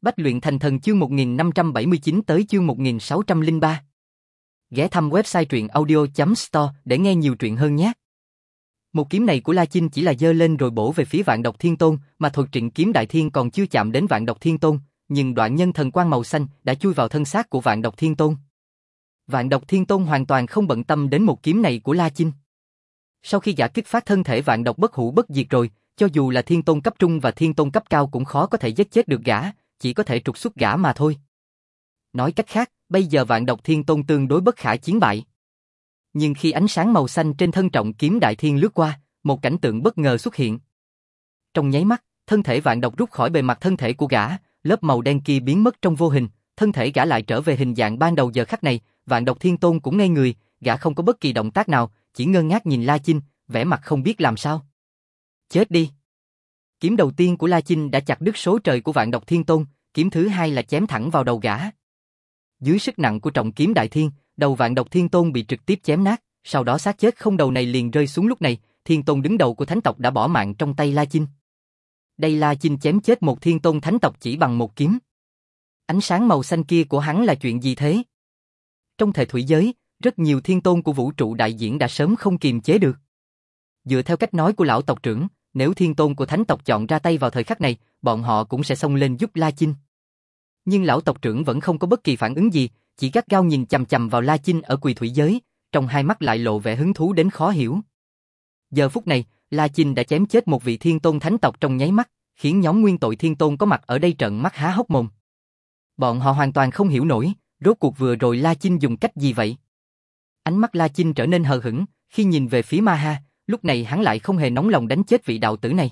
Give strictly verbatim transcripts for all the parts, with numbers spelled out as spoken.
Bách luyện thành thần chương một nghìn năm trăm bảy mươi chín tới chương một nghìn sáu trăm lẻ ba. Ghé thăm website truyện audio chấm store để nghe nhiều truyện hơn nhé. Một kiếm này của La Chinh chỉ là giơ lên rồi bổ về phía Vạn Độc Thiên Tôn, mà thuật trịnh kiếm đại thiên còn chưa chạm đến Vạn Độc Thiên Tôn, nhưng đoạn nhân thần quang màu xanh đã chui vào thân xác của Vạn Độc Thiên Tôn. Vạn Độc Thiên Tôn hoàn toàn không bận tâm đến một kiếm này của La Chinh. Sau khi gã kích phát thân thể Vạn Độc bất hủ bất diệt rồi, cho dù là Thiên Tôn cấp trung và Thiên Tôn cấp cao cũng khó có thể giết chết được gã, chỉ có thể trục xuất gã mà thôi. Nói cách khác, bây giờ Vạn Độc Thiên Tôn tương đối bất khả chiến bại. Nhưng khi ánh sáng màu xanh trên thân trọng kiếm đại thiên lướt qua, một cảnh tượng bất ngờ xuất hiện. Trong nháy mắt, thân thể Vạn Độc rút khỏi bề mặt thân thể của gã, lớp màu đen kia biến mất trong vô hình, thân thể gã lại trở về hình dạng ban đầu. Giờ khắc này, Vạn Độc Thiên Tôn cũng ngây người, gã không có bất kỳ động tác nào, chỉ ngơ ngác nhìn La Chinh, vẻ mặt không biết làm sao. Chết đi! Kiếm đầu tiên của La Chinh đã chặt đứt số trời của Vạn Độc Thiên Tôn, kiếm thứ hai là chém thẳng vào đầu gã. Dưới sức nặng của trọng kiếm đại thiên, đầu Vạn Độc Thiên Tôn bị trực tiếp chém nát, sau đó xác chết không đầu này liền rơi xuống. Lúc này, Thiên Tôn đứng đầu của Thánh tộc đã bỏ mạng trong tay La Chinh. Đây La Chinh chém chết một Thiên Tôn Thánh tộc chỉ bằng một kiếm. Ánh sáng màu xanh kia của hắn là chuyện gì thế? Trong thời thủy giới, rất nhiều Thiên Tôn của vũ trụ đại diễn đã sớm không kiềm chế được. Dựa theo cách nói của lão tộc trưởng, nếu Thiên Tôn của Thánh tộc chọn ra tay vào thời khắc này, bọn họ cũng sẽ xông lên giúp La Chinh. Nhưng lão tộc trưởng vẫn không có bất kỳ phản ứng gì, chỉ gắt gao nhìn chằm chằm vào La Chinh ở Quỳ Thủy giới, trong hai mắt lại lộ vẻ hứng thú đến khó hiểu. Giờ phút này, La Chinh đã chém chết một vị Thiên Tôn Thánh tộc trong nháy mắt, khiến nhóm nguyên tội Thiên Tôn có mặt ở đây trợn mắt há hốc mồm. Bọn họ hoàn toàn không hiểu nổi, rốt cuộc vừa rồi La Chinh dùng cách gì vậy? Ánh mắt La Chinh trở nên hờ hững, khi nhìn về phía Ma Ha, lúc này hắn lại không hề nóng lòng đánh chết vị đạo tử này.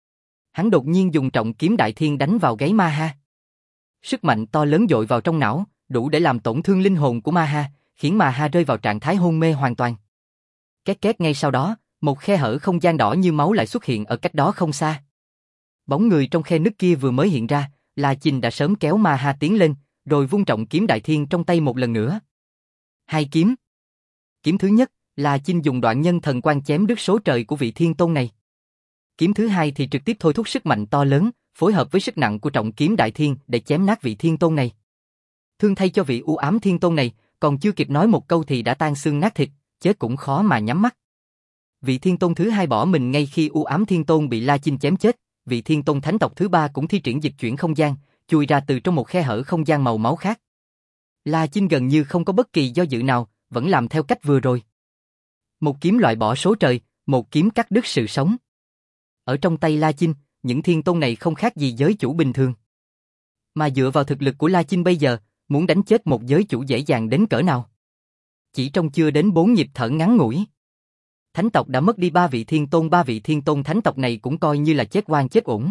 Hắn đột nhiên dùng trọng kiếm đại thiên đánh vào gáy Ma Ha. Sức mạnh to lớn dội vào trong não, đủ để làm tổn thương linh hồn của Ma Ha, khiến Ma Ha rơi vào trạng thái hôn mê hoàn toàn. Két két ngay sau đó, một khe hở không gian đỏ như máu lại xuất hiện ở cách đó không xa. Bóng người trong khe nứt kia vừa mới hiện ra, La Chinh đã sớm kéo Ma Ha tiến lên, rồi vung trọng kiếm đại thiên trong tay một lần nữa. Hai kiếm. Kiếm thứ nhất, La Chinh dùng đoạn nhân thần quang chém đứt số trời của vị Thiên Tôn này. Kiếm thứ hai thì trực tiếp thôi thúc sức mạnh to lớn, phối hợp với sức nặng của trọng kiếm đại thiên để chém nát vị Thiên Tôn này. Thương thay cho vị u ám Thiên Tôn này, còn chưa kịp nói một câu thì đã tan xương nát thịt, chết cũng khó mà nhắm mắt. Vị Thiên Tôn thứ hai bỏ mình ngay khi u ám Thiên Tôn bị La Chinh chém chết, vị Thiên Tôn Thánh tộc thứ ba cũng thi triển dịch chuyển không gian, chui ra từ trong một khe hở không gian màu máu khác. La Chinh gần như không có bất kỳ do dự nào, vẫn làm theo cách vừa rồi. Một kiếm loại bỏ số trời, một kiếm cắt đứt sự sống. Ở trong tay La Chinh, những Thiên Tôn này không khác gì giới chủ bình thường. Mà dựa vào thực lực của La Chinh bây giờ, muốn đánh chết một giới chủ dễ dàng đến cỡ nào? Chỉ trong chưa đến bốn nhịp thở ngắn ngủi, Thánh tộc đã mất đi ba vị Thiên Tôn, ba vị Thiên Tôn Thánh tộc này cũng coi như là chết oan chết uổng.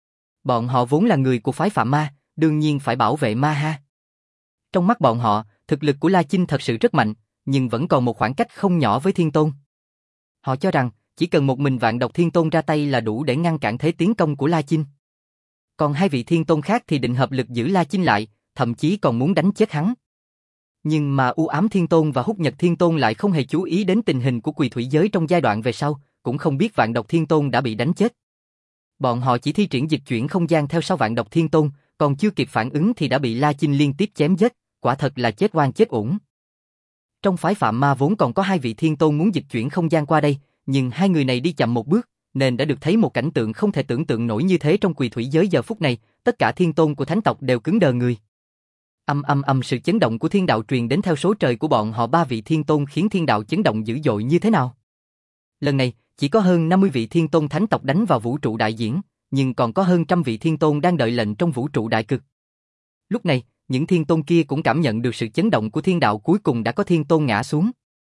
Bọn họ vốn là người của phái Phạm Ma, đương nhiên phải bảo vệ Ma Ha. Trong mắt bọn họ, thực lực của La Chinh thật sự rất mạnh, nhưng vẫn còn một khoảng cách không nhỏ với Thiên Tôn. Họ cho rằng, chỉ cần một mình Vạn Độc Thiên Tôn ra tay là đủ để ngăn cản thế tiến công của La Chinh. Còn hai vị Thiên Tôn khác thì định hợp lực giữ La Chinh lại, thậm chí còn muốn đánh chết hắn. Nhưng mà U Ám Thiên Tôn và Húc Nhật Thiên Tôn lại không hề chú ý đến tình hình của Quỳ Thủy giới trong giai đoạn về sau, cũng không biết Vạn Độc Thiên Tôn đã bị đánh chết. Bọn họ chỉ thi triển dịch chuyển không gian theo sau Vạn Độc Thiên Tôn, còn chưa kịp phản ứng thì đã bị La Chinh liên tiếp chém giết, quả thật là chết oan chết uổng. Trong phái Phạm Ma vốn còn có hai vị Thiên Tôn muốn dịch chuyển không gian qua đây, nhưng hai người này đi chậm một bước, nên đã được thấy một cảnh tượng không thể tưởng tượng nổi như thế. Trong Quỳ Thủy giới giờ phút này, tất cả Thiên Tôn của Thánh tộc đều cứng đờ người. Âm âm âm, sự chấn động của thiên đạo truyền đến theo số trời của bọn họ. Ba vị Thiên Tôn khiến thiên đạo chấn động dữ dội như thế nào? Lần này, chỉ có hơn năm mươi vị Thiên Tôn Thánh tộc đánh vào vũ trụ đại diễn, nhưng còn có hơn trăm vị Thiên Tôn đang đợi lệnh trong vũ trụ đại cực. Lúc này, những Thiên Tôn kia cũng cảm nhận được sự chấn động của thiên đạo, cuối cùng đã có Thiên Tôn ngã xuống.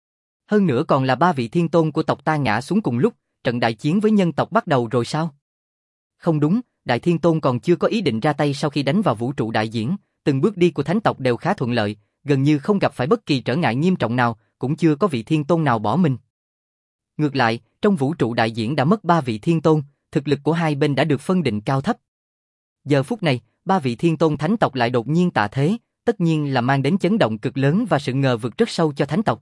Hơn nữa còn là ba vị Thiên Tôn của tộc ta ngã xuống cùng lúc, trận đại chiến với nhân tộc bắt đầu rồi sao? Không đúng, Đại Thiên Tôn còn chưa có ý định ra tay. Sau khi đánh vào vũ trụ đại diễn, từng bước đi của Thánh tộc đều khá thuận lợi, gần như không gặp phải bất kỳ trở ngại nghiêm trọng nào, cũng chưa có vị Thiên Tôn nào bỏ mình. Ngược lại, trong vũ trụ đại diễn đã mất ba vị Thiên Tôn, thực lực của hai bên đã được phân định cao thấp. Giờ phút này, ba vị Thiên Tôn Thánh tộc lại đột nhiên tạ thế, tất nhiên là mang đến chấn động cực lớn và sự ngờ vực rất sâu cho Thánh tộc.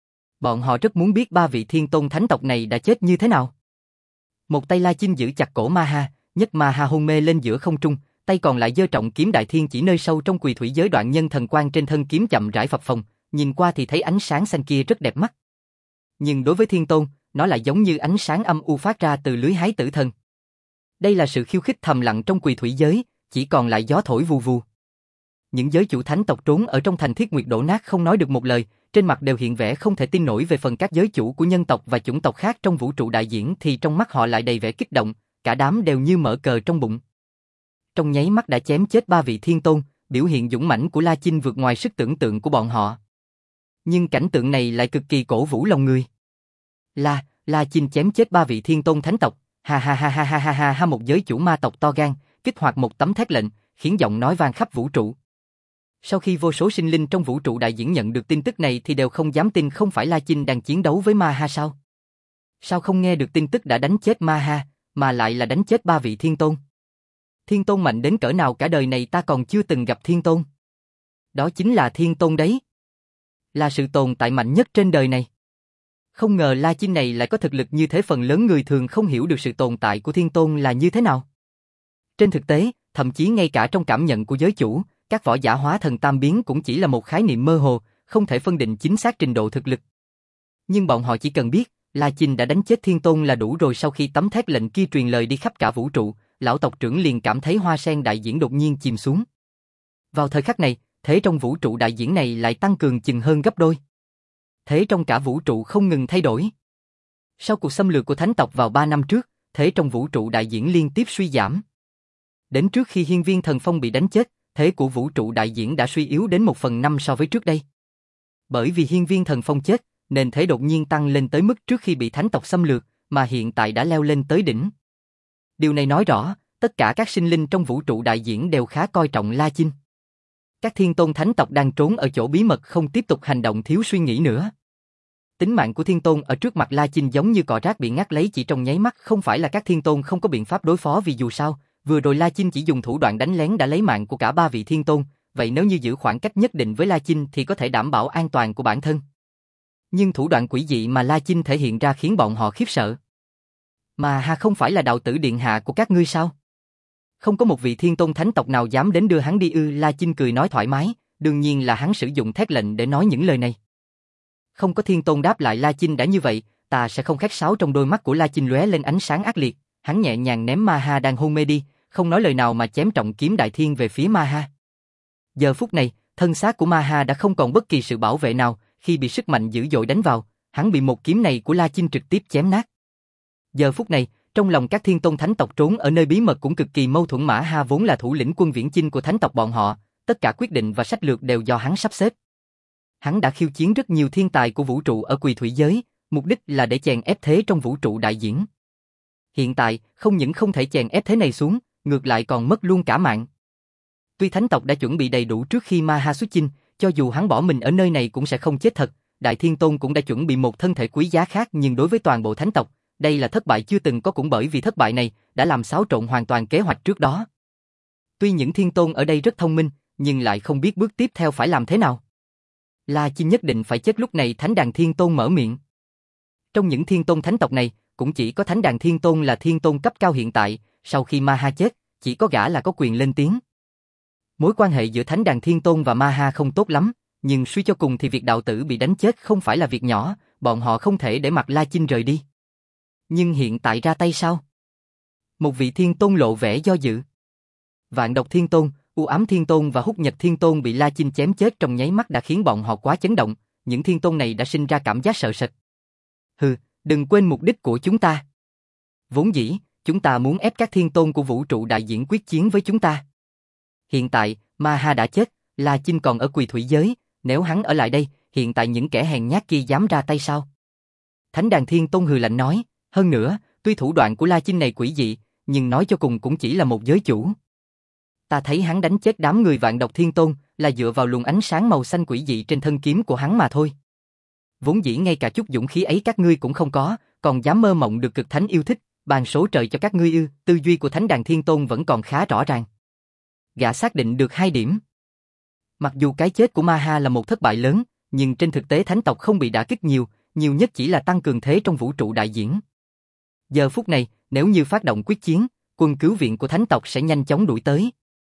Bọn họ rất muốn biết ba vị Thiên Tôn Thánh tộc này đã chết như thế nào. Một tay La Chinh giữ chặt cổ Ma Ha, nhấc Ma Ha hôn mê lên giữa không trung, tay còn lại giơ trọng kiếm đại thiên chỉ nơi sâu trong quỳ thủy giới, đoạn nhân thần quang trên thân kiếm chậm rãi phập phồng, nhìn qua thì thấy ánh sáng xanh kia rất đẹp mắt. Nhưng đối với Thiên Tôn, nó lại giống như ánh sáng âm u phát ra từ lưới hái tử thần. Đây là sự khiêu khích thầm lặng trong quỳ thủy giới, chỉ còn lại gió thổi vù vù. Những giới chủ thánh tộc trốn ở trong thành Thiết Nguyệt đổ nát không nói được một lời, trên mặt đều hiện vẻ không thể tin nổi. Về phần các giới chủ của nhân tộc và chủng tộc khác trong vũ trụ đại diễn thì trong mắt họ lại đầy vẻ kích động, cả đám đều như mở cờ trong bụng. Trong nháy mắt đã chém chết ba vị Thiên Tôn, biểu hiện dũng mãnh của La Chinh vượt ngoài sức tưởng tượng của bọn họ. Nhưng cảnh tượng này lại cực kỳ cổ vũ lòng người. La, La Chinh chém chết ba vị Thiên Tôn thánh tộc, ha ha ha ha ha ha ha ha. Một giới chủ ma tộc to gan, kích hoạt một tấm thét lệnh, khiến giọng nói vang khắp vũ trụ. Sau khi vô số sinh linh trong vũ trụ đại diễn nhận được tin tức này thì đều không dám tin không phải La Chinh đang chiến đấu với Ma Ha sao? Sao không nghe được tin tức đã đánh chết Ma Ha, mà lại là đánh chết ba vị Thiên Tôn? Thiên Tôn mạnh đến cỡ nào cả đời này ta còn chưa từng gặp Thiên Tôn. Đó chính là Thiên Tôn đấy. Là sự tồn tại mạnh nhất trên đời này. Không ngờ La Chinh này lại có thực lực như thế, phần lớn người thường không hiểu được sự tồn tại của Thiên Tôn là như thế nào. Trên thực tế, thậm chí ngay cả trong cảm nhận của giới chủ, các võ giả hóa thần tam biến cũng chỉ là một khái niệm mơ hồ, không thể phân định chính xác trình độ thực lực. Nhưng bọn họ chỉ cần biết, La Chinh đã đánh chết Thiên Tôn là đủ rồi. Sau khi tấm thét lệnh kia truyền lời đi khắp cả vũ trụ, lão tộc trưởng liền cảm thấy hoa sen đại diễn đột nhiên chìm xuống. Vào thời khắc này, thế trong vũ trụ đại diễn này lại tăng cường chừng hơn gấp đôi. Thế trong cả vũ trụ không ngừng thay đổi. Sau cuộc xâm lược của thánh tộc vào ba năm trước, thế trong vũ trụ đại diễn liên tiếp suy giảm. Đến trước khi hiên viên thần phong bị đánh chết, thế của vũ trụ đại diễn đã suy yếu đến một phần năm so với trước đây. Bởi vì hiên viên thần phong chết, nên thế đột nhiên tăng lên tới mức trước khi bị thánh tộc xâm lược, mà hiện tại đã leo lên tới đỉnh. Điều này nói rõ, tất cả các sinh linh trong vũ trụ đại diễn đều khá coi trọng La Chinh. Các Thiên Tôn thánh tộc đang trốn ở chỗ bí mật không tiếp tục hành động thiếu suy nghĩ nữa. Tính mạng của Thiên Tôn ở trước mặt La Chinh giống như cỏ rác bị ngắt lấy chỉ trong nháy mắt. Không phải là các Thiên Tôn không có biện pháp đối phó, vì dù sao, vừa rồi La Chinh chỉ dùng thủ đoạn đánh lén đã lấy mạng của cả ba vị Thiên Tôn, vậy nếu như giữ khoảng cách nhất định với La Chinh thì có thể đảm bảo an toàn của bản thân. Nhưng thủ đoạn quỷ dị mà La Chinh thể hiện ra khiến bọn họ khiếp sợ. Mà ha không phải là đạo tử điện hạ của các ngươi sao? Không có một vị Thiên Tôn thánh tộc nào dám đến đưa hắn đi ư? La Chinh cười nói thoải mái, đương nhiên là hắn sử dụng thét lệnh để nói những lời này. Không có Thiên Tôn đáp lại La Chinh đã như vậy, ta sẽ không khách sáo. Trong đôi mắt của La Chinh lóe lên ánh sáng ác liệt, hắn nhẹ nhàng ném Ma Ha đang hôn mê đi, không nói lời nào mà chém trọng kiếm đại thiên về phía Ma Ha. Giờ phút này, thân xác của Ma Ha đã không còn bất kỳ sự bảo vệ nào, khi bị sức mạnh dữ dội đánh vào, hắn bị một kiếm này của La Chinh trực tiếp chém nát. Giờ phút này, trong lòng các Thiên Tôn thánh tộc trốn ở nơi bí mật cũng cực kỳ mâu thuẫn. Ma Ha vốn là thủ lĩnh quân viễn chinh của thánh tộc bọn họ, tất cả quyết định và sách lược đều do hắn sắp xếp. Hắn đã khiêu chiến rất nhiều thiên tài của vũ trụ ở quỳ thủy giới, mục đích là để chèn ép thế trong vũ trụ đại diễn. Hiện tại, không những không thể chèn ép thế này xuống, ngược lại còn mất luôn cả mạng. Tuy thánh tộc đã chuẩn bị đầy đủ trước khi Ma Ha xuất chinh, cho dù hắn bỏ mình ở nơi này cũng sẽ không chết thật, Đại Thiên Tôn cũng đã chuẩn bị một thân thể quý giá khác, nhưng đối với toàn bộ thánh tộc, đây là thất bại chưa từng có. Cũng bởi vì thất bại này, đã làm xáo trộn hoàn toàn kế hoạch trước đó. Tuy những Thiên Tôn ở đây rất thông minh, nhưng lại không biết bước tiếp theo phải làm thế nào. La Chinh nhất định phải chết. Lúc này Thánh Đàn Thiên Tôn mở miệng. Trong những Thiên Tôn thánh tộc này, cũng chỉ có Thánh Đàn Thiên Tôn là Thiên Tôn cấp cao hiện tại, sau khi Ma Ha chết, chỉ có gã là có quyền lên tiếng. Mối quan hệ giữa Thánh Đàn Thiên Tôn và Ma Ha không tốt lắm, nhưng suy cho cùng thì việc đạo tử bị đánh chết không phải là việc nhỏ, bọn họ không thể để mặc La Chinh rời đi. Nhưng hiện tại ra tay sao? Một vị Thiên Tôn lộ vẻ do dự. Vạn Độc Thiên Tôn, U Ám Thiên Tôn và Húc Nhật Thiên Tôn bị La Chinh chém chết trong nháy mắt đã khiến bọn họ quá chấn động, những Thiên Tôn này đã sinh ra cảm giác sợ sệt. Hừ, đừng quên mục đích của chúng ta. Vốn dĩ, chúng ta muốn ép các Thiên Tôn của vũ trụ đại diễn quyết chiến với chúng ta. Hiện tại, Ma Ha đã chết, La Chinh còn ở quỳ thủy giới, nếu hắn ở lại đây, hiện tại những kẻ hèn nhát kia dám ra tay sao? Thánh Đàn Thiên Tôn hừ lạnh nói, hơn nữa, tuy thủ đoạn của La Chinh này quỷ dị, nhưng nói cho cùng cũng chỉ là một giới chủ. Ta thấy hắn đánh chết đám người Vạn Độc Thiên Tôn là dựa vào luồng ánh sáng màu xanh quỷ dị trên thân kiếm của hắn mà thôi. Vốn dĩ ngay cả chút dũng khí ấy các ngươi cũng không có, còn dám mơ mộng được cực thánh yêu thích, ban số trời cho các ngươi ư? Tư duy của Thánh Đàn Thiên Tôn vẫn còn khá rõ ràng. Gã xác định được hai điểm. Mặc dù cái chết của Ma Ha là một thất bại lớn, nhưng trên thực tế thánh tộc không bị đả kích nhiều, nhiều nhất chỉ là tăng cường thế trong vũ trụ đại diễn. Giờ phút này, nếu như phát động quyết chiến, quân cứu viện của thánh tộc sẽ nhanh chóng đuổi tới.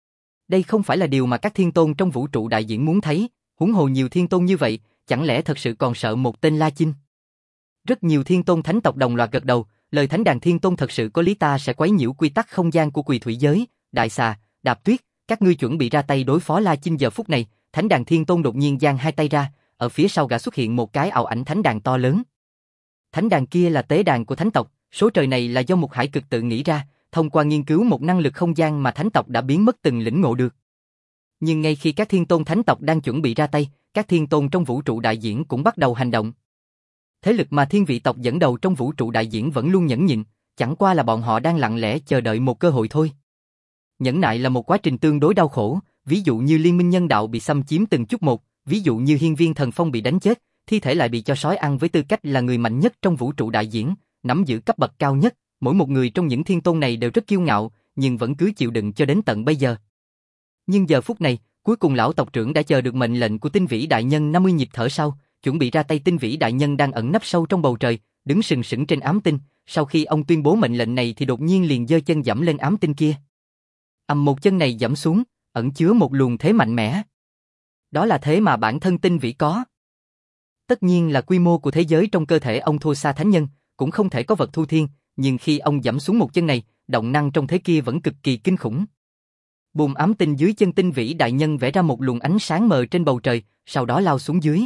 Đây không phải là điều mà các thiên tôn trong vũ trụ đại diễn muốn thấy, huống hồ nhiều thiên tôn như vậy, chẳng lẽ thật sự còn sợ một tên La Chinh? Rất nhiều thiên tôn thánh tộc đồng loạt gật đầu, lời thánh đàn thiên tôn thật sự có lý, ta sẽ quấy nhiễu quy tắc không gian của Quỳ Thủy giới. Đại xà, Đạp Tuyết, các ngươi chuẩn bị ra tay đối phó La Chinh. Giờ phút này, thánh đàn thiên tôn đột nhiên giang hai tay ra, ở phía sau gã xuất hiện một cái ảo ảnh thánh đàn to lớn. Thánh đàn kia là tế đàn của thánh tộc, số trời này là do Mục Hải Cực tự nghĩ ra, thông qua nghiên cứu một năng lực không gian mà thánh tộc đã biến mất từng lĩnh ngộ được. Nhưng ngay khi các thiên tôn thánh tộc đang chuẩn bị ra tay, các thiên tôn trong vũ trụ đại diễn cũng bắt đầu hành động. Thế lực mà thiên vị tộc dẫn đầu trong vũ trụ đại diễn vẫn luôn nhẫn nhịn, chẳng qua là bọn họ đang lặng lẽ chờ đợi một cơ hội thôi. Nhẫn nại là một quá trình tương đối đau khổ, ví dụ như liên minh nhân đạo bị xâm chiếm từng chút một, ví dụ như hiên viên thần phong bị đánh chết, thi thể lại bị cho sói ăn. Với tư cách là người mạnh nhất trong vũ trụ đại diễn, nắm giữ cấp bậc cao nhất, mỗi một người trong những thiên tôn này đều rất kiêu ngạo, nhưng vẫn cứ chịu đựng cho đến tận bây giờ. Nhưng giờ phút này, cuối cùng lão tộc trưởng đã chờ được mệnh lệnh của Tinh Vĩ đại nhân. năm mươi nhịp thở sau, chuẩn bị ra tay. Tinh Vĩ đại nhân đang ẩn nấp sâu trong bầu trời, đứng sừng sững trên ám tinh. Sau khi ông tuyên bố mệnh lệnh này thì đột nhiên liền giơ chân giẫm lên ám tinh kia. Ầm, một chân này giẫm xuống, ẩn chứa một luồng thế mạnh mẽ. Đó là thế mà bản thân Tinh Vĩ có. Tất nhiên là quy mô của thế giới trong cơ thể ông thua xa thánh nhân, cũng không thể có vật thu thiên, nhưng khi ông giẫm xuống một chân này, động năng trong thế kia vẫn cực kỳ kinh khủng. Bùm, ám tinh dưới chân Tinh Vĩ đại nhân vẽ ra một luồng ánh sáng mờ trên bầu trời, sau đó lao xuống dưới.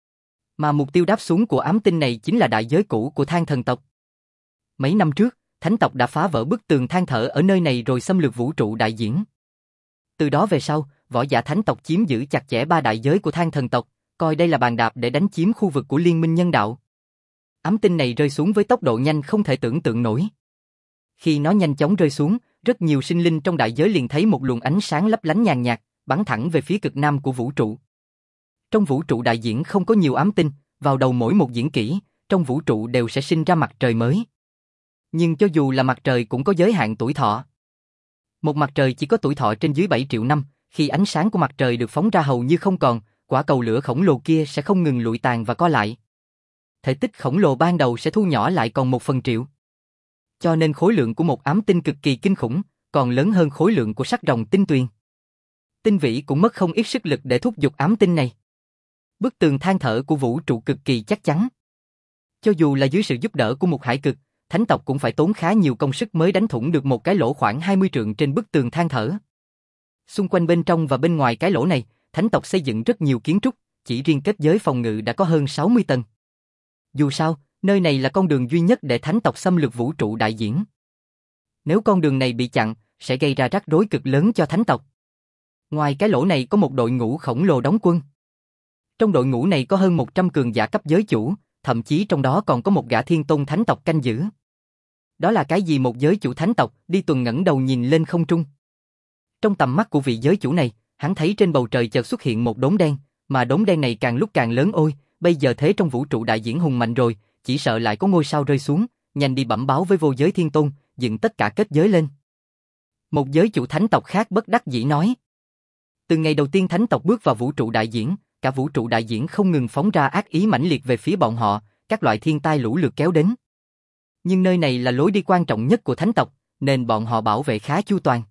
Mà mục tiêu đáp xuống của ám tinh này chính là đại giới cũ của Than thần tộc. Mấy năm trước, thánh tộc đã phá vỡ bức tường than thở ở nơi này rồi xâm lược vũ trụ đại diễn. Từ đó về sau, võ giả thánh tộc chiếm giữ chặt chẽ ba đại giới của Than thần tộc, coi đây là bàn đạp để đánh chiếm khu vực của liên minh nhân đạo. Ám tinh này rơi xuống với tốc độ nhanh không thể tưởng tượng nổi. Khi nó nhanh chóng rơi xuống, rất nhiều sinh linh trong đại giới liền thấy một luồng ánh sáng lấp lánh nhàn nhạt, bắn thẳng về phía cực nam của vũ trụ. Trong vũ trụ đại diễn không có nhiều ám tinh, vào đầu mỗi một diễn kỷ, trong vũ trụ đều sẽ sinh ra mặt trời mới. Nhưng cho dù là mặt trời cũng có giới hạn tuổi thọ. Một mặt trời chỉ có tuổi thọ trên dưới bảy triệu năm, khi ánh sáng của mặt trời được phóng ra hầu như không còn, quả cầu lửa khổng lồ kia sẽ không ngừng lụi tàn và co lại. Thể tích khổng lồ ban đầu sẽ thu nhỏ lại còn một phần triệu. Cho nên khối lượng của một ám tinh cực kỳ kinh khủng, còn lớn hơn khối lượng của sắc rồng tinh tuyền. Tinh Vĩ cũng mất không ít sức lực để thúc giục ám tinh này. Bức tường than thở của vũ trụ cực kỳ chắc chắn. Cho dù là dưới sự giúp đỡ của Mục Hải Cực, thánh tộc cũng phải tốn khá nhiều công sức mới đánh thủng được một cái lỗ khoảng hai mươi trượng trên bức tường than thở. Xung quanh bên trong và bên ngoài cái lỗ này, thánh tộc xây dựng rất nhiều kiến trúc, chỉ riêng kết giới phòng ngự đã có hơn sáu mươi tầng. Dù sao, nơi này là con đường duy nhất để thánh tộc xâm lược vũ trụ đại diễn. Nếu con đường này bị chặn, sẽ gây ra rắc rối cực lớn cho thánh tộc. Ngoài cái lỗ này có một đội ngũ khổng lồ đóng quân. Trong đội ngũ này có hơn một trăm cường giả cấp giới chủ, thậm chí trong đó còn có một gã thiên tôn thánh tộc canh giữ. Đó là cái gì? Một giới chủ thánh tộc đi tuần ngẩng đầu nhìn lên không trung. Trong tầm mắt của vị giới chủ này, hắn thấy trên bầu trời chợt xuất hiện một đốm đen, mà đốm đen này càng lúc càng lớn. Ôi, bây giờ thế trong vũ trụ đại diễn hùng mạnh rồi, chỉ sợ lại có ngôi sao rơi xuống, nhanh đi bẩm báo với vô giới thiên tôn, dựng tất cả kết giới lên. Một giới chủ thánh tộc khác bất đắc dĩ nói. Từ ngày đầu tiên thánh tộc bước vào vũ trụ đại diễn, cả vũ trụ đại diễn không ngừng phóng ra ác ý mãnh liệt về phía bọn họ, các loại thiên tai lũ lượt kéo đến. Nhưng nơi này là lối đi quan trọng nhất của thánh tộc, nên bọn họ bảo vệ khá chu toàn.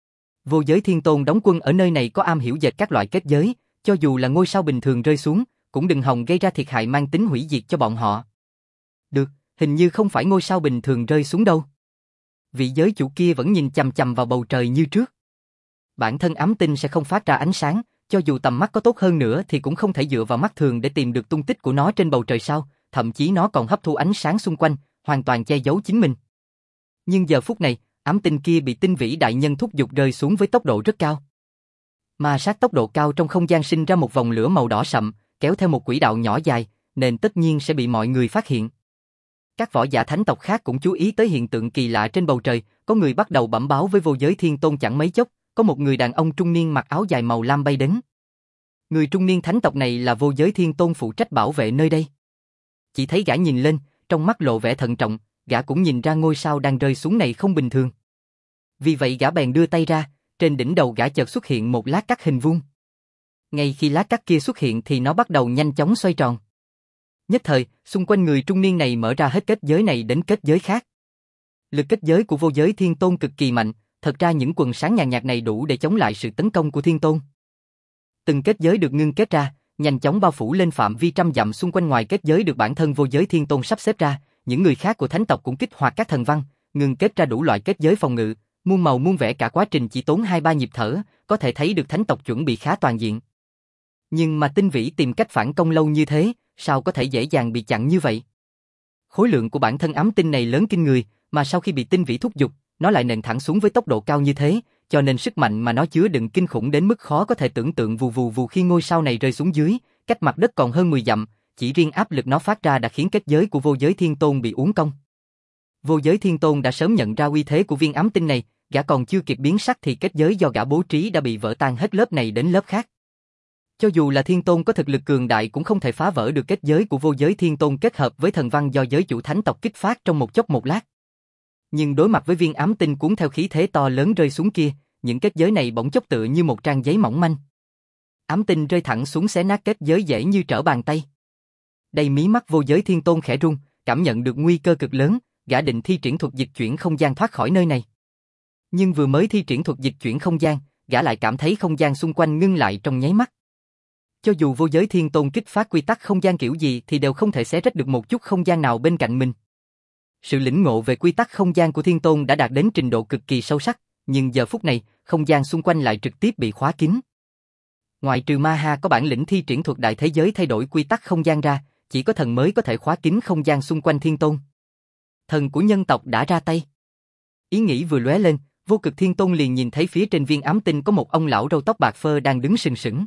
Vô giới thiên tôn đóng quân ở nơi này có am hiểu dệt các loại kết giới, cho dù là ngôi sao bình thường rơi xuống, cũng đừng hòng gây ra thiệt hại mang tính hủy diệt cho bọn họ. Được, hình như không phải ngôi sao bình thường rơi xuống đâu. Vị giới chủ kia vẫn nhìn chằm chằm vào bầu trời như trước. Bản thân ám tinh sẽ không phát ra ánh sáng, cho dù tầm mắt có tốt hơn nữa thì cũng không thể dựa vào mắt thường để tìm được tung tích của nó trên bầu trời sao, thậm chí nó còn hấp thu ánh sáng xung quanh, hoàn toàn che giấu chính mình. Nhưng giờ phút này, ám tinh kia bị Tinh Vĩ đại nhân thúc giục rơi xuống với tốc độ rất cao. Mà sát tốc độ cao trong không gian sinh ra một vòng lửa màu đỏ sậm, kéo theo một quỹ đạo nhỏ dài, nên tất nhiên sẽ bị mọi người phát hiện. Các võ giả thánh tộc khác cũng chú ý tới hiện tượng kỳ lạ trên bầu trời, có người bắt đầu bẩm báo với vô giới thiên tôn. Chẳng mấy chốc, có một người đàn ông trung niên mặc áo dài màu lam bay đến. Người trung niên thánh tộc này là vô giới thiên tôn phụ trách bảo vệ nơi đây. Chỉ thấy gã nhìn lên, trong mắt lộ vẻ thận trọng, gã cũng nhìn ra ngôi sao đang rơi xuống này không bình thường. Vì vậy gã bèn đưa tay ra, trên đỉnh đầu gã chợt xuất hiện một lát cắt hình vuông. Ngay khi lát cắt kia xuất hiện thì nó bắt đầu nhanh chóng xoay tròn. Nhất thời, xung quanh người trung niên này mở ra hết kết giới này đến kết giới khác. Lực kết giới của vô giới thiên tôn cực kỳ mạnh, thật ra những quần sáng nhàn nhạt này đủ để chống lại sự tấn công của Thiên Tôn. Từng kết giới được ngưng kết ra, nhanh chóng bao phủ lên phạm vi trăm dặm xung quanh. Ngoài kết giới được bản thân Vô Giới Thiên Tôn sắp xếp ra, những người khác của thánh tộc cũng kích hoạt các thần văn, ngưng kết ra đủ loại kết giới phòng ngự, muôn màu muôn vẻ. Cả quá trình chỉ tốn hai ba nhịp thở, có thể thấy được thánh tộc chuẩn bị khá toàn diện. Nhưng mà Tinh Vĩ tìm cách phản công lâu như thế, sao có thể dễ dàng bị chặn như vậy? Khối lượng của bản thân ám tinh này lớn kinh người, mà sau khi bị Tinh Vĩ thúc giục, nó lại nện thẳng xuống với tốc độ cao như thế, cho nên sức mạnh mà nó chứa đựng kinh khủng đến mức khó có thể tưởng tượng. Vù vù vù, khi ngôi sao này rơi xuống dưới, cách mặt đất còn hơn mười dặm, chỉ riêng áp lực nó phát ra đã khiến kết giới của Vô Giới Thiên Tôn bị uốn cong. Vô Giới Thiên Tôn đã sớm nhận ra uy thế của viên ám tinh này, gã còn chưa kịp biến sắc thì kết giới do gã bố trí đã bị vỡ tan hết lớp này đến lớp khác. Cho dù là Thiên Tôn có thực lực cường đại cũng không thể phá vỡ được kết giới của Vô Giới Thiên Tôn kết hợp với thần văn do giới chủ thánh tộc kích phát trong một chốc một lát. Nhưng đối mặt với viên ám tinh cuốn theo khí thế to lớn rơi xuống kia, những kết giới này bỗng chốc tựa như một trang giấy mỏng manh. Ám tinh rơi thẳng xuống xé nát kết giới dễ như trở bàn tay. Đây mí mắt Vô Giới Thiên Tôn khẽ rung, cảm nhận được nguy cơ cực lớn, gã định thi triển thuật dịch chuyển không gian thoát khỏi nơi này. Nhưng vừa mới thi triển thuật dịch chuyển không gian, gã lại cảm thấy không gian xung quanh ngưng lại trong nháy mắt. Cho dù Vô Giới Thiên Tôn kích phát quy tắc không gian kiểu gì thì đều không thể xé rách được một chút không gian nào bên cạnh mình. Sự lĩnh ngộ về quy tắc không gian của Thiên Tôn đã đạt đến trình độ cực kỳ sâu sắc, nhưng giờ phút này, không gian xung quanh lại trực tiếp bị khóa kín. Ngoại trừ Ma Ha có bản lĩnh thi triển thuật đại thế giới thay đổi quy tắc không gian ra, chỉ có thần mới có thể khóa kín không gian xung quanh Thiên Tôn. Thần của nhân tộc đã ra tay. Ý nghĩ vừa lóe lên, Vô Cực Thiên Tôn liền nhìn thấy phía trên viên ám tinh có một ông lão râu tóc bạc phơ đang đứng sừng sững.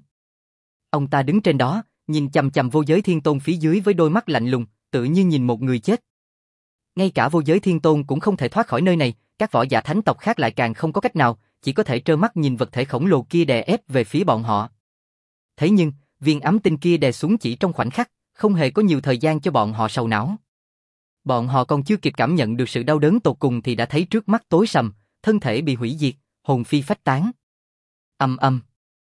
Ông ta đứng trên đó, nhìn chằm chằm Vô Giới Thiên Tôn phía dưới với đôi mắt lạnh lùng, tự như nhìn một người chết. Ngay cả Vô Giới Thiên Tôn cũng không thể thoát khỏi nơi này, các võ giả thánh tộc khác lại càng không có cách nào, chỉ có thể trơ mắt nhìn vật thể khổng lồ kia đè ép về phía bọn họ. Thế nhưng, viên ám tinh kia đè xuống chỉ trong khoảnh khắc, không hề có nhiều thời gian cho bọn họ sầu não. Bọn họ còn chưa kịp cảm nhận được sự đau đớn tột cùng thì đã thấy trước mắt tối sầm, thân thể bị hủy diệt, hồn phi phách tán. Ầm ầm.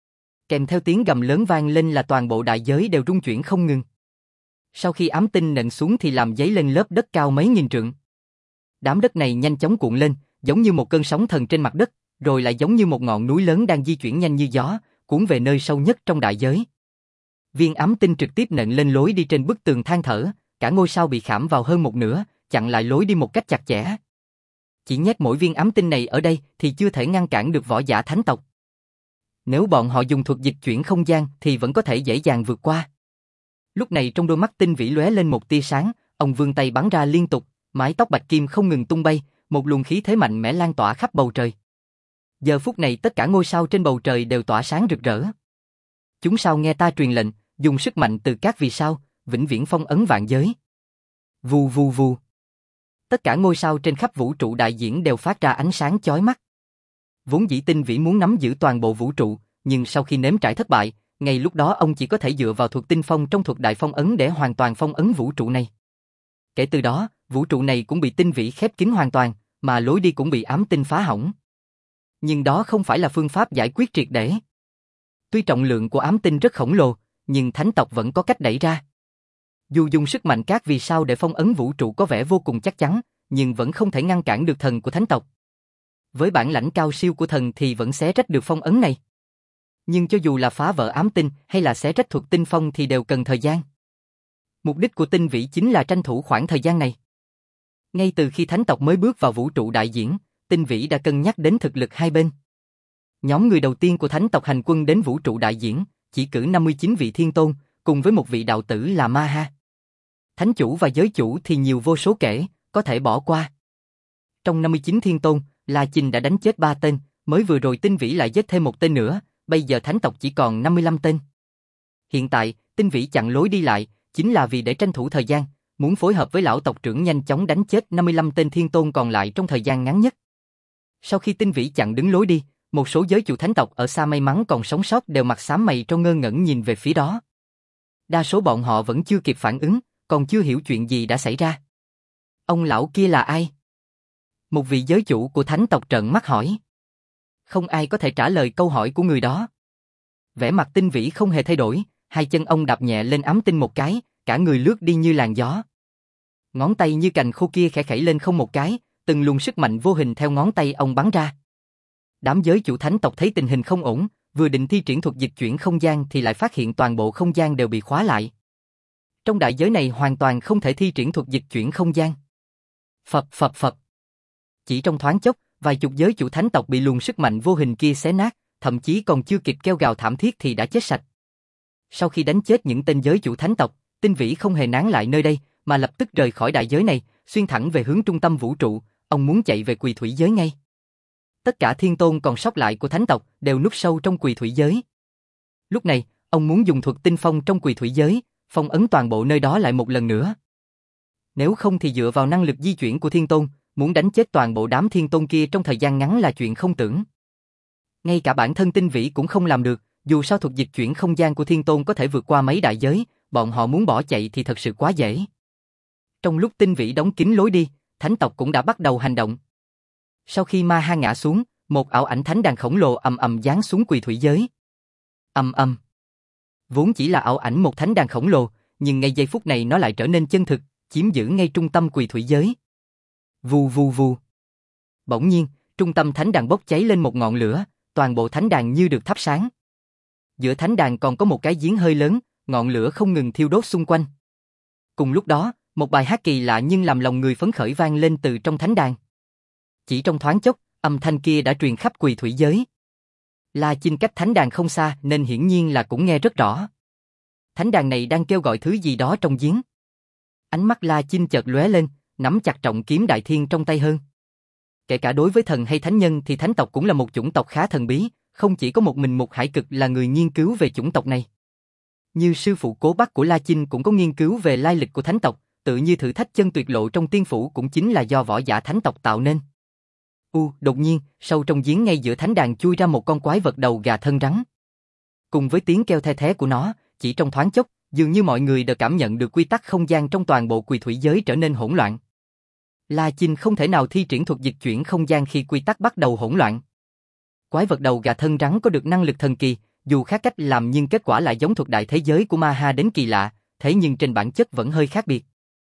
Kèm theo tiếng gầm lớn vang lên là toàn bộ đại giới đều rung chuyển không ngừng. Sau khi ám tinh nện xuống thì làm dấy lên lớp đất cao mấy nghìn trượng. Đám đất này nhanh chóng cuộn lên, giống như một cơn sóng thần trên mặt đất, rồi lại giống như một ngọn núi lớn đang di chuyển nhanh như gió, cuốn về nơi sâu nhất trong đại giới. Viên ám tinh trực tiếp nện lên lối đi trên bức tường than thở, cả ngôi sao bị khảm vào hơn một nửa, chặn lại lối đi một cách chặt chẽ. Chỉ nhét mỗi viên ám tinh này ở đây thì chưa thể ngăn cản được võ giả thánh tộc. Nếu bọn họ dùng thuật dịch chuyển không gian thì vẫn có thể dễ dàng vượt qua. Lúc này trong đôi mắt Tinh Vĩ lóe lên một tia sáng, ông vươn tay bắn ra liên tục, mái tóc bạch kim không ngừng tung bay, một luồng khí thế mạnh mẽ lan tỏa khắp bầu trời. Giờ phút này tất cả ngôi sao trên bầu trời đều tỏa sáng rực rỡ. Chúng sao nghe ta truyền lệnh, dùng sức mạnh từ các vì sao, vĩnh viễn phong ấn vạn giới. Vù vù vù. Tất cả ngôi sao trên khắp vũ trụ đại diễn đều phát ra ánh sáng chói mắt. Vốn dĩ Tinh Vĩ muốn nắm giữ toàn bộ vũ trụ, nhưng sau khi nếm trải thất bại, ngay lúc đó ông chỉ có thể dựa vào thuật tinh phong trong thuật đại phong ấn để hoàn toàn phong ấn vũ trụ này. Kể từ đó, vũ trụ này cũng bị Tinh Vĩ khép kín hoàn toàn, mà lối đi cũng bị ám tinh phá hỏng. Nhưng đó không phải là phương pháp giải quyết triệt để. Tuy trọng lượng của ám tinh rất khổng lồ, nhưng thánh tộc vẫn có cách đẩy ra. Dù dùng sức mạnh các vì sao để phong ấn vũ trụ có vẻ vô cùng chắc chắn, nhưng vẫn không thể ngăn cản được thần của thánh tộc. Với bản lãnh cao siêu của thần thì vẫn xé rách được phong ấn này. Nhưng cho dù là phá vỡ ám tinh hay là xé rách thuật tinh phong thì đều cần thời gian. Mục đích của Tinh Vĩ chính là tranh thủ khoảng thời gian này. Ngay từ khi thánh tộc mới bước vào vũ trụ đại diễn, Tinh Vĩ đã cân nhắc đến thực lực hai bên. Nhóm người đầu tiên của thánh tộc hành quân đến vũ trụ đại diễn, chỉ cử năm mươi chín vị thiên tôn, cùng với một vị đạo tử là Ma Ha. Thánh chủ và giới chủ thì nhiều vô số kể, có thể bỏ qua. Trong năm mươi chín thiên tôn, La Chinh đã đánh chết ba tên, mới vừa rồi Tinh Vĩ lại giết thêm một tên nữa, bây giờ thánh tộc chỉ còn năm mươi lăm tên. Hiện tại, Tinh Vĩ chặn lối đi lại, chính là vì để tranh thủ thời gian, muốn phối hợp với lão tộc trưởng nhanh chóng đánh chết năm mươi lăm tên thiên tôn còn lại trong thời gian ngắn nhất. Sau khi Tinh Vĩ chặn đứng lối đi, một số giới chủ thánh tộc ở xa may mắn còn sống sót đều mặt xám mày trâu ngơ ngẩn nhìn về phía đó. Đa số bọn họ vẫn chưa kịp phản ứng, còn chưa hiểu chuyện gì đã xảy ra. Ông lão kia là ai? Một vị giới chủ của thánh tộc trợn mắt hỏi. Không ai có thể trả lời câu hỏi của người đó. Vẻ mặt Tinh Vĩ không hề thay đổi, hai chân ông đạp nhẹ lên ám tinh một cái, cả người lướt đi như làn gió. Ngón tay như cành khô kia khẽ khẩy lên không một cái, từng luồng sức mạnh vô hình theo ngón tay ông bắn ra. Đám giới chủ thánh tộc thấy tình hình không ổn, vừa định thi triển thuật dịch chuyển không gian thì lại phát hiện toàn bộ không gian đều bị khóa lại. Trong đại giới này hoàn toàn không thể thi triển thuật dịch chuyển không gian. Phập phập phập. Chỉ trong thoáng chốc, vài chục giới chủ thánh tộc bị luồng sức mạnh vô hình kia xé nát, thậm chí còn chưa kịp kêu gào thảm thiết thì đã chết sạch. Sau khi đánh chết những tên giới chủ thánh tộc, Tinh Vĩ không hề nán lại nơi đây, mà lập tức rời khỏi đại giới này, xuyên thẳng về hướng trung tâm vũ trụ, ông muốn chạy về Quỳ Thủy giới ngay. Tất cả thiên tôn còn sót lại của thánh tộc đều núp sâu trong Quỳ Thủy giới. Lúc này, ông muốn dùng thuật tinh phong trong Quỳ Thủy giới, phong ấn toàn bộ nơi đó lại một lần nữa. Nếu không thì dựa vào năng lực di chuyển của thiên tôn, muốn đánh chết toàn bộ đám thiên tôn kia trong thời gian ngắn là chuyện không tưởng. Ngay cả bản thân Tinh Vĩ cũng không làm được, dù sao thuật dịch chuyển không gian của thiên tôn có thể vượt qua mấy đại giới, bọn họ muốn bỏ chạy thì thật sự quá dễ. Trong lúc Tinh Vĩ đóng kín lối đi, thánh tộc cũng đã bắt đầu hành động. Sau khi Ma Ha ngã xuống, một ảo ảnh thánh đàn khổng lồ ầm ầm giáng xuống Quỳ Thủy giới. Ầm ầm. Vốn chỉ là ảo ảnh một thánh đàn khổng lồ, nhưng ngay giây phút này nó lại trở nên chân thực, chiếm giữ ngay trung tâm Quỳ Thủy giới. Vù vù vù. Bỗng nhiên, trung tâm thánh đàn bốc cháy lên một ngọn lửa, toàn bộ thánh đàn như được thắp sáng. Giữa thánh đàn còn có một cái giếng hơi lớn, ngọn lửa không ngừng thiêu đốt xung quanh. Cùng lúc đó, một bài hát kỳ lạ nhưng làm lòng người phấn khởi vang lên từ trong thánh đàn. Chỉ trong thoáng chốc, âm thanh kia đã truyền khắp Quỳ Thủy giới. La Chinh cách thánh đàn không xa nên hiển nhiên là cũng nghe rất rõ. Thánh đàn này đang kêu gọi thứ gì đó trong giếng. Ánh mắt La Chinh chợt lóe lên, nắm chặt trọng kiếm đại thiên trong tay hơn. Kể cả đối với thần hay thánh nhân thì thánh tộc cũng là một chủng tộc khá thần bí, không chỉ có một mình Mục Hải Cực là người nghiên cứu về chủng tộc này. Như sư phụ Cố Bắc của La Chinh cũng có nghiên cứu về lai lịch của thánh tộc, tự như thử thách chân tuyệt lộ trong tiên phủ cũng chính là do võ giả thánh tộc tạo nên. U, đột nhiên, sâu trong giếng ngay giữa thánh đàn chui ra một con quái vật đầu gà thân rắn. Cùng với tiếng kêu the thé của nó, chỉ trong thoáng chốc, dường như mọi người đều cảm nhận được quy tắc không gian trong toàn bộ Quỳ Thủy giới trở nên hỗn loạn. La Chinh không thể nào thi triển thuật dịch chuyển không gian khi quy tắc bắt đầu hỗn loạn. Quái vật đầu gà thân rắn có được năng lực thần kỳ, dù khác cách làm nhưng kết quả lại giống thuật đại thế giới của Ma Ha đến kỳ lạ, thế nhưng trên bản chất vẫn hơi khác biệt.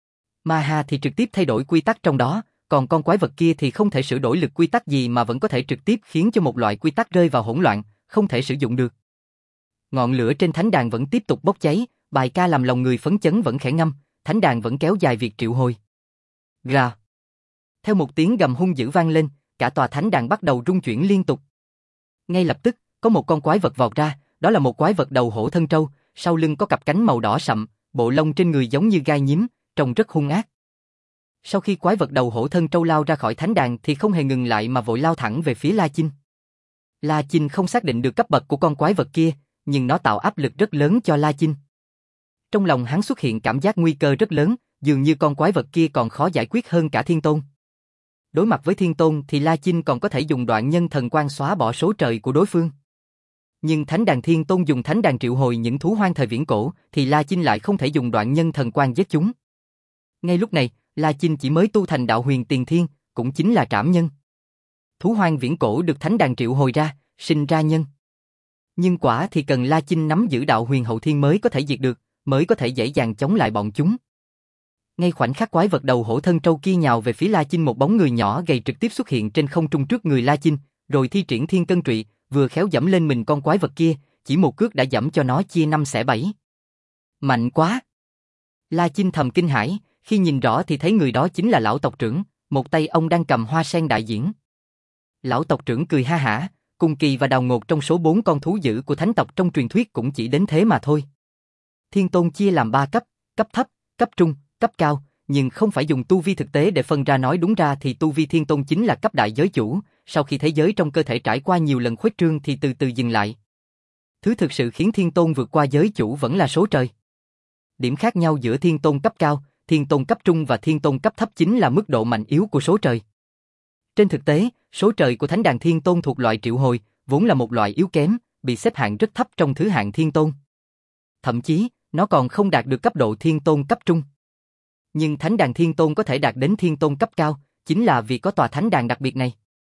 Ma Ha thì trực tiếp thay đổi quy tắc trong đó, còn con quái vật kia thì không thể sửa đổi lực quy tắc gì mà vẫn có thể trực tiếp khiến cho một loại quy tắc rơi vào hỗn loạn, không thể sử dụng được. Ngọn lửa trên thánh đàn vẫn tiếp tục bốc cháy, bài ca làm lòng người phấn chấn vẫn khẽ ngâm, thánh đàn vẫn kéo dài việc triệu hồi. Gà. Theo một tiếng gầm hung dữ vang lên, cả tòa thánh đàn bắt đầu rung chuyển liên tục. Ngay lập tức, có một con quái vật vọt ra, đó là một quái vật đầu hổ thân trâu, sau lưng có cặp cánh màu đỏ sậm, bộ lông trên người giống như gai nhím, trông rất hung ác. Sau khi quái vật đầu hổ thân trâu lao ra khỏi thánh đàn thì không hề ngừng lại mà vội lao thẳng về phía La Chinh. La Chinh không xác định được cấp bậc của con quái vật kia, nhưng nó tạo áp lực rất lớn cho La Chinh. Trong lòng hắn xuất hiện cảm giác nguy cơ rất lớn, dường như con quái vật kia còn khó giải quyết hơn cả Thiên Tôn. Đối mặt với Thiên Tôn thì La Chinh còn có thể dùng đoạn nhân thần quang xóa bỏ số trời của đối phương. Nhưng thánh đàn Thiên Tôn dùng thánh đàn triệu hồi những thú hoang thời viễn cổ thì La Chinh lại không thể dùng đoạn nhân thần quang giết chúng. Ngay lúc này, La Chinh chỉ mới tu thành đạo huyền tiền thiên, cũng chính là trảm nhân. Thú hoang viễn cổ được thánh đàn triệu hồi ra, sinh ra nhân. Nhưng quả thì cần La Chinh nắm giữ đạo huyền hậu thiên mới có thể diệt được, mới có thể dễ dàng chống lại bọn chúng. Ngay khoảnh khắc quái vật đầu hổ thân trâu kia nhào về phía La Chinh, một bóng người nhỏ gầy trực tiếp xuất hiện trên không trung trước người La Chinh, rồi thi triển thiên cân trụy, vừa khéo dẫm lên mình con quái vật kia, chỉ một cước đã dẫm cho nó chia năm xẻ bảy. Mạnh quá! La Chinh thầm kinh hãi, khi nhìn rõ thì thấy người đó chính là lão tộc trưởng, một tay ông đang cầm hoa sen đại diễn. Lão tộc trưởng cười ha hả, Cung Kỳ và Đào Ngột trong số bốn con thú dữ của thánh tộc trong truyền thuyết cũng chỉ đến thế mà thôi. Thiên Tôn chia làm ba cấp, cấp thấp, cấp trung, cấp cao, nhưng không phải dùng tu vi thực tế để phân ra, nói đúng ra thì tu vi Thiên Tôn chính là cấp đại giới chủ, sau khi thế giới trong cơ thể trải qua nhiều lần khuếch trương thì từ từ dừng lại. Thứ thực sự khiến Thiên Tôn vượt qua giới chủ vẫn là số trời. Điểm khác nhau giữa Thiên Tôn cấp cao, Thiên Tôn cấp trung và Thiên Tôn cấp thấp chính là mức độ mạnh yếu của số trời. Trên thực tế, số trời của thánh đàn Thiên Tôn thuộc loại triệu hồi, vốn là một loại yếu kém, bị xếp hạng rất thấp trong thứ hạng Thiên Tôn. Thậm chí, nó còn không đạt được cấp độ Thiên Tôn cấp trung. Nhưng thánh đàn Thiên Tôn có thể đạt đến Thiên Tôn cấp cao, chính là vì có tòa thánh đàn đặc biệt này.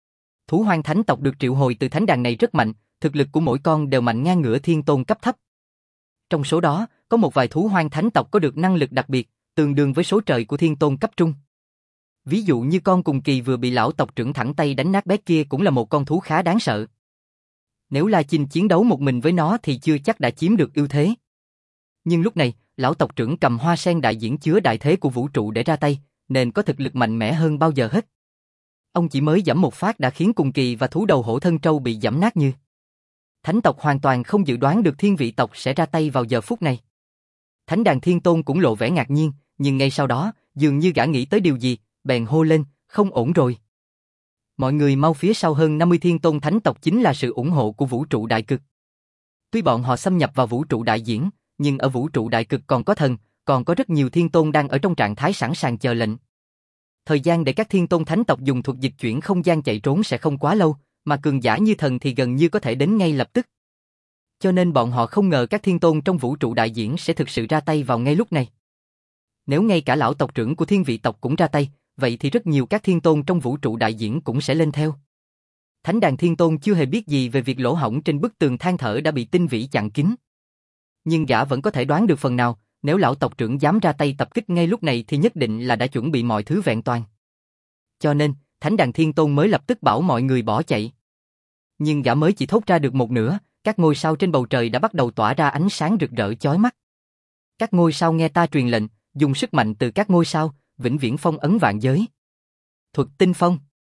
Thú hoang thánh tộc được triệu hồi từ thánh đàn này rất mạnh, thực lực của mỗi con đều mạnh ngang ngửa Thiên Tôn cấp thấp. Trong số đó, có một vài thú hoang thánh tộc có được năng lực đặc biệt, tương đương với số trời của Thiên Tôn cấp trung. Ví dụ như con cùng kỳ vừa bị lão tộc trưởng thẳng tay đánh nát bét kia cũng là một con thú khá đáng sợ. Nếu La Chinh chiến đấu một mình với nó thì chưa chắc đã chiếm được ưu thế. Nhưng lúc này, lão tộc trưởng cầm hoa sen đại diễn chứa đại thế của vũ trụ để ra tay, nên có thực lực mạnh mẽ hơn bao giờ hết. Ông chỉ mới giẫm một phát đã khiến cùng kỳ và thú đầu hổ thân trâu bị giẫm nát như. Thánh tộc hoàn toàn không dự đoán được thiên vị tộc sẽ ra tay vào giờ phút này. Thánh đàn thiên tôn cũng lộ vẻ ngạc nhiên, nhưng ngay sau đó, dường như gã nghĩ tới điều gì, bèn hô lên, không ổn rồi. Mọi người mau phía sau hơn năm mươi thiên tôn thánh tộc chính là sự ủng hộ của vũ trụ đại cực. Tuy bọn họ xâm nhập vào vũ trụ đại diễn, nhưng ở vũ trụ đại cực còn có thần, còn có rất nhiều thiên tôn đang ở trong trạng thái sẵn sàng chờ lệnh. Thời gian để các thiên tôn thánh tộc dùng thuật dịch chuyển không gian chạy trốn sẽ không quá lâu, mà cường giả như thần thì gần như có thể đến ngay lập tức. Cho nên bọn họ không ngờ các thiên tôn trong vũ trụ đại diễn sẽ thực sự ra tay vào ngay lúc này. Nếu ngay cả lão tộc trưởng của thiên vị tộc cũng ra tay, vậy thì rất nhiều các thiên tôn trong vũ trụ đại diễn cũng sẽ lên theo. Thánh đàn thiên tôn chưa hề biết gì về việc lỗ hổng trên bức tường than thở đã bị tinh vĩ chặn kín. Nhưng gã vẫn có thể đoán được phần nào, nếu lão tộc trưởng dám ra tay tập kích ngay lúc này thì nhất định là đã chuẩn bị mọi thứ vẹn toàn. Cho nên, Thánh đàn thiên tôn mới lập tức bảo mọi người bỏ chạy. Nhưng gã mới chỉ thốt ra được một nửa, các ngôi sao trên bầu trời đã bắt đầu tỏa ra ánh sáng rực rỡ chói mắt. Các ngôi sao nghe ta truyền lệnh, dùng sức mạnh từ các ngôi sao, vĩnh viễn phong ấn vạn giới. Thuật tinh phong.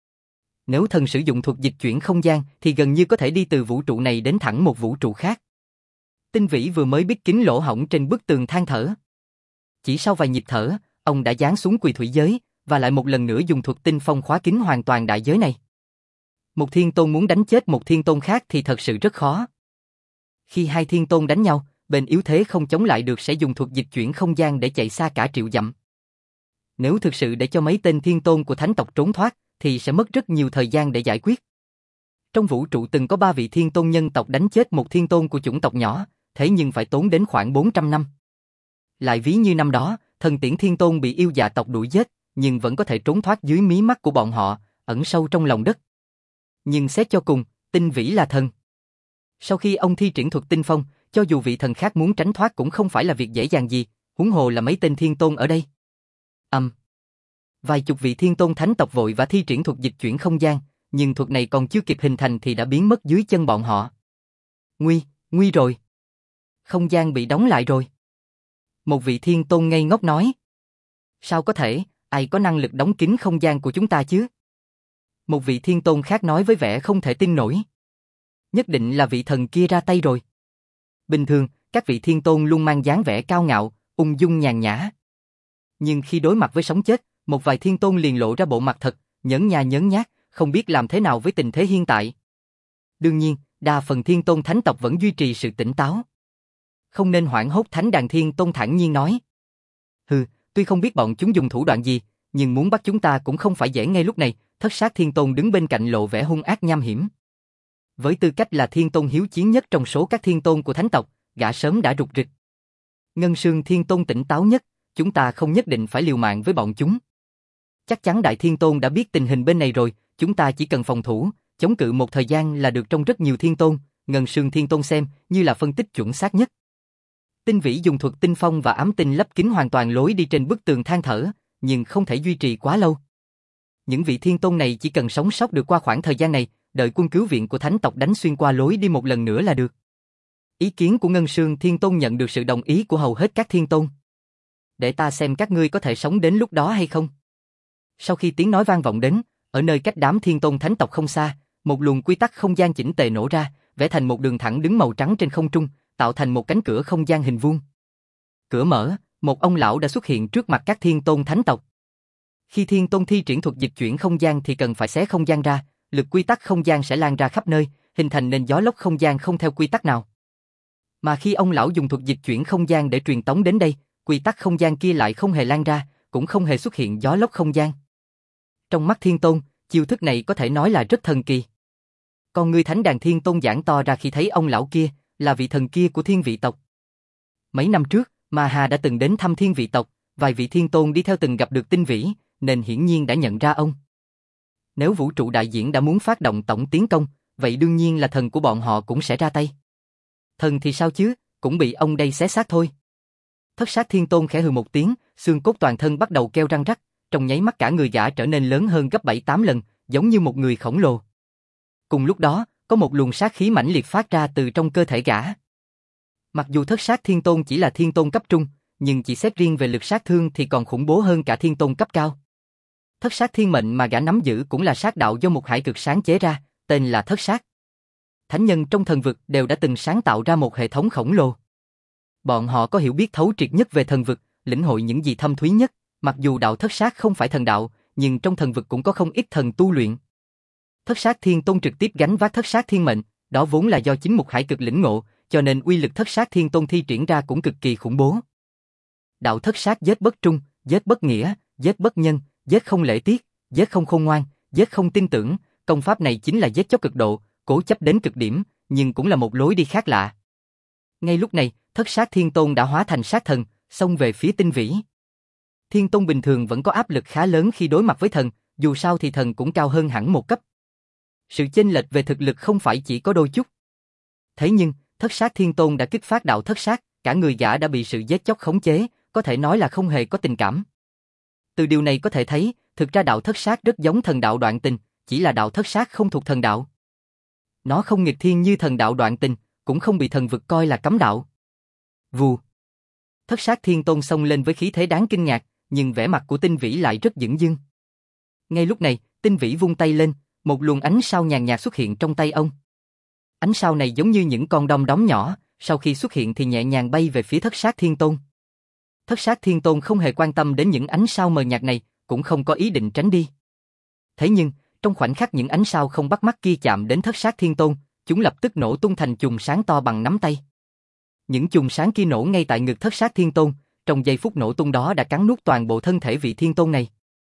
Nếu thần sử dụng thuật dịch chuyển không gian thì gần như có thể đi từ vũ trụ này đến thẳng một vũ trụ khác. Tinh vĩ vừa mới biết kín lỗ hổng trên bức tường than thở. Chỉ sau vài nhịp thở, ông đã giáng xuống quỳ thủy giới, và lại một lần nữa dùng thuật tinh phong khóa kín hoàn toàn đại giới này. Một thiên tôn muốn đánh chết một thiên tôn khác thì thật sự rất khó. Khi hai thiên tôn đánh nhau, bên yếu thế không chống lại được sẽ dùng thuật dịch chuyển không gian để chạy xa cả triệu dặm. Nếu thực sự để cho mấy tên thiên tôn của thánh tộc trốn thoát, thì sẽ mất rất nhiều thời gian để giải quyết. Trong vũ trụ từng có ba vị thiên tôn nhân tộc đánh chết một thiên tôn của chủng tộc nhỏ, thế nhưng phải tốn đến khoảng bốn trăm năm. Lại ví như năm đó, thần tiễn thiên tôn bị yêu dạ tộc đuổi giết, nhưng vẫn có thể trốn thoát dưới mí mắt của bọn họ, ẩn sâu trong lòng đất. Nhưng xét cho cùng, tinh vĩ là thần. Sau khi ông thi triển thuật tinh phong, cho dù vị thần khác muốn tránh thoát cũng không phải là việc dễ dàng gì, huống hồ là mấy tên thiên tôn ở đây. Âm. Um. Vài chục vị thiên tôn thánh tộc vội và thi triển thuật dịch chuyển không gian, nhưng thuật này còn chưa kịp hình thành thì đã biến mất dưới chân bọn họ. Nguy, nguy rồi. Không gian bị đóng lại rồi. Một vị thiên tôn ngây ngốc nói. Sao có thể, ai có năng lực đóng kín không gian của chúng ta chứ? Một vị thiên tôn khác nói với vẻ không thể tin nổi. Nhất định là vị thần kia ra tay rồi. Bình thường, các vị thiên tôn luôn mang dáng vẻ cao ngạo, ung dung nhàn nhã. Nhưng khi đối mặt với sống chết, một vài thiên tôn liền lộ ra bộ mặt thật, nhẫn nha nhấn nhát, không biết làm thế nào với tình thế hiện tại. Đương nhiên, đa phần thiên tôn thánh tộc vẫn duy trì sự tỉnh táo. Không nên hoảng hốt. Thánh đàn thiên tôn thản nhiên nói. Hừ, tuy không biết bọn chúng dùng thủ đoạn gì, nhưng muốn bắt chúng ta cũng không phải dễ ngay lúc này. Thất sát thiên tôn đứng bên cạnh lộ vẻ hung ác nham hiểm. Với tư cách là thiên tôn hiếu chiến nhất trong số các thiên tôn của thánh tộc, gã sớm đã rụt rịch. Ngân Sương thiên tôn tỉnh táo nhất, chúng ta không nhất định phải liều mạng với bọn chúng. Chắc chắn đại thiên tôn đã biết tình hình bên này rồi, chúng ta chỉ cần phòng thủ, chống cự một thời gian là được. Trong rất nhiều thiên tôn, Ngân Sương thiên tôn xem như là phân tích chuẩn xác nhất. Tinh vĩ dùng thuật tinh phong và ám tinh lấp kín hoàn toàn lối đi trên bức tường than thở, nhưng không thể duy trì quá lâu. Những vị thiên tôn này chỉ cần sống sót được qua khoảng thời gian này, đợi quân cứu viện của thánh tộc đánh xuyên qua lối đi một lần nữa là được. Ý kiến của Ngân Sương thiên tôn nhận được sự đồng ý của hầu hết các thiên tôn. Để ta xem các ngươi có thể sống đến lúc đó hay không. Sau khi tiếng nói vang vọng đến, ở nơi cách đám thiên tôn thánh tộc không xa, một luồng quy tắc không gian chỉnh tề nổ ra, vẽ thành một đường thẳng đứng màu trắng trên không trung, tạo thành một cánh cửa không gian hình vuông. Cửa mở, một ông lão đã xuất hiện trước mặt các thiên tôn thánh tộc. Khi thiên tôn thi triển thuật dịch chuyển không gian thì cần phải xé không gian ra, lực quy tắc không gian sẽ lan ra khắp nơi, hình thành nên gió lốc không gian không theo quy tắc nào. Mà khi ông lão dùng thuật dịch chuyển không gian để truyền tống đến đây, quy tắc không gian kia lại không hề lan ra, cũng không hề xuất hiện gió lốc không gian. Trong mắt thiên tôn, chiêu thức này có thể nói là rất thần kỳ. Còn người thánh đàn thiên tôn giãn to ra khi thấy ông lão kia, là vị thần kia của thiên vị tộc. Mấy năm trước, Ma Hà đã từng đến thăm thiên vị tộc, vài vị thiên tôn đi theo từng gặp được tinh vĩ, nên hiển nhiên đã nhận ra ông. Nếu vũ trụ đại diễn đã muốn phát động tổng tiến công, vậy đương nhiên là thần của bọn họ cũng sẽ ra tay. Thần thì sao chứ, cũng bị ông đây xé xác thôi. Thất sát thiên tôn khẽ hừ một tiếng, xương cốt toàn thân bắt đầu kêu răng rắc, trong nháy mắt cả người gã trở nên lớn hơn gấp bảy tám lần, giống như một người khổng lồ. Cùng lúc đó, có một luồng sát khí mãnh liệt phát ra từ trong cơ thể gã. Mặc dù Thất Sát Thiên Tôn chỉ là thiên tôn cấp trung, nhưng chỉ xét riêng về lực sát thương thì còn khủng bố hơn cả thiên tôn cấp cao. Thất sát thiên mệnh mà gã nắm giữ cũng là sát đạo do một hải cực sáng chế ra, tên là Thất Sát. Thánh nhân trong thần vực đều đã từng sáng tạo ra một hệ thống khổng lồ. Bọn họ có hiểu biết thấu triệt nhất về thần vực, lĩnh hội những gì thâm thúy nhất, mặc dù đạo Thất Sát không phải thần đạo, nhưng trong thần vực cũng có không ít thần tu luyện. Thất Sát Thiên Tôn trực tiếp gánh vác Thất Sát Thiên Mệnh, đó vốn là do chính một hải cực lĩnh ngộ, cho nên uy lực Thất Sát Thiên Tôn thi triển ra cũng cực kỳ khủng bố. Đạo Thất Sát giết bất trung, giết bất nghĩa, giết bất nhân, giết không lễ tiết, giết không khôn ngoan, giết không tin tưởng, công pháp này chính là giết chóc cực độ, cố chấp đến cực điểm, nhưng cũng là một lối đi khác lạ. Ngay lúc này, Thất Sát Thiên Tôn đã hóa thành sát thần, xông về phía Tinh Vĩ. Thiên Tôn bình thường vẫn có áp lực khá lớn khi đối mặt với thần, dù sao thì thần cũng cao hơn hẳn một cấp. Sự chênh lệch về thực lực không phải chỉ có đôi chút. Thế nhưng, Thất Sát Thiên Tôn đã kích phát đạo Thất Sát, cả người gã đã bị sự giết chóc khống chế, có thể nói là không hề có tình cảm. Từ điều này có thể thấy, thực ra đạo Thất Sát rất giống thần đạo Đoạn Tình, chỉ là đạo Thất Sát không thuộc thần đạo. Nó không nghịch thiên như thần đạo Đoạn Tình, cũng không bị thần vực coi là cấm đạo. Vù. Thất Sát Thiên Tôn xông lên với khí thế đáng kinh ngạc, nhưng vẻ mặt của Tinh Vĩ lại rất dửng dưng. Ngay lúc này, Tinh Vĩ vung tay lên, một luồng ánh sao nhàn nhạt xuất hiện trong tay ông. Ánh sao này giống như những con đom đóm nhỏ, sau khi xuất hiện thì nhẹ nhàng bay về phía Thất Sát Thiên Tôn. Thất Sát Thiên Tôn không hề quan tâm đến những ánh sao mờ nhạt này, cũng không có ý định tránh đi. Thế nhưng, trong khoảnh khắc những ánh sao không bắt mắt kia chạm đến Thất Sát Thiên Tôn, chúng lập tức nổ tung thành chùm sáng to bằng nắm tay. Những chùm sáng kia nổ ngay tại ngực Thất Sát Thiên Tôn, trong giây phút nổ tung đó đã cắn nuốt toàn bộ thân thể vị Thiên Tôn này.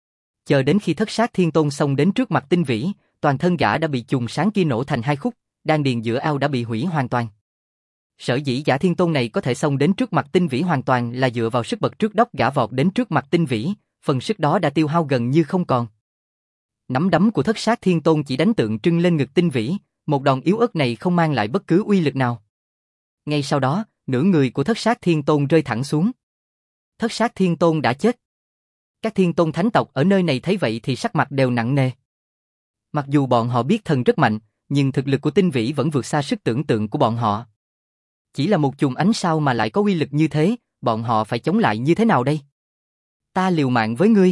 Chờ đến khi Thất Sát Thiên Tôn xông đến trước mặt Tinh Vĩ, toàn thân gã đã bị chùm sáng kia nổ thành hai khúc, đan điền giữa ao đã bị hủy hoàn toàn. Sở dĩ gã Thiên Tôn này có thể xông đến trước mặt Tinh Vĩ hoàn toàn là dựa vào sức bật trước đốc gã vọt đến trước mặt Tinh Vĩ, phần sức đó đã tiêu hao gần như không còn. Nắm đấm của Thất Sát Thiên Tôn chỉ đánh tượng trưng lên ngực Tinh Vĩ, một đòn yếu ớt này không mang lại bất cứ uy lực nào. Ngay sau đó, nửa người của Thất Sát Thiên Tôn rơi thẳng xuống. Thất Sát Thiên Tôn đã chết. Các Thiên Tôn thánh tộc ở nơi này thấy vậy thì sắc mặt đều nặng nề. Mặc dù bọn họ biết thần rất mạnh, nhưng thực lực của Tinh Vĩ vẫn vượt xa sức tưởng tượng của bọn họ. Chỉ là một chùm ánh sao mà lại có uy lực như thế, bọn họ phải chống lại như thế nào đây? Ta liều mạng với ngươi.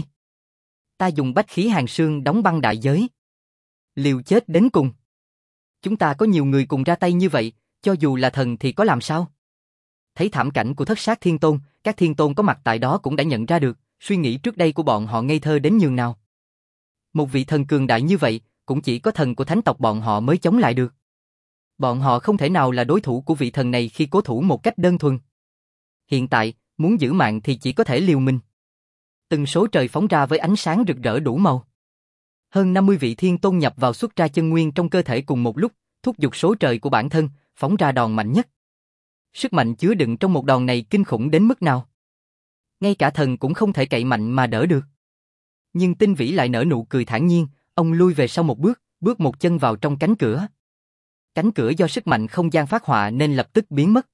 Ta dùng bách khí hàng xương đóng băng đại giới. Liều chết đến cùng. Chúng ta có nhiều người cùng ra tay như vậy, cho dù là thần thì có làm sao? Thấy thảm cảnh của Thất Sát Thiên Tôn, các Thiên Tôn có mặt tại đó cũng đã nhận ra được, suy nghĩ trước đây của bọn họ ngây thơ đến nhường nào. Một vị thần cường đại như vậy, cũng chỉ có thần của thánh tộc bọn họ mới chống lại được. Bọn họ không thể nào là đối thủ của vị thần này khi cố thủ một cách đơn thuần. Hiện tại, muốn giữ mạng thì chỉ có thể liều mình. Từng số trời phóng ra với ánh sáng rực rỡ đủ màu. Hơn năm mươi vị Thiên Tôn nhập vào xuất ra chân nguyên trong cơ thể cùng một lúc, thúc giục số trời của bản thân, phóng ra đòn mạnh nhất. Sức mạnh chứa đựng trong một đòn này kinh khủng đến mức nào? Ngay cả thần cũng không thể cậy mạnh mà đỡ được. Nhưng Tinh Vĩ lại nở nụ cười thản nhiên, ông lui về sau một bước, bước một chân vào trong cánh cửa. Cánh cửa do sức mạnh không gian phát họa nên lập tức biến mất.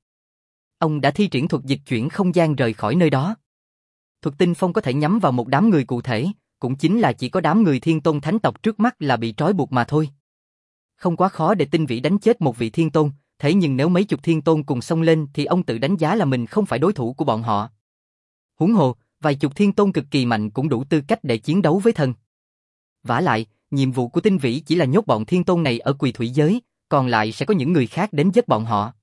Ông đã thi triển thuật dịch chuyển không gian rời khỏi nơi đó. Thuật tinh phong có thể nhắm vào một đám người cụ thể, cũng chính là chỉ có đám người Thiên Tôn thánh tộc trước mắt là bị trói buộc mà thôi. Không quá khó để Tinh Vĩ đánh chết một vị Thiên Tôn, thế nhưng nếu mấy chục Thiên Tôn cùng xông lên thì ông tự đánh giá là mình không phải đối thủ của bọn họ. Huống hồ, vài chục Thiên Tôn cực kỳ mạnh cũng đủ tư cách để chiến đấu với thần. Vả lại, nhiệm vụ của Tinh Vĩ chỉ là nhốt bọn Thiên Tôn này ở Quỳ Thủy giới, còn lại sẽ có những người khác đến giết bọn họ.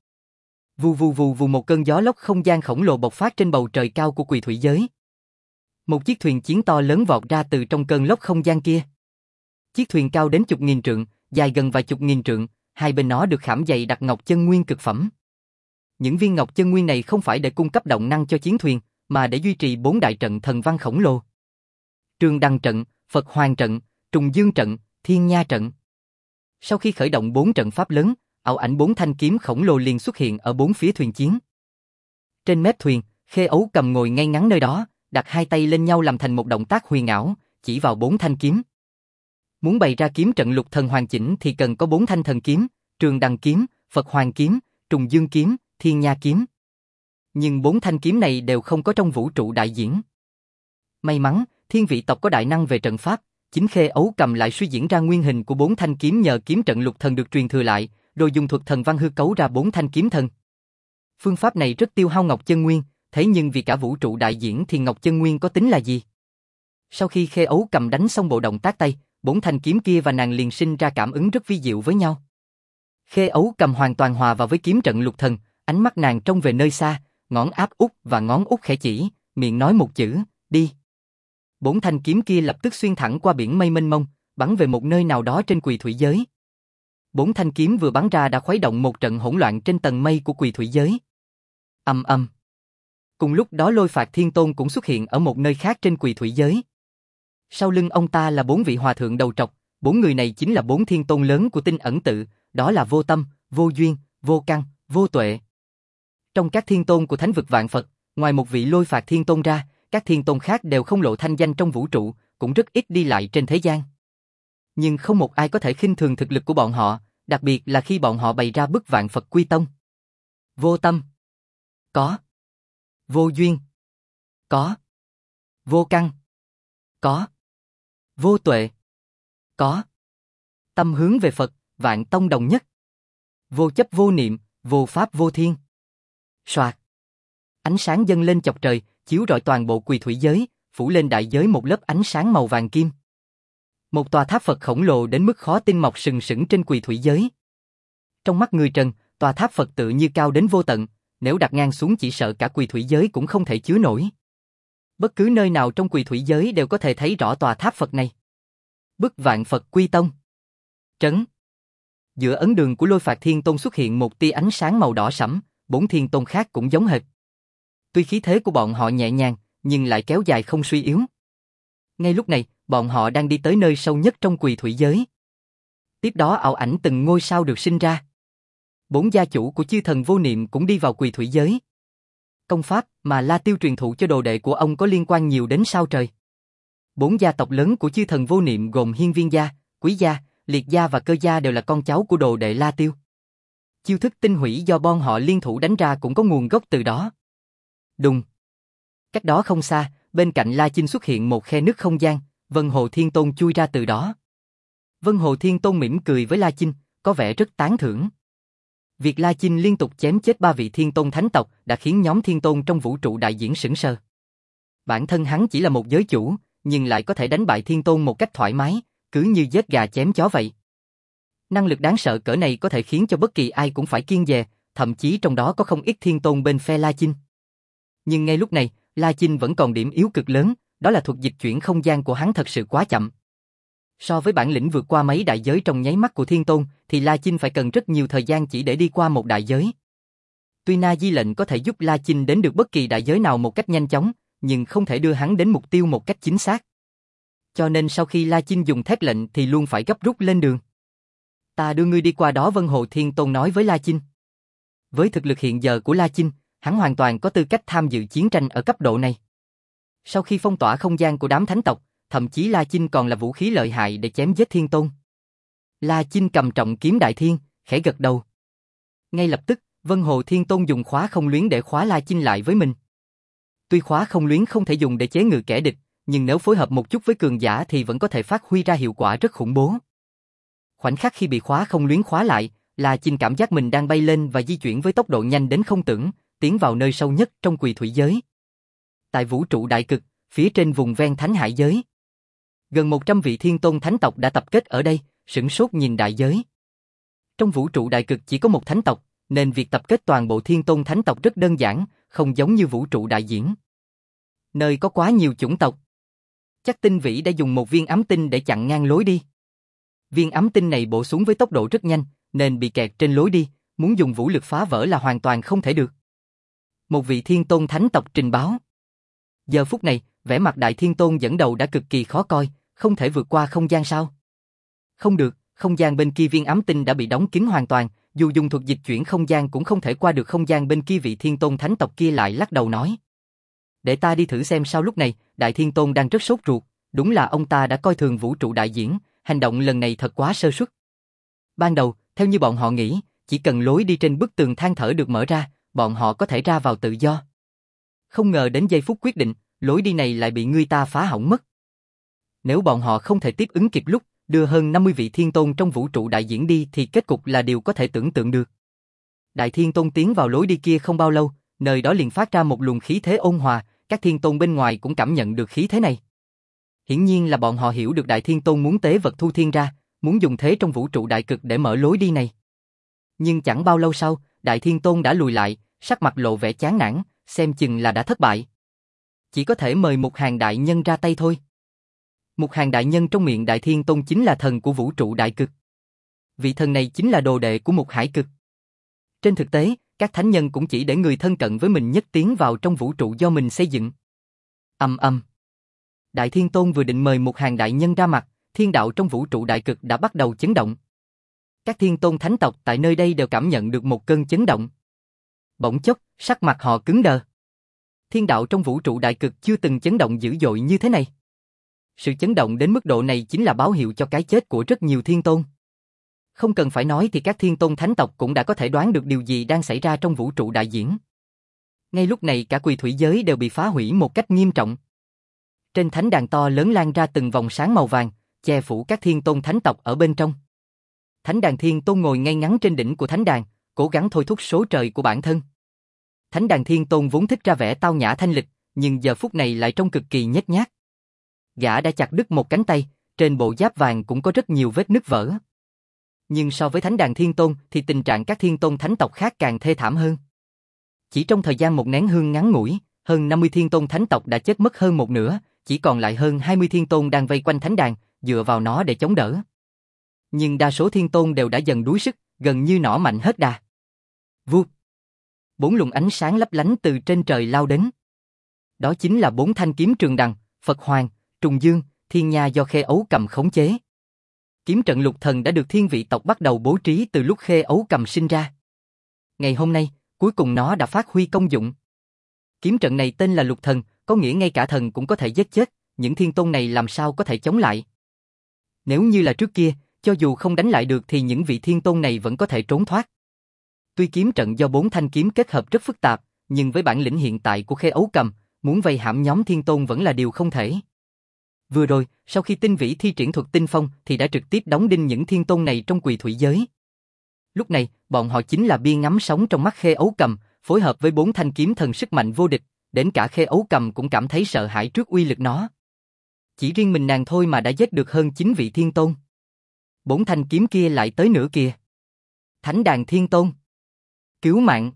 Vù vù vù vù một cơn gió lốc không gian khổng lồ bộc phát trên bầu trời cao của Quỳ Thủy giới. Một chiếc thuyền chiến to lớn vọt ra từ trong cơn lốc không gian kia. Chiếc thuyền cao đến chục nghìn trượng, dài gần vài chục nghìn trượng, hai bên nó được khảm dày đặc ngọc chân nguyên cực phẩm. Những viên ngọc chân nguyên này không phải để cung cấp động năng cho chiến thuyền, mà để duy trì bốn đại trận thần văn khổng lồ. Trường Đăng trận, Phật Hoàng trận, Trùng Dương trận, Thiên Nha trận. Sau khi khởi động bốn trận pháp lớn, ảo ảnh bốn thanh kiếm khổng lồ liền xuất hiện ở bốn phía thuyền chiến. Trên mép thuyền, Khê Ấu Cầm ngồi ngay ngắn nơi đó, đặt hai tay lên nhau làm thành một động tác huyền ảo, chỉ vào bốn thanh kiếm. Muốn bày ra kiếm trận lục thần hoàn chỉnh thì cần có bốn thanh thần kiếm, Trường Đăng kiếm, Phật Hoàng kiếm, Trùng Dương kiếm, Thiên Nha kiếm. Nhưng bốn thanh kiếm này đều không có trong vũ trụ đại diễn. May mắn, Thiên vị tộc có đại năng về trận pháp, chính Khê Ấu Cầm lại suy diễn ra nguyên hình của bốn thanh kiếm nhờ kiếm trận lục thần được truyền thừa lại, rồi dùng thuật thần văn hư cấu ra bốn thanh kiếm thần. Phương pháp này rất tiêu hao Ngọc Chân Nguyên, thế nhưng vì cả vũ trụ đại diễn thì Ngọc Chân Nguyên có tính là gì? Sau khi Khê Ấu Cầm đánh xong bộ động tác tay, bốn thanh kiếm kia và nàng liền sinh ra cảm ứng rất vi diệu với nhau. Khê Ấu Cầm hoàn toàn hòa vào với kiếm trận lục thần, ánh mắt nàng trông về nơi xa, ngón áp út và ngón út khẽ chỉ, miệng nói một chữ, đi. Bốn thanh kiếm kia lập tức xuyên thẳng qua biển mây mênh mông, bắn về một nơi nào đó trên quỳ thủy giới. Bốn thanh kiếm vừa bắn ra đã khuấy động một trận hỗn loạn trên tầng mây của quỳ thủy giới. Ầm ầm. Cùng lúc đó Lôi Phạt Thiên Tôn cũng xuất hiện ở một nơi khác trên quỳ thủy giới. Sau lưng ông ta là bốn vị hòa thượng đầu trọc, bốn người này chính là bốn thiên tôn lớn của Tinh Ẩn Tự, đó là Vô Tâm, Vô Duyên, Vô Căn, Vô Tuệ. Trong các thiên tôn của thánh vực vạn Phật, ngoài một vị Lôi Phạt Thiên Tôn ra, các thiên tôn khác đều không lộ thanh danh trong vũ trụ, cũng rất ít đi lại trên thế gian. Nhưng không một ai có thể khinh thường thực lực của bọn họ, đặc biệt là khi bọn họ bày ra bức Vạn Phật Quy Tông. Vô Tâm. Có. Vô Duyên. Có. Vô Căn. Có. Vô Tuệ. Có. Tâm hướng về Phật, vạn tông đồng nhất. Vô chấp vô niệm, vô pháp vô thiên. Soạt. Ánh sáng dâng lên chọc trời, chiếu rọi toàn bộ quỳ thủy giới, phủ lên đại giới một lớp ánh sáng màu vàng kim. Một tòa tháp Phật khổng lồ đến mức khó tin mọc sừng sững trên quỳ thủy giới. Trong mắt người trần, tòa tháp Phật tự như cao đến vô tận, nếu đặt ngang xuống chỉ sợ cả quỳ thủy giới cũng không thể chứa nổi. Bất cứ nơi nào trong quỳ thủy giới đều có thể thấy rõ tòa tháp Phật này. Bức Vạn Phật Quy Tông. Trấn. Giữa ấn đường của Lôi Phạt Thiên Tôn xuất hiện một tia ánh sáng màu đỏ sẫm, bốn thiên tôn khác cũng giống hệt. Tuy khí thế của bọn họ nhẹ nhàng, nhưng lại kéo dài không suy yếu. Ngay lúc này, bọn họ đang đi tới nơi sâu nhất trong quỳ thủy giới. Tiếp đó ảo ảnh từng ngôi sao được sinh ra. Bốn gia chủ của chư thần vô niệm cũng đi vào quỳ thủy giới. Công pháp mà La Tiêu truyền thụ cho đồ đệ của ông có liên quan nhiều đến sao trời. Bốn gia tộc lớn của chư thần vô niệm gồm Hiên Viên gia, Quý gia, Liệt gia và Cơ gia đều là con cháu của đồ đệ La Tiêu. Chiêu thức tinh hủy do bọn họ liên thủ đánh ra cũng có nguồn gốc từ đó. Đùng. Cách đó không xa, bên cạnh La Chinh xuất hiện một khe nứt không gian, Vân Hồ Thiên Tôn chui ra từ đó. Vân Hồ Thiên Tôn mỉm cười với La Chinh, có vẻ rất tán thưởng. Việc La Chinh liên tục chém chết ba vị Thiên Tôn thánh tộc đã khiến nhóm Thiên Tôn trong vũ trụ đại diễn sững sờ. Bản thân hắn chỉ là một giới chủ, nhưng lại có thể đánh bại Thiên Tôn một cách thoải mái, cứ như giết gà chém chó vậy. Năng lực đáng sợ cỡ này có thể khiến cho bất kỳ ai cũng phải kiêng dè, thậm chí trong đó có không ít Thiên Tôn bên phe La Chinh. Nhưng ngay lúc này, La Chinh vẫn còn điểm yếu cực lớn, đó là thuật dịch chuyển không gian của hắn thật sự quá chậm. So với bản lĩnh vượt qua mấy đại giới trong nháy mắt của Thiên Tôn, thì La Chinh phải cần rất nhiều thời gian chỉ để đi qua một đại giới. Tuy Na Di lệnh có thể giúp La Chinh đến được bất kỳ đại giới nào một cách nhanh chóng, nhưng không thể đưa hắn đến mục tiêu một cách chính xác. Cho nên sau khi La Chinh dùng thép lệnh thì luôn phải gấp rút lên đường. Ta đưa ngươi đi qua đó, Vân Hồ Thiên Tôn nói với La Chinh. Với thực lực hiện giờ của La Chinh, hắn hoàn toàn có tư cách tham dự chiến tranh ở cấp độ này. Sau khi phong tỏa không gian của đám thánh tộc, thậm chí La Chinh còn là vũ khí lợi hại để chém giết Thiên Tôn. La Chinh cầm trọng kiếm Đại Thiên, khẽ gật đầu. Ngay lập tức, Vân Hồ Thiên Tôn dùng khóa không luyến để khóa La Chinh lại với mình. Tuy khóa không luyến không thể dùng để chế ngự kẻ địch, nhưng nếu phối hợp một chút với cường giả thì vẫn có thể phát huy ra hiệu quả rất khủng bố. Khoảnh khắc khi bị khóa không luyến khóa lại, La Chinh cảm giác mình đang bay lên và di chuyển với tốc độ nhanh đến không tưởng, tiến vào nơi sâu nhất trong quỳ thủy giới. Tại vũ trụ đại cực, phía trên vùng ven thánh hải giới, gần một trăm vị Thiên Tôn thánh tộc đã tập kết ở đây, sửng sốt nhìn đại giới. Trong vũ trụ đại cực chỉ có một thánh tộc, nên việc tập kết toàn bộ Thiên Tôn thánh tộc rất đơn giản, không giống như vũ trụ đại diễn, nơi có quá nhiều chủng tộc. Chắc Tinh Vĩ đã dùng một viên ám tinh để chặn ngang lối đi. Viên ám tinh này bổ xuống với tốc độ rất nhanh, nên bị kẹt trên lối đi, muốn dùng vũ lực phá vỡ là hoàn toàn không thể được. Một vị Thiên Tôn thánh tộc trình báo. Giờ phút này, vẻ mặt Đại Thiên Tôn dẫn đầu đã cực kỳ khó coi, không thể vượt qua không gian sao? Không được, không gian bên kia viên ám tinh đã bị đóng kín hoàn toàn, dù dùng thuật dịch chuyển không gian cũng không thể qua được không gian bên kia. Vị Thiên Tôn thánh tộc kia lại lắc đầu nói. Để ta đi thử xem sao. Lúc này, Đại Thiên Tôn đang rất sốt ruột, đúng là ông ta đã coi thường vũ trụ đại diễn, hành động lần này thật quá sơ suất. Ban đầu, theo như bọn họ nghĩ, chỉ cần lối đi trên bức tường than thở được mở ra, bọn họ có thể ra vào tự do. Không ngờ đến giây phút quyết định, lối đi này lại bị người ta phá hỏng mất. Nếu bọn họ không thể tiếp ứng kịp lúc, đưa hơn năm mươi vị thiên tôn trong vũ trụ đại diễn đi thì kết cục là điều có thể tưởng tượng được. Đại thiên tôn tiến vào lối đi kia không bao lâu, nơi đó liền phát ra một luồng khí thế ôn hòa, các thiên tôn bên ngoài cũng cảm nhận được khí thế này. Hiển nhiên là bọn họ hiểu được đại thiên tôn muốn tế vật thu thiên ra, muốn dùng thế trong vũ trụ đại cực để mở lối đi này. Nhưng chẳng bao lâu sau, đại thiên tôn đã lùi lại, sắc mặt lộ vẻ chán nản, xem chừng là đã thất bại. Chỉ có thể mời một hàng đại nhân ra tay thôi. Một hàng đại nhân trong miệng đại thiên tôn chính là thần của vũ trụ đại cực. Vị thần này chính là đồ đệ của một hải cực. Trên thực tế, các thánh nhân cũng chỉ để người thân cận với mình nhất tiến vào trong vũ trụ do mình xây dựng. Ầm ầm. Đại thiên tôn vừa định mời một hàng đại nhân ra mặt, thiên đạo trong vũ trụ đại cực đã bắt đầu chấn động. Các thiên tôn thánh tộc tại nơi đây đều cảm nhận được một cơn chấn động. Bỗng chốc, sắc mặt họ cứng đờ. Thiên đạo trong vũ trụ đại cực chưa từng chấn động dữ dội như thế này. Sự chấn động đến mức độ này chính là báo hiệu cho cái chết của rất nhiều thiên tôn. Không cần phải nói thì các thiên tôn thánh tộc cũng đã có thể đoán được điều gì đang xảy ra trong vũ trụ đại diễn. Ngay lúc này cả quỳ thủy giới đều bị phá hủy một cách nghiêm trọng. Trên thánh đàn to lớn lan ra từng vòng sáng màu vàng, che phủ các thiên tôn thánh tộc ở bên trong. Thánh đàn thiên tôn ngồi ngay ngắn trên đỉnh của thánh đàn, cố gắng thôi thúc số trời của bản thân. Thánh đàn thiên tôn vốn thích ra vẻ tao nhã thanh lịch, nhưng giờ phút này lại trông cực kỳ nhếch nhác. Gã đã chặt đứt một cánh tay, trên bộ giáp vàng cũng có rất nhiều vết nứt vỡ. Nhưng so với thánh đàn thiên tôn thì tình trạng các thiên tôn thánh tộc khác càng thê thảm hơn. Chỉ trong thời gian một nén hương ngắn ngủi, hơn năm mươi thiên tôn thánh tộc đã chết mất hơn một nửa, chỉ còn lại hơn hai mươi thiên tôn đang vây quanh thánh đàn, dựa vào nó để chống đỡ. Nhưng đa số thiên tôn đều đã dần đuối sức, gần như nỏ mạnh hết đà. Vụt! Bốn luồng ánh sáng lấp lánh từ trên trời lao đến. Đó chính là bốn thanh kiếm Trường Đằng, Phật Hoàng, Trùng Dương, Thiên Nha do Khê Ấu Cầm khống chế. Kiếm trận lục thần đã được thiên vị tộc bắt đầu bố trí từ lúc Khê Ấu Cầm sinh ra. Ngày hôm nay, cuối cùng nó đã phát huy công dụng. Kiếm trận này tên là lục thần, có nghĩa ngay cả thần cũng có thể giết chết, những thiên tôn này làm sao có thể chống lại. Nếu như là trước kia, cho dù không đánh lại được thì những vị thiên tôn này vẫn có thể trốn thoát. Tuy kiếm trận do bốn thanh kiếm kết hợp rất phức tạp, nhưng với bản lĩnh hiện tại của Khê Ấu Cầm, muốn vây hãm nhóm thiên tôn vẫn là điều không thể. Vừa rồi, sau khi tinh vĩ thi triển thuật tinh phong thì đã trực tiếp đóng đinh những thiên tôn này trong quỳ thủy giới. Lúc này, bọn họ chính là bia ngắm sóng trong mắt Khê Ấu Cầm, phối hợp với bốn thanh kiếm thần sức mạnh vô địch, đến cả Khê Ấu Cầm cũng cảm thấy sợ hãi trước uy lực nó. Chỉ riêng mình nàng thôi mà đã giết được hơn chín vị thiên tôn. Bốn thanh kiếm kia lại tới nữa kìa. Thánh đàn thiên tôn. Cứu mạng.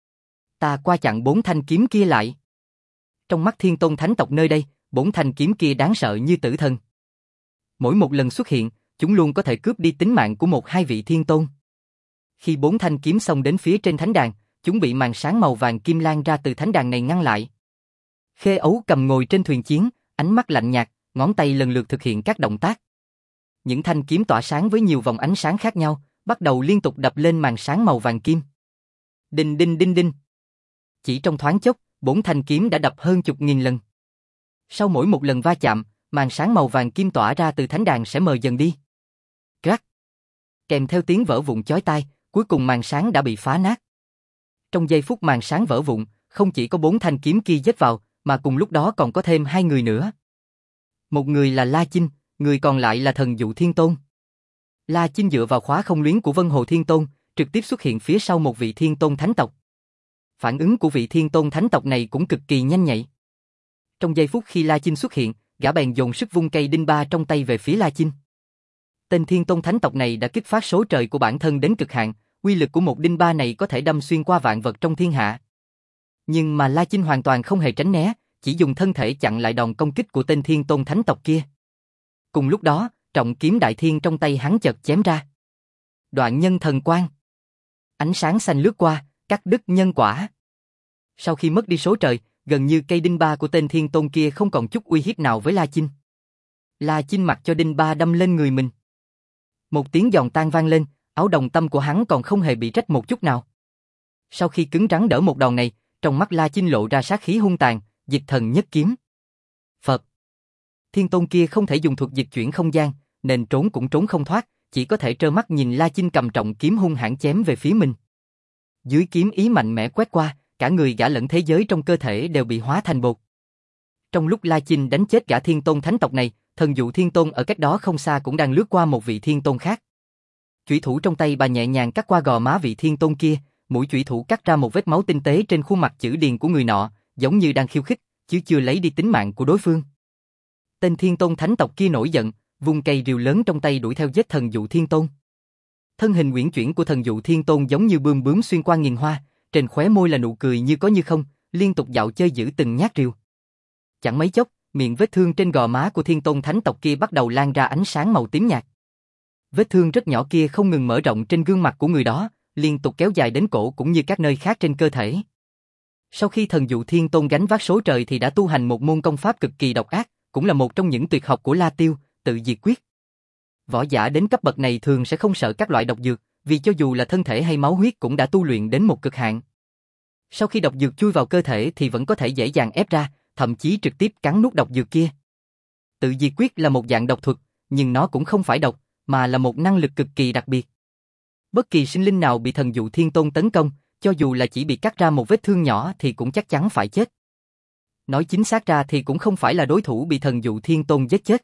Ta qua chặn bốn thanh kiếm kia lại. Trong mắt thiên tôn thánh tộc nơi đây, bốn thanh kiếm kia đáng sợ như tử thần. Mỗi một lần xuất hiện, chúng luôn có thể cướp đi tính mạng của một hai vị thiên tôn. Khi bốn thanh kiếm xông đến phía trên thánh đàn, chúng bị màn sáng màu vàng kim lan ra từ thánh đàn này ngăn lại. Khê Ấu Cầm ngồi trên thuyền chiến, ánh mắt lạnh nhạt, ngón tay lần lượt thực hiện các động tác. Những thanh kiếm tỏa sáng với nhiều vòng ánh sáng khác nhau, bắt đầu liên tục đập lên màn sáng màu vàng kim. Đinh đinh đinh đinh. Chỉ trong thoáng chốc, bốn thanh kiếm đã đập hơn chục nghìn lần. Sau mỗi một lần va chạm, màn sáng màu vàng kim tỏa ra từ thánh đàn sẽ mờ dần đi. Rắc. Kèm theo tiếng vỡ vụn chói tai, cuối cùng màn sáng đã bị phá nát. Trong giây phút màn sáng vỡ vụn, không chỉ có bốn thanh kiếm kia giết vào, mà cùng lúc đó còn có thêm hai người nữa. Một người là La Chinh, người còn lại là Thần Dụ Thiên Tôn. La Chinh dựa vào khóa không luyến của Vân Hồ Thiên Tôn, trực tiếp xuất hiện phía sau một vị Thiên Tôn Thánh tộc. Phản ứng của vị Thiên Tôn Thánh tộc này cũng cực kỳ nhanh nhạy. Trong giây phút khi La Chinh xuất hiện, gã bèn dồn sức vung cây đinh ba trong tay về phía La Chinh. Tên Thiên Tôn Thánh tộc này đã kích phát số trời của bản thân đến cực hạn, uy lực của một đinh ba này có thể đâm xuyên qua vạn vật trong thiên hạ. Nhưng mà La Chinh hoàn toàn không hề tránh né, chỉ dùng thân thể chặn lại đòn công kích của tên Thiên Tôn Thánh tộc kia. Cùng lúc đó, trọng kiếm đại thiên trong tay hắn chợt chém ra. Đoạn nhân thần quang. Ánh sáng xanh lướt qua, cắt đứt nhân quả. Sau khi mất đi số trời, gần như cây đinh ba của tên Thiên Tôn kia không còn chút uy hiếp nào với La Chinh. La Chinh mặc cho đinh ba đâm lên người mình. Một tiếng giòn tan vang lên, áo đồng tâm của hắn còn không hề bị rách một chút nào. Sau khi cứng rắn đỡ một đòn này, trong mắt La Chinh lộ ra sát khí hung tàn, dịch thần nhất kiếm. Phật. Thiên Tôn kia không thể dùng thuật dịch chuyển không gian, nên trốn cũng trốn không thoát, chỉ có thể trơ mắt nhìn La Chinh cầm trọng kiếm hung hãn chém về phía mình. Dưới kiếm ý mạnh mẽ quét qua, cả người gã lẫn thế giới trong cơ thể đều bị hóa thành bột. Trong lúc La Chinh đánh chết gã Thiên Tôn Thánh tộc này, thần dụ thiên tôn ở cách đó không xa cũng đang lướt qua một vị thiên tôn khác. Chủy thủ trong tay bà nhẹ nhàng cắt qua gò má vị thiên tôn kia, mũi chủy thủ cắt ra một vết máu tinh tế trên khuôn mặt chữ điền của người nọ, giống như đang khiêu khích, chứ chưa lấy đi tính mạng của đối phương. Tên thiên tôn thánh tộc kia nổi giận, vung cây rìu lớn trong tay đuổi theo giết thần dụ thiên tôn. Thân hình uyển chuyển của thần dụ thiên tôn giống như bươm bướm xuyên qua nghìn hoa, trên khóe môi là nụ cười như có như không, liên tục dạo chơi giữ từng nhát rìu. Chẳng mấy chốc, miệng vết thương trên gò má của thiên tôn thánh tộc kia bắt đầu lan ra ánh sáng màu tím nhạt. Vết thương rất nhỏ kia không ngừng mở rộng trên gương mặt của người đó, liên tục kéo dài đến cổ cũng như các nơi khác trên cơ thể. Sau khi thần dụ thiên tôn gánh vác số trời thì đã tu hành một môn công pháp cực kỳ độc ác, cũng là một trong những tuyệt học của La Tiêu, tự diệt quyết. Võ giả đến cấp bậc này thường sẽ không sợ các loại độc dược, vì cho dù là thân thể hay máu huyết cũng đã tu luyện đến một cực hạn. Sau khi độc dược chui vào cơ thể thì vẫn có thể dễ dàng ép ra, thậm chí trực tiếp cắn nuốt độc dược kia. Tự diệt quyết là một dạng độc thuật, nhưng nó cũng không phải độc, mà là một năng lực cực kỳ đặc biệt. Bất kỳ sinh linh nào bị thần dụ thiên tôn tấn công, cho dù là chỉ bị cắt ra một vết thương nhỏ thì cũng chắc chắn phải chết. Nói chính xác ra thì cũng không phải là đối thủ bị thần dụ thiên tôn giết chết,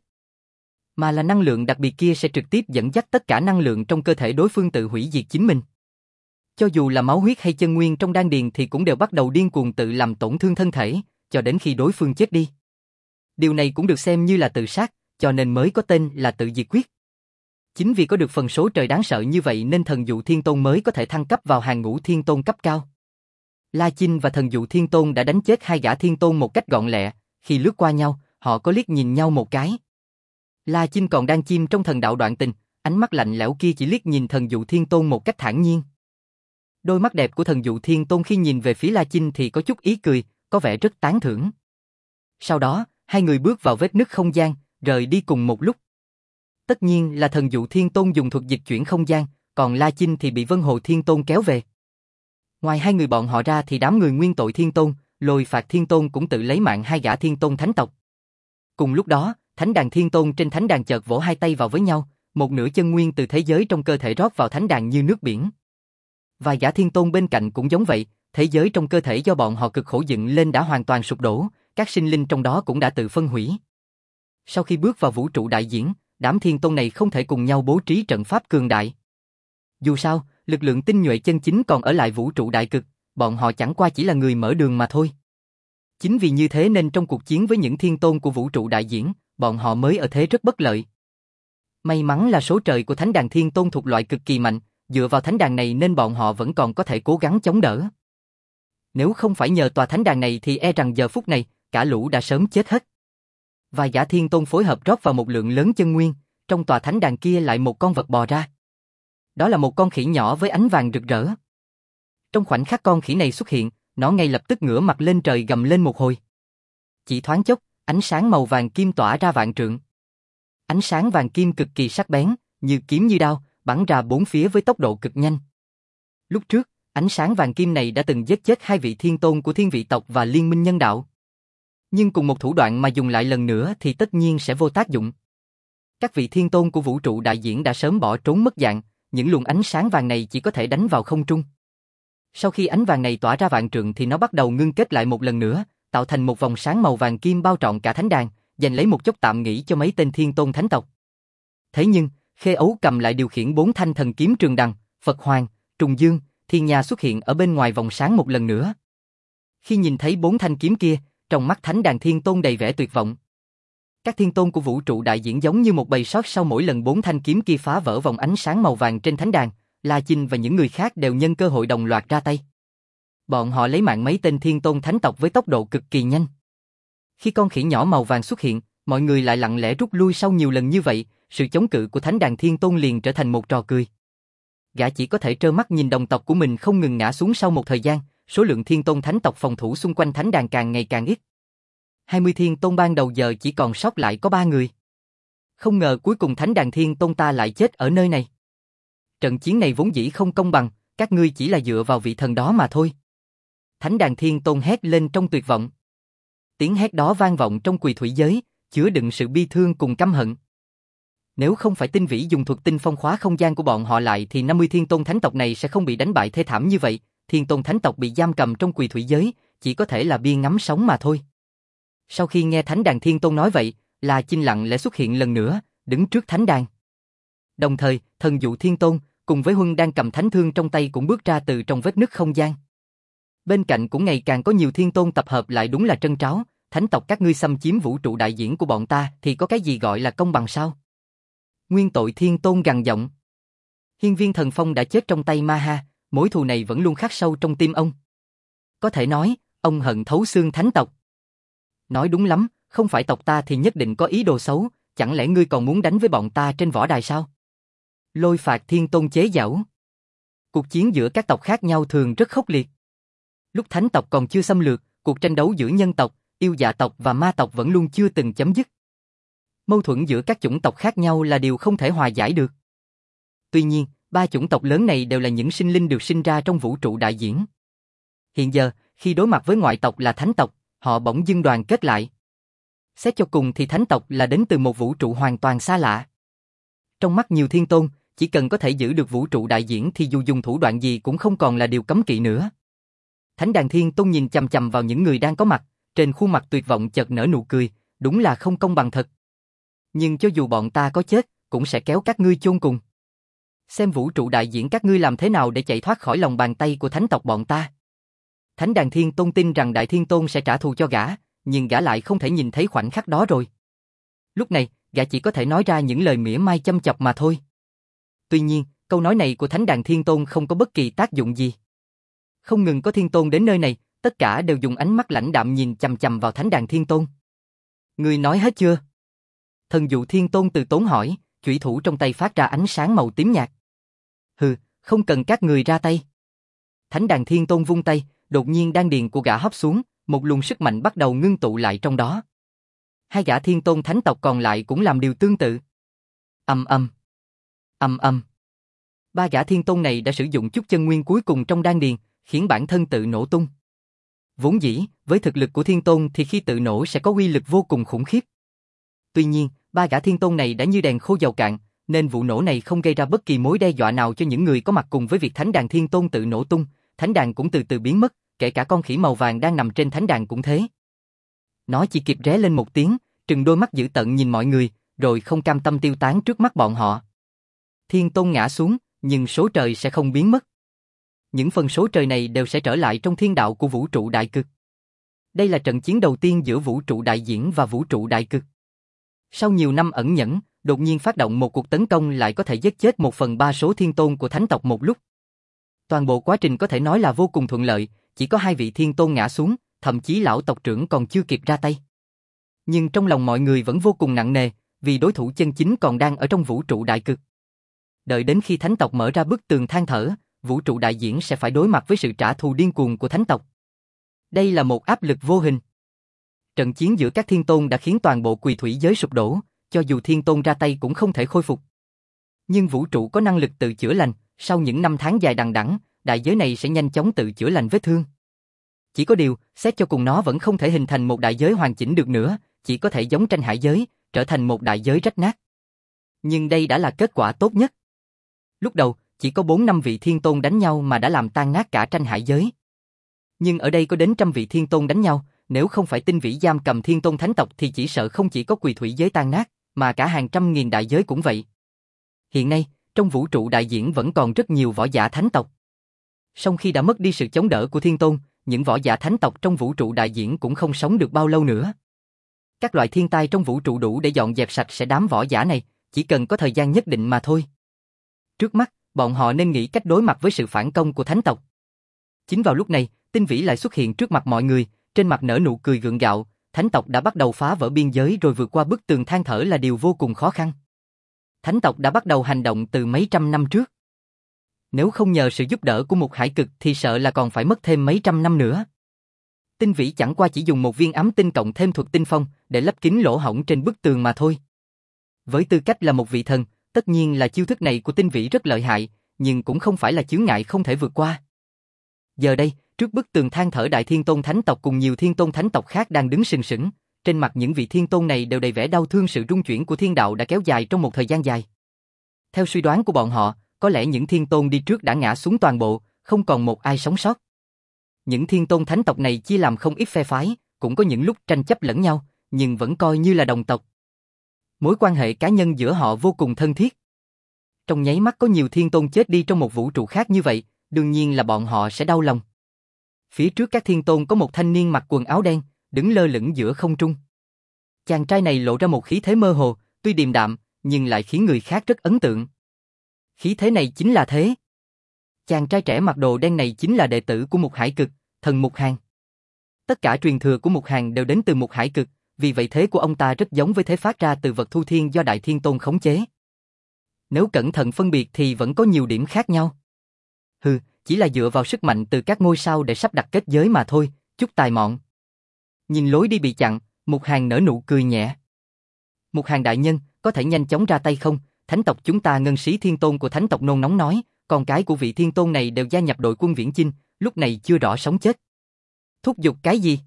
mà là năng lượng đặc biệt kia sẽ trực tiếp dẫn dắt tất cả năng lượng trong cơ thể đối phương tự hủy diệt chính mình. Cho dù là máu huyết hay chân nguyên trong đan điền thì cũng đều bắt đầu điên cuồng tự làm tổn thương thân thể, cho đến khi đối phương chết đi. Điều này cũng được xem như là tự sát, cho nên mới có tên là tự diệt quyết. Chính vì có được phần số trời đáng sợ như vậy nên thần dụ thiên tôn mới có thể thăng cấp vào hàng ngũ thiên tôn cấp cao. La Chinh và thần dụ thiên tôn đã đánh chết hai gã thiên tôn một cách gọn lẹ, khi lướt qua nhau, họ có liếc nhìn nhau một cái. La Chinh còn đang chìm trong thần đạo đoạn tình, ánh mắt lạnh lẽo kia chỉ liếc nhìn thần dụ thiên tôn một cách thản nhiên. Đôi mắt đẹp của thần dụ thiên tôn khi nhìn về phía La Chinh thì có chút ý cười, có vẻ rất tán thưởng. Sau đó, hai người bước vào vết nứt không gian, rời đi cùng một lúc. Tất nhiên là thần dụ thiên tôn dùng thuật dịch chuyển không gian, còn La Chinh thì bị Vân Hồ thiên tôn kéo về. Ngoài hai người bọn họ ra thì đám người nguyên tội thiên tôn, Lôi Phạt thiên tôn cũng tự lấy mạng hai gã thiên tôn thánh tộc. Cùng lúc đó, thánh đàn thiên tôn trên thánh đàn chợt vỗ hai tay vào với nhau, một nửa chân nguyên từ thế giới trong cơ thể rót vào thánh đàn như nước biển. Vài gã thiên tôn bên cạnh cũng giống vậy, thế giới trong cơ thể do bọn họ cực khổ dựng lên đã hoàn toàn sụp đổ, các sinh linh trong đó cũng đã tự phân hủy. Sau khi bước vào vũ trụ đại diễn, đám thiên tôn này không thể cùng nhau bố trí trận pháp cường đại. Dù sao, lực lượng tinh nhuệ chân chính còn ở lại vũ trụ đại cực, bọn họ chẳng qua chỉ là người mở đường mà thôi. Chính vì như thế nên trong cuộc chiến với những thiên tôn của vũ trụ đại diễn, bọn họ mới ở thế rất bất lợi. May mắn là số trời của thánh đàn thiên tôn thuộc loại cực kỳ mạnh, dựa vào thánh đàn này nên bọn họ vẫn còn có thể cố gắng chống đỡ. Nếu không phải nhờ tòa thánh đàn này thì e rằng giờ phút này, cả lũ đã sớm chết hết. Vài gã thiên tôn phối hợp rót vào một lượng lớn chân nguyên, trong tòa thánh đàn kia lại một con vật bò ra. Đó là một con khỉ nhỏ với ánh vàng rực rỡ. Trong khoảnh khắc con khỉ này xuất hiện, nó ngay lập tức ngửa mặt lên trời gầm lên một hồi. Chỉ thoáng chốc, ánh sáng màu vàng kim tỏa ra vạn trượng. Ánh sáng vàng kim cực kỳ sắc bén, như kiếm như đao, bắn ra bốn phía với tốc độ cực nhanh. Lúc trước, ánh sáng vàng kim này đã từng giết chết hai vị thiên tôn của Thiên Vị tộc và Liên minh nhân đạo. Nhưng cùng một thủ đoạn mà dùng lại lần nữa thì tất nhiên sẽ vô tác dụng. Các vị thiên tôn của vũ trụ đại diễn đã sớm bỏ trốn mất dạng, những luồng ánh sáng vàng này chỉ có thể đánh vào không trung. Sau khi ánh vàng này tỏa ra vạn trượng thì nó bắt đầu ngưng kết lại một lần nữa, tạo thành một vòng sáng màu vàng kim bao trọn cả thánh đàn, dành lấy một chốc tạm nghỉ cho mấy tên thiên tôn thánh tộc. Thế nhưng, Khê Ấu Cầm lại điều khiển bốn thanh thần kiếm Trường Đằng, Phật Hoàng, Trùng Dương, Thiên Nha xuất hiện ở bên ngoài vòng sáng một lần nữa. Khi nhìn thấy bốn thanh kiếm kia, trong mắt thánh đàn thiên tôn đầy vẻ tuyệt vọng. Các thiên tôn của vũ trụ đại diễn giống như một bầy sót sau mỗi lần bốn thanh kiếm kia phá vỡ vòng ánh sáng màu vàng trên thánh đàn, La Chinh và những người khác đều nhân cơ hội đồng loạt ra tay. Bọn họ lấy mạng mấy tên thiên tôn thánh tộc với tốc độ cực kỳ nhanh. Khi con khỉ nhỏ màu vàng xuất hiện, mọi người lại lặng lẽ rút lui sau nhiều lần như vậy, sự chống cự của thánh đàn thiên tôn liền trở thành một trò cười. Gã chỉ có thể trơ mắt nhìn đồng tộc của mình không ngừng ngã xuống sau một thời gian, số lượng thiên tôn thánh tộc phòng thủ xung quanh thánh đàn càng ngày càng ít. hai mươi thiên tôn ban đầu giờ chỉ còn sót lại có ba người. Không ngờ cuối cùng thánh đàn thiên tôn ta lại chết ở nơi này. Trận chiến này vốn dĩ không công bằng, các ngươi chỉ là dựa vào vị thần đó mà thôi. Thánh đàn thiên tôn hét lên trong tuyệt vọng. Tiếng hét đó vang vọng trong quỳ thủy giới, chứa đựng sự bi thương cùng căm hận. Nếu không phải tinh vĩ dùng thuật tinh phong khóa không gian của bọn họ lại thì năm mươi thiên tôn thánh tộc này sẽ không bị đánh bại thê thảm như vậy, thiên tôn thánh tộc bị giam cầm trong quỳ thủy giới, chỉ có thể là bia ngắm sống mà thôi. Sau khi nghe thánh đàn thiên tôn nói vậy, La Chinh lặng lẽ xuất hiện lần nữa, đứng trước thánh đàn. Đồng thời, thần dụ thiên tôn, cùng với Huân đang cầm thánh thương trong tay cũng bước ra từ trong vết nứt không gian. Bên cạnh cũng ngày càng có nhiều thiên tôn tập hợp lại, đúng là trân tráo, thánh tộc các ngươi xâm chiếm vũ trụ đại diễn của bọn ta thì có cái gì gọi là công bằng sao? Nguyên tội thiên tôn gằn giọng. Hiên viên thần phong đã chết trong tay Ma Ha, mối thù này vẫn luôn khắc sâu trong tim ông. Có thể nói, ông hận thấu xương thánh tộc. Nói đúng lắm, không phải tộc ta thì nhất định có ý đồ xấu, chẳng lẽ ngươi còn muốn đánh với bọn ta trên võ đài sao? Lôi Phạt thiên tôn chế giễu. Cuộc chiến giữa các tộc khác nhau thường rất khốc liệt. Lúc thánh tộc còn chưa xâm lược, cuộc tranh đấu giữa nhân tộc, yêu dạ tộc và ma tộc vẫn luôn chưa từng chấm dứt. Mâu thuẫn giữa các chủng tộc khác nhau là điều không thể hòa giải được. Tuy nhiên, ba chủng tộc lớn này đều là những sinh linh được sinh ra trong vũ trụ đại diễn. Hiện giờ, khi đối mặt với ngoại tộc là thánh tộc, họ bỗng dưng đoàn kết lại. Xét cho cùng thì thánh tộc là đến từ một vũ trụ hoàn toàn xa lạ. Trong mắt nhiều thiên tôn, chỉ cần có thể giữ được vũ trụ đại diễn thì dù dùng thủ đoạn gì cũng không còn là điều cấm kỵ nữa. Thánh đàn thiên tôn nhìn chằm chằm vào những người đang có mặt, trên khuôn mặt tuyệt vọng chợt nở nụ cười, đúng là không công bằng thật. Nhưng cho dù bọn ta có chết, cũng sẽ kéo các ngươi chôn cùng. Xem vũ trụ đại diễn các ngươi làm thế nào để chạy thoát khỏi lòng bàn tay của thánh tộc bọn ta. Thánh đàn thiên tôn tin rằng đại thiên tôn sẽ trả thù cho gã, nhưng gã lại không thể nhìn thấy khoảnh khắc đó rồi. Lúc này, gã chỉ có thể nói ra những lời mỉa mai châm chọc mà thôi. Tuy nhiên, câu nói này của thánh đàn thiên tôn không có bất kỳ tác dụng gì. Không ngừng có thiên tôn đến nơi này, tất cả đều dùng ánh mắt lãnh đạm nhìn chằm chằm vào thánh đàn thiên tôn. Ngươi nói hết chưa? Thần dụ thiên tôn từ tốn hỏi, chủy thủ trong tay phát ra ánh sáng màu tím nhạt. Hừ, không cần các người ra tay. Thánh đàn thiên tôn vung tay, đột nhiên đan điền của gã hấp xuống, một luồng sức mạnh bắt đầu ngưng tụ lại trong đó. Hai gã thiên tôn thánh tộc còn lại cũng làm điều tương tự. Ầm ầm, ầm ầm. Ba gã thiên tôn này đã sử dụng chút chân nguyên cuối cùng trong đan điền, khiến bản thân tự nổ tung. Vốn dĩ, với thực lực của thiên tôn thì khi tự nổ sẽ có uy lực vô cùng khủng khiếp. Tuy nhiên, ba gã thiên tôn này đã như đèn khô dầu cạn, nên vụ nổ này không gây ra bất kỳ mối đe dọa nào cho những người có mặt. Cùng với việc thánh đàn thiên tôn tự nổ tung, thánh đàn cũng từ từ biến mất, kể cả con khỉ màu vàng đang nằm trên thánh đàn cũng thế. Nó chỉ kịp ré lên một tiếng, trừng đôi mắt dữ tợn nhìn mọi người, rồi không cam tâm tiêu tán trước mắt bọn họ. Thiên tôn ngã xuống, nhưng số trời sẽ không biến mất. Những phần số trời này đều sẽ trở lại trong thiên đạo của vũ trụ đại cực. Đây là trận chiến đầu tiên giữa vũ trụ đại diễn và vũ trụ đại cực. Sau nhiều năm ẩn nhẫn, đột nhiên phát động một cuộc tấn công lại có thể giết chết một phần ba số thiên tôn của thánh tộc một lúc. Toàn bộ quá trình có thể nói là vô cùng thuận lợi, chỉ có hai vị thiên tôn ngã xuống, thậm chí lão tộc trưởng còn chưa kịp ra tay. Nhưng trong lòng mọi người vẫn vô cùng nặng nề, vì đối thủ chân chính còn đang ở trong vũ trụ đại cực. Đợi đến khi thánh tộc mở ra bức tường than thở, vũ trụ đại diễn sẽ phải đối mặt với sự trả thù điên cuồng của thánh tộc. Đây là một áp lực vô hình. Trận chiến giữa các thiên tôn đã khiến toàn bộ quỳ thủy giới sụp đổ, cho dù thiên tôn ra tay cũng không thể khôi phục. Nhưng vũ trụ có năng lực tự chữa lành, sau những năm tháng dài đằng đẵng, đại giới này sẽ nhanh chóng tự chữa lành vết thương. Chỉ có điều, xét cho cùng nó vẫn không thể hình thành một đại giới hoàn chỉnh được nữa, chỉ có thể giống tranh hải giới, trở thành một đại giới rách nát. Nhưng đây đã là kết quả tốt nhất. Lúc đầu, chỉ có bốn năm vị thiên tôn đánh nhau mà đã làm tan nát cả tranh hải giới. Nhưng ở đây có đến trăm vị thiên tôn đánh nhau, nếu không phải tinh vĩ giam cầm thiên tôn thánh tộc thì chỉ sợ không chỉ có quỳ thủy giới tan nát, mà cả hàng trăm nghìn đại giới cũng vậy. Hiện nay, trong vũ trụ đại diễn vẫn còn rất nhiều võ giả thánh tộc. Song khi đã mất đi sự chống đỡ của thiên tôn, những võ giả thánh tộc trong vũ trụ đại diễn cũng không sống được bao lâu nữa. Các loại thiên tai trong vũ trụ đủ để dọn dẹp sạch sẽ đám võ giả này, chỉ cần có thời gian nhất định mà thôi. Trước mắt, bọn họ nên nghĩ cách đối mặt với sự phản công của thánh tộc. Chính vào lúc này, tinh vĩ lại xuất hiện trước mặt mọi người, trên mặt nở nụ cười gượng gạo. Thánh tộc đã bắt đầu phá vỡ biên giới rồi vượt qua bức tường than thở là điều vô cùng khó khăn. Thánh tộc đã bắt đầu hành động từ mấy trăm năm trước. Nếu không nhờ sự giúp đỡ của một hải cực thì sợ là còn phải mất thêm mấy trăm năm nữa. Tinh vĩ chẳng qua chỉ dùng một viên ám tinh cộng thêm thuật tinh phong để lấp kín lỗ hổng trên bức tường mà thôi. Với tư cách là một vị thần, tất nhiên là chiêu thức này của tinh vĩ rất lợi hại, nhưng cũng không phải là chướng ngại không thể vượt qua. Giờ đây, trước bức tường than thở đại thiên tôn thánh tộc cùng nhiều thiên tôn thánh tộc khác đang đứng sừng sững, trên mặt những vị thiên tôn này đều đầy vẻ đau thương. Sự rung chuyển của thiên đạo đã kéo dài trong một thời gian dài. Theo suy đoán của bọn họ, có lẽ những thiên tôn đi trước đã ngã xuống toàn bộ, không còn một ai sống sót. Những thiên tôn thánh tộc này chia làm không ít phe phái, cũng có những lúc tranh chấp lẫn nhau, nhưng vẫn coi như là đồng tộc. Mối quan hệ cá nhân giữa họ vô cùng thân thiết. Trong nháy mắt có nhiều thiên tôn chết đi trong một vũ trụ khác như vậy, đương nhiên là bọn họ sẽ đau lòng. Phía trước các thiên tôn có một thanh niên mặc quần áo đen, đứng lơ lửng giữa không trung. Chàng trai này lộ ra một khí thế mơ hồ, tuy điềm đạm, nhưng lại khiến người khác rất ấn tượng. Khí thế này chính là thế. Chàng trai trẻ mặc đồ đen này chính là đệ tử của Mục Hải Cực, thần Mục Hàn. Tất cả truyền thừa của Mục Hàn đều đến từ Mục Hải Cực, vì vậy thế của ông ta rất giống với thế phát ra từ vật thu thiên do Đại Thiên Tôn khống chế. Nếu cẩn thận phân biệt thì vẫn có nhiều điểm khác nhau. Hừ, chỉ là dựa vào sức mạnh từ các ngôi sao để sắp đặt kết giới mà thôi, chút tài mọn. Nhìn lối đi bị chặn, Mục Hàn nở nụ cười nhẹ. Mục Hàn đại nhân, có thể nhanh chóng ra tay không? Thánh tộc chúng ta Ngân Sĩ Thiên Tôn của Thánh tộc nôn nóng nói, con cái của vị Thiên Tôn này đều gia nhập đội quân viễn chinh, lúc này chưa rõ sống chết. Thúc giục cái gì?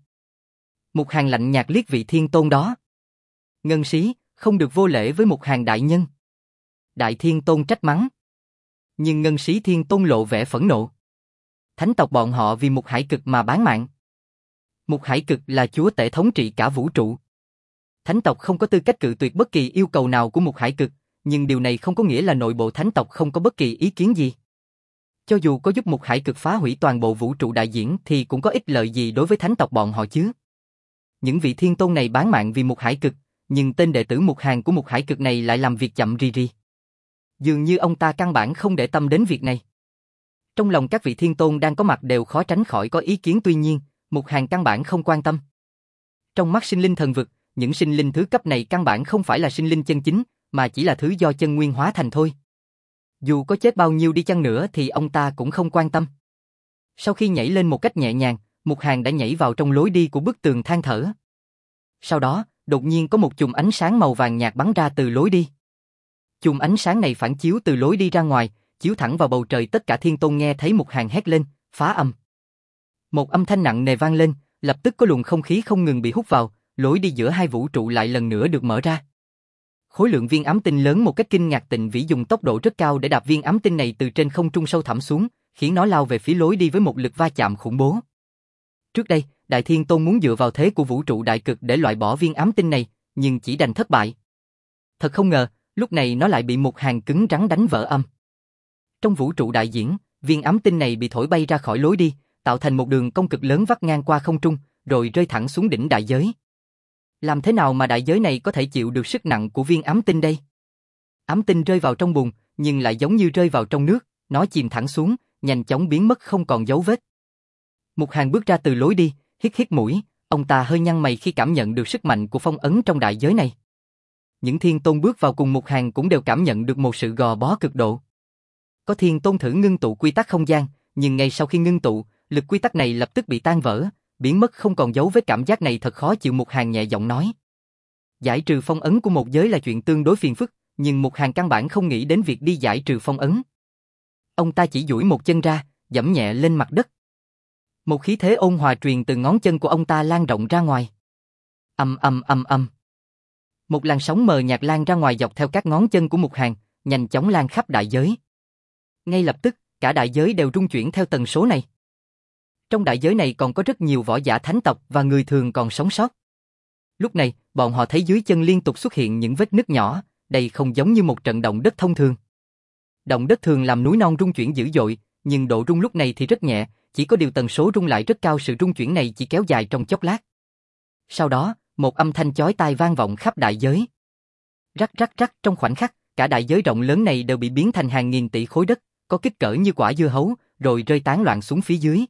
Mục Hàn lạnh nhạt liếc vị Thiên Tôn đó. Ngân Sĩ, không được vô lễ với Mục Hàn đại nhân. Đại Thiên Tôn trách mắng. Nhưng Ngân Sĩ Thiên Tôn lộ vẻ phẫn nộ. Thánh tộc bọn họ vì Mục Hải Cực mà bán mạng. Mục Hải Cực là chúa tể thống trị cả vũ trụ. Thánh tộc không có tư cách cự tuyệt bất kỳ yêu cầu nào của Mục Hải Cực, nhưng điều này không có nghĩa là nội bộ thánh tộc không có bất kỳ ý kiến gì. Cho dù có giúp Mục Hải Cực phá hủy toàn bộ vũ trụ đại diễn thì cũng có ích lợi gì đối với thánh tộc bọn họ chứ. Những vị thiên tôn này bán mạng vì Mục Hải Cực, nhưng tên đệ tử Mục Hàn của Mục Hải Cực này lại làm việc chậm rì rì. Dường như ông ta căn bản không để tâm đến việc này. Trong lòng các vị thiên tôn đang có mặt đều khó tránh khỏi có ý kiến, tuy nhiên, Mục Hàn căn bản không quan tâm. Trong mắt sinh linh thần vực, những sinh linh thứ cấp này căn bản không phải là sinh linh chân chính, mà chỉ là thứ do chân nguyên hóa thành thôi. Dù có chết bao nhiêu đi chăng nữa thì ông ta cũng không quan tâm. Sau khi nhảy lên một cách nhẹ nhàng, Mục Hàn đã nhảy vào trong lối đi của bức tường than thở. Sau đó, đột nhiên có một chùm ánh sáng màu vàng nhạt bắn ra từ lối đi. Chùm ánh sáng này phản chiếu từ lối đi ra ngoài, chiếu thẳng vào bầu trời. Tất cả thiên tôn nghe thấy Mục Hàn hét lên, phá âm. Một âm thanh nặng nề vang lên, lập tức có luồng không khí không ngừng bị hút vào, lối đi giữa hai vũ trụ lại lần nữa được mở ra. Khối lượng viên ám tinh lớn một cách kinh ngạc. Tịnh Vĩ dùng tốc độ rất cao để đạp viên ám tinh này từ trên không trung sâu thẳm xuống, khiến nó lao về phía lối đi với một lực va chạm khủng bố. Trước đây, Đại Thiên Tôn muốn dựa vào thế của vũ trụ đại cực để loại bỏ viên ám tinh này, nhưng chỉ đành thất bại. Thật không ngờ, lúc này nó lại bị Mục Hàn cứng rắn đánh vỡ âm. Trong vũ trụ đại diễn, viên ám tinh này bị thổi bay ra khỏi lối đi, tạo thành một đường cong cực lớn vắt ngang qua không trung, rồi rơi thẳng xuống đỉnh đại giới. Làm thế nào mà đại giới này có thể chịu được sức nặng của viên ám tinh đây? Ám tinh rơi vào trong bùn, nhưng lại giống như rơi vào trong nước, nó chìm thẳng xuống, nhanh chóng biến mất không còn dấu vết. Mục Hàn bước ra từ lối đi, hít hít mũi, ông ta hơi nhăn mày khi cảm nhận được sức mạnh của phong ấn trong đại giới này. Những thiên tôn bước vào cùng Mục Hàn cũng đều cảm nhận được một sự gò bó cực độ. Có thiên tôn thử ngưng tụ quy tắc không gian, nhưng ngay sau khi ngưng tụ, lực quy tắc này lập tức bị tan vỡ, biến mất không còn dấu vết. Cảm giác này thật khó chịu. Mục Hàn nhẹ giọng nói. Giải trừ phong ấn của một giới là chuyện tương đối phiền phức, nhưng Mục Hàn căn bản không nghĩ đến việc đi giải trừ phong ấn. Ông ta chỉ duỗi một chân ra, giẫm nhẹ lên mặt đất. Một khí thế ôn hòa truyền từ ngón chân của ông ta lan rộng ra ngoài. Ầm ầm ầm ầm. Một làn sóng mờ nhạt lan ra ngoài dọc theo các ngón chân của Mục Hàn, nhanh chóng lan khắp đại giới. Ngay lập tức, cả đại giới đều rung chuyển theo tần số này. Trong đại giới này còn có rất nhiều võ giả thánh tộc và người thường còn sống sót. Lúc này, bọn họ thấy dưới chân liên tục xuất hiện những vết nứt nhỏ, đây không giống như một trận động đất thông thường. Động đất thường làm núi non rung chuyển dữ dội, nhưng độ rung lúc này thì rất nhẹ, chỉ có điều tần số rung lại rất cao. Sự rung chuyển này chỉ kéo dài trong chốc lát. Sau đó, một âm thanh chói tai vang vọng khắp đại giới. Rắc rắc rắc, trong khoảnh khắc, cả đại giới rộng lớn này đều bị biến thành hàng nghìn tỷ khối đất, có kích cỡ như quả dưa hấu, rồi rơi tán loạn xuống phía dưới.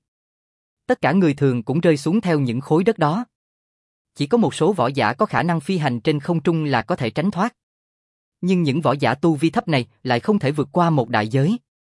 Tất cả người thường cũng rơi xuống theo những khối đất đó. Chỉ có một số võ giả có khả năng phi hành trên không trung là có thể tránh thoát. Nhưng những võ giả tu vi thấp này lại không thể vượt qua một đại giới.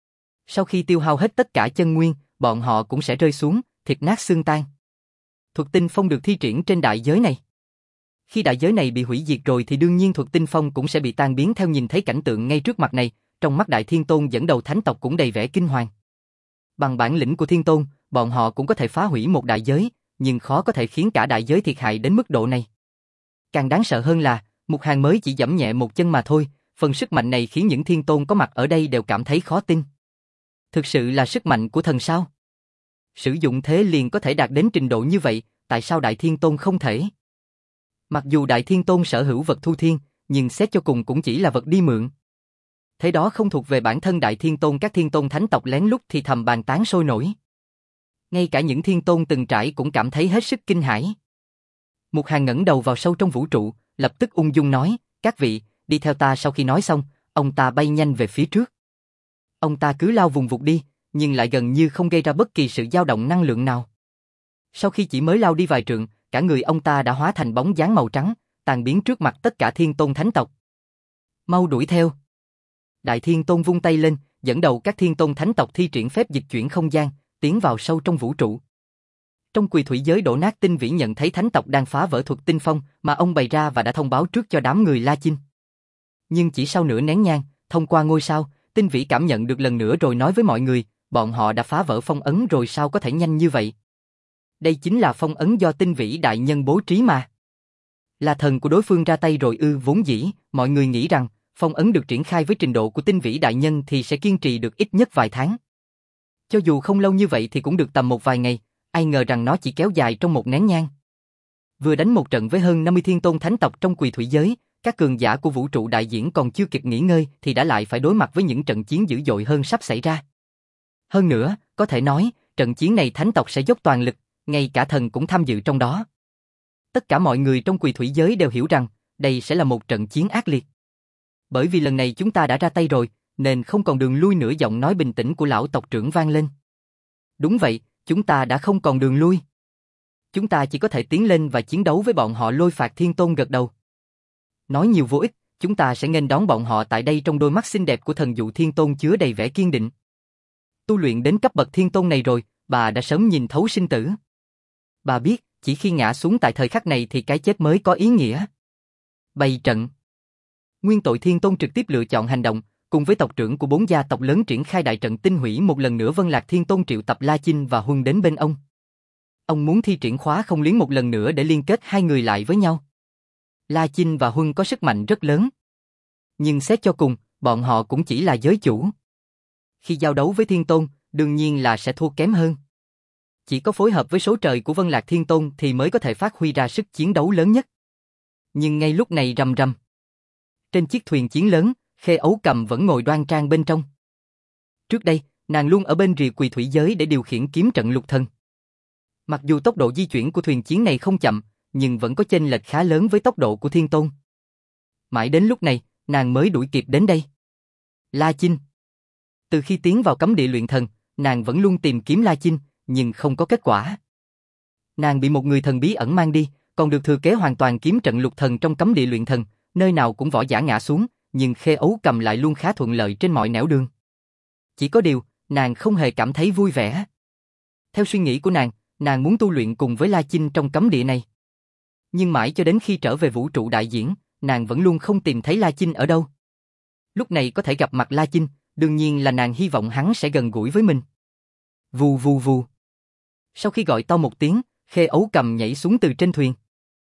Sau khi tiêu hao hết tất cả chân nguyên, bọn họ cũng sẽ rơi xuống, thịt nát xương tan. Thuật tinh phong được thi triển trên đại giới này. Khi đại giới này bị hủy diệt rồi thì đương nhiên thuật tinh phong cũng sẽ bị tan biến theo. Nhìn thấy cảnh tượng ngay trước mặt này, trong mắt Đại Thiên Tôn dẫn đầu thánh tộc cũng đầy vẻ kinh hoàng. Bằng bản lĩnh của Thiên Tôn, bọn họ cũng có thể phá hủy một đại giới, nhưng khó có thể khiến cả đại giới thiệt hại đến mức độ này. Càng đáng sợ hơn là, Mục Hàn mới chỉ giẫm nhẹ một chân mà thôi, phần sức mạnh này khiến những Thiên Tôn có mặt ở đây đều cảm thấy khó tin. Thực sự là sức mạnh của thần sao? Sử dụng thế liền có thể đạt đến trình độ như vậy, tại sao Đại Thiên Tôn không thể? Mặc dù Đại Thiên Tôn sở hữu vật thu thiên, nhưng xét cho cùng cũng chỉ là vật đi mượn. Thế đó không thuộc về bản thân Đại Thiên Tôn, các thiên tôn thánh tộc lén lút thì thầm bàn tán sôi nổi. Ngay cả những thiên tôn từng trải cũng cảm thấy hết sức kinh hãi. Mục Hàn ngẩng đầu vào sâu trong vũ trụ, lập tức ung dung nói, các vị, đi theo ta. Sau khi nói xong, ông ta bay nhanh về phía trước. Ông ta cứ lao vùng vụt đi, nhưng lại gần như không gây ra bất kỳ sự dao động năng lượng nào. Sau khi chỉ mới lao đi vài trượng, cả người ông ta đã hóa thành bóng dáng màu trắng, tan biến trước mặt tất cả thiên tôn thánh tộc. Mau đuổi theo. Đại Thiên Tôn vung tay lên, dẫn đầu các thiên tôn thánh tộc thi triển phép dịch chuyển không gian, tiến vào sâu trong vũ trụ. Trong Quỳ Thủy giới đổ nát, Tinh Vĩ nhận thấy thánh tộc đang phá vỡ thuật tinh phong mà ông bày ra và đã thông báo trước cho đám người La Chinh. Nhưng chỉ sau nửa nén nhang, thông qua ngôi sao, Tinh Vĩ cảm nhận được lần nữa rồi nói với mọi người, bọn họ đã phá vỡ phong ấn rồi, sao có thể nhanh như vậy? Đây chính là phong ấn do Tinh Vĩ đại nhân bố trí mà. Là thần của đối phương ra tay rồi ư? Vốn dĩ, mọi người nghĩ rằng, phong ấn được triển khai với trình độ của Tinh Vĩ đại nhân thì sẽ kiên trì được ít nhất vài tháng. Cho dù không lâu như vậy thì cũng được tầm một vài ngày, ai ngờ rằng nó chỉ kéo dài trong một nén nhang. Vừa đánh một trận với hơn năm mươi thiên tôn thánh tộc trong Quỳ Thủy giới, các cường giả của vũ trụ đại diễn còn chưa kịp nghỉ ngơi thì đã lại phải đối mặt với những trận chiến dữ dội hơn sắp xảy ra. Hơn nữa, có thể nói, trận chiến này thánh tộc sẽ dốc toàn lực, ngay cả thần cũng tham dự trong đó. Tất cả mọi người trong Quỳ Thủy giới đều hiểu rằng, đây sẽ là một trận chiến ác liệt. Bởi vì lần này chúng ta đã ra tay rồi, nên không còn đường lui nữa. Giọng nói bình tĩnh của lão tộc trưởng vang lên. Đúng vậy, chúng ta đã không còn đường lui. Chúng ta chỉ có thể tiến lên và chiến đấu với bọn họ. Lôi Phạt Thiên Tôn gật đầu. Nói nhiều vô ích, chúng ta sẽ nghênh đón bọn họ tại đây. Trong đôi mắt xinh đẹp của Thần Dụ Thiên Tôn chứa đầy vẻ kiên định. Tu luyện đến cấp bậc Thiên Tôn này rồi, bà đã sớm nhìn thấu sinh tử. Bà biết, chỉ khi ngã xuống tại thời khắc này thì cái chết mới có ý nghĩa. Bày trận. Nguyên Tội Thiên Tôn trực tiếp lựa chọn hành động, cùng với tộc trưởng của bốn gia tộc lớn triển khai đại trận tinh hủy. Một lần nữa Vân Lạc Thiên Tôn triệu tập La Chinh và Huân đến bên ông. Ông muốn thi triển khóa không luyến một lần nữa để liên kết hai người lại với nhau. La Chinh và Huân có sức mạnh rất lớn. Nhưng xét cho cùng, bọn họ cũng chỉ là giới chủ. Khi giao đấu với Thiên Tôn, đương nhiên là sẽ thua kém hơn. Chỉ có phối hợp với số trời của Vân Lạc Thiên Tôn thì mới có thể phát huy ra sức chiến đấu lớn nhất. Nhưng ngay lúc này rầm rầm. Trên chiếc thuyền chiến lớn, Khê Ấu Cầm vẫn ngồi đoan trang bên trong. Trước đây, nàng luôn ở bên rìa Quỳ Thủy giới để điều khiển kiếm trận lục thần. Mặc dù tốc độ di chuyển của thuyền chiến này không chậm, nhưng vẫn có chênh lệch khá lớn với tốc độ của Thiên Tôn. Mãi đến lúc này, nàng mới đuổi kịp đến đây. La Chinh. Từ khi tiến vào cấm địa luyện thần, nàng vẫn luôn tìm kiếm La Chinh, nhưng không có kết quả. Nàng bị một người thần bí ẩn mang đi, còn được thừa kế hoàn toàn kiếm trận lục thần trong cấm địa luyện thần, nơi nào cũng võ giả ngã xuống, nhưng Khê Ấu Cầm lại luôn khá thuận lợi trên mọi nẻo đường. Chỉ có điều, nàng không hề cảm thấy vui vẻ. Theo suy nghĩ của nàng, nàng muốn tu luyện cùng với La Chinh trong cấm địa này. Nhưng mãi cho đến khi trở về vũ trụ đại diễn, nàng vẫn luôn không tìm thấy La Chinh ở đâu. Lúc này có thể gặp mặt La Chinh, đương nhiên là nàng hy vọng hắn sẽ gần gũi với mình. Vù vù vù. Sau khi gọi to một tiếng, Khê Ấu Cầm nhảy xuống từ trên thuyền.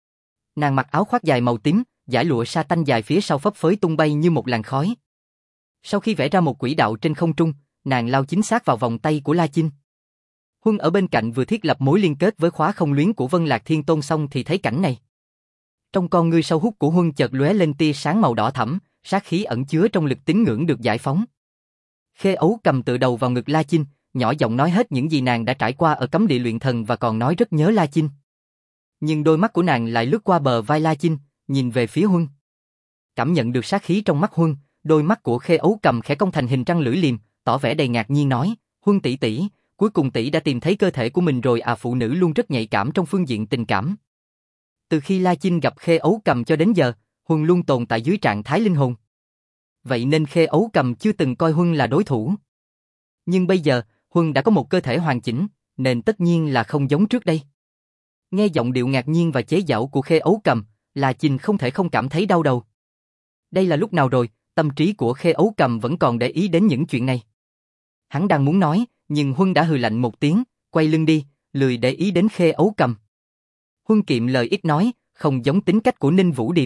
Nàng mặc áo khoác dài màu tím, dải lụa sa tanh dài phía sau phấp phới tung bay như một làn khói. Sau khi vẽ ra một quỹ đạo trên không trung, nàng lao chính xác vào vòng tay của La Chinh. Huân ở bên cạnh vừa thiết lập mối liên kết với khóa không luyến của Vân Lạc Thiên Tôn xong thì thấy cảnh này. Trong con ngươi sâu hút của Huân chợt lóe lên tia sáng màu đỏ thẫm, sát khí ẩn chứa trong lực tín ngưỡng được giải phóng. Khê Ấu Cầm tựa đầu vào ngực La Chinh, nhỏ giọng nói hết những gì nàng đã trải qua ở cấm địa luyện thần và còn nói rất nhớ La Chinh. Nhưng đôi mắt của nàng lại lướt qua bờ vai La Chinh, nhìn về phía Huân. Cảm nhận được sát khí trong mắt Huân, đôi mắt của Khê Ấu Cầm khẽ cong thành hình răng lưỡi liềm, tỏ vẻ đầy ngạc nhiên nói, Huân tỷ tỷ, cuối cùng tỷ đã tìm thấy cơ thể của mình rồi à? Phụ nữ luôn rất nhạy cảm trong phương diện tình cảm. Từ khi La Chinh gặp Khê Ấu Cầm cho đến giờ, Huân luôn tồn tại dưới trạng thái linh hồn. Vậy nên Khê Ấu Cầm chưa từng coi Huân là đối thủ. Nhưng bây giờ, Huân đã có một cơ thể hoàn chỉnh, nên tất nhiên là không giống trước đây. Nghe giọng điệu ngạc nhiên và chế giễu của Khê Ấu Cầm, La Chinh không thể không cảm thấy đau đầu. Đây là lúc nào rồi, tâm trí của Khê Ấu Cầm vẫn còn để ý đến những chuyện này. Hắn đang muốn nói, nhưng Huân đã hừ lạnh một tiếng, quay lưng đi, lười để ý đến Khê Ấu Cầm. Huân kiệm lời ít nói, không giống tính cách của Ninh Vũ Điệp.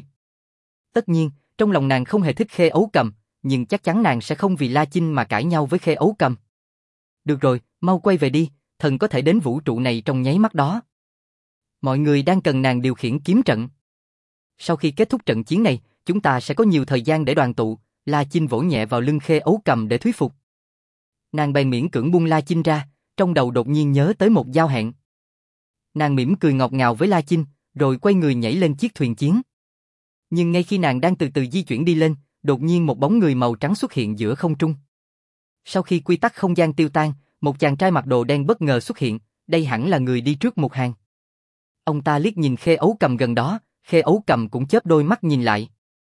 Tất nhiên, trong lòng nàng không hề thích Khê Ấu Cầm, nhưng chắc chắn nàng sẽ không vì La Chinh mà cãi nhau với Khê Ấu Cầm. Được rồi, mau quay về đi, thần có thể đến vũ trụ này trong nháy mắt đó. Mọi người đang cần nàng điều khiển kiếm trận. Sau khi kết thúc trận chiến này, chúng ta sẽ có nhiều thời gian để đoàn tụ, La Chinh vỗ nhẹ vào lưng Khê Ấu Cầm để thuyết phục. Nàng bèn miễn cưỡng buông La Chinh ra, trong đầu đột nhiên nhớ tới một giao hẹn. Nàng mỉm cười ngọt ngào với La Chinh, rồi quay người nhảy lên chiếc thuyền chiến. Nhưng ngay khi nàng đang từ từ di chuyển đi lên, đột nhiên một bóng người màu trắng xuất hiện giữa không trung. Sau khi quy tắc không gian tiêu tan, một chàng trai mặc đồ đen bất ngờ xuất hiện, đây hẳn là người đi trước Mục Hàn. Ông ta liếc nhìn Khê Ấu Cầm gần đó, Khê Ấu Cầm cũng chớp đôi mắt nhìn lại.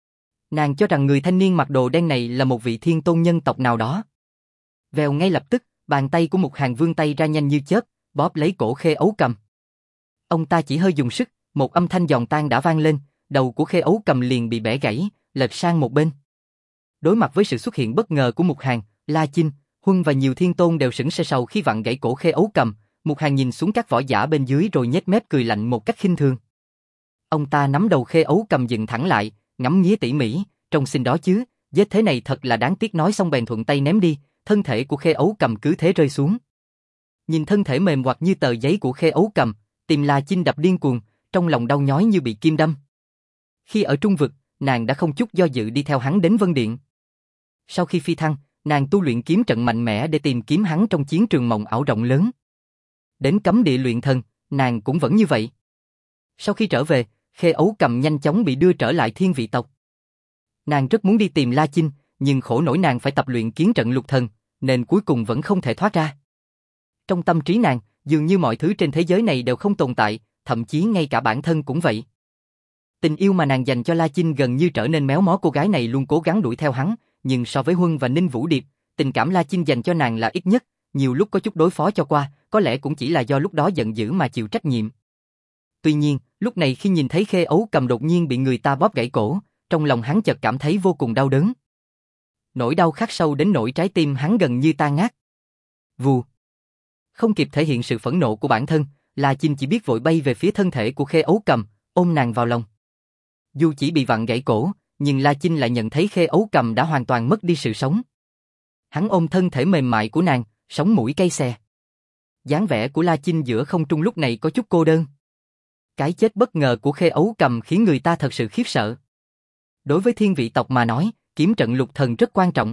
Nàng cho rằng người thanh niên mặc đồ đen này là một vị thiên tôn nhân tộc nào đó. Vèo, ngay lập tức, bàn tay của Mục Hàn vươn tay ra nhanh như chớp, bóp lấy cổ Khê Ấu Cầm. Ông ta chỉ hơi dùng sức, một âm thanh giòn tan đã vang lên, đầu của Khê Ấu Cầm liền bị bẻ gãy, lệch sang một bên. Đối mặt với sự xuất hiện bất ngờ của Mục Hàn, La Chinh, Huân và nhiều thiên tôn đều sững sờ sầu khi vặn gãy cổ Khê Ấu Cầm. Mục Hàn nhìn xuống các võ giả bên dưới rồi nhếch mép cười lạnh một cách khinh thường. Ông ta nắm đầu Khê Ấu Cầm dựng thẳng lại, ngắm nghía tỉ mỉ, trông xinh đó chứ, vết thế này thật là đáng tiếc, nói xong bèn thuận tay ném đi, thân thể của Khê Ấu Cầm cứ thế rơi xuống. Nhìn thân thể mềm hoặc như tờ giấy của Khê Ấu Cầm, tim La Chinh đập điên cuồng, trong lòng đau nhói như bị kim đâm. Khi ở Trung Vực, nàng đã không chút do dự đi theo hắn đến Vân Điện. Sau khi phi thăng, nàng tu luyện kiếm trận mạnh mẽ để tìm kiếm hắn trong chiến trường mộng ảo rộng lớn. Đến cấm địa luyện thần, nàng cũng vẫn như vậy. Sau khi trở về, Khê Ấu Cầm nhanh chóng bị đưa trở lại Thiên Vị tộc. Nàng rất muốn đi tìm La Chinh, nhưng khổ nổi nàng phải tập luyện kiếm trận lục thần, nên cuối cùng vẫn không thể thoát ra. Trong tâm trí nàng, dường như mọi thứ trên thế giới này đều không tồn tại, thậm chí ngay cả bản thân cũng vậy. Tình yêu mà nàng dành cho La Chinh gần như trở nên méo mó, cô gái này luôn cố gắng đuổi theo hắn, nhưng so với Huân và Ninh Vũ Điệp, tình cảm La Chinh dành cho nàng là ít nhất, nhiều lúc có chút đối phó cho qua, có lẽ cũng chỉ là do lúc đó giận dữ mà chịu trách nhiệm. Tuy nhiên, lúc này khi nhìn thấy Khê Ấu Cầm đột nhiên bị người ta bóp gãy cổ, trong lòng hắn chợt cảm thấy vô cùng đau đớn. Nỗi đau khắc sâu đến nỗi trái tim hắn gần như tan nát. Vù. Không kịp thể hiện sự phẫn nộ của bản thân, La Chinh chỉ biết vội bay về phía thân thể của Khê Ấu Cầm, ôm nàng vào lòng. Dù chỉ bị vặn gãy cổ, nhưng La Chinh lại nhận thấy Khê Ấu Cầm đã hoàn toàn mất đi sự sống. Hắn ôm thân thể mềm mại của nàng, sống mũi cay xè. Dáng vẻ của La Chinh giữa không trung lúc này có chút cô đơn. Cái chết bất ngờ của Khê Ấu Cầm khiến người ta thật sự khiếp sợ. Đối với Thiên Vị tộc mà nói, kiếm trận lục thần rất quan trọng.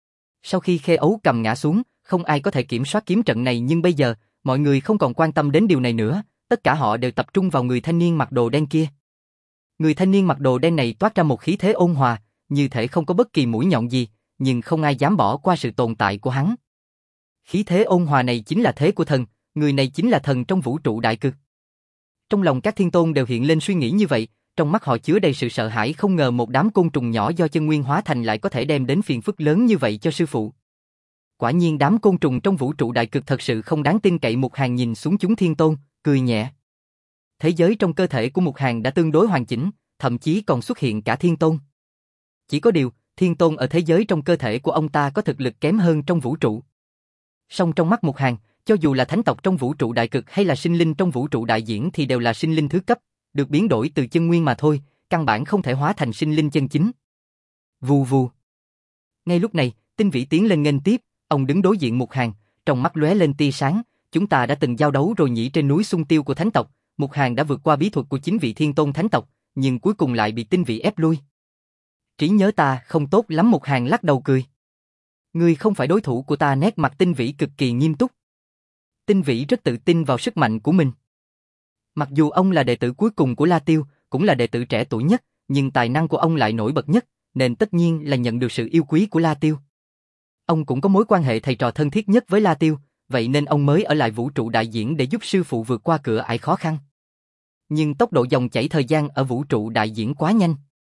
Sau khi Khê Ấu Cầm ngã xuống, không ai có thể kiểm soát kiếm trận này, nhưng bây giờ, mọi người không còn quan tâm đến điều này nữa, tất cả họ đều tập trung vào người thanh niên mặc đồ đen kia. Người thanh niên mặc đồ đen này toát ra một khí thế ôn hòa, như thể không có bất kỳ mũi nhọn gì, nhưng không ai dám bỏ qua sự tồn tại của hắn. Khí thế ôn hòa này chính là thế của thần, người này chính là thần trong vũ trụ đại cực. Trong lòng các thiên tôn đều hiện lên suy nghĩ như vậy, trong mắt họ chứa đầy sự sợ hãi, không ngờ một đám côn trùng nhỏ do chân nguyên hóa thành lại có thể đem đến phiền phức lớn như vậy cho sư phụ. Quả nhiên đám côn trùng trong vũ trụ đại cực thật sự không đáng tin cậy. Mục Hàn nhìn xuống chúng thiên tôn, cười nhẹ. Thế giới trong cơ thể của Mục Hàn đã tương đối hoàn chỉnh, thậm chí còn xuất hiện cả thiên tôn. Chỉ có điều, thiên tôn ở thế giới trong cơ thể của ông ta có thực lực kém hơn trong vũ trụ. Song trong mắt Mục Hàn, cho dù là thánh tộc trong vũ trụ đại cực hay là sinh linh trong vũ trụ đại diễn thì đều là sinh linh thứ cấp, được biến đổi từ chân nguyên mà thôi, căn bản không thể hóa thành sinh linh chân chính. Vù vù. Ngay lúc này, Tinh Vĩ tiến lên nghênh tiếp, ông đứng đối diện Mục Hàn, trong mắt lóe lên tia sáng. Chúng ta đã từng giao đấu rồi nhỉ, trên núi Xung Tiêu của thánh tộc. Mục Hàn đã vượt qua bí thuật của chính vị thiên tôn thánh tộc, nhưng cuối cùng lại bị Tinh Vĩ ép lui. Trí nhớ ta không tốt lắm. Mục Hàn lắc đầu cười. Ngươi không phải đối thủ của ta. Nét mặt Tinh Vĩ cực kỳ nghiêm túc. Tinh Vĩ rất tự tin vào sức mạnh của mình. Mặc dù ông là đệ tử cuối cùng của La Tiêu, cũng là đệ tử trẻ tuổi nhất, nhưng tài năng của ông lại nổi bật nhất, nên tất nhiên là nhận được sự yêu quý của La Tiêu. Ông cũng có mối quan hệ thầy trò thân thiết nhất với La Tiêu, vậy nên ông mới ở lại vũ trụ đại diễn để giúp sư phụ vượt qua cửa ải khó khăn. Nhưng tốc độ dòng chảy thời gian ở vũ trụ đại diễn quá nhanh.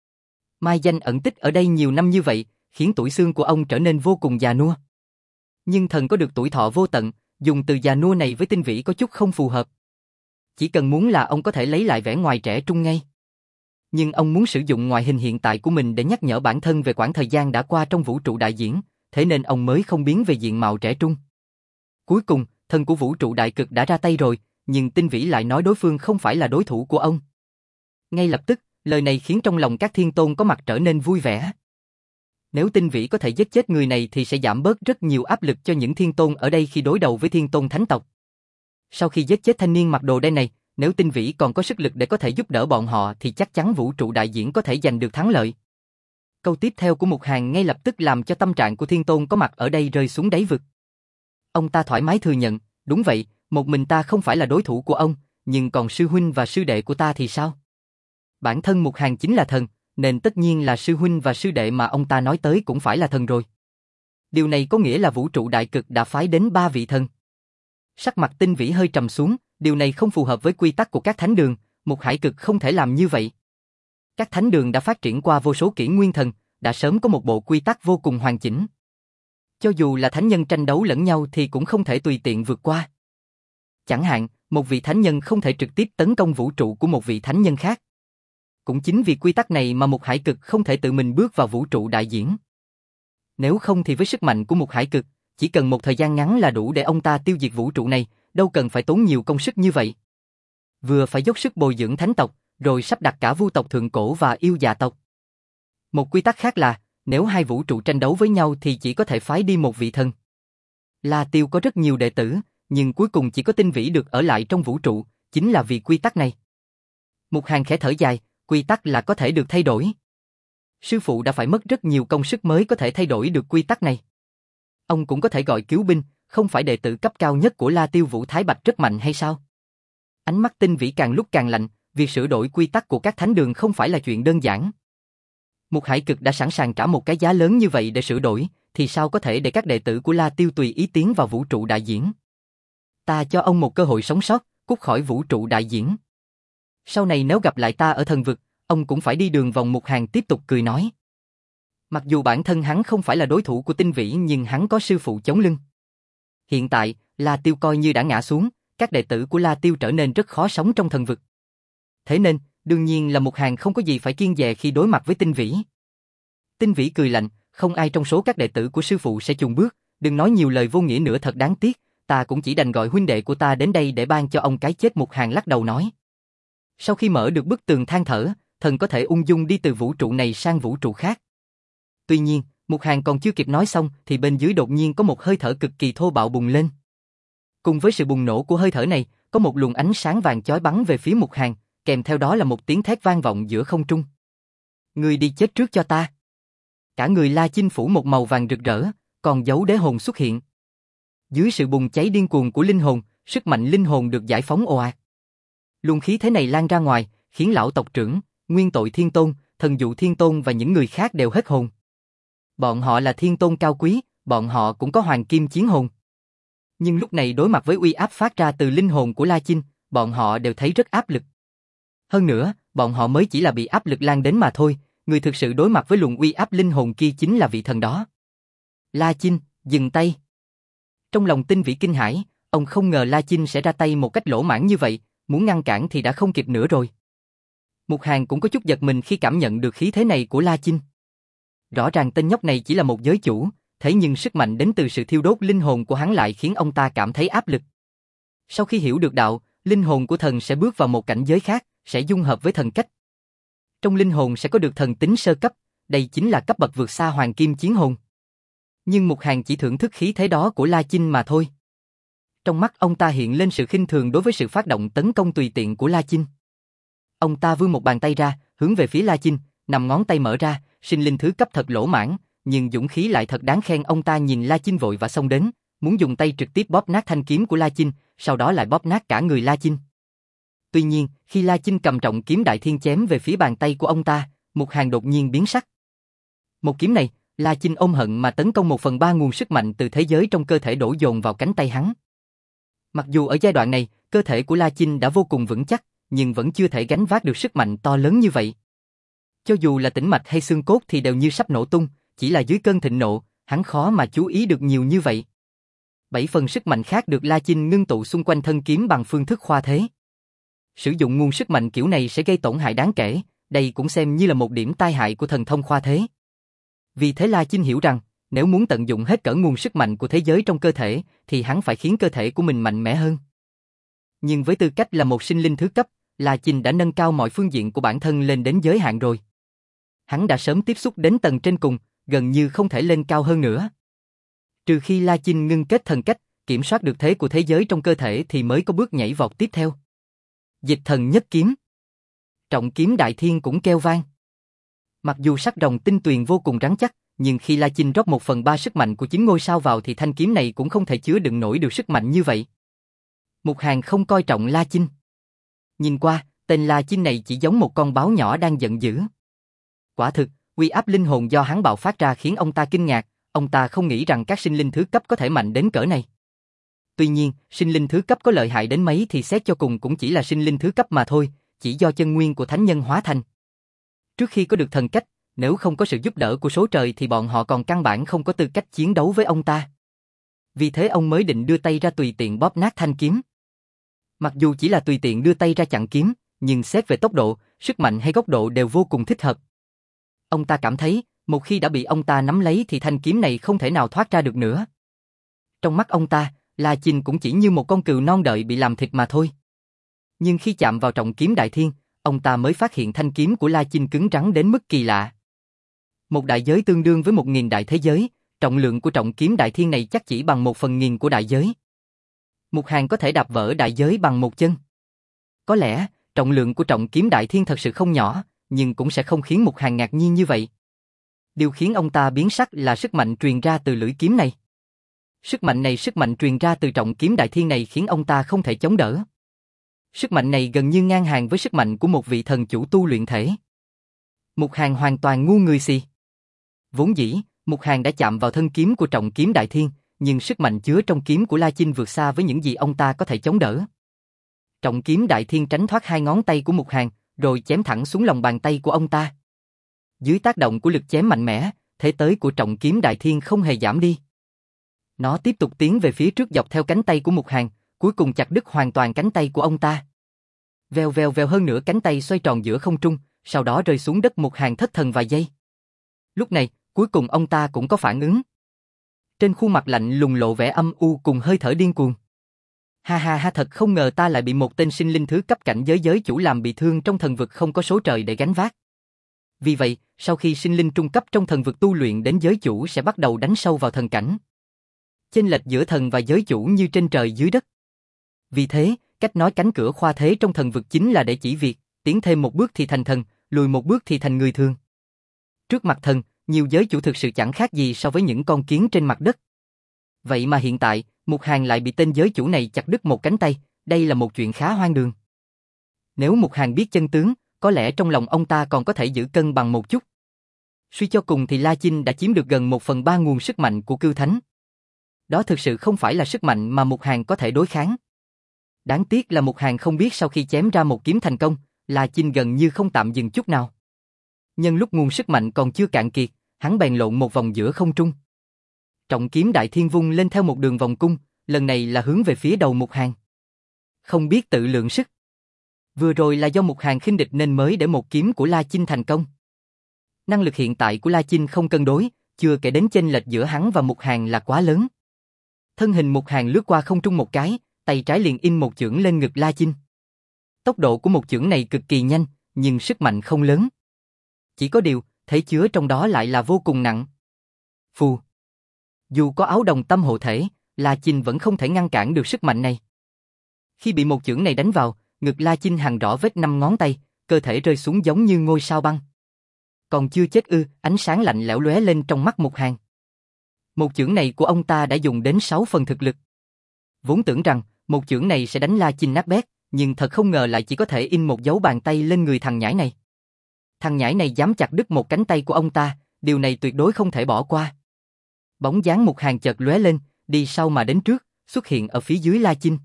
Mai danh ẩn tích ở đây nhiều năm như vậy, khiến tuổi xương của ông trở nên vô cùng già nua. Nhưng thần có được tuổi thọ vô tận, dùng từ già nua này với Tinh Vĩ có chút không phù hợp. Chỉ cần muốn là ông có thể lấy lại vẻ ngoài trẻ trung ngay. Nhưng ông muốn sử dụng ngoại hình hiện tại của mình để nhắc nhở bản thân về quãng thời gian đã qua trong vũ trụ đại diễn, thế nên ông mới không biến về diện mạo trẻ trung. Cuối cùng, thần của vũ trụ đại cực đã ra tay rồi, nhưng Tinh Vĩ lại nói đối phương không phải là đối thủ của ông. Ngay lập tức, lời này khiến trong lòng các thiên tôn có mặt trở nên vui vẻ. Nếu Tinh Vĩ có thể giết chết người này thì sẽ giảm bớt rất nhiều áp lực cho những thiên tôn ở đây khi đối đầu với thiên tôn thánh tộc. Sau khi giết chết thanh niên mặc đồ đen này, nếu tinh vĩ còn có sức lực để có thể giúp đỡ bọn họ thì chắc chắn vũ trụ đại diễn có thể giành được thắng lợi. Câu tiếp theo của Mục Hàn ngay lập tức làm cho tâm trạng của Thiên Tôn có mặt ở đây rơi xuống đáy vực. Ông ta thoải mái thừa nhận, đúng vậy, một mình ta không phải là đối thủ của ông, nhưng còn sư huynh và sư đệ của ta thì sao? Bản thân Mục Hàn chính là thần, nên tất nhiên là sư huynh và sư đệ mà ông ta nói tới cũng phải là thần rồi. Điều này có nghĩa là vũ trụ đại cực đã phái đến ba vị thần. Sắc mặt Tinh Vĩ hơi trầm xuống, điều này không phù hợp với quy tắc của các thánh đường, một hải cực không thể làm như vậy. Các thánh đường đã phát triển qua vô số kỷ nguyên thần, đã sớm có một bộ quy tắc vô cùng hoàn chỉnh. Cho dù là thánh nhân tranh đấu lẫn nhau thì cũng không thể tùy tiện vượt qua. Chẳng hạn, một vị thánh nhân không thể trực tiếp tấn công vũ trụ của một vị thánh nhân khác. Cũng chính vì quy tắc này mà một hải cực không thể tự mình bước vào vũ trụ đại diễn. Nếu không thì với sức mạnh của một hải cực, chỉ cần một thời gian ngắn là đủ để ông ta tiêu diệt vũ trụ này, đâu cần phải tốn nhiều công sức như vậy. Vừa phải dốc sức bồi dưỡng thánh tộc, rồi sắp đặt cả vu tộc thượng cổ và yêu dạ tộc. Một quy tắc khác là, nếu hai vũ trụ tranh đấu với nhau thì chỉ có thể phái đi một vị thần. La Tiêu có rất nhiều đệ tử, nhưng cuối cùng chỉ có Tinh Vĩ được ở lại trong vũ trụ, chính là vì quy tắc này. Mục Hàn khẽ thở dài, quy tắc là có thể được thay đổi. Sư phụ đã phải mất rất nhiều công sức mới có thể thay đổi được quy tắc này. Ông cũng có thể gọi cứu binh, không phải đệ tử cấp cao nhất của La Tiêu Vũ Thái Bạch rất mạnh hay sao? Ánh mắt Tinh Vĩ càng lúc càng lạnh, việc sửa đổi quy tắc của các thánh đường không phải là chuyện đơn giản. Một hải cực đã sẵn sàng trả một cái giá lớn như vậy để sửa đổi, thì sao có thể để các đệ tử của La Tiêu tùy ý tiến vào vũ trụ đại diễn? Ta cho ông một cơ hội sống sót, cút khỏi vũ trụ đại diễn. Sau này nếu gặp lại ta ở thần vực, ông cũng phải đi đường vòng. Mục Hàn tiếp tục cười nói. Mặc dù bản thân hắn không phải là đối thủ của Tinh Vĩ nhưng hắn có sư phụ chống lưng. Hiện tại, La Tiêu coi như đã ngã xuống, các đệ tử của La Tiêu trở nên rất khó sống trong thần vực. Thế nên, đương nhiên là Mục Hàn không có gì phải kiêng dè khi đối mặt với Tinh Vĩ. Tinh Vĩ cười lạnh, không ai trong số các đệ tử của sư phụ sẽ chùn bước, đừng nói nhiều lời vô nghĩa nữa, thật đáng tiếc, ta cũng chỉ đành gọi huynh đệ của ta đến đây để ban cho ông cái chết. Mục Hàn lắc đầu nói. Sau khi mở được bức tường than thở, thần có thể ung dung đi từ vũ trụ này sang vũ trụ khác. Tuy nhiên, Mục Hàn còn chưa kịp nói xong thì bên dưới đột nhiên có một hơi thở cực kỳ thô bạo bùng lên. Cùng với sự bùng nổ của hơi thở này, có một luồng ánh sáng vàng chói bắn về phía Mục Hàn, kèm theo đó là một tiếng thét vang vọng giữa không trung. Ngươi đi chết trước cho ta. Cả người La Chinh phủ một màu vàng rực rỡ, còn dấu đế hồn xuất hiện. Dưới sự bùng cháy điên cuồng của linh hồn, sức mạnh linh hồn được giải phóng ồ ạt. Luồng khí thế này lan ra ngoài, khiến lão tộc trưởng, Nguyên Tội Thiên Tôn, Thần Dụ Thiên Tôn và những người khác đều hết hồn. Bọn họ là thiên tôn cao quý, bọn họ cũng có hoàng kim chiến hồn. Nhưng lúc này đối mặt với uy áp phát ra từ linh hồn của La Chinh, bọn họ đều thấy rất áp lực. Hơn nữa, bọn họ mới chỉ là bị áp lực lan đến mà thôi, người thực sự đối mặt với luồng uy áp linh hồn kia chính là vị thần đó. La Chinh, dừng tay. Trong lòng Tinh Vĩ kinh hãi, ông không ngờ La Chinh sẽ ra tay một cách lỗ mãng như vậy, muốn ngăn cản thì đã không kịp nữa rồi. Mục Hàn cũng có chút giật mình khi cảm nhận được khí thế này của La Chinh. Rõ ràng tên nhóc này chỉ là một giới chủ, thế nhưng sức mạnh đến từ sự thiêu đốt linh hồn của hắn lại khiến ông ta cảm thấy áp lực. Sau khi hiểu được đạo, linh hồn của thần sẽ bước vào một cảnh giới khác, sẽ dung hợp với thần cách. Trong linh hồn sẽ có được thần tính sơ cấp, đây chính là cấp bậc vượt xa hoàng kim chiến hồn. Nhưng Mục Hàn chỉ thưởng thức khí thế đó của La Chinh mà thôi. Trong mắt ông ta hiện lên sự khinh thường đối với sự phát động tấn công tùy tiện của La Chinh. Ông ta vươn một bàn tay ra, hướng về phía La Chinh, nằm ngón tay mở ra, sinh linh thứ cấp thật lỗ mãn, nhưng dũng khí lại thật đáng khen. Ông ta nhìn La Chinh vội và xông đến, muốn dùng tay trực tiếp bóp nát thanh kiếm của La Chinh, sau đó lại bóp nát cả người La Chinh. Tuy nhiên, khi La Chinh cầm trọng kiếm đại thiên chém về phía bàn tay của ông ta, Mục Hàn đột nhiên biến sắc. Một kiếm này, La Chinh ôm hận mà tấn công một phần ba nguồn sức mạnh từ thế giới trong cơ thể đổ dồn vào cánh tay hắn. Mặc dù ở giai đoạn này, cơ thể của La Chinh đã vô cùng vững chắc, nhưng vẫn chưa thể gánh vác được sức mạnh to lớn như vậy. Cho dù là tĩnh mạch hay xương cốt thì đều như sắp nổ tung, chỉ là dưới cơn thịnh nộ, hắn khó mà chú ý được nhiều như vậy. Bảy phần sức mạnh khác được La Chinh ngưng tụ xung quanh thân kiếm bằng phương thức khoa thế. Sử dụng nguồn sức mạnh kiểu này sẽ gây tổn hại đáng kể, đây cũng xem như là một điểm tai hại của thần thông khoa thế. Vì thế La Chinh hiểu rằng, nếu muốn tận dụng hết cỡ nguồn sức mạnh của thế giới trong cơ thể, thì hắn phải khiến cơ thể của mình mạnh mẽ hơn. Nhưng với tư cách là một sinh linh thứ cấp, La Chinh đã nâng cao mọi phương diện của bản thân lên đến giới hạn rồi. Hắn đã sớm tiếp xúc đến tầng trên cùng, gần như không thể lên cao hơn nữa. Trừ khi La Chinh ngưng kết thần cách, kiểm soát được thế của thế giới trong cơ thể thì mới có bước nhảy vọt tiếp theo. Dịch thần nhất kiếm. Trọng kiếm đại thiên cũng kêu vang. Mặc dù sắc rồng tinh tuyền vô cùng rắn chắc, nhưng khi La Chinh rót một phần ba sức mạnh của chính ngôi sao vào thì thanh kiếm này cũng không thể chứa đựng nổi được sức mạnh như vậy. Mục Hàn không coi trọng La Chinh. Nhìn qua, tên La Chinh này chỉ giống một con báo nhỏ đang giận dữ. Quả thực, uy áp linh hồn do hắn bạo phát ra khiến ông ta kinh ngạc, ông ta không nghĩ rằng các sinh linh thứ cấp có thể mạnh đến cỡ này. Tuy nhiên, sinh linh thứ cấp có lợi hại đến mấy thì xét cho cùng cũng chỉ là sinh linh thứ cấp mà thôi, chỉ do chân nguyên của thánh nhân hóa thành. Trước khi có được thần cách, nếu không có sự giúp đỡ của số trời thì bọn họ còn căn bản không có tư cách chiến đấu với ông ta. Vì thế ông mới định đưa tay ra tùy tiện bóp nát thanh kiếm. Mặc dù chỉ là tùy tiện đưa tay ra chặn kiếm, nhưng xét về tốc độ, sức mạnh hay góc độ đều vô cùng thích hợp. Ông ta cảm thấy, một khi đã bị ông ta nắm lấy thì thanh kiếm này không thể nào thoát ra được nữa. Trong mắt ông ta, La Chinh cũng chỉ như một con cừu non đợi bị làm thịt mà thôi. Nhưng khi chạm vào trọng kiếm đại thiên, ông ta mới phát hiện thanh kiếm của La Chinh cứng rắn đến mức kỳ lạ. Một đại giới tương đương với một nghìn đại thế giới, trọng lượng của trọng kiếm đại thiên này chắc chỉ bằng một phần nghìn của đại giới. Mục Hàn có thể đạp vỡ đại giới bằng một chân. Có lẽ, trọng lượng của trọng kiếm đại thiên thật sự không nhỏ, nhưng cũng sẽ không khiến Mục Hàn ngạc nhiên như vậy. Điều khiến ông ta biến sắc là sức mạnh truyền ra từ lưỡi kiếm này. Sức mạnh này sức mạnh truyền ra từ trọng kiếm đại thiên này khiến ông ta không thể chống đỡ. Sức mạnh này gần như ngang hàng với sức mạnh của một vị thần chủ tu luyện thể. Mục Hàn hoàn toàn ngu người xì. Vốn dĩ, Mục Hàn đã chạm vào thân kiếm của trọng kiếm đại thiên, nhưng sức mạnh chứa trong kiếm của La Chinh vượt xa với những gì ông ta có thể chống đỡ. Trọng kiếm đại thiên tránh thoát hai ngón tay của Mục Hàn, rồi chém thẳng xuống lòng bàn tay của ông ta. Dưới tác động của lực chém mạnh mẽ, thế tới của trọng kiếm đại thiên không hề giảm đi. Nó tiếp tục tiến về phía trước dọc theo cánh tay của Mục Hàn, cuối cùng chặt đứt hoàn toàn cánh tay của ông ta. Vèo vèo vèo hơn nữa cánh tay xoay tròn giữa không trung, sau đó rơi xuống đất. Mục Hàn thất thần vài giây. Lúc này, cuối cùng ông ta cũng có phản ứng. Trên khuôn mặt lạnh lùng lộ vẻ âm u cùng hơi thở điên cuồng. Ha ha ha, thật không ngờ ta lại bị một tên sinh linh thứ cấp cảnh giới giới chủ làm bị thương trong thần vực không có số trời để gánh vác. Vì vậy, sau khi sinh linh trung cấp trong thần vực tu luyện đến giới chủ sẽ bắt đầu đánh sâu vào thần cảnh. Chênh lệch giữa thần và giới chủ như trên trời dưới đất. Vì thế, cách nói cánh cửa khoa thế trong thần vực chính là để chỉ việc, tiến thêm một bước thì thành thần, lùi một bước thì thành người thường. Trước mặt thần, nhiều giới chủ thực sự chẳng khác gì so với những con kiến trên mặt đất. Vậy mà hiện tại, Mục Hàn lại bị tên giới chủ này chặt đứt một cánh tay, đây là một chuyện khá hoang đường. Nếu Mục Hàn biết chân tướng, có lẽ trong lòng ông ta còn có thể giữ cân bằng một chút. Suy cho cùng thì La Chinh đã chiếm được gần một phần ba nguồn sức mạnh của Cưu Thánh. Đó thực sự không phải là sức mạnh mà Mục Hàn có thể đối kháng. Đáng tiếc là Mục Hàn không biết sau khi chém ra một kiếm thành công, La Chinh gần như không tạm dừng chút nào. Nhân lúc nguồn sức mạnh còn chưa cạn kiệt, hắn bèn lộn một vòng giữa không trung. Trọng kiếm đại thiên vung lên theo một đường vòng cung, lần này là hướng về phía đầu Mục Hàn. Không biết tự lượng sức. Vừa rồi là do Mục Hàn khinh địch nên mới để một kiếm của La Chinh thành công. Năng lực hiện tại của La Chinh không cân đối, chưa kể đến chênh lệch giữa hắn và Mục Hàn là quá lớn. Thân hình Mục Hàn lướt qua không trung một cái, tay trái liền in một chưởng lên ngực La Chinh. Tốc độ của một chưởng này cực kỳ nhanh, nhưng sức mạnh không lớn. Chỉ có điều, thể chứa trong đó lại là vô cùng nặng. Phù. Dù có áo đồng tâm hộ thể, La Chinh vẫn không thể ngăn cản được sức mạnh này. Khi bị một chưởng này đánh vào, ngực La Chinh hằn rõ vết năm ngón tay, cơ thể rơi xuống giống như ngôi sao băng. Còn chưa chết ư? Ánh sáng lạnh lẽo lóe lên trong mắt Mục Hàn. Một chưởng này của ông ta đã dùng đến sáu phần thực lực. Vốn tưởng rằng một chưởng này sẽ đánh La Chinh nát bét, nhưng thật không ngờ lại chỉ có thể in một dấu bàn tay lên người thằng nhãi này. Thằng nhãi này dám chặt đứt một cánh tay của ông ta, điều này tuyệt đối không thể bỏ qua. Bóng dáng Mục Hàn chợt lóe lên, đi sau mà đến trước, xuất hiện ở phía dưới La Chinh.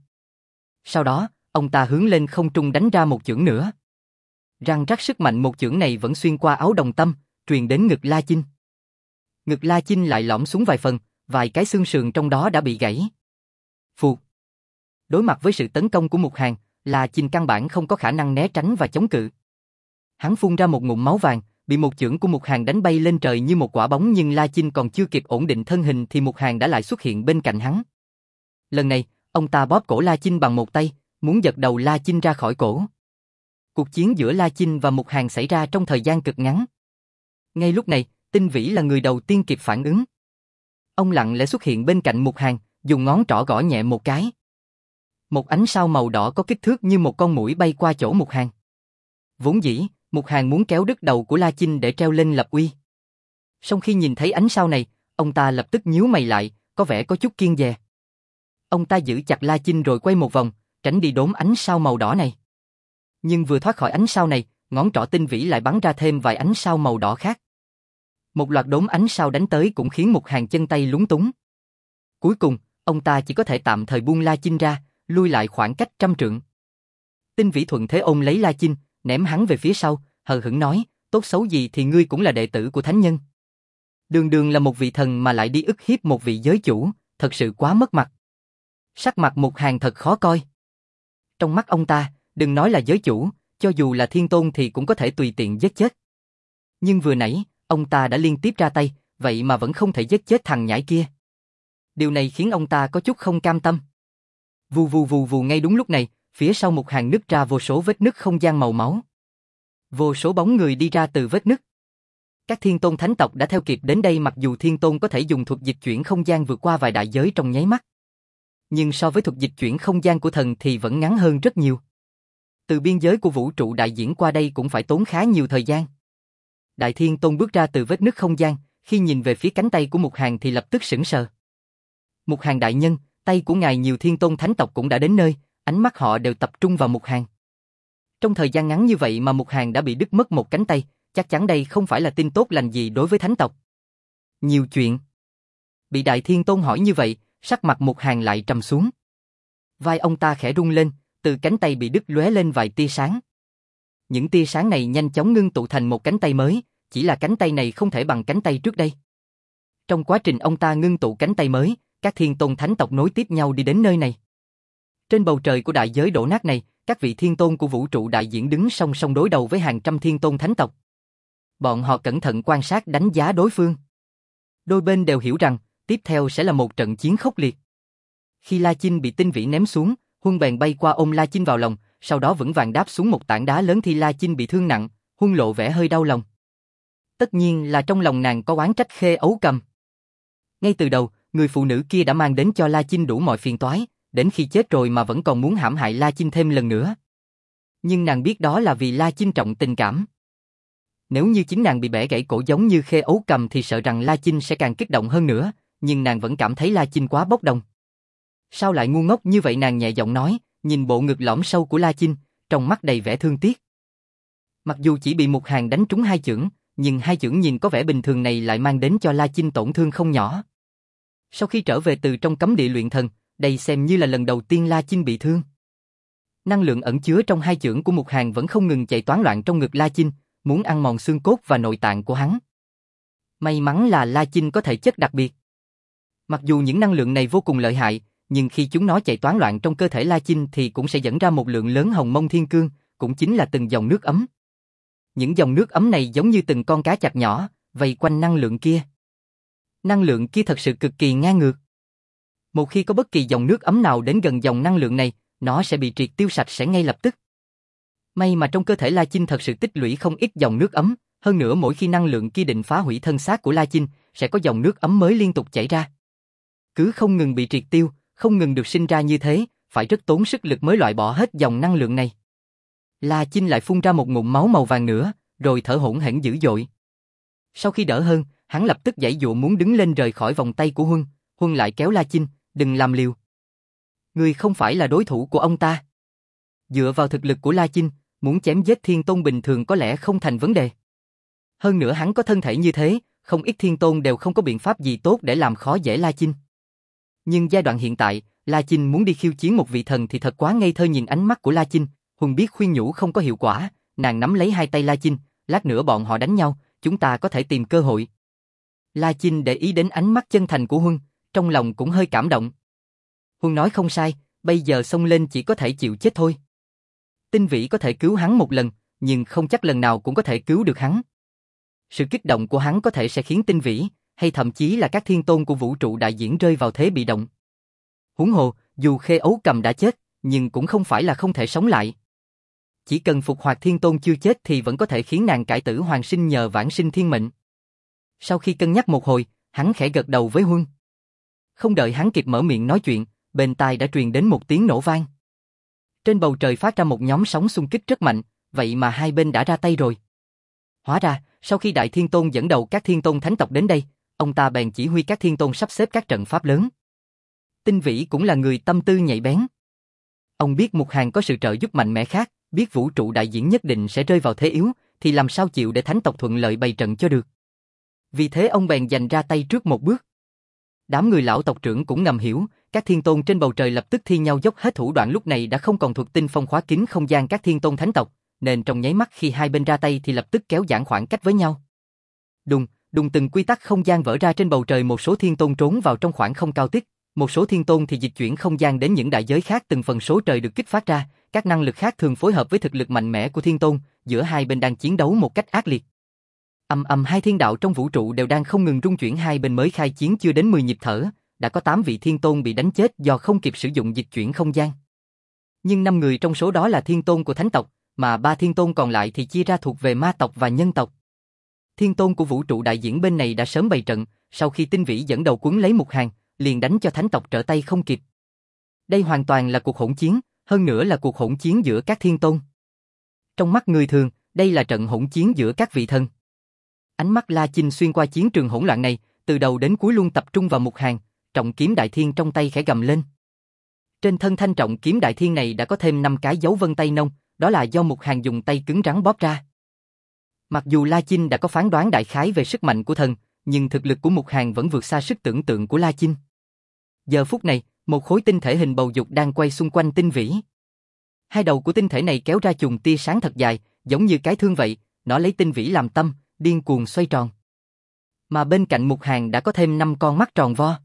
Sau đó, ông ta hướng lên không trung đánh ra một chưởng nữa. Răng rắc sức mạnh một chưởng này vẫn xuyên qua áo đồng tâm, truyền đến ngực La Chinh. Ngực La Chinh lại lõm xuống vài phần, vài cái xương sườn trong đó đã bị gãy. Phù. Đối mặt với sự tấn công của Mục Hàn, La Chinh căn bản không có khả năng né tránh và chống cự. Hắn phun ra một ngụm máu vàng, bị một chưởng của Mục Hàn đánh bay lên trời như một quả bóng, nhưng La Chinh còn chưa kịp ổn định thân hình thì Mục Hàn đã lại xuất hiện bên cạnh hắn. Lần này, ông ta bóp cổ La Chinh bằng một tay, muốn giật đầu La Chinh ra khỏi cổ. Cuộc chiến giữa La Chinh và Mục Hàn xảy ra trong thời gian cực ngắn. Ngay lúc này, Tinh Vĩ là người đầu tiên kịp phản ứng. Ông lặng lẽ xuất hiện bên cạnh Mục Hàn, dùng ngón trỏ gõ nhẹ một cái. Một ánh sao màu đỏ có kích thước như một con muỗi bay qua chỗ Mục Hàn. Vốn dĩ, Mục Hàn muốn kéo đứt đầu của La Chinh để treo lên lập uy. Song khi nhìn thấy ánh sao này, ông ta lập tức nhíu mày lại, có vẻ có chút kiêng dè. Ông ta giữ chặt La Chinh rồi quay một vòng, tránh đi đốn ánh sao màu đỏ này. Nhưng vừa thoát khỏi ánh sao này, ngón trỏ tinh vĩ lại bắn ra thêm vài ánh sao màu đỏ khác. Một loạt đốm ánh sao đánh tới cũng khiến Mục Hàn chân tay lúng túng. Cuối cùng, ông ta chỉ có thể tạm thời buông La Chinh ra, lui lại khoảng cách trăm trượng. Tinh vĩ thuận thế ôm lấy La Chinh, ném hắn về phía sau, hờ hững nói, tốt xấu gì thì ngươi cũng là đệ tử của thánh nhân. Đường đường là một vị thần mà lại đi ức hiếp một vị giới chủ, thật sự quá mất mặt. Sắc mặt Mục Hàn thật khó coi. Trong mắt ông ta, đừng nói là giới chủ, cho dù là thiên tôn thì cũng có thể tùy tiện giết chết. Nhưng vừa nãy, ông ta đã liên tiếp ra tay, vậy mà vẫn không thể giết chết thằng nhãi kia. Điều này khiến ông ta có chút không cam tâm. Vù vù vù vù ngay đúng lúc này, phía sau Mục Hàn nứt ra vô số vết nứt không gian màu máu. Vô số bóng người đi ra từ vết nứt. Các thiên tôn thánh tộc đã theo kịp đến đây, mặc dù thiên tôn có thể dùng thuật dịch chuyển không gian vượt qua vài đại giới trong nháy mắt. Nhưng so với thuật dịch chuyển không gian của thần thì vẫn ngắn hơn rất nhiều. Từ biên giới của vũ trụ đại diễn qua đây cũng phải tốn khá nhiều thời gian. Đại thiên tôn bước ra từ vết nứt không gian, khi nhìn về phía cánh tay của Mục Hàn thì lập tức sững sờ. Mục Hàn đại nhân, tay của ngài nhiều thiên tôn thánh tộc cũng đã đến nơi, ánh mắt họ đều tập trung vào Mục Hàn. Trong thời gian ngắn như vậy mà Mục Hàn đã bị đứt mất một cánh tay, chắc chắn đây không phải là tin tốt lành gì đối với thánh tộc. Nhiều chuyện. Bị đại thiên tôn hỏi như vậy, sắc mặt Mục Hàn lại trầm xuống. Vai ông ta khẽ rung lên, từ cánh tay bị đứt lóe lên vài tia sáng. Những tia sáng này nhanh chóng ngưng tụ thành một cánh tay mới, chỉ là cánh tay này không thể bằng cánh tay trước đây. Trong quá trình ông ta ngưng tụ cánh tay mới, các thiên tôn thánh tộc nối tiếp nhau đi đến nơi này. Trên bầu trời của đại giới đổ nát này, các vị thiên tôn của vũ trụ đại diễn đứng song song đối đầu với hàng trăm thiên tôn thánh tộc. Bọn họ cẩn thận quan sát đánh giá đối phương. Đôi bên đều hiểu rằng, tiếp theo sẽ là một trận chiến khốc liệt. Khi La Chinh bị tinh vĩ ném xuống, Huân bèn bay qua ôm La Chinh vào lòng, sau đó vững vàng đáp xuống một tảng đá lớn thì La Chinh bị thương nặng, Huân lộ vẻ hơi đau lòng. Tất nhiên là trong lòng nàng có oán trách Khê Ấu Cầm. Ngay từ đầu, người phụ nữ kia đã mang đến cho La Chinh đủ mọi phiền toái, đến khi chết rồi mà vẫn còn muốn hãm hại La Chinh thêm lần nữa. Nhưng nàng biết đó là vì La Chinh trọng tình cảm. Nếu như chính nàng bị bẻ gãy cổ giống như Khê Ấu Cầm thì sợ rằng La Chinh sẽ càng kích động hơn nữa, nhưng nàng vẫn cảm thấy La Chinh quá bốc đồng. Sao lại ngu ngốc như vậy, nàng nhẹ giọng nói, nhìn bộ ngực lõm sâu của La Chinh, trong mắt đầy vẻ thương tiếc. Mặc dù chỉ bị Mục Hàn đánh trúng hai chưởng, nhưng hai chưởng nhìn có vẻ bình thường này lại mang đến cho La Chinh tổn thương không nhỏ. Sau khi trở về từ trong cấm địa luyện thần, đây xem như là lần đầu tiên La Chinh bị thương. Năng lượng ẩn chứa trong hai chưởng của Mục Hàn vẫn không ngừng chạy toán loạn trong ngực La Chinh, muốn ăn mòn xương cốt và nội tạng của hắn. May mắn là La Chinh có thể chất đặc biệt. Mặc dù những năng lượng này vô cùng lợi hại, nhưng khi chúng nó chạy toán loạn trong cơ thể La Chinh thì cũng sẽ dẫn ra một lượng lớn hồng mông thiên cương, cũng chính là từng dòng nước ấm. Những dòng nước ấm này giống như từng con cá chạch nhỏ, vây quanh năng lượng kia. Năng lượng kia thật sự cực kỳ ngang ngược. Một khi có bất kỳ dòng nước ấm nào đến gần dòng năng lượng này, nó sẽ bị triệt tiêu sạch sẽ ngay lập tức. May mà trong cơ thể La Chinh thật sự tích lũy không ít dòng nước ấm, hơn nữa mỗi khi năng lượng kia định phá hủy thân xác của La Chinh, sẽ có dòng nước ấm mới liên tục chảy ra. Cứ không ngừng bị triệt tiêu, không ngừng được sinh ra như thế, phải rất tốn sức lực mới loại bỏ hết dòng năng lượng này. La Chinh lại phun ra một ngụm máu màu vàng nữa, rồi thở hổn hển dữ dội. Sau khi đỡ hơn, hắn lập tức giãy giụa muốn đứng lên rời khỏi vòng tay của Huân, Huân lại kéo La Chinh, đừng làm liều. Ngươi không phải là đối thủ của ông ta. Dựa vào thực lực của La Chinh, muốn chém giết thiên tôn bình thường có lẽ không thành vấn đề. Hơn nữa hắn có thân thể như thế, không ít thiên tôn đều không có biện pháp gì tốt để làm khó dễ La Chinh. Nhưng giai đoạn hiện tại, La Chinh muốn đi khiêu chiến một vị thần thì thật quá ngây thơ. Nhìn ánh mắt của La Chinh, Huân biết khuyên nhủ không có hiệu quả, nàng nắm lấy hai tay La Chinh, lát nữa bọn họ đánh nhau, chúng ta có thể tìm cơ hội. La Chinh để ý đến ánh mắt chân thành của Huân, trong lòng cũng hơi cảm động. Huân nói không sai, bây giờ xông lên chỉ có thể chịu chết thôi. Tinh Vĩ có thể cứu hắn một lần, nhưng không chắc lần nào cũng có thể cứu được hắn. Sự kích động của hắn có thể sẽ khiến Tinh Vĩ, hay thậm chí là các thiên tôn của vũ trụ đại diễn rơi vào thế bị động. Huống hồ, dù Khê Ấu Cầm đã chết, nhưng cũng không phải là không thể sống lại. Chỉ cần phục hoạt thiên tôn chưa chết thì vẫn có thể khiến nàng cải tử hoàn sinh nhờ vãng sinh thiên mệnh. Sau khi cân nhắc một hồi, hắn khẽ gật đầu với Huân. Không đợi hắn kịp mở miệng nói chuyện, bên tai đã truyền đến một tiếng nổ vang. Trên bầu trời phát ra một nhóm sóng xung kích rất mạnh, vậy mà hai bên đã ra tay rồi. Hóa ra, sau khi Đại Thiên Tôn dẫn đầu các Thiên Tôn Thánh tộc đến đây, ông ta bèn chỉ huy các Thiên Tôn sắp xếp các trận pháp lớn. Tinh Vĩ cũng là người tâm tư nhạy bén. Ông biết Mục Hàn có sự trợ giúp mạnh mẽ khác, biết vũ trụ đại diễn nhất định sẽ rơi vào thế yếu, thì làm sao chịu để Thánh tộc thuận lợi bày trận cho được. Vì thế ông bèn giành ra tay trước một bước. Đám người lão tộc trưởng cũng ngầm hiểu, các Thiên Tôn trên bầu trời lập tức thi nhau dốc hết thủ đoạn, lúc này đã không còn thuật tinh phong khóa kín không gian các Thiên Tôn Thánh tộc, nên trong nháy mắt khi hai bên ra tay thì lập tức kéo giãn khoảng cách với nhau. Đùng, đùng, từng quy tắc không gian vỡ ra trên bầu trời, một số Thiên Tôn trốn vào trong khoảng không cao tích, một số Thiên Tôn thì dịch chuyển không gian đến những đại giới khác, từng phần số trời được kích phát ra, các năng lực khác thường phối hợp với thực lực mạnh mẽ của Thiên Tôn, giữa hai bên đang chiến đấu một cách ác liệt. Ầm ầm, hai thiên đạo trong vũ trụ đều đang không ngừng rung chuyển, hai bên mới khai chiến chưa đến mười nhịp thở, đã có tám vị Thiên Tôn bị đánh chết do không kịp sử dụng dịch chuyển không gian. Nhưng năm người trong số đó là Thiên Tôn của Thánh tộc, mà ba Thiên Tôn còn lại thì chia ra thuộc về ma tộc và nhân tộc. Thiên Tôn của vũ trụ đại diễn bên này đã sớm bày trận, sau khi Tinh Vĩ dẫn đầu quấn lấy Mục Hàn, liền đánh cho Thánh tộc trở tay không kịp. Đây hoàn toàn là cuộc hỗn chiến, hơn nữa là cuộc hỗn chiến giữa các Thiên Tôn. Trong mắt người thường, đây là trận hỗn chiến giữa các vị thần. Ánh mắt La Chinh xuyên qua chiến trường hỗn loạn này, từ đầu đến cuối luôn tập trung vào Mục Hàn, trọng kiếm đại thiên trong tay khẽ gầm lên. Trên thân thanh trọng kiếm đại thiên này đã có thêm năm cái dấu vân tay nông, đó là do Mục Hàn dùng tay cứng rắn bóp ra. Mặc dù La Chinh đã có phán đoán đại khái về sức mạnh của thần, nhưng thực lực của Mục Hàn vẫn vượt xa sức tưởng tượng của La Chinh. Giờ phút này, một khối tinh thể hình bầu dục đang quay xung quanh Tinh Vĩ. Hai đầu của tinh thể này kéo ra chùm tia sáng thật dài, giống như cái thương vậy, nó lấy Tinh Vĩ làm tâm, điên cuồng xoay tròn. Mà bên cạnh Mục Hàn đã có thêm năm con mắt tròn vo.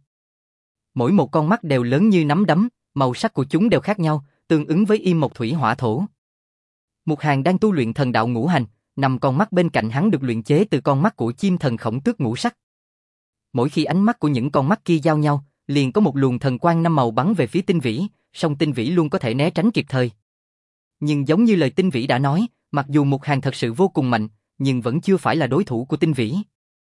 Mỗi một con mắt đều lớn như nắm đấm, màu sắc của chúng đều khác nhau, tương ứng với im mộc thủy hỏa thổ. Mục Hàn đang tu luyện thần đạo ngũ hành, năm con mắt bên cạnh hắn được luyện chế từ con mắt của chim thần Khổng Tước ngũ sắc. Mỗi khi ánh mắt của những con mắt kia giao nhau, liền có một luồng thần quang năm màu bắn về phía Tinh Vĩ, song Tinh Vĩ luôn có thể né tránh kịp thời. Nhưng giống như lời Tinh Vĩ đã nói, mặc dù Mục Hàn thật sự vô cùng mạnh, nhưng vẫn chưa phải là đối thủ của Tinh Vĩ.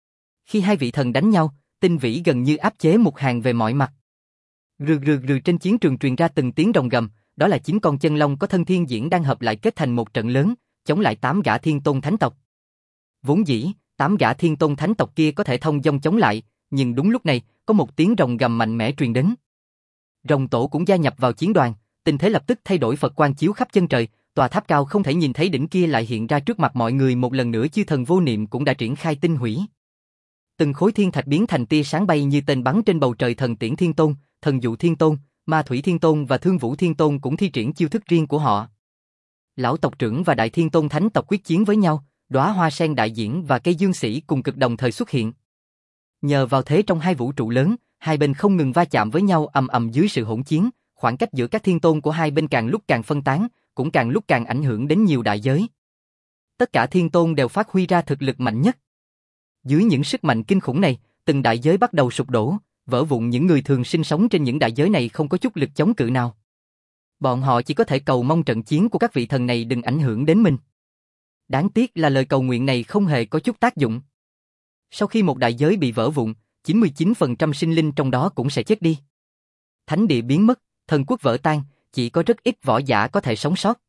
Khi hai vị thần đánh nhau, Tinh Vĩ gần như áp chế Mục Hàn về mọi mặt. Rừ rừ rừ, trên chiến trường truyền ra từng tiếng rồng gầm, đó là chín con chân long có thân thiên diễn đang hợp lại kết thành một trận lớn, chống lại tám gã Thiên Tôn Thánh tộc. Vốn dĩ, tám gã Thiên Tôn Thánh tộc kia có thể thông dong chống lại, nhưng đúng lúc này, có một tiếng rồng gầm mạnh mẽ truyền đến. Rồng tổ cũng gia nhập vào chiến đoàn, tình thế lập tức thay đổi, Phật quang chiếu khắp chân trời, tòa tháp cao không thể nhìn thấy đỉnh kia lại hiện ra trước mặt mọi người một lần nữa, chư thần vô niệm cũng đã triển khai tinh hủy. Từng khối thiên thạch biến thành tia sáng bay như tên bắn trên bầu trời, thần tiễn Thiên Tôn, thần dụ Thiên Tôn, ma thủy Thiên Tôn và thương vũ Thiên Tôn cũng thi triển chiêu thức riêng của họ. Lão tộc trưởng và Đại Thiên Tôn Thánh tộc quyết chiến với nhau, đóa hoa sen đại diễn và cây dương sĩ cùng cực đồng thời xuất hiện. Nhờ vào thế trong hai vũ trụ lớn, hai bên không ngừng va chạm với nhau, ầm ầm. Dưới sự hỗn chiến, khoảng cách giữa các thiên tôn của hai bên càng lúc càng phân tán, cũng càng lúc càng ảnh hưởng đến nhiều đại giới. Tất cả thiên tôn đều phát huy ra thực lực mạnh nhất. Dưới những sức mạnh kinh khủng này, từng đại giới bắt đầu sụp đổ, vỡ vụn, những người thường sinh sống trên những đại giới này không có chút lực chống cự nào. Bọn họ chỉ có thể cầu mong trận chiến của các vị thần này đừng ảnh hưởng đến mình. Đáng tiếc là lời cầu nguyện này không hề có chút tác dụng. Sau khi một đại giới bị vỡ vụn, chín mươi chín phần trăm sinh linh trong đó cũng sẽ chết đi. Thánh địa biến mất, thần quốc vỡ tan, chỉ có rất ít võ giả có thể sống sót.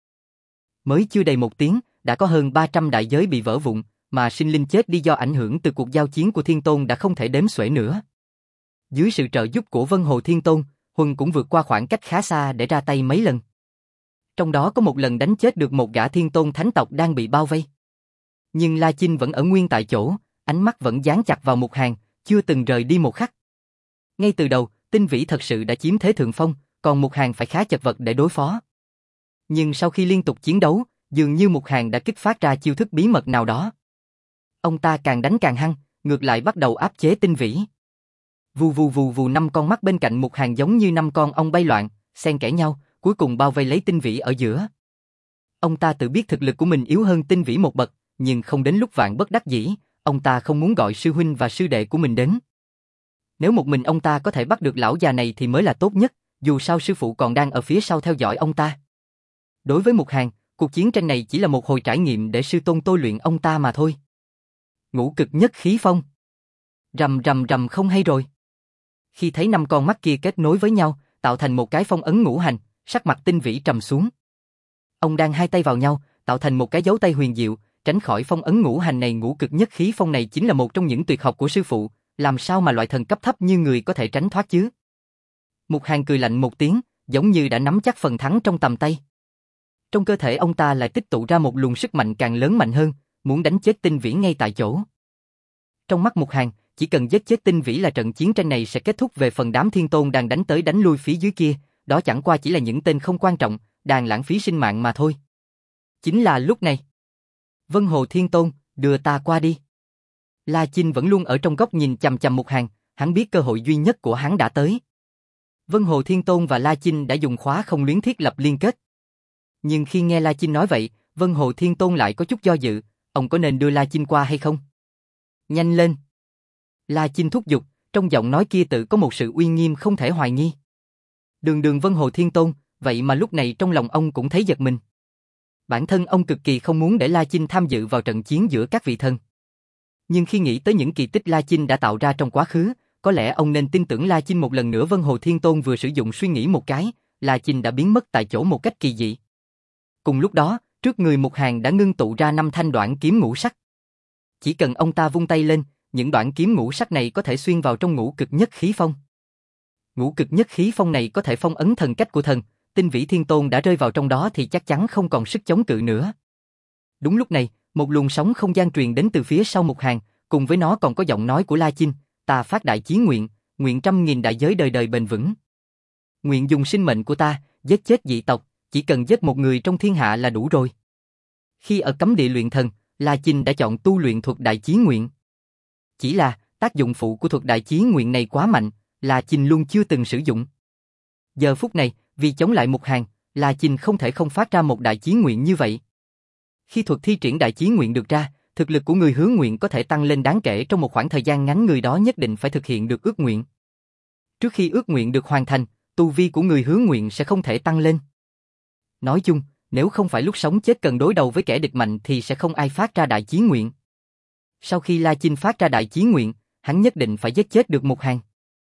Mới chưa đầy một tiếng, đã có hơn ba trăm đại giới bị vỡ vụn, mà sinh linh chết đi do ảnh hưởng từ cuộc giao chiến của Thiên Tôn đã không thể đếm xuể nữa. Dưới sự trợ giúp của Vân Hồ Thiên Tôn, Huân cũng vượt qua khoảng cách khá xa để ra tay mấy lần. Trong đó có một lần đánh chết được một gã Thiên Tôn Thánh tộc đang bị bao vây. Nhưng La Chinh vẫn ở nguyên tại chỗ, ánh mắt vẫn dán chặt vào Mục Hàn, chưa từng rời đi một khắc. Ngay từ đầu, Tinh Vĩ thật sự đã chiếm thế thượng phong, còn Mục Hàn phải khá chật vật để đối phó. Nhưng sau khi liên tục chiến đấu, dường như Mục Hàn đã kích phát ra chiêu thức bí mật nào đó. Ông ta càng đánh càng hăng, ngược lại bắt đầu áp chế Tinh Vĩ. Vù vù vù vù, năm con mắt bên cạnh Mục Hàn giống như năm con ong bay loạn, xen kẽ nhau, cuối cùng bao vây lấy Tinh Vĩ ở giữa. Ông ta tự biết thực lực của mình yếu hơn Tinh Vĩ một bậc, nhưng không đến lúc vạn bất đắc dĩ, ông ta không muốn gọi sư huynh và sư đệ của mình đến. Nếu một mình ông ta có thể bắt được lão già này thì mới là tốt nhất, dù sao sư phụ còn đang ở phía sau theo dõi ông ta. Đối với Mục Hàn, cuộc chiến tranh này chỉ là một hồi trải nghiệm để sư tôn tôi luyện ông ta mà thôi. Ngũ cực nhất khí phong. Rầm rầm rầm, không hay rồi. Khi thấy năm con mắt kia kết nối với nhau, tạo thành một cái phong ấn ngũ hành, sắc mặt Tinh Vĩ trầm xuống. Ông đang hai tay vào nhau, tạo thành một cái dấu tay huyền diệu, tránh khỏi phong ấn ngũ hành này. Ngũ cực nhất khí phong này chính là một trong những tuyệt học của sư phụ, làm sao mà loại thần cấp thấp như người có thể tránh thoát chứ? Mục Hàn cười lạnh một tiếng, giống như đã nắm chắc phần thắng trong tầm tay. Trong cơ thể ông ta lại tích tụ ra một luồng sức mạnh càng lớn mạnh hơn, muốn đánh chết Tinh Vĩ ngay tại chỗ. Trong mắt Mục Hàn, chỉ cần giết chết Tinh Vĩ là trận chiến tranh này sẽ kết thúc. Về phần đám thiên tôn đang đánh tới đánh lui phía dưới kia, đó chẳng qua chỉ là những tên không quan trọng, đang lãng phí sinh mạng mà thôi. Chính là lúc này. Vân Hồ Thiên Tôn, đưa ta qua đi. La Chinh vẫn luôn ở trong góc nhìn chằm chằm Mục Hàn, hắn biết cơ hội duy nhất của hắn đã tới. Vân Hồ Thiên Tôn và La Chinh đã dùng khóa không luyến thiết lập liên kết. Nhưng khi nghe La Chinh nói vậy, Vân Hồ Thiên Tôn lại có chút do dự, ông có nên đưa La Chinh qua hay không? Nhanh lên! La Chinh thúc giục, trong giọng nói kia tự có một sự uy nghiêm không thể hoài nghi. Đường đường Vân Hồ Thiên Tôn, vậy mà lúc này trong lòng ông cũng thấy giật mình. Bản thân ông cực kỳ không muốn để La Chinh tham dự vào trận chiến giữa các vị thần. Nhưng khi nghĩ tới những kỳ tích La Chinh đã tạo ra trong quá khứ, có lẽ ông nên tin tưởng La Chinh một lần nữa. Vân Hồ Thiên Tôn vừa sử dụng suy nghĩ một cái, La Chinh đã biến mất tại chỗ một cách kỳ dị. Cùng lúc đó, trước người Mục Hàn đã ngưng tụ ra năm thanh đoạn kiếm ngũ sắc. Chỉ cần ông ta vung tay lên, những đoạn kiếm ngũ sắc này có thể xuyên vào trong ngũ cực nhất khí phong. Ngũ cực nhất khí phong này có thể phong ấn thần cách của thần, Tinh Vĩ Thiên Tôn đã rơi vào trong đó thì chắc chắn không còn sức chống cự nữa. Đúng lúc này, một luồng sóng không gian truyền đến từ phía sau Mục Hàn, cùng với nó còn có giọng nói của La Chinh, ta phát đại chí nguyện, nguyện trăm nghìn đại giới đời đời bền vững. Nguyện dùng sinh mệnh của ta, giết chết dị tộc, chỉ cần giết một người trong thiên hạ là đủ rồi. Khi ở cấm địa luyện thần, La Chinh đã chọn tu luyện thuật đại chí nguyện. Chỉ là, tác dụng phụ của thuật đại chí nguyện này quá mạnh, La Chinh luôn chưa từng sử dụng. Giờ phút này, vì chống lại Mục Hàn, La Chinh không thể không phát ra một đại chí nguyện như vậy. Khi thuật thi triển đại chí nguyện được ra, thực lực của người hứa nguyện có thể tăng lên đáng kể trong một khoảng thời gian ngắn. Người đó nhất định phải thực hiện được ước nguyện. Trước khi ước nguyện được hoàn thành, tu vi của người hứa nguyện sẽ không thể tăng lên. Nói chung, nếu không phải lúc sống chết cần đối đầu với kẻ địch mạnh thì sẽ không ai phát ra đại chí nguyện. Sau khi La Chinh phát ra đại chí nguyện, hắn nhất định phải giết chết được Mục Hàn.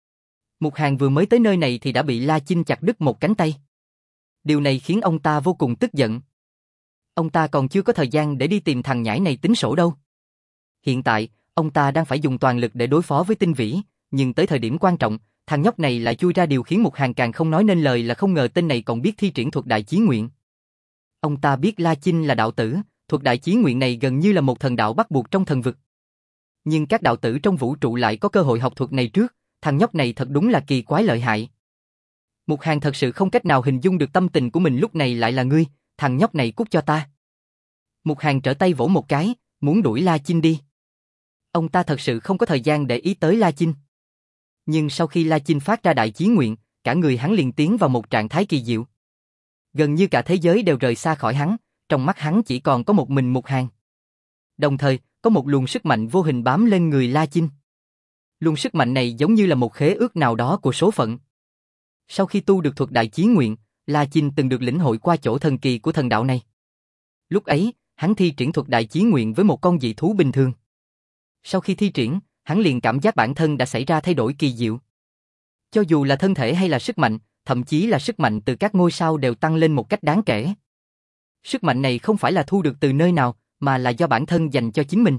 Mục Hàn vừa mới tới nơi này thì đã bị La Chinh chặt đứt một cánh tay. Điều này khiến ông ta vô cùng tức giận. Ông ta còn chưa có thời gian để đi tìm thằng nhãi này tính sổ đâu. Hiện tại, ông ta đang phải dùng toàn lực để đối phó với Tinh Vĩ, nhưng tới thời điểm quan trọng, thằng nhóc này lại chui ra. Điều khiến Mục Hàn càng không nói nên lời là không ngờ tên này còn biết thi triển thuật đại chí nguyện. Ông ta biết La Chinh là đạo tử, thuật đại chí nguyện này gần như là một thần đạo bắt buộc trong thần vực. Nhưng các đạo tử trong vũ trụ lại có cơ hội học thuật này trước, thằng nhóc này thật đúng là kỳ quái lợi hại. Mục Hàn thật sự không cách nào hình dung được tâm tình của mình lúc này. Lại là ngươi, thằng nhóc này cút cho ta. Mục Hàn trở tay vỗ một cái, muốn đuổi La Chinh đi. Ông ta thật sự không có thời gian để ý tới La Chinh. Nhưng sau khi La Chinh phát ra đại chí nguyện, cả người hắn liền tiến vào một trạng thái kỳ diệu. Gần như cả thế giới đều rời xa khỏi hắn, trong mắt hắn chỉ còn có một mình Mục Hàn. Đồng thời, có một luồng sức mạnh vô hình bám lên người La Chinh. Luồng sức mạnh này giống như là một khế ước nào đó của số phận. Sau khi tu được thuật đại chí nguyện, La Chinh từng được lĩnh hội qua chỗ thần kỳ của thần đạo này. Lúc ấy, hắn thi triển thuật đại chí nguyện với một con dị thú bình thường. Sau khi thi triển, hắn liền cảm giác bản thân đã xảy ra thay đổi kỳ diệu. Cho dù là thân thể hay là sức mạnh, thậm chí là sức mạnh từ các ngôi sao đều tăng lên một cách đáng kể. Sức mạnh này không phải là thu được từ nơi nào, mà là do bản thân dành cho chính mình.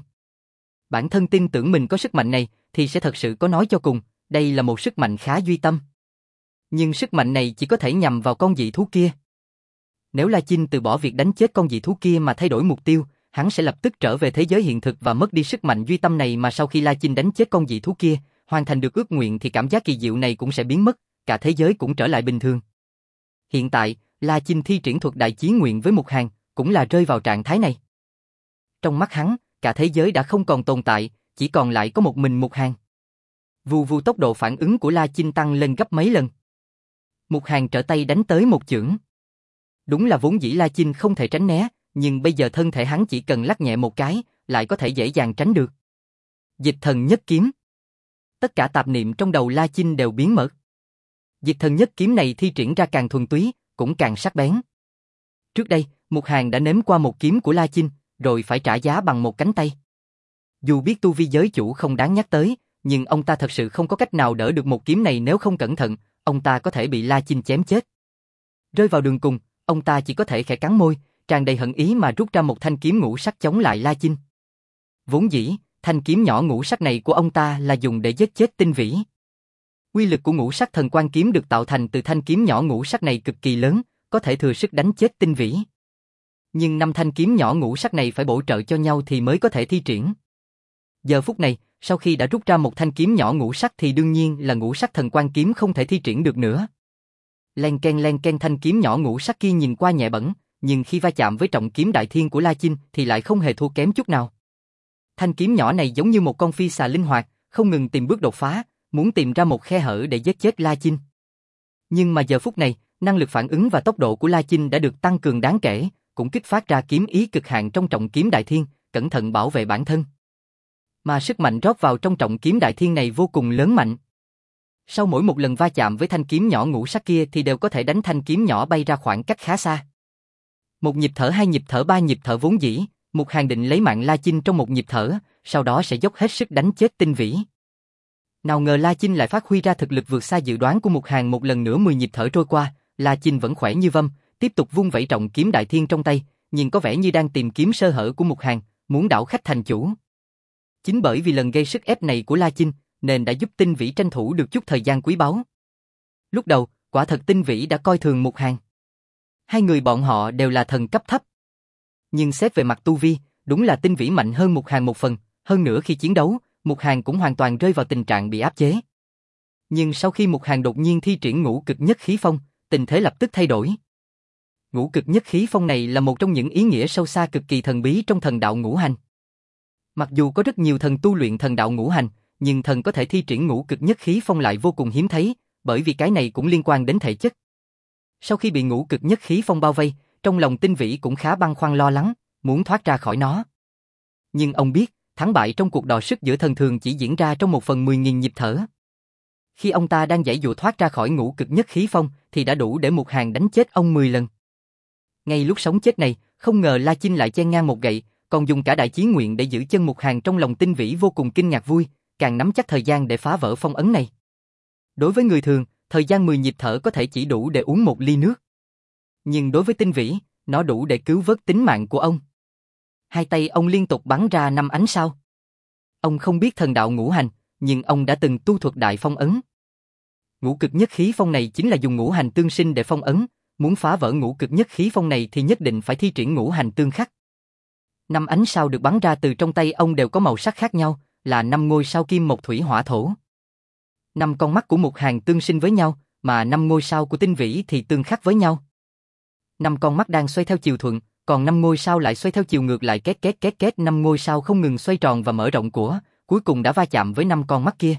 Bản thân tin tưởng mình có sức mạnh này, thì sẽ thật sự có nói cho cùng, đây là một sức mạnh khá duy tâm. Nhưng sức mạnh này chỉ có thể nhằm vào con dị thú kia. Nếu La Chinh từ bỏ việc đánh chết con dị thú kia mà thay đổi mục tiêu, hắn sẽ lập tức trở về thế giới hiện thực và mất đi sức mạnh duy tâm này. Mà sau khi La Chinh đánh chết con dị thú kia, hoàn thành được ước nguyện thì cảm giác kỳ diệu này cũng sẽ biến mất, cả thế giới cũng trở lại bình thường. Hiện tại, La Chinh thi triển thuật đại chí nguyện với Mục Hàn, cũng là rơi vào trạng thái này. Trong mắt hắn, cả thế giới đã không còn tồn tại, chỉ còn lại có một mình Mục Hàn. Vù vù, tốc độ phản ứng của La Chinh tăng lên gấp mấy lần. Mục Hàn trở tay đánh tới một chưởng. Đúng là vốn dĩ La Chinh không thể tránh né, nhưng bây giờ thân thể hắn chỉ cần lắc nhẹ một cái, lại có thể dễ dàng tránh được. Dịch thần nhất kiếm. Tất cả tạp niệm trong đầu La Chinh đều biến mất. Dịch thần nhất kiếm này thi triển ra càng thuần túy, cũng càng sắc bén. Trước đây, Mục Hàn đã nếm qua một kiếm của La Chinh, rồi phải trả giá bằng một cánh tay. Dù biết tu vi giới chủ không đáng nhắc tới, nhưng ông ta thật sự không có cách nào đỡ được một kiếm này. Nếu không cẩn thận, ông ta có thể bị La Chinh chém chết. Rơi vào đường cùng, ông ta chỉ có thể khẽ cắn môi, tràn đầy hận ý mà rút ra một thanh kiếm ngũ sắc chống lại La Chinh. Vốn dĩ, thanh kiếm nhỏ ngũ sắc này của ông ta là dùng để giết chết Tinh Vĩ. Uy lực của ngũ sắc thần quan kiếm được tạo thành từ thanh kiếm nhỏ ngũ sắc này cực kỳ lớn, có thể thừa sức đánh chết Tinh Vĩ. Nhưng năm thanh kiếm nhỏ ngũ sắc này phải bổ trợ cho nhau thì mới có thể thi triển. Giờ phút này, sau khi đã rút ra một thanh kiếm nhỏ ngũ sắc thì đương nhiên là ngũ sắc thần quan kiếm không thể thi triển được nữa. Len ken len ken, thanh kiếm nhỏ ngũ sắc kia nhìn qua nhẹ bẩn, nhưng khi va chạm với trọng kiếm đại thiên của La Chinh thì lại không hề thua kém chút nào. Thanh kiếm nhỏ này giống như một con phi xà linh hoạt, không ngừng tìm bước đột phá, muốn tìm ra một khe hở để giết chết La Chinh. Nhưng mà giờ phút này, năng lực phản ứng và tốc độ của La Chinh đã được tăng cường đáng kể, cũng kích phát ra kiếm ý cực hạn trong trọng kiếm đại thiên, cẩn thận bảo vệ bản thân. Mà sức mạnh rót vào trong trọng kiếm đại thiên này vô cùng lớn mạnh. Sau mỗi một lần va chạm với thanh kiếm nhỏ ngũ sắc kia thì đều có thể đánh thanh kiếm nhỏ bay ra khoảng cách khá xa. Một nhịp thở, hai nhịp thở, ba nhịp thở vốn dĩ, Mục Hàn định lấy mạng La Chinh trong một nhịp thở, sau đó sẽ dốc hết sức đánh chết Tinh Vĩ. Nào ngờ La Chinh lại phát huy ra thực lực vượt xa dự đoán của Mục Hàn, một lần nữa mười nhịp thở trôi qua, La Chinh vẫn khỏe như vâm, tiếp tục vung vẩy trọng kiếm đại thiên trong tay, nhưng có vẻ như đang tìm kiếm sơ hở của Mục Hàn, muốn đảo khách thành chủ. Chính bởi vì lần gây sức ép này của La Chinh, nên đã giúp Tinh Vĩ tranh thủ được chút thời gian quý báu. Lúc đầu, quả thật Tinh Vĩ đã coi thường Mục Hàn. Hai người bọn họ đều là thần cấp thấp. Nhưng xét về mặt tu vi, đúng là Tinh Vĩ mạnh hơn Mục Hàn một phần, hơn nữa khi chiến đấu, Mục Hàn cũng hoàn toàn rơi vào tình trạng bị áp chế. Nhưng sau khi Mục Hàn đột nhiên thi triển ngũ cực nhất khí phong, tình thế lập tức thay đổi. Ngũ cực nhất khí phong này là một trong những ý nghĩa sâu xa cực kỳ thần bí trong thần đạo ngũ hành. Mặc dù có rất nhiều thần tu luyện thần đạo ngũ hành, nhưng thần có thể thi triển ngũ cực nhất khí phong lại vô cùng hiếm thấy, bởi vì cái này cũng liên quan đến thể chất. Sau khi bị ngũ cực nhất khí phong bao vây, trong lòng Tinh Vĩ cũng khá băn khoăn lo lắng, muốn thoát ra khỏi nó. Nhưng ông biết, thắng bại trong cuộc đọ sức giữa thần thường chỉ diễn ra trong một phần mười nghìn nhịp thở. Khi ông ta đang giãy dụa thoát ra khỏi ngũ cực nhất khí phong, thì đã đủ để Mục Hàn đánh chết ông mười lần. Ngay lúc sống chết này, không ngờ La Chinh lại chen ngang một gậy, còn dùng cả đại chí nguyện để giữ chân Mục Hàn. Trong lòng Tinh Vĩ vô cùng kinh ngạc vui, càng nắm chắc thời gian để phá vỡ phong ấn này. Đối với người thường, thời gian mười nhịp thở có thể chỉ đủ để uống một ly nước. Nhưng đối với Tinh Vĩ, nó đủ để cứu vớt tính mạng của ông. Hai tay ông liên tục bắn ra năm ánh sao. Ông không biết thần đạo ngũ hành, nhưng ông đã từng tu thuật đại phong ấn. Ngũ cực nhất khí phong này chính là dùng ngũ hành tương sinh để phong ấn, muốn phá vỡ ngũ cực nhất khí phong này thì nhất định phải thi triển ngũ hành tương khắc. Năm ánh sao được bắn ra từ trong tay ông đều có màu sắc khác nhau, là năm ngôi sao kim mộc thủy hỏa thổ. Năm con mắt của Mục Hàn tương sinh với nhau, mà năm ngôi sao của Tinh Vĩ thì tương khắc với nhau. Năm con mắt đang xoay theo chiều thuận, còn năm ngôi sao lại xoay theo chiều ngược lại, két két két két, năm ngôi sao không ngừng xoay tròn và mở rộng của, cuối cùng đã va chạm với năm con mắt kia.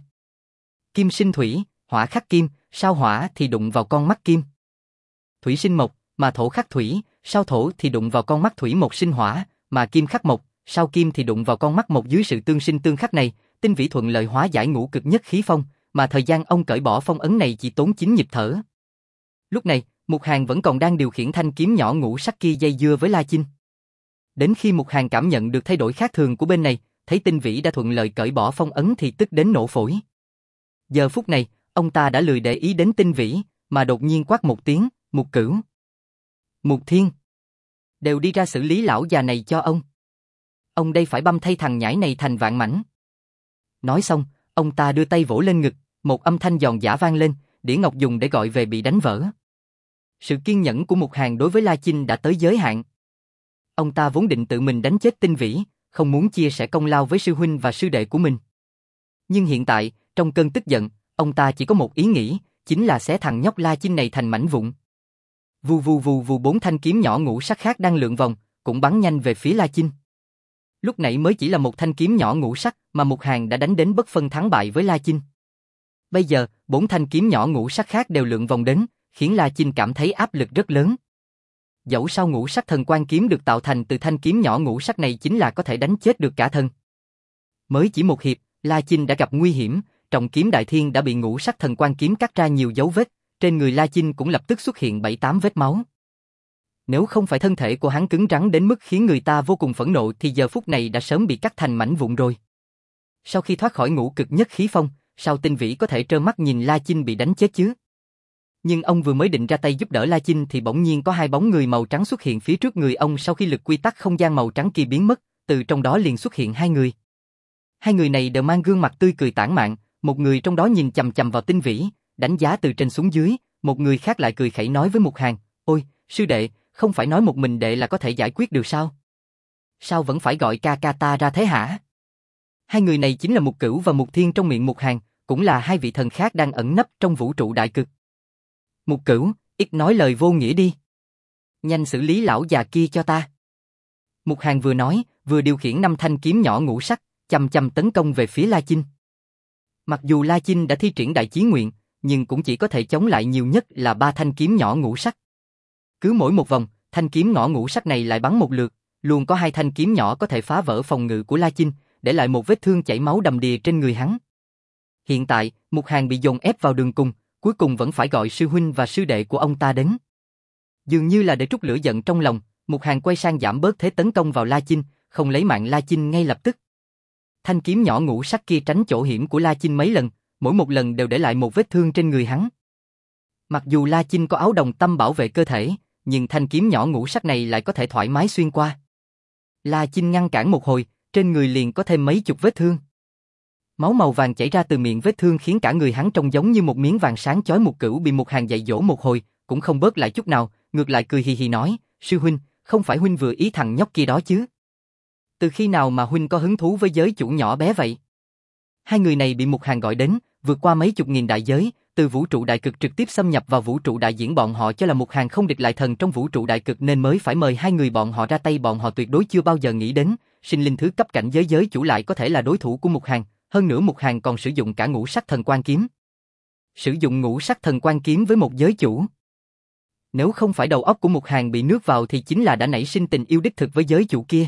Kim sinh thủy, hỏa khắc kim, sao hỏa thì đụng vào con mắt kim. Thủy sinh mộc, mà thổ khắc thủy, sao thổ thì đụng vào con mắt thủy. Mộc sinh hỏa, mà kim khắc mộc, sao kim thì đụng vào con mắt mộc. Dưới sự tương sinh tương khắc này, Tinh Vĩ thuận lợi hóa giải ngũ cực nhất khí phong, mà thời gian ông cởi bỏ phong ấn này chỉ tốn chín nhịp thở. Lúc này, Mục Hàn vẫn còn đang điều khiển thanh kiếm nhỏ ngũ sắc kia dây dưa với La Chinh. Đến khi Mục Hàn cảm nhận được thay đổi khác thường của bên này, thấy Tinh Vĩ đã thuận lợi cởi bỏ phong ấn thì tức đến nổ phổi. Giờ phút này, ông ta đã lười để ý đến Tinh Vĩ, mà đột nhiên quát một tiếng, Mục Cửu, Mục Thiên, đều đi ra xử lý lão già này cho ông. Ông đây phải băm thay thằng nhãi này thành vạn mảnh. Nói xong, ông ta đưa tay vỗ lên ngực, một âm thanh giòn giã vang lên, đĩa ngọc dùng để gọi về bị đánh vỡ. Sự kiên nhẫn của Mục Hàn đối với La Chinh đã tới giới hạn. Ông ta vốn định tự mình đánh chết Tinh Vĩ, không muốn chia sẻ công lao với sư huynh và sư đệ của mình. Nhưng hiện tại, trong cơn tức giận, ông ta chỉ có một ý nghĩ, chính là xé thằng nhóc La Chinh này thành mảnh vụn. Vù vù vù vù, bốn thanh kiếm nhỏ ngũ sắc khác đang lượn vòng, cũng bắn nhanh về phía La Chinh. Lúc nãy mới chỉ là một thanh kiếm nhỏ ngũ sắc mà Mục Hàn đã đánh đến bất phân thắng bại với La Chinh. Bây giờ, bốn thanh kiếm nhỏ ngũ sắc khác đều lượn vòng đến, khiến La Chinh cảm thấy áp lực rất lớn. Dẫu sao ngũ sắc thần quan kiếm được tạo thành từ thanh kiếm nhỏ ngũ sắc này chính là có thể đánh chết được cả thân. Mới chỉ một hiệp, La Chinh đã gặp nguy hiểm, trọng kiếm đại thiên đã bị ngũ sắc thần quan kiếm cắt ra nhiều dấu vết, trên người La Chinh cũng lập tức xuất hiện bảy tám vết máu. Nếu không phải thân thể của hắn cứng rắn đến mức khiến người ta vô cùng phẫn nộ thì giờ phút này đã sớm bị cắt thành mảnh vụn rồi. Sau khi thoát khỏi ngũ cực nhất khí phong, sao Tinh Vĩ có thể trơ mắt nhìn La Chinh bị đánh chết chứ? Nhưng ông vừa mới định ra tay giúp đỡ La Chinh thì bỗng nhiên có hai bóng người màu trắng xuất hiện phía trước người ông sau khi lực quy tắc không gian màu trắng kia biến mất, từ trong đó liền xuất hiện hai người. Hai người này đều mang gương mặt tươi cười tản mạn, một người trong đó nhìn chằm chằm vào Tinh Vĩ, đánh giá từ trên xuống dưới, một người khác lại cười khẩy nói với Mục Hàn, ôi, sư đệ, không phải nói một mình đệ là có thể giải quyết được sao? Sao vẫn phải gọi ca ca ta ra thế hả? Hai người này chính là Mục Cửu và Mục Thiên trong miệng Mục Hàn, cũng là hai vị thần khác đang ẩn nấp trong vũ trụ đại cực. Mục Cửu, ít nói lời vô nghĩa đi. Nhanh xử lý lão già kia cho ta. Mục Hàn vừa nói, vừa điều khiển năm thanh kiếm nhỏ ngũ sắc, chầm chầm tấn công về phía La Chinh. Mặc dù La Chinh đã thi triển đại chí nguyện, nhưng cũng chỉ có thể chống lại nhiều nhất là ba thanh kiếm nhỏ ngũ sắc. Cứ mỗi một vòng, thanh kiếm nhỏ ngũ sắc này lại bắn một lượt, luôn có hai thanh kiếm nhỏ có thể phá vỡ phòng ngự của La Chinh, để lại một vết thương chảy máu đầm đìa trên người hắn. Hiện tại, Mục Hàn bị dồn ép vào đường cùng, cuối cùng vẫn phải gọi sư huynh và sư đệ của ông ta đến. Dường như là để trút lửa giận trong lòng, Mục Hàn quay sang giảm bớt thế tấn công vào La Chinh, không lấy mạng La Chinh ngay lập tức. Thanh kiếm nhỏ ngũ sắc kia tránh chỗ hiểm của La Chinh mấy lần, mỗi một lần đều để lại một vết thương trên người hắn. Mặc dù La Chinh có áo đồng tâm bảo vệ cơ thể, nhưng thanh kiếm nhỏ ngũ sắc này lại có thể thoải mái xuyên qua. La Chinh ngăn cản một hồi, trên người liền có thêm mấy chục vết thương. Máu màu vàng chảy ra từ miệng vết thương khiến cả người hắn trông giống như một miếng vàng sáng chói. Mục Cửu bị Mục Hàn dạy dỗ một hồi, cũng không bớt lại chút nào, ngược lại cười hì hì nói, sư huynh, không phải huynh vừa ý thằng nhóc kia đó chứ? Từ khi nào mà huynh có hứng thú với giới chủ nhỏ bé vậy? Hai người này bị Mục Hàn gọi đến, vượt qua mấy chục nghìn đại giới, từ vũ trụ đại cực trực tiếp xâm nhập vào vũ trụ đại diễn. Bọn họ cho là Mục Hàn không địch lại thần trong vũ trụ đại cực nên mới phải mời hai người bọn họ ra tay. Bọn họ tuyệt đối chưa bao giờ nghĩ đến, sinh linh thứ cấp cảnh giới giới chủ lại có thể là đối thủ của Mục Hàn. Hơn nữa Mục Hàn còn sử dụng cả ngũ sắc thần quan kiếm. Sử dụng ngũ sắc thần quan kiếm với một giới chủ. Nếu không phải đầu óc của Mục Hàn bị nước vào thì chính là đã nảy sinh tình yêu đích thực với giới chủ kia.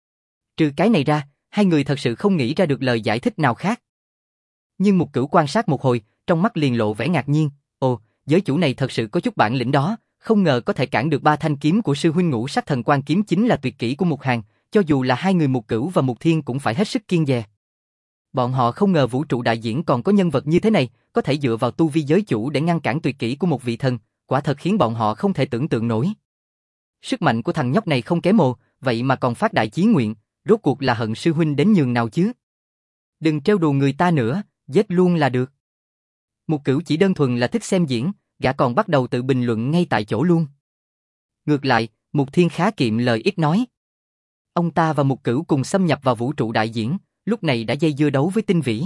Trừ cái này ra, hai người thật sự không nghĩ ra được lời giải thích nào khác. Nhưng Mục Cửu quan sát một hồi, trong mắt liền lộ vẻ ngạc nhiên, ồ, giới chủ này thật sự có chút bản lĩnh đó, không ngờ có thể cản được ba thanh kiếm của sư huynh. Ngũ sắc thần quan kiếm chính là tuyệt kỹ của Mục Hàn, cho dù là hai người Mục Cửu và Mục Thiên cũng phải hết sức kiêng dè. Bọn họ không ngờ vũ trụ đại diễn còn có nhân vật như thế này, có thể dựa vào tu vi giới chủ để ngăn cản tuyệt kỹ của một vị thần, quả thật khiến bọn họ không thể tưởng tượng nổi. Sức mạnh của thằng nhóc này không kém mồ, vậy mà còn phát đại chí nguyện, rốt cuộc là hận sư huynh đến nhường nào chứ? Đừng trêu đùa người ta nữa, giết luôn là được. Mục Cửu chỉ đơn thuần là thích xem diễn, gã còn bắt đầu tự bình luận ngay tại chỗ luôn. Ngược lại, Mục Thiên khá kiệm lời ít nói. Ông ta và Mục Cửu cùng xâm nhập vào vũ trụ đại diễn, lúc này đã dây dưa đấu với Tinh Vĩ.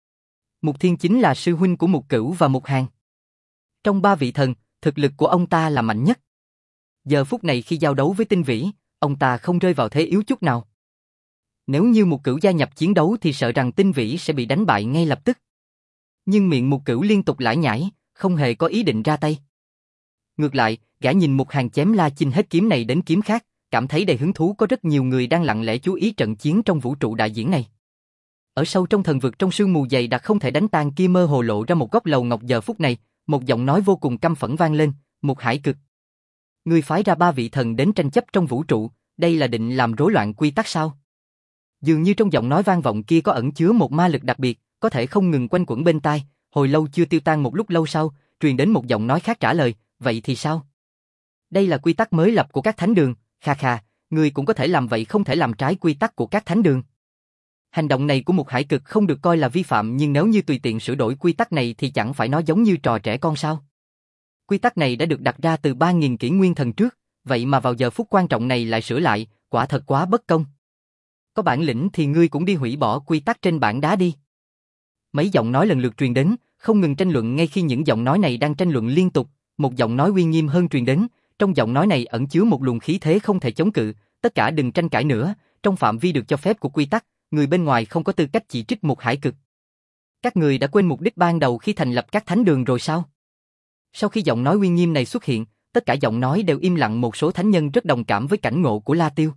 Mục Thiên chính là sư huynh của Mục Cửu và Mục Hàn. Trong ba vị thần, thực lực của ông ta là mạnh nhất. Giờ phút này khi giao đấu với Tinh Vĩ, ông ta không rơi vào thế yếu chút nào. Nếu như Mục Cửu gia nhập chiến đấu thì sợ rằng Tinh Vĩ sẽ bị đánh bại ngay lập tức. Nhưng miệng Mục Cửu liên tục lải nhải, không hề có ý định ra tay. Ngược lại, gã nhìn Mục Hàn chém La Chinh hết kiếm này đến kiếm khác, cảm thấy đầy hứng thú. Có rất nhiều người đang lặng lẽ chú ý trận chiến trong vũ trụ đại diễn này. Ở sâu trong thần vực trong sương mù dày đặc không thể đánh tan kia mơ hồ lộ ra một góc lầu ngọc. Giờ phút này, một giọng nói vô cùng căm phẫn vang lên, Mục Hải Cực. Ngươi phái ra ba vị thần đến tranh chấp trong vũ trụ, đây là định làm rối loạn quy tắc sao? Dường như trong giọng nói vang vọng kia có ẩn chứa một ma lực đặc biệt, có thể không ngừng quanh quẩn bên tai, hồi lâu chưa tiêu tan. Một lúc lâu sau, truyền đến một giọng nói khác trả lời, vậy thì sao? Đây là quy tắc mới lập của các thánh đường, kha kha, ngươi cũng có thể làm vậy, không thể làm trái quy tắc của các thánh đường. Hành động này của Mục Hải Cực không được coi là vi phạm, nhưng nếu như tùy tiện sửa đổi quy tắc này thì chẳng phải nó giống như trò trẻ con sao? Quy tắc này đã được đặt ra từ ba nghìn kỷ nguyên thần trước, vậy mà vào giờ phút quan trọng này lại sửa lại, quả thật quá bất công. Có bản lĩnh thì ngươi cũng đi hủy bỏ quy tắc trên bảng đá đi. Mấy giọng nói lần lượt truyền đến, không ngừng tranh luận. Ngay khi những giọng nói này đang tranh luận liên tục, một giọng nói uy nghiêm hơn truyền đến, trong giọng nói này ẩn chứa một luồng khí thế không thể chống cự, tất cả đừng tranh cãi nữa, trong phạm vi được cho phép của quy tắc, người bên ngoài không có tư cách chỉ trích Mục Hải Cực. Các người đã quên mục đích ban đầu khi thành lập các thánh đường rồi sao? Sau khi giọng nói uy nghiêm này xuất hiện, tất cả giọng nói đều im lặng. Một số thánh nhân rất đồng cảm với cảnh ngộ của La Tiêu.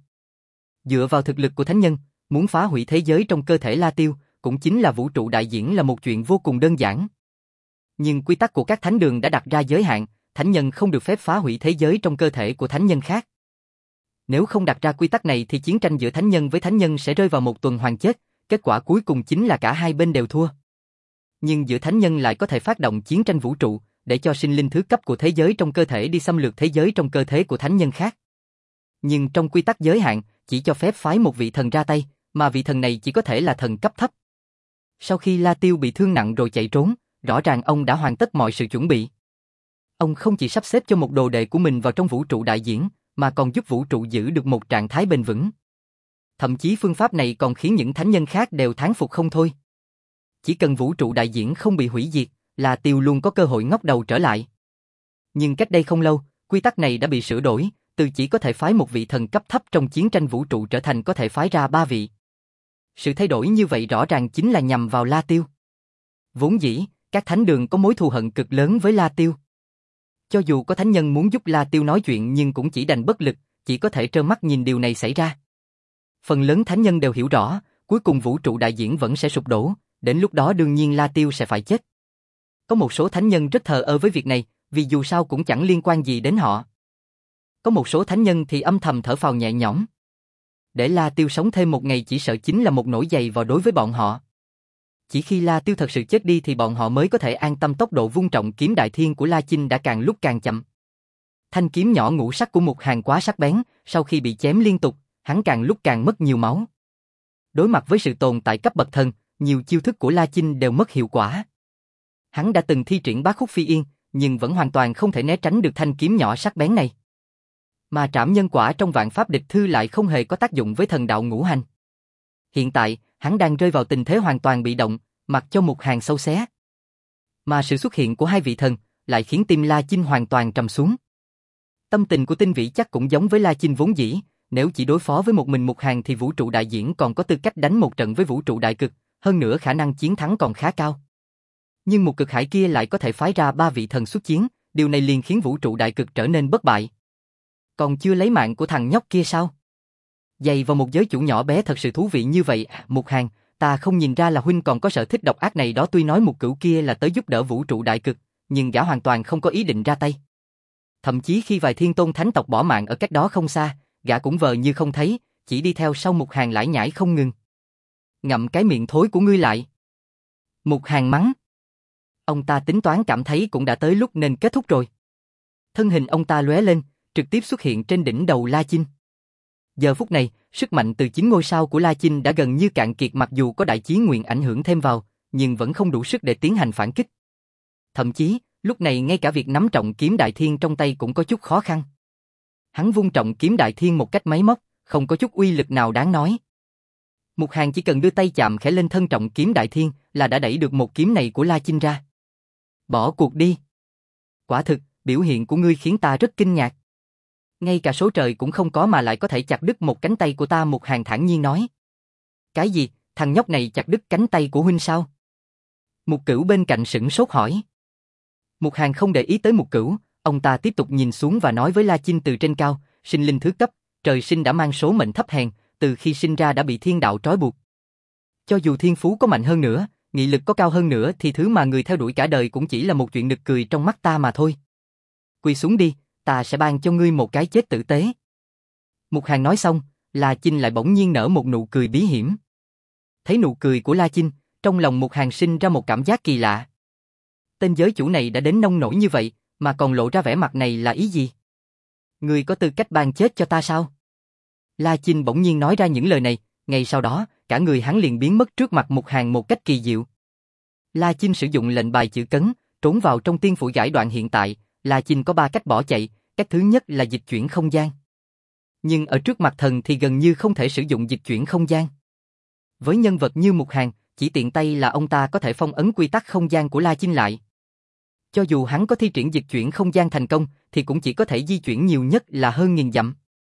Dựa vào thực lực của thánh nhân, muốn phá hủy thế giới trong cơ thể La Tiêu, cũng chính là vũ trụ đại diễn, là một chuyện vô cùng đơn giản. Nhưng quy tắc của các thánh đường đã đặt ra giới hạn, thánh nhân không được phép phá hủy thế giới trong cơ thể của thánh nhân khác. Nếu không đặt ra quy tắc này thì chiến tranh giữa thánh nhân với thánh nhân sẽ rơi vào một tuần hoàn chết, kết quả cuối cùng chính là cả hai bên đều thua. Nhưng giữa thánh nhân lại có thể phát động chiến tranh vũ trụ, để cho sinh linh thứ cấp của thế giới trong cơ thể đi xâm lược thế giới trong cơ thể của thánh nhân khác. Nhưng trong quy tắc giới hạn, chỉ cho phép phái một vị thần ra tay, mà vị thần này chỉ có thể là thần cấp thấp. Sau khi La Tiêu bị thương nặng rồi chạy trốn, rõ ràng ông đã hoàn tất mọi sự chuẩn bị. Ông không chỉ sắp xếp cho một đồ đệ của mình vào trong vũ trụ đại diễn, mà còn giúp vũ trụ giữ được một trạng thái bền vững. Thậm chí phương pháp này còn khiến những thánh nhân khác đều thán phục không thôi. Chỉ cần vũ trụ đại diễn không bị hủy diệt, La Tiêu luôn có cơ hội ngóc đầu trở lại. Nhưng cách đây không lâu, quy tắc này đã bị sửa đổi, từ chỉ có thể phái một vị thần cấp thấp trong chiến tranh vũ trụ trở thành có thể phái ra ba vị. Sự thay đổi như vậy rõ ràng chính là nhằm vào La Tiêu. Vốn dĩ, các thánh đường có mối thù hận cực lớn với La Tiêu. Cho dù có thánh nhân muốn giúp La Tiêu nói chuyện nhưng cũng chỉ đành bất lực, chỉ có thể trơ mắt nhìn điều này xảy ra. Phần lớn thánh nhân đều hiểu rõ, cuối cùng vũ trụ đại diễn vẫn sẽ sụp đổ, đến lúc đó đương nhiên La Tiêu sẽ phải chết. Có một số thánh nhân rất thờ ơ với việc này, vì dù sao cũng chẳng liên quan gì đến họ. Có một số thánh nhân thì âm thầm thở phào nhẹ nhõm. Để La Tiêu sống thêm một ngày chỉ sợ chính là một nỗi dày vò đối với bọn họ. Chỉ khi La Tiêu thật sự chết đi thì bọn họ mới có thể an tâm. Tốc độ vung trọng kiếm đại thiên của La Chinh đã càng lúc càng chậm. Thanh kiếm nhỏ ngũ sắc của Mục Hàn quá sắc bén, sau khi bị chém liên tục, hắn càng lúc càng mất nhiều máu. Đối mặt với sự tồn tại cấp bậc thần, nhiều chiêu thức của La Chinh đều mất hiệu quả. Hắn đã từng thi triển bá khúc phi yên, nhưng vẫn hoàn toàn không thể né tránh được thanh kiếm nhỏ sắc bén này. Mà trảm nhân quả trong vạn pháp địch thư lại không hề có tác dụng với thần đạo ngũ hành. Hiện tại, hắn đang rơi vào tình thế hoàn toàn bị động, mặc cho Mục Hàn sâu xé. Mà sự xuất hiện của hai vị thần lại khiến tim La Chinh hoàn toàn trầm xuống. Tâm tình của Tinh Vĩ chắc cũng giống với La Chinh vốn dĩ, nếu chỉ đối phó với một mình Mục Hàn thì vũ trụ đại diễn còn có tư cách đánh một trận với vũ trụ đại cực, hơn nữa khả năng chiến thắng còn khá cao. Nhưng một cực hải kia lại có thể phái ra ba vị thần xuất chiến, điều này liền khiến vũ trụ đại cực trở nên bất bại. Còn chưa lấy mạng của thằng nhóc kia sao? Dày vào một giới chủ nhỏ bé thật sự thú vị như vậy. Mục Hàn, ta không nhìn ra là huynh còn có sở thích độc ác này đó. Tuy nói một cửu kia là tới giúp đỡ vũ trụ đại cực, nhưng gã hoàn toàn không có ý định ra tay. Thậm chí khi vài thiên tôn thánh tộc bỏ mạng ở cách đó không xa, gã cũng vờ như không thấy, chỉ đi theo sau Mục Hàn lải nhải không ngừng. Ngậm cái miệng thối của ngươi lại. Mục Hàn mắng. Ông ta tính toán cảm thấy cũng đã tới lúc nên kết thúc rồi. Thân hình ông ta lóe lên, trực tiếp xuất hiện trên đỉnh đầu La Chinh. Giờ phút này, sức mạnh từ chín ngôi sao của La Chinh đã gần như cạn kiệt, mặc dù có đại chí nguyện ảnh hưởng thêm vào, nhưng vẫn không đủ sức để tiến hành phản kích. Thậm chí, lúc này ngay cả việc nắm trọng kiếm đại thiên trong tay cũng có chút khó khăn. Hắn vung trọng kiếm đại thiên một cách máy móc, không có chút uy lực nào đáng nói. Mục Hàn chỉ cần đưa tay chạm khẽ lên thân trọng kiếm đại thiên là đã đẩy được một kiếm này của La Chinh ra. Bỏ cuộc đi. Quả thực, biểu hiện của ngươi khiến ta rất kinh ngạc. Ngay cả số trời cũng không có mà lại có thể chặt đứt một cánh tay của ta. Mục Hàn thản nhiên nói. Cái gì, thằng nhóc này chặt đứt cánh tay của huynh sao? Mục Cửu bên cạnh sửng sốt hỏi. Mục Hàn không để ý tới Mục Cửu, ông ta tiếp tục nhìn xuống và nói với La Chinh từ trên cao, sinh linh thứ cấp, trời sinh đã mang số mệnh thấp hèn, từ khi sinh ra đã bị thiên đạo trói buộc. Cho dù thiên phú có mạnh hơn nữa, nghị lực có cao hơn nữa thì thứ mà người theo đuổi cả đời cũng chỉ là một chuyện nực cười trong mắt ta mà thôi. Quỳ xuống đi, ta sẽ ban cho ngươi một cái chết tử tế. Mục Hàn nói xong, La Chinh lại bỗng nhiên nở một nụ cười bí hiểm. Thấy nụ cười của La Chinh, trong lòng Mục Hàn sinh ra một cảm giác kỳ lạ. Tên giới chủ này đã đến nông nổi như vậy, mà còn lộ ra vẻ mặt này là ý gì? Ngươi có tư cách ban chết cho ta sao? La Chinh bỗng nhiên nói ra những lời này, ngay sau đó, cả người hắn liền biến mất trước mặt Mục Hàn một cách kỳ diệu. La Chinh sử dụng lệnh bài chữ cấn, trốn vào trong tiên phủ giải đoạn. Hiện tại, La Chinh có ba cách bỏ chạy, cách thứ nhất là dịch chuyển không gian. Nhưng ở trước mặt thần thì gần như không thể sử dụng dịch chuyển không gian. Với nhân vật như Mục Hàn, chỉ tiện tay là ông ta có thể phong ấn quy tắc không gian của La Chinh lại. Cho dù hắn có thi triển dịch chuyển không gian thành công, thì cũng chỉ có thể di chuyển nhiều nhất là hơn nghìn dặm.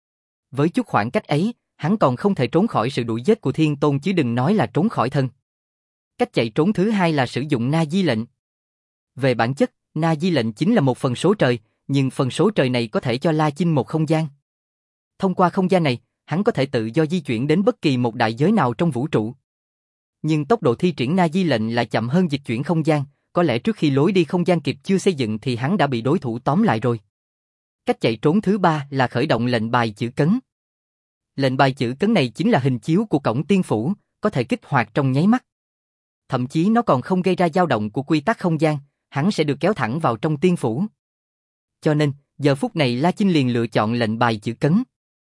Với chút khoảng cách ấy, hắn còn không thể trốn khỏi sự đuổi giết của thiên tôn chứ đừng nói là trốn khỏi thần. Cách chạy trốn thứ hai là sử dụng Na Di lệnh. Về bản chất, Na Di lệnh chính là một phần số trời, nhưng phần số trời này có thể cho La Chinh một không gian. Thông qua không gian này, hắn có thể tự do di chuyển đến bất kỳ một đại giới nào trong vũ trụ. Nhưng tốc độ thi triển Na Di lệnh lại chậm hơn dịch chuyển không gian, có lẽ trước khi lối đi không gian kịp chưa xây dựng thì hắn đã bị đối thủ tóm lại rồi. Cách chạy trốn thứ ba là khởi động lệnh bài chữ cấn. Lệnh bài chữ cấn này chính là hình chiếu của cổng tiên phủ, có thể kích hoạt trong nháy mắt. Thậm chí nó còn không gây ra dao động của quy tắc không gian, hắn sẽ được kéo thẳng vào trong tiên phủ. Cho nên, giờ phút này La Chinh liền lựa chọn lệnh bài chữ cấn.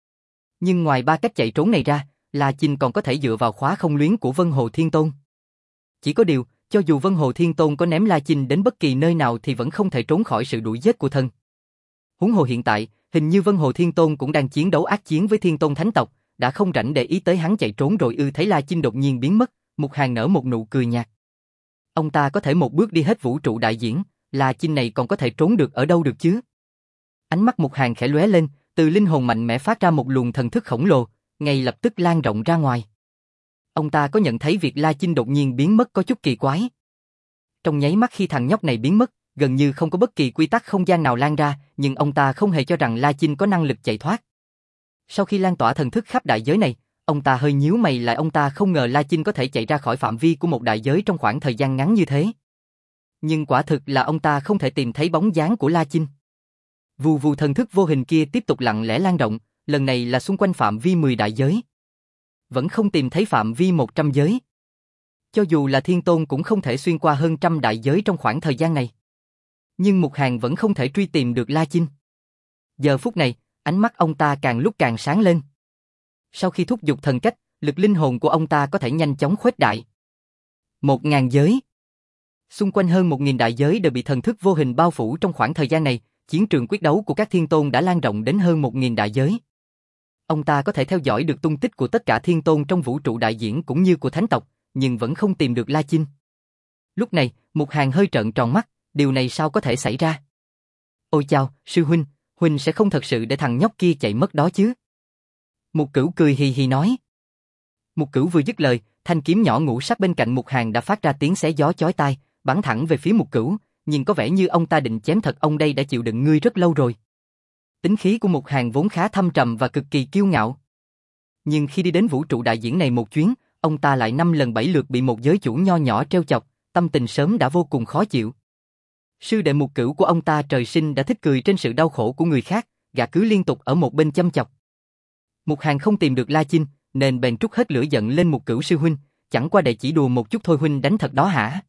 Nhưng ngoài ba cách chạy trốn này ra, La Chinh còn có thể dựa vào khóa không luyến của Vân Hồ Thiên Tôn. Chỉ có điều, cho dù Vân Hồ Thiên Tôn có ném La Chinh đến bất kỳ nơi nào thì vẫn không thể trốn khỏi sự đuổi giết của thần. Huống hồ hiện tại, hình như Vân Hồ Thiên Tôn cũng đang chiến đấu ác chiến với Thiên Tôn Thánh tộc, đã không rảnh để ý tới hắn chạy trốn rồi ư. Thấy La Chinh đột nhiên biến mất, Mục Hàn nở một nụ cười nhạt. Ông ta có thể một bước đi hết vũ trụ đại diễn, La Chinh này còn có thể trốn được ở đâu được chứ? Ánh mắt Mục Hàn khẽ lóe lên, từ linh hồn mạnh mẽ phát ra một luồng thần thức khổng lồ, ngay lập tức lan rộng ra ngoài. Ông ta có nhận thấy việc La Chinh đột nhiên biến mất có chút kỳ quái. Trong nháy mắt khi thằng nhóc này biến mất, gần như không có bất kỳ quy tắc không gian nào lan ra, nhưng ông ta không hề cho rằng La Chinh có năng lực chạy thoát. Sau khi lan tỏa thần thức khắp đại giới này, ông ta hơi nhíu mày lại, ông ta không ngờ La Chinh có thể chạy ra khỏi phạm vi của một đại giới trong khoảng thời gian ngắn như thế. Nhưng quả thực là ông ta không thể tìm thấy bóng dáng của La Chinh. Vù vù thần thức vô hình kia tiếp tục lặng lẽ lan rộng, lần này là xung quanh phạm vi mười đại giới. Vẫn không tìm thấy phạm vi một trăm giới. Cho dù là Thiên Tôn cũng không thể xuyên qua hơn trăm đại giới trong khoảng thời gian này. Nhưng Mục Hàn vẫn không thể truy tìm được La Chinh. Giờ phút này, ánh mắt ông ta càng lúc càng sáng lên. Sau khi thúc giục thần cách, lực linh hồn của ông ta có thể nhanh chóng khuếch đại. Một ngàn giới. Xung quanh hơn một nghìn đại giới đều bị thần thức vô hình bao phủ trong khoảng thời gian này, chiến trường quyết đấu của các Thiên Tôn đã lan rộng đến hơn một nghìn đại giới. Ông ta có thể theo dõi được tung tích của tất cả Thiên Tôn trong vũ trụ đại diễn cũng như của Thánh tộc, nhưng vẫn không tìm được La Chinh. Lúc này, Mục Hàn hơi trợn tròn mắt, điều này sao có thể xảy ra? Ôi chao, sư huynh, huynh sẽ không thật sự để thằng nhóc kia chạy mất đó chứ? Mục Cửu cười hì hì nói. Mục Cửu vừa dứt lời, thanh kiếm nhỏ ngũ sắc bên cạnh Mục Hàn đã phát ra tiếng xé gió chói tai, bắn thẳng về phía Mục Cửu, nhưng có vẻ như ông ta định chém thật. Ông đây đã chịu đựng ngươi rất lâu rồi. Tính khí của Mục Hàn vốn khá thâm trầm và cực kỳ kiêu ngạo. Nhưng khi đi đến vũ trụ đại diễn này một chuyến, ông ta lại năm lần bảy lượt bị một giới chủ nho nhỏ trêu chọc, tâm tình sớm đã vô cùng khó chịu. Sư đệ Mục Cửu của ông ta trời sinh đã thích cười trên sự đau khổ của người khác, gã cứ liên tục ở một bên châm chọc. Mục Hàn không tìm được La Chinh, nên bèn trút hết lửa giận lên Mục Cửu sư huynh, chẳng qua để chỉ đùa một chút thôi huynh đánh thật đó hả?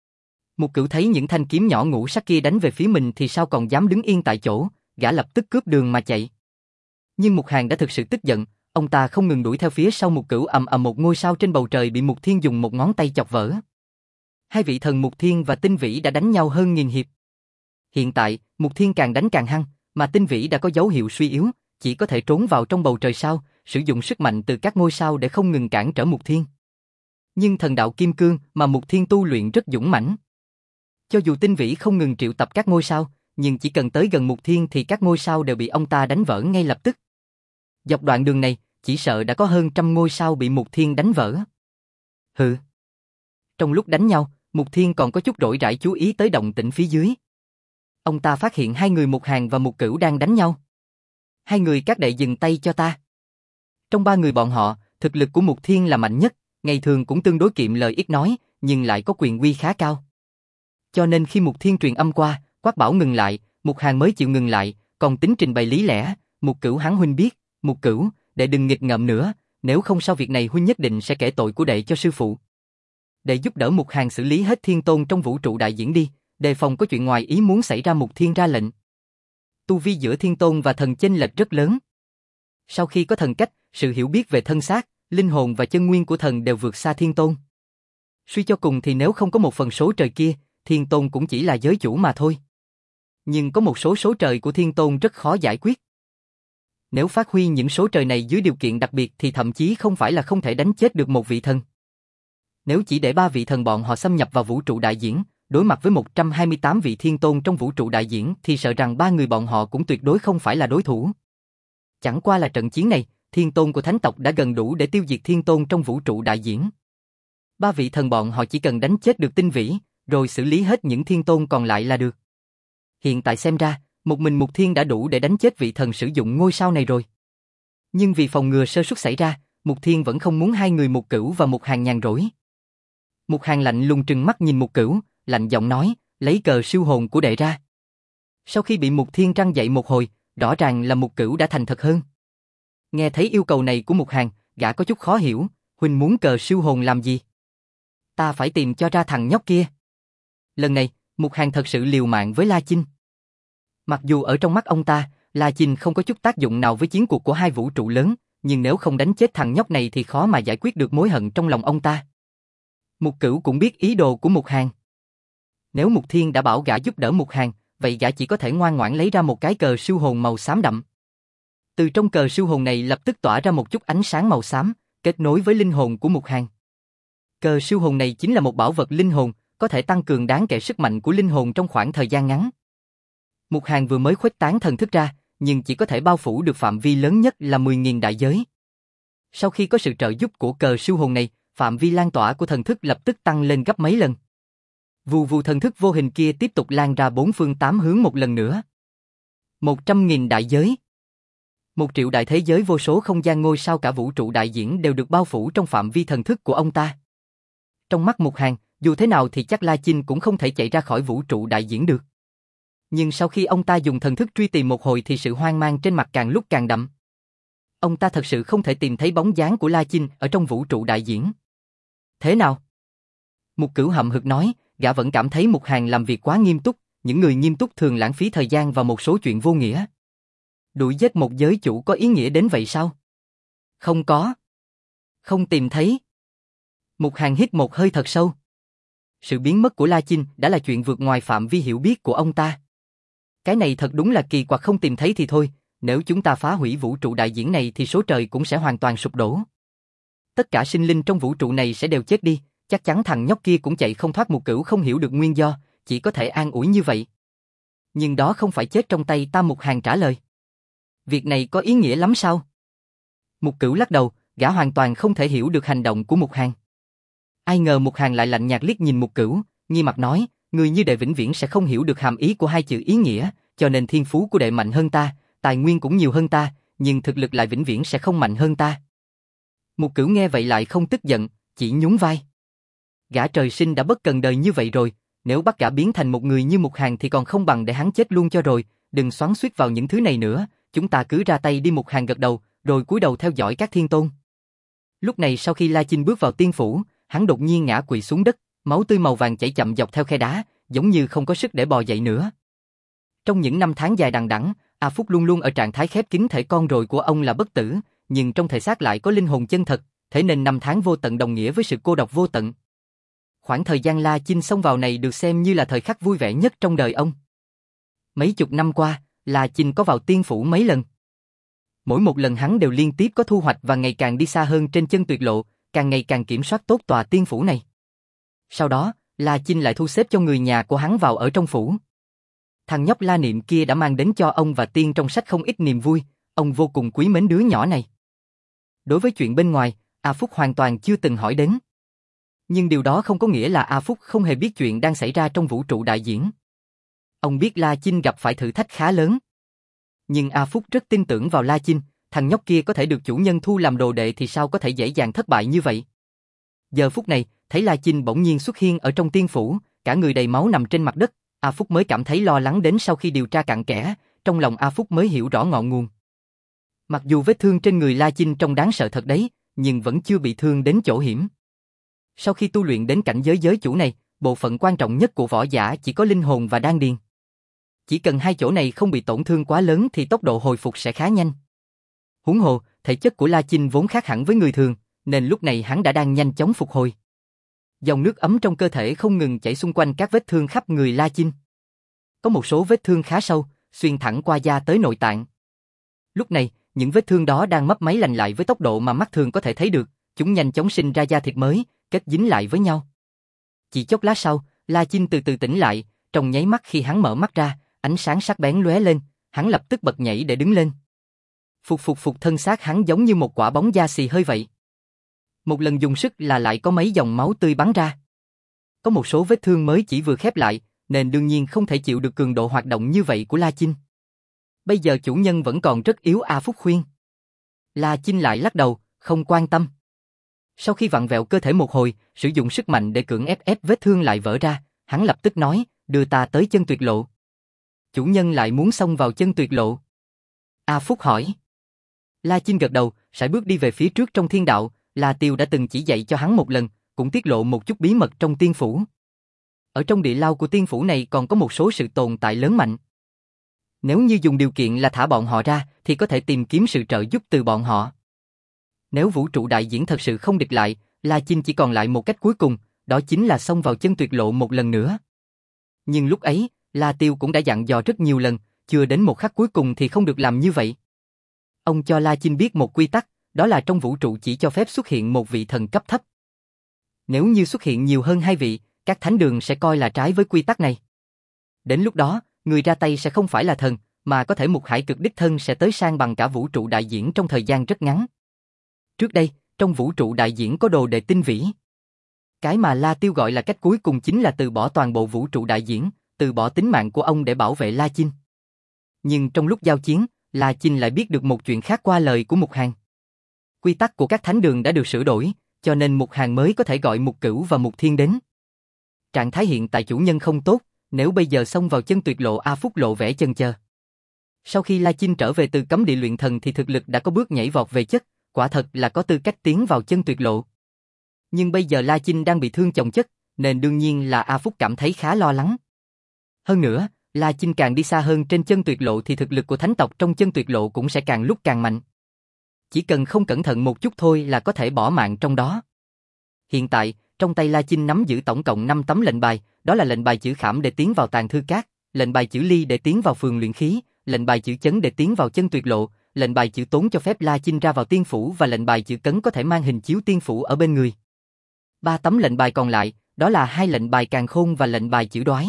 Mục Cửu thấy những thanh kiếm nhỏ ngũ sắc kia đánh về phía mình thì sao còn dám đứng yên tại chỗ, gã lập tức cướp đường mà chạy. Nhưng Mục Hàn đã thực sự tức giận, ông ta không ngừng đuổi theo phía sau Mục Cửu. Ầm ầm, một ngôi sao trên bầu trời bị Mục Thiên dùng một ngón tay chọc vỡ. Hai vị thần Mục Thiên và Tinh Vĩ đã đánh nhau hơn nghìn hiệp. Hiện tại, Mục Thiên càng đánh càng hăng, mà Tinh Vĩ đã có dấu hiệu suy yếu, chỉ có thể trốn vào trong bầu trời sao, sử dụng sức mạnh từ các ngôi sao để không ngừng cản trở Mục Thiên. Nhưng thần đạo kim cương mà Mục Thiên tu luyện rất dũng mãnh. Cho dù Tinh Vĩ không ngừng triệu tập các ngôi sao, nhưng chỉ cần tới gần Mục Thiên thì các ngôi sao đều bị ông ta đánh vỡ ngay lập tức. Dọc đoạn đường này, chỉ sợ đã có hơn trăm ngôi sao bị Mục Thiên đánh vỡ. Hừ. Trong lúc đánh nhau, Mục Thiên còn có chút rỗi rãi chú ý tới động tĩnh phía dưới. Ông ta phát hiện hai người Mục Hàn và Mục Cửu đang đánh nhau. Hai người các đệ dừng tay cho ta. Trong ba người bọn họ, thực lực của Mục Thiên là mạnh nhất, ngày thường cũng tương đối kiệm lời ít nói, nhưng lại có quyền uy khá cao. Cho nên khi Mục Thiên truyền âm qua, quát bảo ngừng lại, Mục Hàn mới chịu ngừng lại, còn tính trình bày lý lẽ. Mục Cửu hắn huynh biết, Mục Cửu, đệ đừng nghịch ngợm nữa, nếu không sau việc này huynh nhất định sẽ kể tội của đệ cho sư phụ. Đệ giúp đỡ Mục Hàn xử lý hết Thiên Tôn trong vũ trụ đại diễn đi, đề phòng có chuyện ngoài ý muốn xảy ra. Mục Thiên ra lệnh. Tu vi giữa Thiên Tôn và thần chênh lệch rất lớn. Sau khi có thần cách, sự hiểu biết về thân xác, linh hồn và chân nguyên của thần đều vượt xa Thiên Tôn. Suy cho cùng thì nếu không có một phần số trời kia, Thiên Tôn cũng chỉ là giới chủ mà thôi. Nhưng có một số số trời của Thiên Tôn rất khó giải quyết. Nếu phát huy những số trời này dưới điều kiện đặc biệt thì thậm chí không phải là không thể đánh chết được một vị thần. Nếu chỉ để ba vị thần bọn họ xâm nhập vào vũ trụ đại diễn, đối mặt với một trăm hai mươi tám vị Thiên Tôn trong vũ trụ đại diễn thì sợ rằng ba người bọn họ cũng tuyệt đối không phải là đối thủ. Chẳng qua là trận chiến này, Thiên Tôn của Thánh tộc đã gần đủ để tiêu diệt Thiên Tôn trong vũ trụ đại diễn. Ba vị thần bọn họ chỉ cần đánh chết được Tinh Vĩ, rồi xử lý hết những Thiên Tôn còn lại là được. Hiện tại xem ra, một mình Mục Thiên đã đủ để đánh chết vị thần sử dụng ngôi sao này rồi. Nhưng vì phòng ngừa sơ suất xảy ra, Mục Thiên vẫn không muốn hai người Mục Cửu và Mục Hàn nhàn rỗi. Mục Hàn lạnh lùng trừng mắt nhìn Mục Cửu, lạnh giọng nói, lấy cờ siêu hồn của đệ ra. Sau khi bị Mục Thiên răng dậy một hồi, rõ ràng là Mục Cửu đã thành thật hơn. Nghe thấy yêu cầu này của Mục Hàn, gã có chút khó hiểu, huynh muốn cờ siêu hồn làm gì? Ta phải tìm cho ra thằng nhóc kia. Lần này, Mục Hàn thật sự liều mạng với La Chinh. Mặc dù ở trong mắt ông ta, La Chinh không có chút tác dụng nào với chiến cuộc của hai vũ trụ lớn, nhưng nếu không đánh chết thằng nhóc này thì khó mà giải quyết được mối hận trong lòng ông ta. Mục Cửu cũng biết ý đồ của Mục Hàn. Nếu Mục Thiên đã bảo gã giúp đỡ Mục Hàn, vậy gã chỉ có thể ngoan ngoãn lấy ra một cái cờ siêu hồn màu xám đậm. Từ trong cờ siêu hồn này lập tức tỏa ra một chút ánh sáng màu xám, kết nối với linh hồn của Mục Hàn. Cờ siêu hồn này chính là một bảo vật linh hồn, có thể tăng cường đáng kể sức mạnh của linh hồn trong khoảng thời gian ngắn. Mục Hàn vừa mới khuếch tán thần thức ra, nhưng chỉ có thể bao phủ được phạm vi lớn nhất là mười nghìn đại giới. Sau khi có sự trợ giúp của cờ siêu hồn này, phạm vi lan tỏa của thần thức lập tức tăng lên gấp mấy lần. Vù vù thần thức vô hình kia tiếp tục lan ra bốn phương tám hướng một lần nữa. Một trăm nghìn đại giới. Một triệu đại thế giới vô số không gian ngôi sao cả vũ trụ đại diễn đều được bao phủ trong phạm vi thần thức của ông ta. Trong mắt Mục Hàn, dù thế nào thì chắc La Chinh cũng không thể chạy ra khỏi vũ trụ đại diễn được. Nhưng sau khi ông ta dùng thần thức truy tìm một hồi thì sự hoang mang trên mặt càng lúc càng đậm. Ông ta thật sự không thể tìm thấy bóng dáng của La Chinh ở trong vũ trụ đại diễn. Thế nào? Mục Cửu hậm hực nói, gã vẫn cảm thấy Mục Hàn làm việc quá nghiêm túc, những người nghiêm túc thường lãng phí thời gian vào một số chuyện vô nghĩa. Đuổi giết một giới chủ có ý nghĩa đến vậy sao? Không có. Không tìm thấy. Mục Hàn hít một hơi thật sâu. Sự biến mất của La Chinh đã là chuyện vượt ngoài phạm vi hiểu biết của ông ta. Cái này thật đúng là kỳ quặc, không tìm thấy thì thôi, nếu chúng ta phá hủy vũ trụ đại diễn này thì số trời cũng sẽ hoàn toàn sụp đổ. Tất cả sinh linh trong vũ trụ này sẽ đều chết đi, chắc chắn thằng nhóc kia cũng chạy không thoát. Mục Cửu không hiểu được nguyên do, chỉ có thể an ủi như vậy. Nhưng đó không phải chết trong tay ta. Mục Hàn trả lời. Việc này có ý nghĩa lắm sao? Mục Cửu lắc đầu, gã hoàn toàn không thể hiểu được hành động của Mục Hàn. Ai ngờ Mục Hàn lại lạnh nhạt liếc nhìn Mục Cửu, nghi mặt nói, người như đệ vĩnh viễn sẽ không hiểu được hàm ý của hai chữ ý nghĩa, cho nên thiên phú của đệ mạnh hơn ta, tài nguyên cũng nhiều hơn ta, nhưng thực lực lại vĩnh viễn sẽ không mạnh hơn ta. Mục Cửu nghe vậy lại không tức giận, chỉ nhún vai. Gã trời sinh đã bất cần đời như vậy rồi, nếu bắt gã biến thành một người như Mục Hàn thì còn không bằng để hắn chết luôn cho rồi, đừng xoắn xuýt vào những thứ này nữa, chúng ta cứ ra tay đi. Mục Hàn gật đầu, rồi cúi đầu theo dõi các thiên tôn. Lúc này sau khi La Chinh bước vào tiên phủ, hắn đột nhiên ngã quỵ xuống đất, máu tươi màu vàng chảy chậm dọc theo khe đá, giống như không có sức để bò dậy nữa. Trong những năm tháng dài đằng đẵng, A Phúc luôn luôn ở trạng thái khép kín thể con rồi của ông là bất tử, nhưng trong thể xác lại có linh hồn chân thật, thế nên năm tháng vô tận đồng nghĩa với sự cô độc vô tận. Khoảng thời gian La Chinh xông vào này được xem như là thời khắc vui vẻ nhất trong đời ông. Mấy chục năm qua, La Chinh có vào tiên phủ mấy lần. Mỗi một lần hắn đều liên tiếp có thu hoạch và ngày càng đi xa hơn trên chân tuyệt lộ, càng ngày càng kiểm soát tốt tòa tiên phủ này. Sau đó, La Chinh lại thu xếp cho người nhà của hắn vào ở trong phủ. Thằng nhóc La Niệm kia đã mang đến cho ông và tiên trong sách không ít niềm vui, ông vô cùng quý mến đứa nhỏ này. Đối với chuyện bên ngoài, A Phúc hoàn toàn chưa từng hỏi đến. Nhưng điều đó không có nghĩa là A Phúc không hề biết chuyện đang xảy ra trong vũ trụ đại diễn. Ông biết La Chinh gặp phải thử thách khá lớn. Nhưng A Phúc rất tin tưởng vào La Chinh, thằng nhóc kia có thể được chủ nhân thu làm đồ đệ thì sao có thể dễ dàng thất bại như vậy. Giờ phút này, thấy La Chinh bỗng nhiên xuất hiện ở trong tiên phủ, cả người đầy máu nằm trên mặt đất, A Phúc mới cảm thấy lo lắng, đến sau khi điều tra cặn kẽ, trong lòng A Phúc mới hiểu rõ ngọn nguồn. Mặc dù vết thương trên người La Chinh trông đáng sợ thật đấy, nhưng vẫn chưa bị thương đến chỗ hiểm. Sau khi tu luyện đến cảnh giới giới chủ này, bộ phận quan trọng nhất của võ giả chỉ có linh hồn và đan điền. Chỉ cần hai chỗ này không bị tổn thương quá lớn thì tốc độ hồi phục sẽ khá nhanh. Huống hồ, thể chất của La Chinh vốn khác hẳn với người thường, nên lúc này hắn đã đang nhanh chóng phục hồi. Dòng nước ấm trong cơ thể không ngừng chảy xung quanh các vết thương khắp người La Chinh. Có một số vết thương khá sâu, xuyên thẳng qua da tới nội tạng. Lúc này, những vết thương đó đang mấp máy lành lại với tốc độ mà mắt thường có thể thấy được, chúng nhanh chóng sinh ra da thịt mới, kết dính lại với nhau. Chỉ chốc lát sau, La Chinh từ từ tỉnh lại, trong nháy mắt khi hắn mở mắt ra, ánh sáng sắc bén lóe lên, hắn lập tức bật nhảy để đứng lên. Phục phục phục, thân xác hắn giống như một quả bóng da xì hơi vậy. Một lần dùng sức là lại có mấy dòng máu tươi bắn ra. Có một số vết thương mới chỉ vừa khép lại, nên đương nhiên không thể chịu được cường độ hoạt động như vậy của La Chinh. Bây giờ chủ nhân vẫn còn rất yếu, A Phúc khuyên. La Chinh lại lắc đầu, không quan tâm. Sau khi vặn vẹo cơ thể một hồi, sử dụng sức mạnh để cưỡng ép ép vết thương lại vỡ ra, hắn lập tức nói, đưa ta tới chân tuyệt lộ. Chủ nhân lại muốn xông vào chân tuyệt lộ? A Phúc hỏi. La Chinh gật đầu, sải bước đi về phía trước trong thiên đạo, La Tiêu đã từng chỉ dạy cho hắn một lần, cũng tiết lộ một chút bí mật trong tiên phủ. Ở trong địa lao của tiên phủ này còn có một số sự tồn tại lớn mạnh. Nếu như dùng điều kiện là thả bọn họ ra, thì có thể tìm kiếm sự trợ giúp từ bọn họ. Nếu vũ trụ đại diễn thật sự không địch lại, La Chinh chỉ còn lại một cách cuối cùng, đó chính là xông vào chân tuyệt lộ một lần nữa. Nhưng lúc ấy, La Tiêu cũng đã dặn dò rất nhiều lần, chưa đến một khắc cuối cùng thì không được làm như vậy. Ông cho La Chinh biết một quy tắc, đó là trong vũ trụ chỉ cho phép xuất hiện một vị thần cấp thấp. Nếu như xuất hiện nhiều hơn hai vị, các thánh đường sẽ coi là trái với quy tắc này. Đến lúc đó, người ra tay sẽ không phải là thần, mà có thể một hải cực đích thân sẽ tới sang bằng cả vũ trụ đại diễn trong thời gian rất ngắn. Trước đây, trong vũ trụ đại diễn có đồ đệ tinh vĩ. Cái mà La Tiêu gọi là cách cuối cùng chính là từ bỏ toàn bộ vũ trụ đại diễn, từ bỏ tính mạng của ông để bảo vệ La Chinh. Nhưng trong lúc giao chiến, La Chinh lại biết được một chuyện khác qua lời của Mục Hàn. Quy tắc của các thánh đường đã được sửa đổi, cho nên Mục Hàn mới có thể gọi Mục Cửu và Mục Thiên đến. Trạng thái hiện tại chủ nhân không tốt, nếu bây giờ xông vào chân tuyệt lộ A Phúc lộ vẻ chần chờ. Sau khi La Chinh trở về từ cấm địa luyện thần thì thực lực đã có bước nhảy vọt về chất, quả thật là có tư cách tiến vào chân tuyệt lộ. Nhưng bây giờ La Chinh đang bị thương chồng chất, nên đương nhiên là A Phúc cảm thấy khá lo lắng. Hơn nữa, La Chinh càng đi xa hơn trên chân tuyệt lộ thì thực lực của thánh tộc trong chân tuyệt lộ cũng sẽ càng lúc càng mạnh. Chỉ cần không cẩn thận một chút thôi là có thể bỏ mạng trong đó. Hiện tại, trong tay La Chinh nắm giữ tổng cộng năm tấm lệnh bài, đó là lệnh bài chữ Khảm để tiến vào Tàn Thư Các, lệnh bài chữ Ly để tiến vào phường luyện khí, lệnh bài chữ Chấn để tiến vào chân tuyệt lộ, lệnh bài chữ Tốn cho phép La Chinh ra vào tiên phủ và lệnh bài chữ Cấn có thể mang hình chiếu tiên phủ ở bên người. Ba tấm lệnh bài còn lại, đó là hai lệnh bài Càn Khôn và lệnh bài chữ Đoái.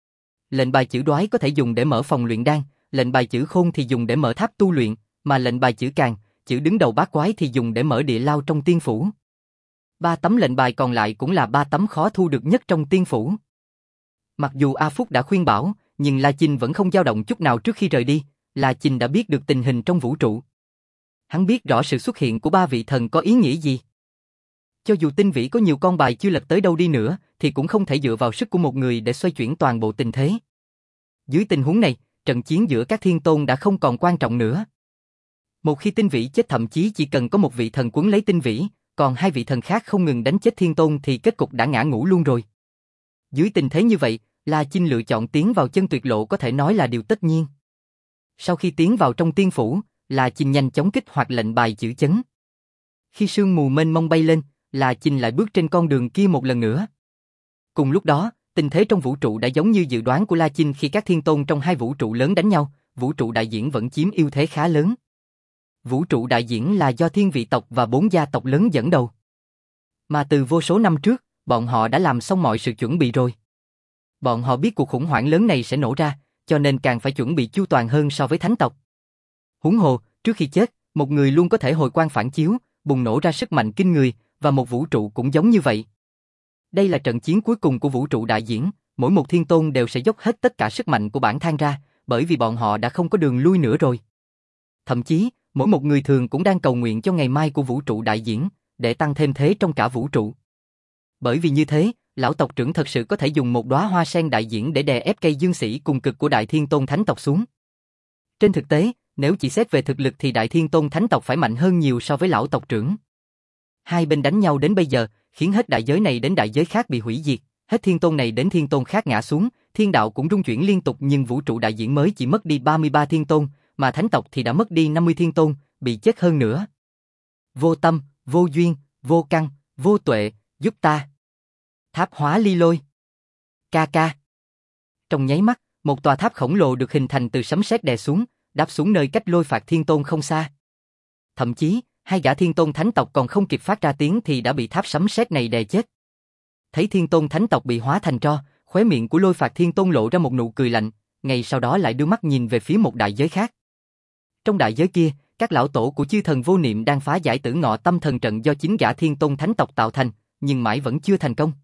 Lệnh bài chữ Đoái có thể dùng để mở phòng luyện đan, lệnh bài chữ Khôn thì dùng để mở tháp tu luyện, mà lệnh bài chữ Càn, chữ đứng đầu bát quái thì dùng để mở địa lao trong tiên phủ. Ba tấm lệnh bài còn lại cũng là ba tấm khó thu được nhất trong tiên phủ. Mặc dù A Phúc đã khuyên bảo, nhưng La Chinh vẫn không dao động chút nào trước khi rời đi. La Chinh đã biết được tình hình trong vũ trụ. Hắn biết rõ sự xuất hiện của ba vị thần có ý nghĩa gì. Cho dù tinh vĩ có nhiều con bài chưa lật tới đâu đi nữa, thì cũng không thể dựa vào sức của một người để xoay chuyển toàn bộ tình thế. Dưới tình huống này, trận chiến giữa các thiên tôn đã không còn quan trọng nữa. Một khi tinh vĩ chết, thậm chí chỉ cần có một vị thần quấn lấy tinh vĩ, còn hai vị thần khác không ngừng đánh chết thiên tôn thì kết cục đã ngã ngũ luôn rồi. Dưới tình thế như vậy, La Chinh lựa chọn tiến vào chân tuyệt lộ có thể nói là điều tất nhiên. Sau khi tiến vào trong tiên phủ, La Chinh nhanh chóng kích hoạt lệnh bài chữ Chấn. Khi sương mù mênh mông bay lên, La Chinh lại bước trên con đường kia một lần nữa. Cùng lúc đó, tình thế trong vũ trụ đã giống như dự đoán của La Chinh khi các thiên tôn trong hai vũ trụ lớn đánh nhau, vũ trụ đại diễn vẫn chiếm ưu thế khá lớn. Vũ trụ đại diễn là do thiên vị tộc và bốn gia tộc lớn dẫn đầu. Mà từ vô số năm trước, bọn họ đã làm xong mọi sự chuẩn bị rồi. Bọn họ biết cuộc khủng hoảng lớn này sẽ nổ ra, cho nên càng phải chuẩn bị chu toàn hơn so với thánh tộc. Huống hồ, trước khi chết, một người luôn có thể hồi quang phản chiếu, bùng nổ ra sức mạnh kinh người, và một vũ trụ cũng giống như vậy. Đây là trận chiến cuối cùng của vũ trụ đại diễn, mỗi một thiên tôn đều sẽ dốc hết tất cả sức mạnh của bản thân ra, bởi vì bọn họ đã không có đường lui nữa rồi. Thậm chí, mỗi một người thường cũng đang cầu nguyện cho ngày mai của vũ trụ đại diễn, để tăng thêm thế trong cả vũ trụ. Bởi vì như thế, lão tộc trưởng thật sự có thể dùng một đóa hoa sen đại diễn để đè ép cây dương sĩ cùng cực của Đại Thiên Tôn Thánh tộc xuống. Trên thực tế, nếu chỉ xét về thực lực thì Đại Thiên Tôn Thánh tộc phải mạnh hơn nhiều so với lão tộc trưởng. Hai bên đánh nhau đến bây giờ, khiến hết đại giới này đến đại giới khác bị hủy diệt, hết thiên tôn này đến thiên tôn khác ngã xuống, thiên đạo cũng rung chuyển liên tục, nhưng vũ trụ đại diễn mới chỉ mất đi ba mươi ba thiên tôn, mà thánh tộc thì đã mất đi năm mươi thiên tôn, bị chết hơn nữa. Vô tâm, vô duyên, vô căn, vô tuệ, giúp ta. Tháp hóa ly lôi. Ca ca. Trong nháy mắt, một tòa tháp khổng lồ được hình thành từ sấm sét đè xuống, đáp xuống nơi cách Lôi Phạt Thiên Tôn không xa. Thậm chí, hai gã thiên tôn thánh tộc còn không kịp phát ra tiếng thì đã bị tháp sấm sét này đè chết. Thấy thiên tôn thánh tộc bị hóa thành tro, khóe miệng của Lôi Phạt Thiên Tôn lộ ra một nụ cười lạnh, ngay sau đó lại đưa mắt nhìn về phía một đại giới khác. Trong đại giới kia, các lão tổ của chư thần vô niệm đang phá giải Tử Ngọ Tâm Thần trận do chính gã thiên tôn thánh tộc tạo thành, nhưng mãi vẫn chưa thành công.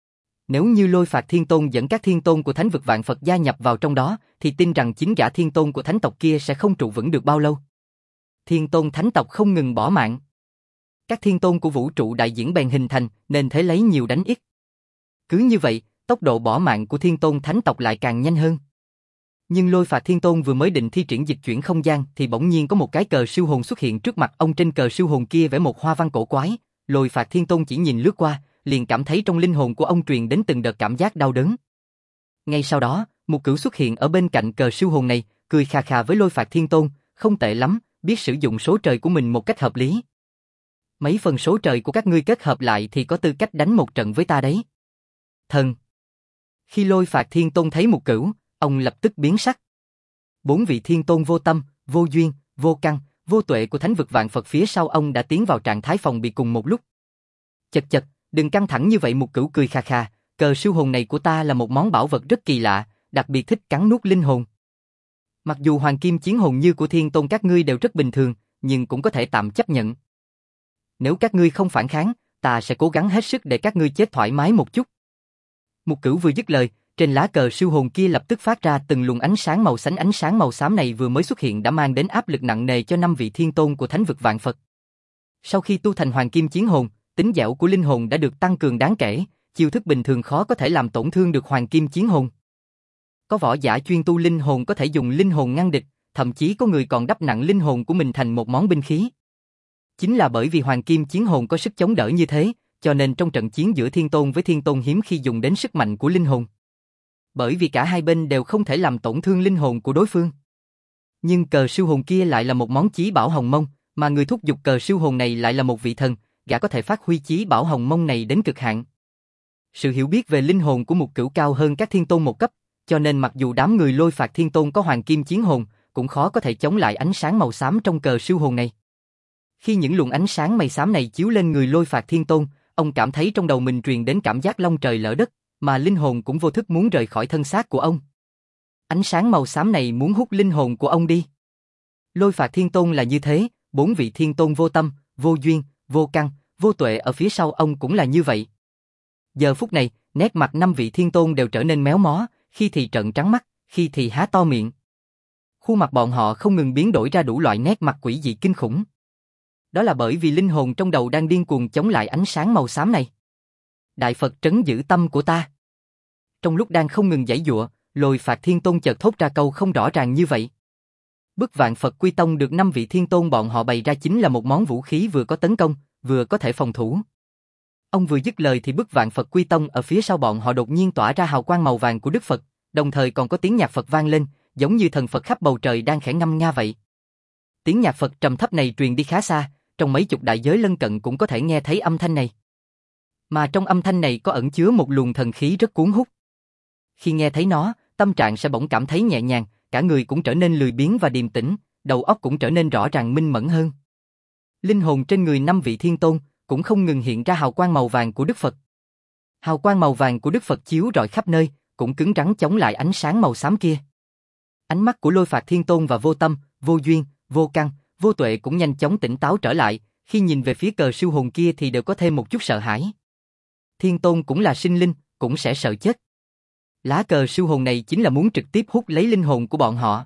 Nếu như Lôi Phạt Thiên Tôn dẫn các thiên tôn của thánh vực vạn Phật gia nhập vào trong đó, thì tin rằng chính gã thiên tôn của thánh tộc kia sẽ không trụ vững được bao lâu. Thiên tôn thánh tộc không ngừng bỏ mạng. Các thiên tôn của vũ trụ đại diễn bèn hình thành, nên thế lấy nhiều đánh ít. Cứ như vậy, tốc độ bỏ mạng của thiên tôn thánh tộc lại càng nhanh hơn. Nhưng Lôi Phạt Thiên Tôn vừa mới định thi triển dịch chuyển không gian thì bỗng nhiên có một cái cờ siêu hồn xuất hiện trước mặt ông. Trên cờ siêu hồn kia vẽ một hoa văn cổ quái. Lôi Phạt Thiên Tôn chỉ nhìn lướt qua, liền cảm thấy trong linh hồn của ông truyền đến từng đợt cảm giác đau đớn. Ngay sau đó, Mục Cửu xuất hiện ở bên cạnh cờ siêu hồn này, cười khà khà với Lôi Phạt Thiên Tôn, không tệ lắm, biết sử dụng số trời của mình một cách hợp lý. Mấy phần số trời của các ngươi kết hợp lại thì có tư cách đánh một trận với ta đấy. Thần. Khi Lôi Phạt Thiên Tôn thấy Mục Cửu, ông lập tức biến sắc. Bốn vị thiên tôn vô tâm, vô duyên, vô căn, vô tuệ của thánh vực vạn Phật phía sau ông đã tiến vào trạng thái phòng bị cùng một lúc. Chật chật, đừng căng thẳng như vậy. Mục Cửu cười khà khà, cờ siêu hồn này của ta là một món bảo vật rất kỳ lạ, đặc biệt thích cắn nuốt linh hồn. Mặc dù hoàng kim chiến hồn như của thiên tôn các ngươi đều rất bình thường, nhưng cũng có thể tạm chấp nhận. Nếu các ngươi không phản kháng, ta sẽ cố gắng hết sức để các ngươi chết thoải mái một chút. Mục Cửu vừa dứt lời, trên lá cờ siêu hồn kia lập tức phát ra từng luồng ánh sáng màu xanh. Ánh sáng màu xám này vừa mới xuất hiện đã mang đến áp lực nặng nề cho năm vị thiên tôn của thánh vực vạn Phật. Sau khi tu thành hoàng kim chiến hồn, tính dẻo của linh hồn đã được tăng cường đáng kể, chiêu thức bình thường khó có thể làm tổn thương được hoàng kim chiến hồn. Có võ giả chuyên tu linh hồn có thể dùng linh hồn ngăn địch, thậm chí có người còn đắp nặng linh hồn của mình thành một món binh khí. Chính là bởi vì hoàng kim chiến hồn có sức chống đỡ như thế, cho nên trong trận chiến giữa thiên tôn với thiên tôn hiếm khi dùng đến sức mạnh của linh hồn. Bởi vì cả hai bên đều không thể làm tổn thương linh hồn của đối phương. Nhưng cờ siêu hồn kia lại là một món chí bảo hồng mông, mà người thúc giục cờ siêu hồn này lại là một vị thần, gã có thể phát huy chí bảo hồng mông này đến cực hạn. Sự hiểu biết về linh hồn của Mục Cửu cao hơn các thiên tôn một cấp, cho nên mặc dù đám người Lôi Phạt Thiên Tôn có hoàng kim chiến hồn, cũng khó có thể chống lại ánh sáng màu xám trong cờ siêu hồn này. Khi những luồng ánh sáng mây xám này chiếu lên người Lôi Phạt Thiên Tôn, ông cảm thấy trong đầu mình truyền đến cảm giác long trời lở đất, mà linh hồn cũng vô thức muốn rời khỏi thân xác của ông. Ánh sáng màu xám này muốn hút linh hồn của ông đi. Lôi Phạt Thiên Tôn là như thế, bốn vị thiên tôn vô tâm, vô duyên, vô căn, vô tuệ ở phía sau ông cũng là như vậy. Giờ phút này, nét mặt năm vị thiên tôn đều trở nên méo mó, khi thì trợn trắng mắt, khi thì há to miệng. Khuôn mặt bọn họ không ngừng biến đổi ra đủ loại nét mặt quỷ dị kinh khủng. Đó là bởi vì linh hồn trong đầu đang điên cuồng chống lại ánh sáng màu xám này. Đại Phật trấn giữ tâm của ta. Trong lúc đang không ngừng giãy giụa, Lôi Phạt Thiên Tôn chợt thốt ra câu không rõ ràng như vậy. Bức vạn Phật Quy Tông được năm vị thiên tôn bọn họ bày ra chính là một món vũ khí vừa có tấn công, vừa có thể phòng thủ. Ông vừa dứt lời thì bức vạn Phật Quy Tông ở phía sau bọn họ đột nhiên tỏa ra hào quang màu vàng của Đức Phật, đồng thời còn có tiếng nhạc Phật vang lên, giống như thần Phật khắp bầu trời đang khẽ ngâm nga vậy. Tiếng nhạc Phật trầm thấp này truyền đi khá xa, trong mấy chục đại giới lân cận cũng có thể nghe thấy âm thanh này. Mà trong âm thanh này có ẩn chứa một luồng thần khí rất cuốn hút. Khi nghe thấy nó, tâm trạng sẽ bỗng cảm thấy nhẹ nhàng, cả người cũng trở nên lười biếng và điềm tĩnh, đầu óc cũng trở nên rõ ràng minh mẫn hơn. Linh hồn trên người năm vị thiên tôn cũng không ngừng hiện ra hào quang màu vàng của Đức Phật. Hào quang màu vàng của Đức Phật chiếu rọi khắp nơi, cũng cứng rắn chống lại ánh sáng màu xám kia. Ánh mắt của Lôi Phạt Thiên Tôn và vô tâm, vô duyên, vô căn, vô tuệ cũng nhanh chóng tỉnh táo trở lại, khi nhìn về phía cờ siêu hồn kia thì đều có thêm một chút sợ hãi. Thiên Tôn cũng là sinh linh, cũng sẽ sợ chết. Lá cờ siêu hồn này chính là muốn trực tiếp hút lấy linh hồn của bọn họ.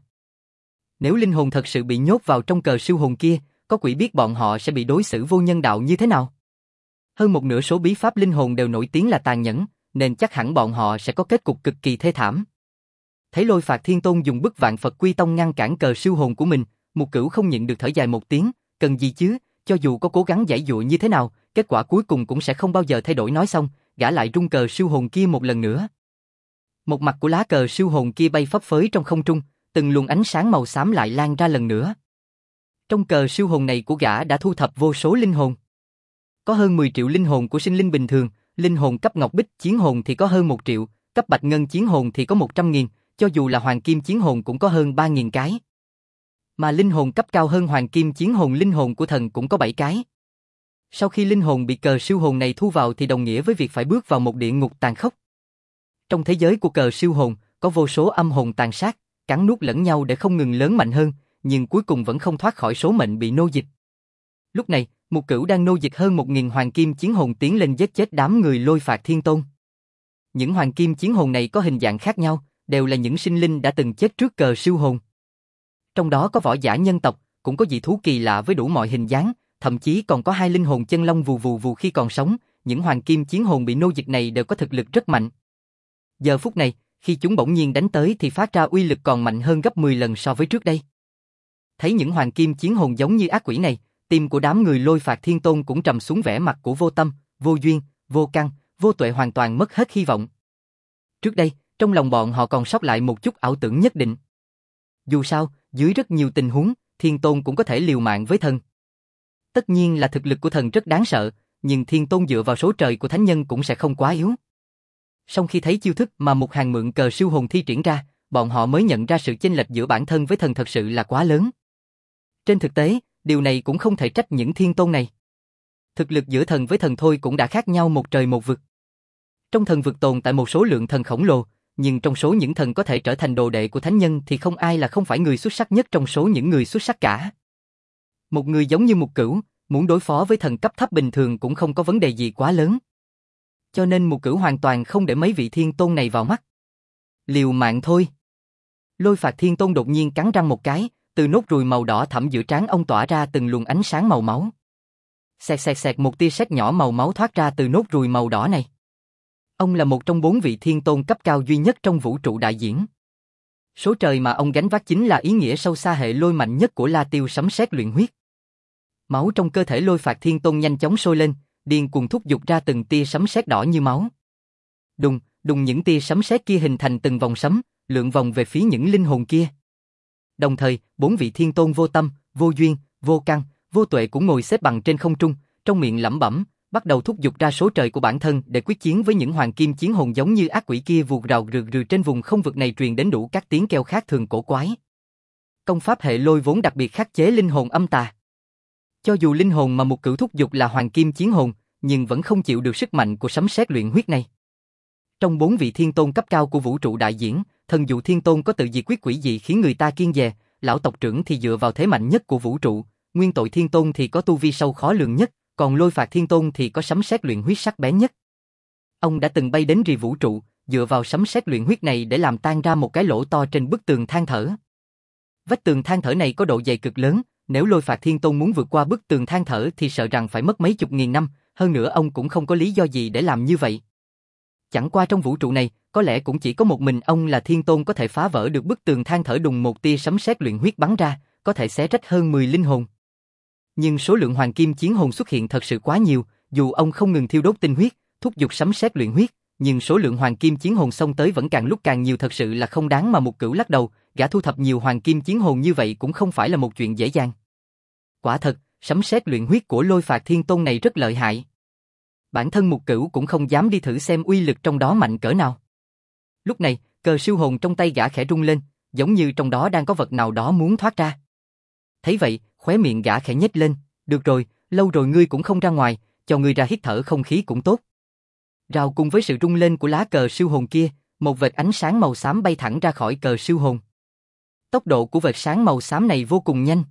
Nếu linh hồn thật sự bị nhốt vào trong cờ siêu hồn kia, có quỷ biết bọn họ sẽ bị đối xử vô nhân đạo như thế nào. Hơn một nửa số bí pháp linh hồn đều nổi tiếng là tàn nhẫn, nên chắc hẳn bọn họ sẽ có kết cục cực kỳ thê thảm. Thấy Lôi Phạt Thiên Tôn dùng bức vạn Phật Quy Tông ngăn cản cờ siêu hồn của mình, Mục Cửu không nhịn được thở dài một tiếng, cần gì chứ, cho dù có cố gắng giãy giụa như thế nào, kết quả cuối cùng cũng sẽ không bao giờ thay đổi. Nói xong, gã lại rung cờ siêu hồn kia một lần nữa. Một mặt của lá cờ siêu hồn kia bay phấp phới trong không trung, từng luồng ánh sáng màu xám lại lan ra lần nữa. Trong cờ siêu hồn này của gã đã thu thập vô số linh hồn. Có hơn mười triệu linh hồn của sinh linh bình thường, linh hồn cấp ngọc bích chiến hồn thì có hơn một triệu, cấp bạch ngân chiến hồn thì có một trăm nghìn, cho dù là hoàng kim chiến hồn cũng có hơn ba nghìn cái. Mà linh hồn cấp cao hơn hoàng kim chiến hồn linh hồn của thần cũng có bảy cái. Sau khi linh hồn bị cờ siêu hồn này thu vào thì đồng nghĩa với việc phải bước vào một địa ngục tàn khốc. Trong thế giới của cờ siêu hồn, có vô số âm hồn tàn sát, cắn nuốt lẫn nhau để không ngừng lớn mạnh hơn, nhưng cuối cùng vẫn không thoát khỏi số mệnh bị nô dịch. Lúc này, Mục Cửu đang nô dịch hơn một nghìn hoàng kim chiến hồn tiến lên giết chết đám người Lôi Phạt Thiên Tôn. Những hoàng kim chiến hồn này có hình dạng khác nhau, đều là những sinh linh đã từng chết trước cờ siêu hồn. Trong đó có võ giả nhân tộc, cũng có dị thú kỳ lạ với đủ mọi hình dáng, thậm chí còn có hai linh hồn chân long vù vù vù khi còn sống. Những hoàng kim chiến hồn bị nô dịch này đều có thực lực rất mạnh. Giờ phút này, khi chúng bỗng nhiên đánh tới thì phát ra uy lực còn mạnh hơn gấp mười lần so với trước đây. Thấy những hoàng kim chiến hồn giống như ác quỷ này, tim của đám người Lôi Phạt Thiên Tôn cũng trầm xuống. Vẻ mặt của vô tâm, vô duyên, Vô Căn, Vô Tuệ hoàn toàn mất hết hy vọng. Trước đây, trong lòng bọn họ còn sót lại một chút ảo tưởng nhất định. Dù sao, dưới rất nhiều tình huống, Thiên Tôn cũng có thể liều mạng với thần. Tất nhiên là thực lực của thần rất đáng sợ, nhưng Thiên Tôn dựa vào số trời của thánh nhân cũng sẽ không quá yếu. Song khi thấy chiêu thức mà Mục Hàn mượn cờ siêu hồn thi triển ra, bọn họ mới nhận ra sự chênh lệch giữa bản thân với thần thật sự là quá lớn. Trên thực tế, điều này cũng không thể trách những Thiên Tôn này. Thực lực giữa thần với thần thôi cũng đã khác nhau một trời một vực. Trong thần vực tồn tại một số lượng thần khổng lồ, nhưng trong số những thần có thể trở thành đồ đệ của thánh nhân thì không ai là không phải người xuất sắc nhất trong số những người xuất sắc cả. Một người giống như Mục Cửu, muốn đối phó với thần cấp thấp bình thường cũng không có vấn đề gì quá lớn. Cho nên Mục Cửu hoàn toàn không để mấy vị Thiên Tôn này vào mắt. Liều mạng thôi. Lôi Phạt Thiên Tôn đột nhiên cắn răng một cái, từ nốt ruồi màu đỏ thẫm giữa trán ông tỏa ra từng luồng ánh sáng màu máu. Xẹt xẹt xẹt một tia sét nhỏ màu máu thoát ra từ nốt ruồi màu đỏ này. Ông là một trong bốn vị Thiên Tôn cấp cao duy nhất trong vũ trụ đại diễn. Số trời mà ông gánh vác chính là ý nghĩa sâu xa hệ lôi mạnh nhất của La Tiêu sấm sét luyện huyết. Máu trong cơ thể Lôi Phạt Thiên Tôn nhanh chóng sôi lên, điên cuồng thúc giục ra từng tia sấm sét đỏ như máu. Đùng, đùng những tia sấm sét kia hình thành từng vòng sấm, lượn vòng về phía những linh hồn kia. Đồng thời, bốn vị Thiên Tôn Vô Tâm, Vô Duyên, Vô Căn, Vô Tuệ cũng ngồi xếp bằng trên không trung, trong miệng lẩm bẩm, bắt đầu thúc giục ra số trời của bản thân để quyết chiến với những hoàng kim chiến hồn giống như ác quỷ kia vụt rào rừ rừ trên vùng không vực này truyền đến đủ các tiếng kêu khác thường cổ quái. Công pháp hệ lôi vốn đặc biệt khắc chế linh hồn âm tà. Cho dù linh hồn mà Mục Cửu thúc giục là hoàng kim chiến hồn, nhưng vẫn không chịu được sức mạnh của sấm sét luyện huyết này. Trong bốn vị Thiên Tôn cấp cao của vũ trụ đại diễn, Thần Dụ Thiên Tôn có tự diệt quyết quỷ dị khiến người ta kiêng dè, lão tộc trưởng thì dựa vào thế mạnh nhất của vũ trụ, Nguyên Tội Thiên Tôn thì có tu vi sâu khó lường nhất, còn Lôi Phạt Thiên Tôn thì có sấm sét luyện huyết sắc bén nhất. Ông đã từng bay đến rì vũ trụ, dựa vào sấm sét luyện huyết này để làm tan ra một cái lỗ to trên bức tường than thở. Vách tường than thở này có độ dày cực lớn, nếu Lôi Phạt Thiên Tôn muốn vượt qua bức tường than thở thì sợ rằng phải mất mấy chục nghìn năm, hơn nữa ông cũng không có lý do gì để làm như vậy. Chẳng qua trong vũ trụ này, có lẽ cũng chỉ có một mình ông là Thiên Tôn có thể phá vỡ được bức tường than thở đùng một tia sấm sét luyện huyết bắn ra, có thể xé rách hơn mười linh hồn. Nhưng số lượng hoàng kim chiến hồn xuất hiện thật sự quá nhiều, dù ông không ngừng thiêu đốt tinh huyết, thúc giục sấm sét luyện huyết, nhưng số lượng hoàng kim chiến hồn xông tới vẫn càng lúc càng nhiều, thật sự là không đáng mà Mục Cửu lắc đầu, gã thu thập nhiều hoàng kim chiến hồn như vậy cũng không phải là một chuyện dễ dàng. Quả thật, sấm sét luyện huyết của Lôi Phạt Thiên Tôn này rất lợi hại. Bản thân Mục Cửu cũng không dám đi thử xem uy lực trong đó mạnh cỡ nào. Lúc này, cờ siêu hồn trong tay gã khẽ rung lên, giống như trong đó đang có vật nào đó muốn thoát ra. Thấy vậy, khóe miệng gã khẽ nhếch lên, được rồi, lâu rồi ngươi cũng không ra ngoài, cho ngươi ra hít thở không khí cũng tốt. Rào cùng với sự rung lên của lá cờ siêu hồn kia, một vệt ánh sáng màu xám bay thẳng ra khỏi cờ siêu hồn. Tốc độ của vệt sáng màu xám này vô cùng nhanh.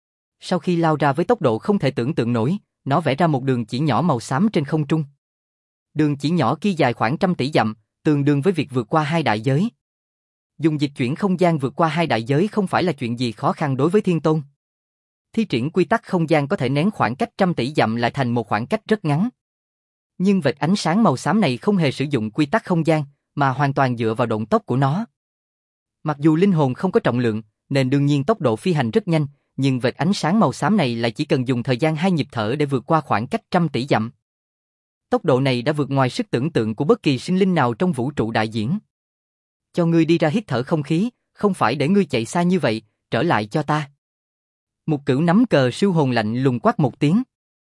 Sau khi lao ra với tốc độ không thể tưởng tượng nổi, nó vẽ ra một đường chỉ nhỏ màu xám trên không trung. Đường chỉ nhỏ kia dài khoảng trăm tỷ dặm, tương đương với việc vượt qua hai đại giới. Dùng dịch chuyển không gian vượt qua hai đại giới không phải là chuyện gì khó khăn đối với Thiên Tôn. Thi triển quy tắc không gian có thể nén khoảng cách trăm tỷ dặm lại thành một khoảng cách rất ngắn. Nhưng vệt ánh sáng màu xám này không hề sử dụng quy tắc không gian, mà hoàn toàn dựa vào động tốc của nó. Mặc dù linh hồn không có trọng lượng, nên đương nhiên tốc độ phi hành rất nhanh, nhưng vệt ánh sáng màu xám này lại chỉ cần dùng thời gian hai nhịp thở để vượt qua khoảng cách trăm tỷ dặm. Tốc độ này đã vượt ngoài sức tưởng tượng của bất kỳ sinh linh nào trong vũ trụ đại diễn. Cho ngươi đi ra hít thở không khí, không phải để ngươi chạy xa như vậy, trở lại cho ta. Mục Cửu nắm cờ siêu hồn lạnh lùng quát một tiếng.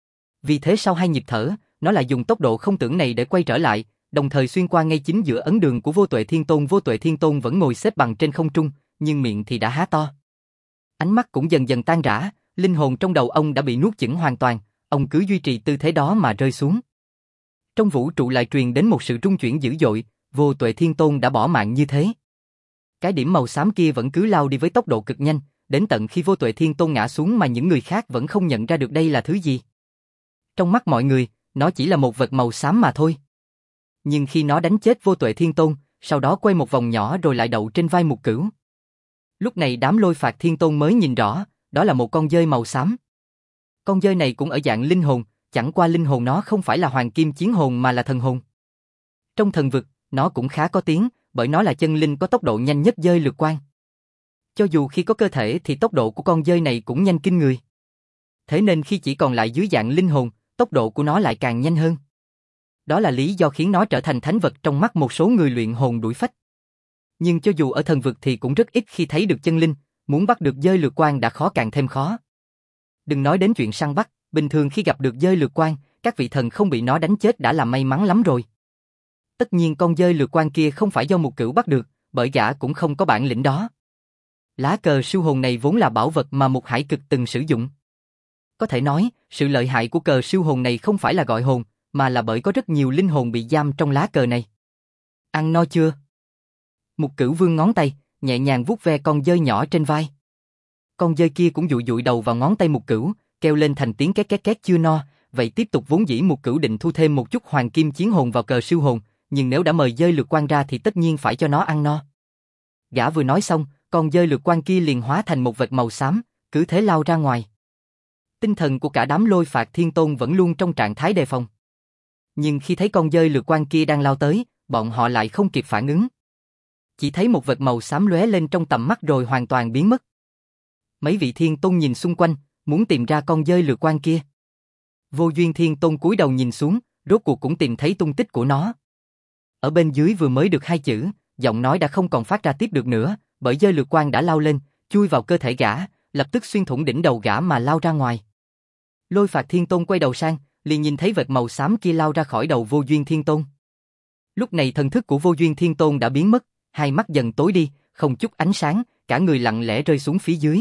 Vì thế sau hai nhịp thở, nó lại dùng tốc độ không tưởng này để quay trở lại, đồng thời xuyên qua ngay chính giữa ấn đường của Vô Tuệ Thiên Tôn. Vô Tuệ Thiên Tôn vẫn ngồi xếp bằng trên không trung, nhưng miệng thì đã há to. Ánh mắt cũng dần dần tan rã, linh hồn trong đầu ông đã bị nuốt chửng hoàn toàn, ông cứ duy trì tư thế đó mà rơi xuống. Trong vũ trụ lại truyền đến một sự rung chuyển dữ dội, Vô Tuệ Thiên Tôn đã bỏ mạng như thế. Cái điểm màu xám kia vẫn cứ lao đi với tốc độ cực nhanh, đến tận khi Vô Tuệ Thiên Tôn ngã xuống mà những người khác vẫn không nhận ra được đây là thứ gì. Trong mắt mọi người, nó chỉ là một vật màu xám mà thôi. Nhưng khi nó đánh chết Vô Tuệ Thiên Tôn, sau đó quay một vòng nhỏ rồi lại đậu trên vai Mục Cửu. Lúc này đám Lôi Phạt Thiên Tôn mới nhìn rõ, đó là một con dơi màu xám. Con dơi này cũng ở dạng linh hồn, chẳng qua linh hồn nó không phải là hoàng kim chiến hồn mà là thần hồn. Trong thần vực, nó cũng khá có tiếng, bởi nó là chân linh có tốc độ nhanh nhất dơi lược quan. Cho dù khi có cơ thể thì tốc độ của con dơi này cũng nhanh kinh người. Thế nên khi chỉ còn lại dưới dạng linh hồn, tốc độ của nó lại càng nhanh hơn. Đó là lý do khiến nó trở thành thánh vật trong mắt một số người luyện hồn đuổi phách. Nhưng cho dù ở thần vực thì cũng rất ít khi thấy được chân linh, muốn bắt được dơi lược quan đã khó càng thêm khó. Đừng nói đến chuyện săn bắt, bình thường khi gặp được dơi lược quan, các vị thần không bị nó đánh chết đã là may mắn lắm rồi. Tất nhiên con dơi lược quan kia không phải do Mục Cửu bắt được, bởi gã cũng không có bản lĩnh đó. Lá cờ siêu hồn này vốn là bảo vật mà Mục Hải Cực từng sử dụng. Có thể nói, sự lợi hại của cờ siêu hồn này không phải là gọi hồn, mà là bởi có rất nhiều linh hồn bị giam trong lá cờ này. Ăn no chưa? Mục Cửu vươn ngón tay, nhẹ nhàng vuốt ve con dơi nhỏ trên vai. Con dơi kia cũng dụi dụi đầu vào ngón tay Mục Cửu, kêu lên thành tiếng két két két chưa no, vậy tiếp tục vốn dĩ Mục Cửu định thu thêm một chút hoàng kim chiến hồn vào cờ siêu hồn, nhưng nếu đã mời dơi lược quan ra thì tất nhiên phải cho nó ăn no. Gã vừa nói xong, con dơi lược quan kia liền hóa thành một vệt màu xám, cứ thế lao ra ngoài. Tinh thần của cả đám Lôi Phạt Thiên Tôn vẫn luôn trong trạng thái đề phòng. Nhưng khi thấy con dơi lược quan kia đang lao tới, bọn họ lại không kịp phản ứng. Chỉ thấy một vệt màu xám lóe lên trong tầm mắt rồi hoàn toàn biến mất. Mấy vị Thiên Tôn nhìn xung quanh, muốn tìm ra con dơi lược quan kia. Vô Duyên Thiên Tôn cúi đầu nhìn xuống, rốt cuộc cũng tìm thấy tung tích của nó. Ở bên dưới vừa mới được hai chữ, giọng nói đã không còn phát ra tiếp được nữa, bởi dơi lược quan đã lao lên, chui vào cơ thể gã, lập tức xuyên thủng đỉnh đầu gã mà lao ra ngoài. Lôi Phạt Thiên Tôn quay đầu sang, liền nhìn thấy vệt màu xám kia lao ra khỏi đầu Vô Duyên Thiên Tôn. Lúc này thần thức của Vô Duyên Thiên Tôn đã biến mất, hai mắt dần tối đi, không chút ánh sáng, cả người lặng lẽ rơi xuống phía dưới.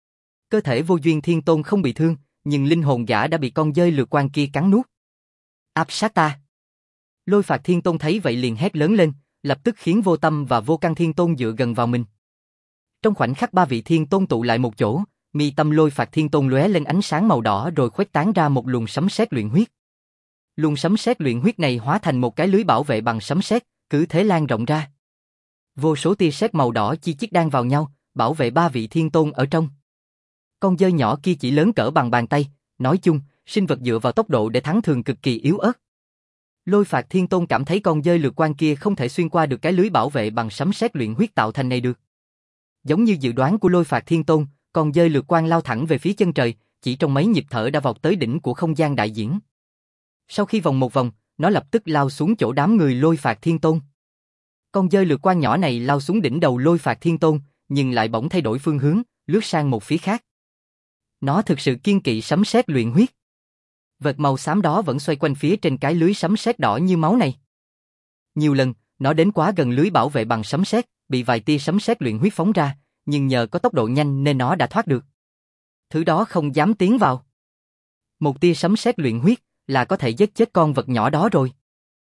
Cơ thể Vô Duyên Thiên Tôn không bị thương, nhưng linh hồn gã đã bị con dơi lược quan kia cắn nuốt. Áp sát ta! Lôi Phạt Thiên Tôn thấy vậy liền hét lớn lên, lập tức khiến Vô Tâm và Vô Căn Thiên Tôn dựa gần vào mình. Trong khoảnh khắc ba vị Thiên Tôn tụ lại một chỗ, mi tâm Lôi Phạt Thiên Tôn lóe lên ánh sáng màu đỏ rồi khuếch tán ra một luồng sấm sét luyện huyết. Luồng sấm sét luyện huyết này hóa thành một cái lưới bảo vệ bằng sấm sét, cứ thế lan rộng ra. Vô số tia sét màu đỏ chi chít đan vào nhau, bảo vệ ba vị Thiên Tôn ở trong. Con dơi nhỏ kia chỉ lớn cỡ bằng bàn tay, nói chung, sinh vật dựa vào tốc độ để thắng thường cực kỳ yếu ớt. Lôi Phạt Thiên Tôn cảm thấy con dơi lược quan kia không thể xuyên qua được cái lưới bảo vệ bằng sấm sét luyện huyết tạo thành này được. Giống như dự đoán của Lôi Phạt Thiên Tôn, con dơi lược quan lao thẳng về phía chân trời, chỉ trong mấy nhịp thở đã vọt tới đỉnh của không gian đại diễn. Sau khi vòng một vòng, nó lập tức lao xuống chỗ đám người Lôi Phạt Thiên Tôn. Con dơi lược quan nhỏ này lao xuống đỉnh đầu Lôi Phạt Thiên Tôn, nhưng lại bỗng thay đổi phương hướng, lướt sang một phía khác. Nó thực sự kiêng kỵ sấm sét luyện huyết. Vệt màu xám đó vẫn xoay quanh phía trên cái lưới sấm sét đỏ như máu này. Nhiều lần, nó đến quá gần lưới bảo vệ bằng sấm sét, bị vài tia sấm sét luyện huyết phóng ra, nhưng nhờ có tốc độ nhanh nên nó đã thoát được. Thứ đó không dám tiến vào. Một tia sấm sét luyện huyết là có thể giết chết con vật nhỏ đó rồi.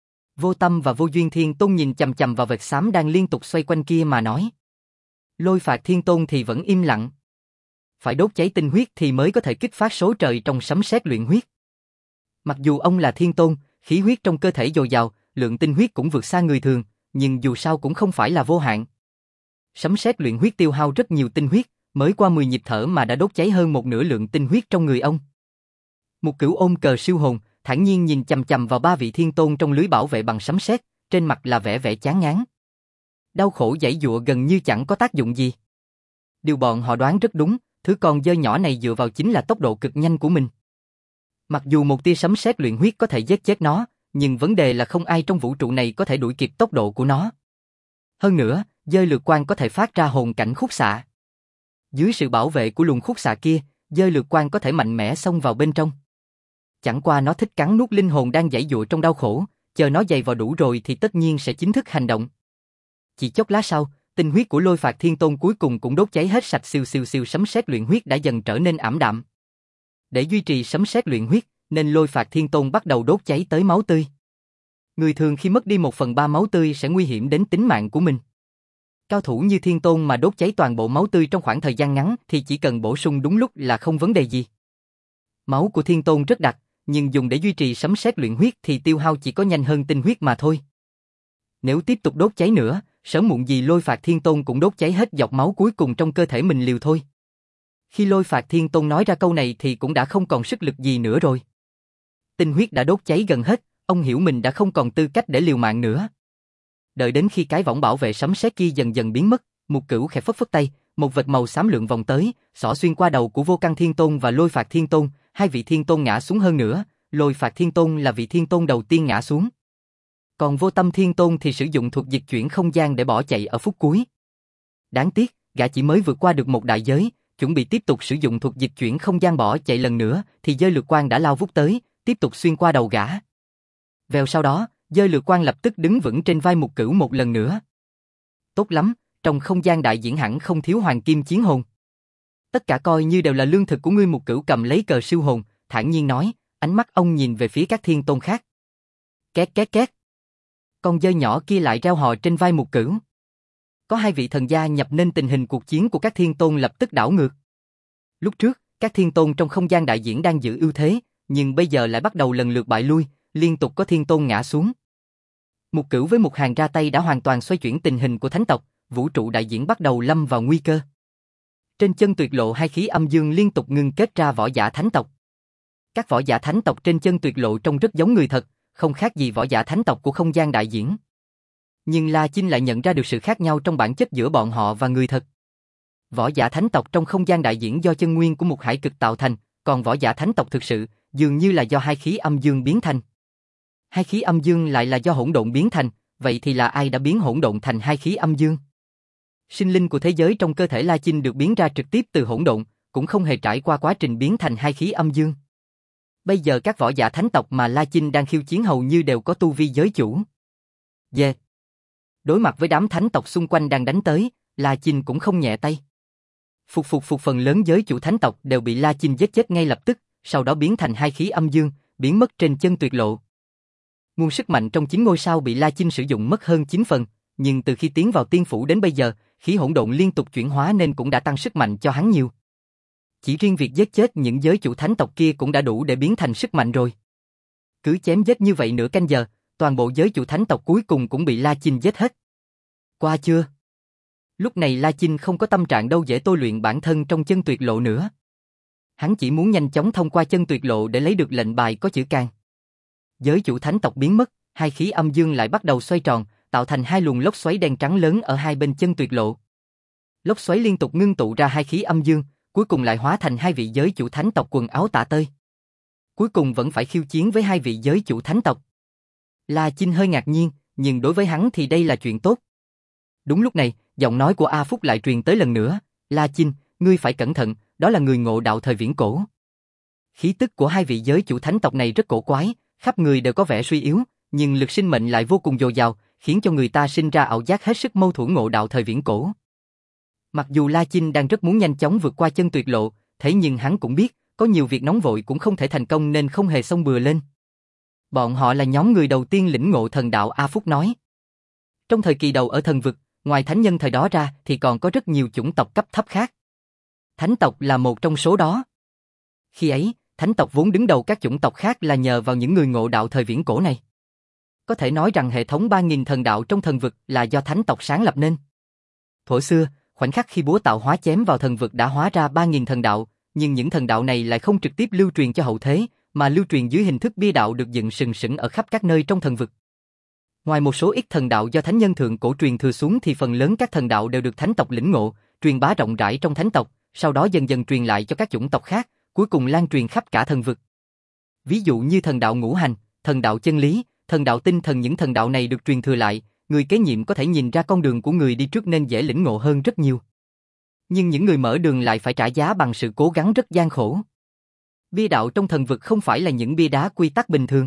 Vô Tâm và Vô Duyên Thiên Tôn nhìn chằm chằm vào vệt xám đang liên tục xoay quanh kia mà nói. Lôi Phạt Thiên Tôn thì vẫn im lặng. Phải đốt cháy tinh huyết thì mới có thể kích phát số trời trong sấm sét luyện huyết. Mặc dù ông là Thiên Tôn, khí huyết trong cơ thể dồi dào, lượng tinh huyết cũng vượt xa người thường, nhưng dù sao cũng không phải là vô hạn. Sấm sét luyện huyết tiêu hao rất nhiều tinh huyết, mới qua mười nhịp thở mà đã đốt cháy hơn một nửa lượng tinh huyết trong người ông. Mục Cửu ôm cờ siêu hồn, thản nhiên nhìn chằm chằm vào ba vị Thiên Tôn trong lưới bảo vệ bằng sấm sét, trên mặt là vẻ vẻ chán ngán. Đau khổ giãy giụa gần như chẳng có tác dụng gì. Điều bọn họ đoán rất đúng, thứ con dơi nhỏ này dựa vào chính là tốc độ cực nhanh của mình. Mặc dù một tia sấm sét luyện huyết có thể giết chết nó, nhưng vấn đề là không ai trong vũ trụ này có thể đuổi kịp tốc độ của nó. Hơn nữa, dơi lược quan có thể phát ra hồn cảnh khúc xạ. Dưới sự bảo vệ của luồng khúc xạ kia, dơi lược quan có thể mạnh mẽ xông vào bên trong. Chẳng qua nó thích cắn nuốt linh hồn đang giãy giụa trong đau khổ, chờ nó dày vào đủ rồi thì tất nhiên sẽ chính thức hành động. Chỉ chốc lát sau, tinh huyết của Lôi Phạt Thiên Tôn cuối cùng cũng đốt cháy hết sạch, siêu siêu siêu sấm sét luyện huyết đã dần trở nên ảm đạm. Để duy trì sấm sét luyện huyết, nên Lôi Phạt Thiên Tôn bắt đầu đốt cháy tới máu tươi. Người thường khi mất đi một phần ba máu tươi sẽ nguy hiểm đến tính mạng của mình. Cao thủ như Thiên Tôn mà đốt cháy toàn bộ máu tươi trong khoảng thời gian ngắn thì chỉ cần bổ sung đúng lúc là không vấn đề gì. Máu của Thiên Tôn rất đặc, nhưng dùng để duy trì sấm sét luyện huyết thì tiêu hao chỉ có nhanh hơn tinh huyết mà thôi. Nếu tiếp tục đốt cháy nữa, sớm muộn gì Lôi Phạt Thiên Tôn cũng đốt cháy hết giọt máu cuối cùng trong cơ thể mình liều thôi. Khi Lôi Phạt Thiên Tôn nói ra câu này thì cũng đã không còn sức lực gì nữa rồi. Tinh huyết đã đốt cháy gần hết, ông hiểu mình đã không còn tư cách để liều mạng nữa. Đợi đến khi cái võng bảo vệ sấm sét kia dần dần biến mất, Mục Cửu khẽ phất phất tay, một vệt màu xám lượn vòng tới, xỏ xuyên qua đầu của Vô Căn Thiên Tôn và Lôi Phạt Thiên Tôn, hai vị Thiên Tôn ngã xuống hơn nữa, Lôi Phạt Thiên Tôn là vị Thiên Tôn đầu tiên ngã xuống. Còn Vô Tâm Thiên Tôn thì sử dụng thuật dịch chuyển không gian để bỏ chạy ở phút cuối. Đáng tiếc, gã chỉ mới vượt qua được một đại giới, chuẩn bị tiếp tục sử dụng thuật dịch chuyển không gian bỏ chạy lần nữa, thì dơi lược quang đã lao vút tới, tiếp tục xuyên qua đầu gã. Vèo sau đó, dơi lược quang lập tức đứng vững trên vai Mục Cửu một lần nữa. Tốt lắm, trong không gian đại diễn hẳn không thiếu hoàng kim chiến hồn. Tất cả coi như đều là lương thực của ngươi. Mục Cửu cầm lấy cờ siêu hồn, thản nhiên nói, ánh mắt ông nhìn về phía các thiên tôn khác. Két két két. Con dơi nhỏ kia lại reo hò trên vai Mục Cửu. Có hai vị thần gia nhập nên tình hình cuộc chiến của các thiên tôn lập tức đảo ngược. Lúc trước, các thiên tôn trong không gian đại diễn đang giữ ưu thế, nhưng bây giờ lại bắt đầu lần lượt bại lui, liên tục có thiên tôn ngã xuống. Mục Cửu với Mục Hàn ra tay đã hoàn toàn xoay chuyển tình hình của thánh tộc, vũ trụ đại diễn bắt đầu lâm vào nguy cơ. Trên chân tuyệt lộ hai khí âm dương liên tục ngưng kết ra võ giả thánh tộc. Các võ giả thánh tộc trên chân tuyệt lộ trông rất giống người thật, không khác gì võ giả thánh tộc của không gian đại diễn. Nhưng La Chinh lại nhận ra được sự khác nhau trong bản chất giữa bọn họ và người thật. Võ giả thánh tộc trong không gian đại diễn do chân nguyên của một hải cực tạo thành, còn võ giả thánh tộc thực sự dường như là do hai khí âm dương biến thành. Hai khí âm dương lại là do hỗn độn biến thành, vậy thì là ai đã biến hỗn độn thành hai khí âm dương? Sinh linh của thế giới trong cơ thể La Chinh được biến ra trực tiếp từ hỗn độn, cũng không hề trải qua quá trình biến thành hai khí âm dương. Bây giờ các võ giả thánh tộc mà La Chinh đang khiêu chiến hầu như đều có tu vi giới chủ. Yeah. Đối mặt với đám thánh tộc xung quanh đang đánh tới, La Chinh cũng không nhẹ tay. Phục phục phục phần lớn giới chủ thánh tộc đều bị La Chinh giết chết ngay lập tức, sau đó biến thành hai khí âm dương, biến mất trên chân tuyệt lộ. Nguồn sức mạnh trong chín ngôi sao bị La Chinh sử dụng mất hơn chín phần, nhưng từ khi tiến vào tiên phủ đến bây giờ, khí hỗn độn liên tục chuyển hóa nên cũng đã tăng sức mạnh cho hắn nhiều. Chỉ riêng việc giết chết những giới chủ thánh tộc kia cũng đã đủ để biến thành sức mạnh rồi. Cứ chém giết như vậy nửa canh giờ, toàn bộ giới chủ thánh tộc cuối cùng cũng bị La Chinh giết hết. Qua chưa? Lúc này La Chinh không có tâm trạng đâu dễ tôi luyện bản thân trong chân tuyệt lộ nữa. Hắn chỉ muốn nhanh chóng thông qua chân tuyệt lộ để lấy được lệnh bài có chữ Can. Giới chủ thánh tộc biến mất, hai khí âm dương lại bắt đầu xoay tròn, tạo thành hai luồng lốc xoáy đen trắng lớn ở hai bên chân tuyệt lộ. Lốc xoáy liên tục ngưng tụ ra hai khí âm dương, cuối cùng lại hóa thành hai vị giới chủ thánh tộc quần áo tả tơi. Cuối cùng vẫn phải khiêu chiến với hai vị giới chủ thánh tộc. La Chinh hơi ngạc nhiên, nhưng đối với hắn thì đây là chuyện tốt. Đúng lúc này, giọng nói của A Phúc lại truyền tới lần nữa, La Chinh, ngươi phải cẩn thận, đó là người ngộ đạo thời viễn cổ. Khí tức của hai vị giới chủ thánh tộc này rất cổ quái, khắp người đều có vẻ suy yếu, nhưng lực sinh mệnh lại vô cùng dồi dào, khiến cho người ta sinh ra ảo giác hết sức mâu thuẫn ngộ đạo thời viễn cổ. Mặc dù La Chinh đang rất muốn nhanh chóng vượt qua chân tuyệt lộ, thế nhưng hắn cũng biết, có nhiều việc nóng vội cũng không thể thành công nên không hề xông bừa lên. Bọn họ là nhóm người đầu tiên lĩnh ngộ thần đạo, A Phúc nói. Trong thời kỳ đầu ở thần vực, ngoài thánh nhân thời đó ra thì còn có rất nhiều chủng tộc cấp thấp khác. Thánh tộc là một trong số đó. Khi ấy, thánh tộc vốn đứng đầu các chủng tộc khác là nhờ vào những người ngộ đạo thời viễn cổ này. Có thể nói rằng hệ thống ba nghìn thần đạo trong thần vực là do thánh tộc sáng lập nên. Thuở xưa, khoảnh khắc khi búa tạo hóa chém vào thần vực đã hóa ra ba nghìn thần đạo, nhưng những thần đạo này lại không trực tiếp lưu truyền cho hậu thế, mà lưu truyền dưới hình thức bia đạo được dựng sừng sững ở khắp các nơi trong thần vực. Ngoài một số ít thần đạo do thánh nhân thượng cổ truyền thừa xuống thì phần lớn các thần đạo đều được thánh tộc lĩnh ngộ, truyền bá rộng rãi trong thánh tộc, sau đó dần dần truyền lại cho các chủng tộc khác, cuối cùng lan truyền khắp cả thần vực. Ví dụ như thần đạo ngũ hành, thần đạo chân lý, thần đạo tinh thần, những thần đạo này được truyền thừa lại, người kế nhiệm có thể nhìn ra con đường của người đi trước nên dễ lĩnh ngộ hơn rất nhiều. Nhưng những người mở đường lại phải trả giá bằng sự cố gắng rất gian khổ. Bia đạo trong thần vực không phải là những bia đá quy tắc bình thường.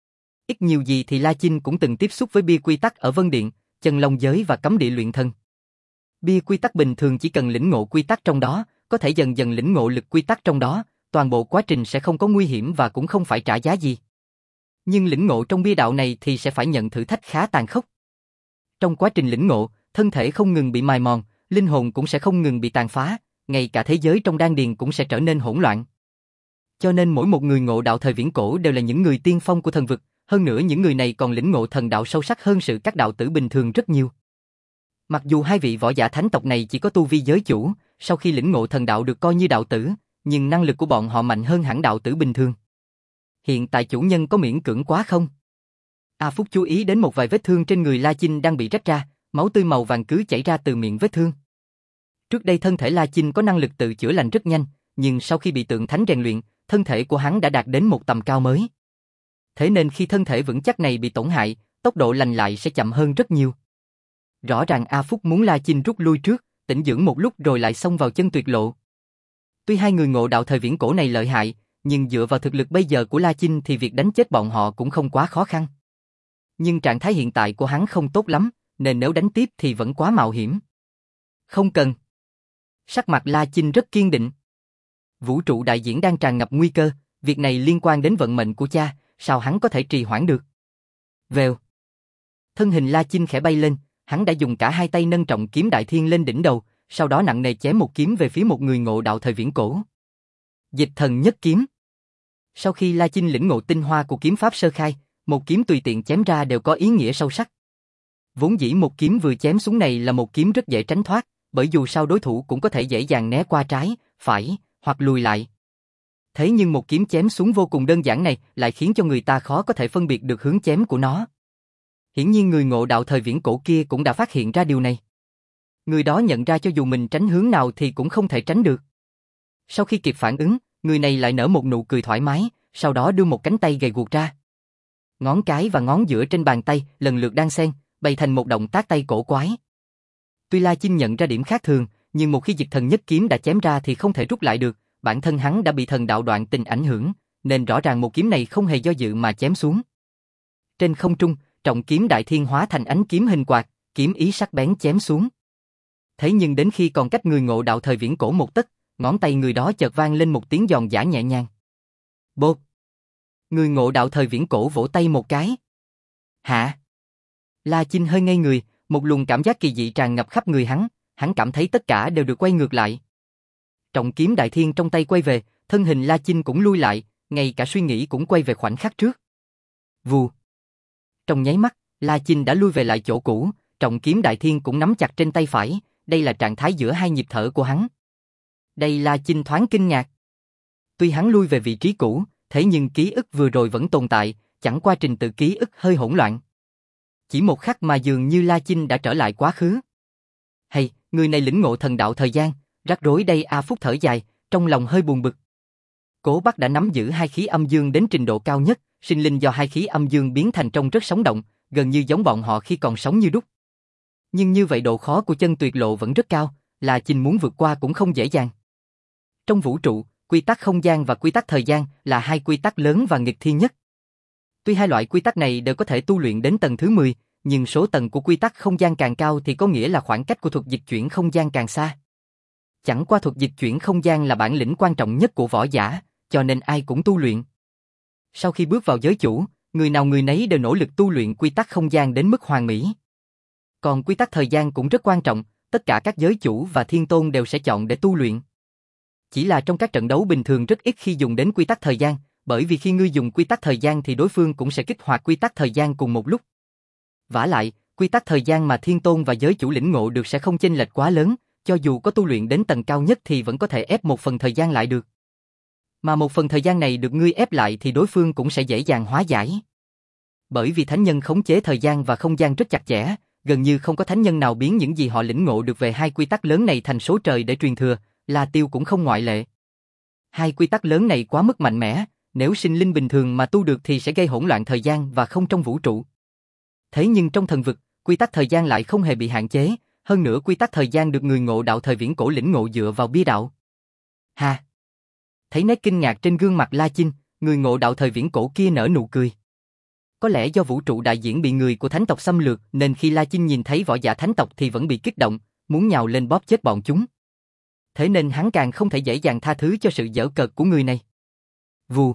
Ít nhiều gì thì La Chinh cũng từng tiếp xúc với bia quy tắc ở Vân Điện, Chân Long Giới và Cấm Địa Luyện Thần. Bia quy tắc bình thường chỉ cần lĩnh ngộ quy tắc trong đó, có thể dần dần lĩnh ngộ lực quy tắc trong đó, toàn bộ quá trình sẽ không có nguy hiểm và cũng không phải trả giá gì. Nhưng lĩnh ngộ trong bia đạo này thì sẽ phải nhận thử thách khá tàn khốc. Trong quá trình lĩnh ngộ, thân thể không ngừng bị mài mòn, linh hồn cũng sẽ không ngừng bị tàn phá, ngay cả thế giới trong đan điền cũng sẽ trở nên hỗn loạn. Cho nên mỗi một người ngộ đạo thời viễn cổ đều là những người tiên phong của thần vực, hơn nữa những người này còn lĩnh ngộ thần đạo sâu sắc hơn sự các đạo tử bình thường rất nhiều. Mặc dù hai vị võ giả thánh tộc này chỉ có tu vi giới chủ, sau khi lĩnh ngộ thần đạo được coi như đạo tử, nhưng năng lực của bọn họ mạnh hơn hẳn đạo tử bình thường. Hiện tại chủ nhân có miễn cưỡng quá không? A Phúc chú ý đến một vài vết thương trên người La Chinh đang bị rách ra, máu tươi màu vàng cứ chảy ra từ miệng vết thương. Trước đây thân thể La Chinh có năng lực tự chữa lành rất nhanh, nhưng sau khi bị tượng thánh rèn luyện, thân thể của hắn đã đạt đến một tầm cao mới. Thế nên khi thân thể vững chắc này bị tổn hại, tốc độ lành lại sẽ chậm hơn rất nhiều. Rõ ràng A Phúc muốn La Chinh rút lui trước, tĩnh dưỡng một lúc rồi lại xông vào chân tuyệt lộ. Tuy hai người ngộ đạo thời viễn cổ này lợi hại, nhưng dựa vào thực lực bây giờ của La Chinh thì việc đánh chết bọn họ cũng không quá khó khăn. Nhưng trạng thái hiện tại của hắn không tốt lắm, nên nếu đánh tiếp thì vẫn quá mạo hiểm. Không cần. Sắc mặt La Chinh rất kiên định. Vũ trụ đại diễn đang tràn ngập nguy cơ, việc này liên quan đến vận mệnh của cha, sao hắn có thể trì hoãn được. Vèo. Thân hình La Chinh khẽ bay lên, hắn đã dùng cả hai tay nâng trọng kiếm đại thiên lên đỉnh đầu, sau đó nặng nề chém một kiếm về phía một người ngộ đạo thời viễn cổ. Dịch thần nhất kiếm. Sau khi La Chinh lĩnh ngộ tinh hoa của kiếm pháp sơ khai, một kiếm tùy tiện chém ra đều có ý nghĩa sâu sắc. Vốn dĩ một kiếm vừa chém xuống này là một kiếm rất dễ tránh thoát, bởi dù sao đối thủ cũng có thể dễ dàng né qua trái, phải, hoặc lùi lại. Thế nhưng một kiếm chém xuống vô cùng đơn giản này lại khiến cho người ta khó có thể phân biệt được hướng chém của nó. Hiển nhiên người ngộ đạo thời viễn cổ kia cũng đã phát hiện ra điều này. Người đó nhận ra cho dù mình tránh hướng nào thì cũng không thể tránh được. Sau khi kịp phản ứng, người này lại nở một nụ cười thoải mái, sau đó đưa một cánh tay gầy guộc ra. Ngón cái và ngón giữa trên bàn tay lần lượt đan xen, bày thành một động tác tay cổ quái. Tuy La Chinh nhận ra điểm khác thường, nhưng một khi dịch thần nhất kiếm đã chém ra thì không thể rút lại được, bản thân hắn đã bị thần đạo đoạn tình ảnh hưởng, nên rõ ràng một kiếm này không hề do dự mà chém xuống. Trên không trung, trọng kiếm đại thiên hóa thành ánh kiếm hình quạt, kiếm ý sắc bén chém xuống. Thế nhưng đến khi còn cách người ngộ đạo thời viễn cổ một tấc, ngón tay người đó chợt vang lên một tiếng giòn giã nhẹ nhàng. Bột! Người ngộ đạo thời viễn cổ vỗ tay một cái. Hả? La Chinh hơi ngây người, một luồng cảm giác kỳ dị tràn ngập khắp người hắn, hắn cảm thấy tất cả đều được quay ngược lại. Trọng kiếm đại thiên trong tay quay về, thân hình La Chinh cũng lui lại, ngay cả suy nghĩ cũng quay về khoảnh khắc trước. Vù! Trong nháy mắt, La Chinh đã lui về lại chỗ cũ, trọng kiếm đại thiên cũng nắm chặt trên tay phải, đây là trạng thái giữa hai nhịp thở của hắn. Đây La Chinh thoáng kinh ngạc. Tuy hắn lui về vị trí cũ, thế nhưng ký ức vừa rồi vẫn tồn tại, chẳng qua trình tự ký ức hơi hỗn loạn. Chỉ một khắc mà dường như La Chinh đã trở lại quá khứ. Hay, người này lĩnh ngộ thần đạo thời gian, rắc rối đây. A Phúc thở dài, trong lòng hơi buồn bực. Cố Bắc đã nắm giữ hai khí âm dương đến trình độ cao nhất, sinh linh do hai khí âm dương biến thành trông rất sống động, gần như giống bọn họ khi còn sống như đúc. Nhưng như vậy độ khó của chân tuyệt lộ vẫn rất cao, La Chinh muốn vượt qua cũng không dễ dàng. Trong vũ trụ, quy tắc không gian và quy tắc thời gian là hai quy tắc lớn và nghịch thiên nhất. Tuy hai loại quy tắc này đều có thể tu luyện đến tầng thứ mười, nhưng số tầng của quy tắc không gian càng cao thì có nghĩa là khoảng cách của thuật dịch chuyển không gian càng xa. Chẳng qua thuật dịch chuyển không gian là bản lĩnh quan trọng nhất của võ giả, cho nên ai cũng tu luyện. Sau khi bước vào giới chủ, người nào người nấy đều nỗ lực tu luyện quy tắc không gian đến mức hoàn mỹ. Còn quy tắc thời gian cũng rất quan trọng, tất cả các giới chủ và thiên tôn đều sẽ chọn để tu luyện. Chỉ là trong các trận đấu bình thường rất ít khi dùng đến quy tắc thời gian, bởi vì khi ngươi dùng quy tắc thời gian thì đối phương cũng sẽ kích hoạt quy tắc thời gian cùng một lúc. Vả lại, quy tắc thời gian mà thiên tôn và giới chủ lĩnh ngộ được sẽ không chênh lệch quá lớn, cho dù có tu luyện đến tầng cao nhất thì vẫn có thể ép một phần thời gian lại được. Mà một phần thời gian này được ngươi ép lại thì đối phương cũng sẽ dễ dàng hóa giải. Bởi vì thánh nhân khống chế thời gian và không gian rất chặt chẽ, gần như không có thánh nhân nào biến những gì họ lĩnh ngộ được về hai quy tắc lớn này thành số trời để truyền thừa, La Tiêu cũng không ngoại lệ. Hai quy tắc lớn này quá mức mạnh mẽ, nếu sinh linh bình thường mà tu được thì sẽ gây hỗn loạn thời gian và không trong vũ trụ. Thế nhưng trong thần vực, quy tắc thời gian lại không hề bị hạn chế, hơn nữa quy tắc thời gian được người ngộ đạo thời viễn cổ lĩnh ngộ dựa vào bia đạo. Ha! Thấy nét kinh ngạc trên gương mặt La Chinh, người ngộ đạo thời viễn cổ kia nở nụ cười. Có lẽ do vũ trụ đại diễn bị người của thánh tộc xâm lược nên khi La Chinh nhìn thấy võ giả thánh tộc thì vẫn bị kích động, muốn nhào lên bóp chết bọn chúng. Thế nên hắn càng không thể dễ dàng tha thứ cho sự giễu cợt của người này. Vù!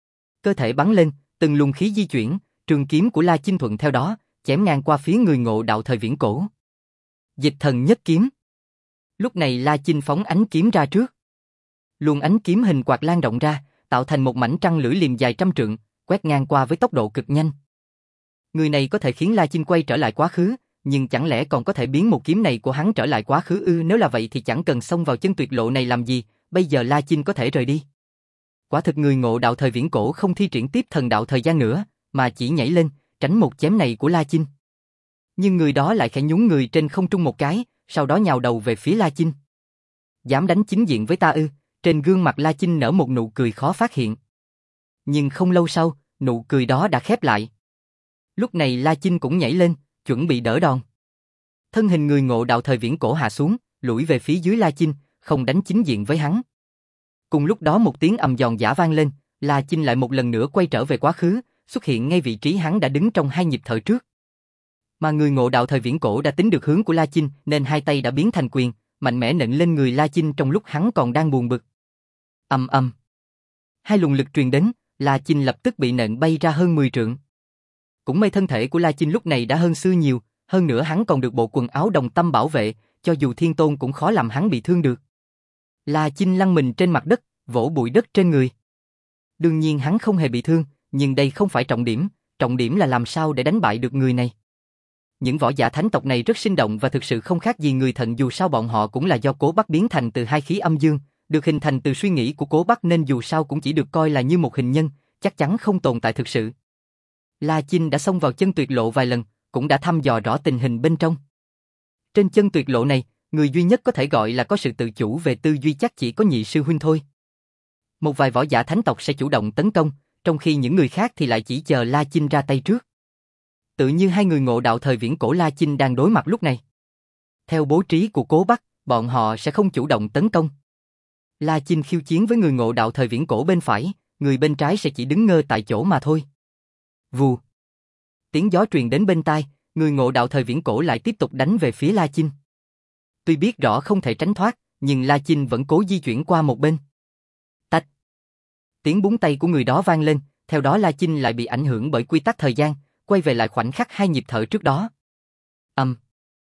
Cơ thể bắn lên, từng luồng khí di chuyển, trường kiếm của La Chinh thuận theo đó, chém ngang qua phía người ngộ đạo thời viễn cổ. Dịch thần nhất kiếm. Lúc này La Chinh phóng ánh kiếm ra trước. Luồng ánh kiếm hình quạt lan rộng ra, tạo thành một mảnh trăng lưỡi liềm dài trăm trượng, quét ngang qua với tốc độ cực nhanh. Người này có thể khiến La Chinh quay trở lại quá khứ, nhưng chẳng lẽ còn có thể biến một kiếm này của hắn trở lại quá khứ ư? Nếu là vậy thì chẳng cần xông vào chân tuyệt lộ này làm gì, bây giờ La Chinh có thể rời đi. Quả thực người ngộ đạo thời viễn cổ không thi triển tiếp thần đạo thời gian nữa, mà chỉ nhảy lên, tránh một chém này của La Chinh. Nhưng người đó lại khẽ nhún người trên không trung một cái, sau đó nhào đầu về phía La Chinh. Dám đánh chính diện với ta ư? Trên gương mặt La Chinh nở một nụ cười khó phát hiện. Nhưng không lâu sau, nụ cười đó đã khép lại. Lúc này La Chinh cũng nhảy lên, chuẩn bị đỡ đòn. Thân hình người ngộ đạo thời viễn cổ hạ xuống, lủi về phía dưới La Chinh, không đánh chính diện với hắn. Cùng lúc đó một tiếng ầm giòn giã vang lên, La Chinh lại một lần nữa quay trở về quá khứ, xuất hiện ngay vị trí hắn đã đứng trong hai nhịp thở trước. Mà người ngộ đạo thời viễn cổ đã tính được hướng của La Chinh, nên hai tay đã biến thành quyền, mạnh mẽ nện lên người La Chinh trong lúc hắn còn đang buồn bực. Ầm ầm. Hai luồng lực truyền đến, La Chinh lập tức bị nện bay ra hơn mười trượng. Cũng may thân thể của La Chinh lúc này đã hơn xưa nhiều, hơn nữa hắn còn được bộ quần áo đồng tâm bảo vệ, cho dù thiên tôn cũng khó làm hắn bị thương được. La Chinh lăn mình trên mặt đất, vỗ bụi đất trên người. Đương nhiên hắn không hề bị thương, nhưng đây không phải trọng điểm, trọng điểm là làm sao để đánh bại được người này. Những võ giả thánh tộc này rất sinh động và thực sự không khác gì người Thận, dù sao bọn họ cũng là do Cố Bắc biến thành từ hai khí âm dương, được hình thành từ suy nghĩ của Cố Bắc nên dù sao cũng chỉ được coi là như một hình nhân, chắc chắn không tồn tại thực sự. La Chinh đã xông vào chân tuyệt lộ vài lần, cũng đã thăm dò rõ tình hình bên trong. Trên chân tuyệt lộ này, người duy nhất có thể gọi là có sự tự chủ về tư duy chắc chỉ có nhị sư huynh thôi. Một vài võ giả thánh tộc sẽ chủ động tấn công, trong khi những người khác thì lại chỉ chờ La Chinh ra tay trước. Tự như hai người ngộ đạo thời viễn cổ La Chinh đang đối mặt lúc này. Theo bố trí của Cố Bắc, bọn họ sẽ không chủ động tấn công. La Chinh khiêu chiến với người ngộ đạo thời viễn cổ bên phải, người bên trái sẽ chỉ đứng ngơ tại chỗ mà thôi. Vù. Tiếng gió truyền đến bên tai, người ngộ đạo thời viễn cổ lại tiếp tục đánh về phía La Chinh. Tuy biết rõ không thể tránh thoát, nhưng La Chinh vẫn cố di chuyển qua một bên. Tạch. Tiếng búng tay của người đó vang lên, theo đó La Chinh lại bị ảnh hưởng bởi quy tắc thời gian, quay về lại khoảnh khắc hai nhịp thở trước đó. Ầm. Um.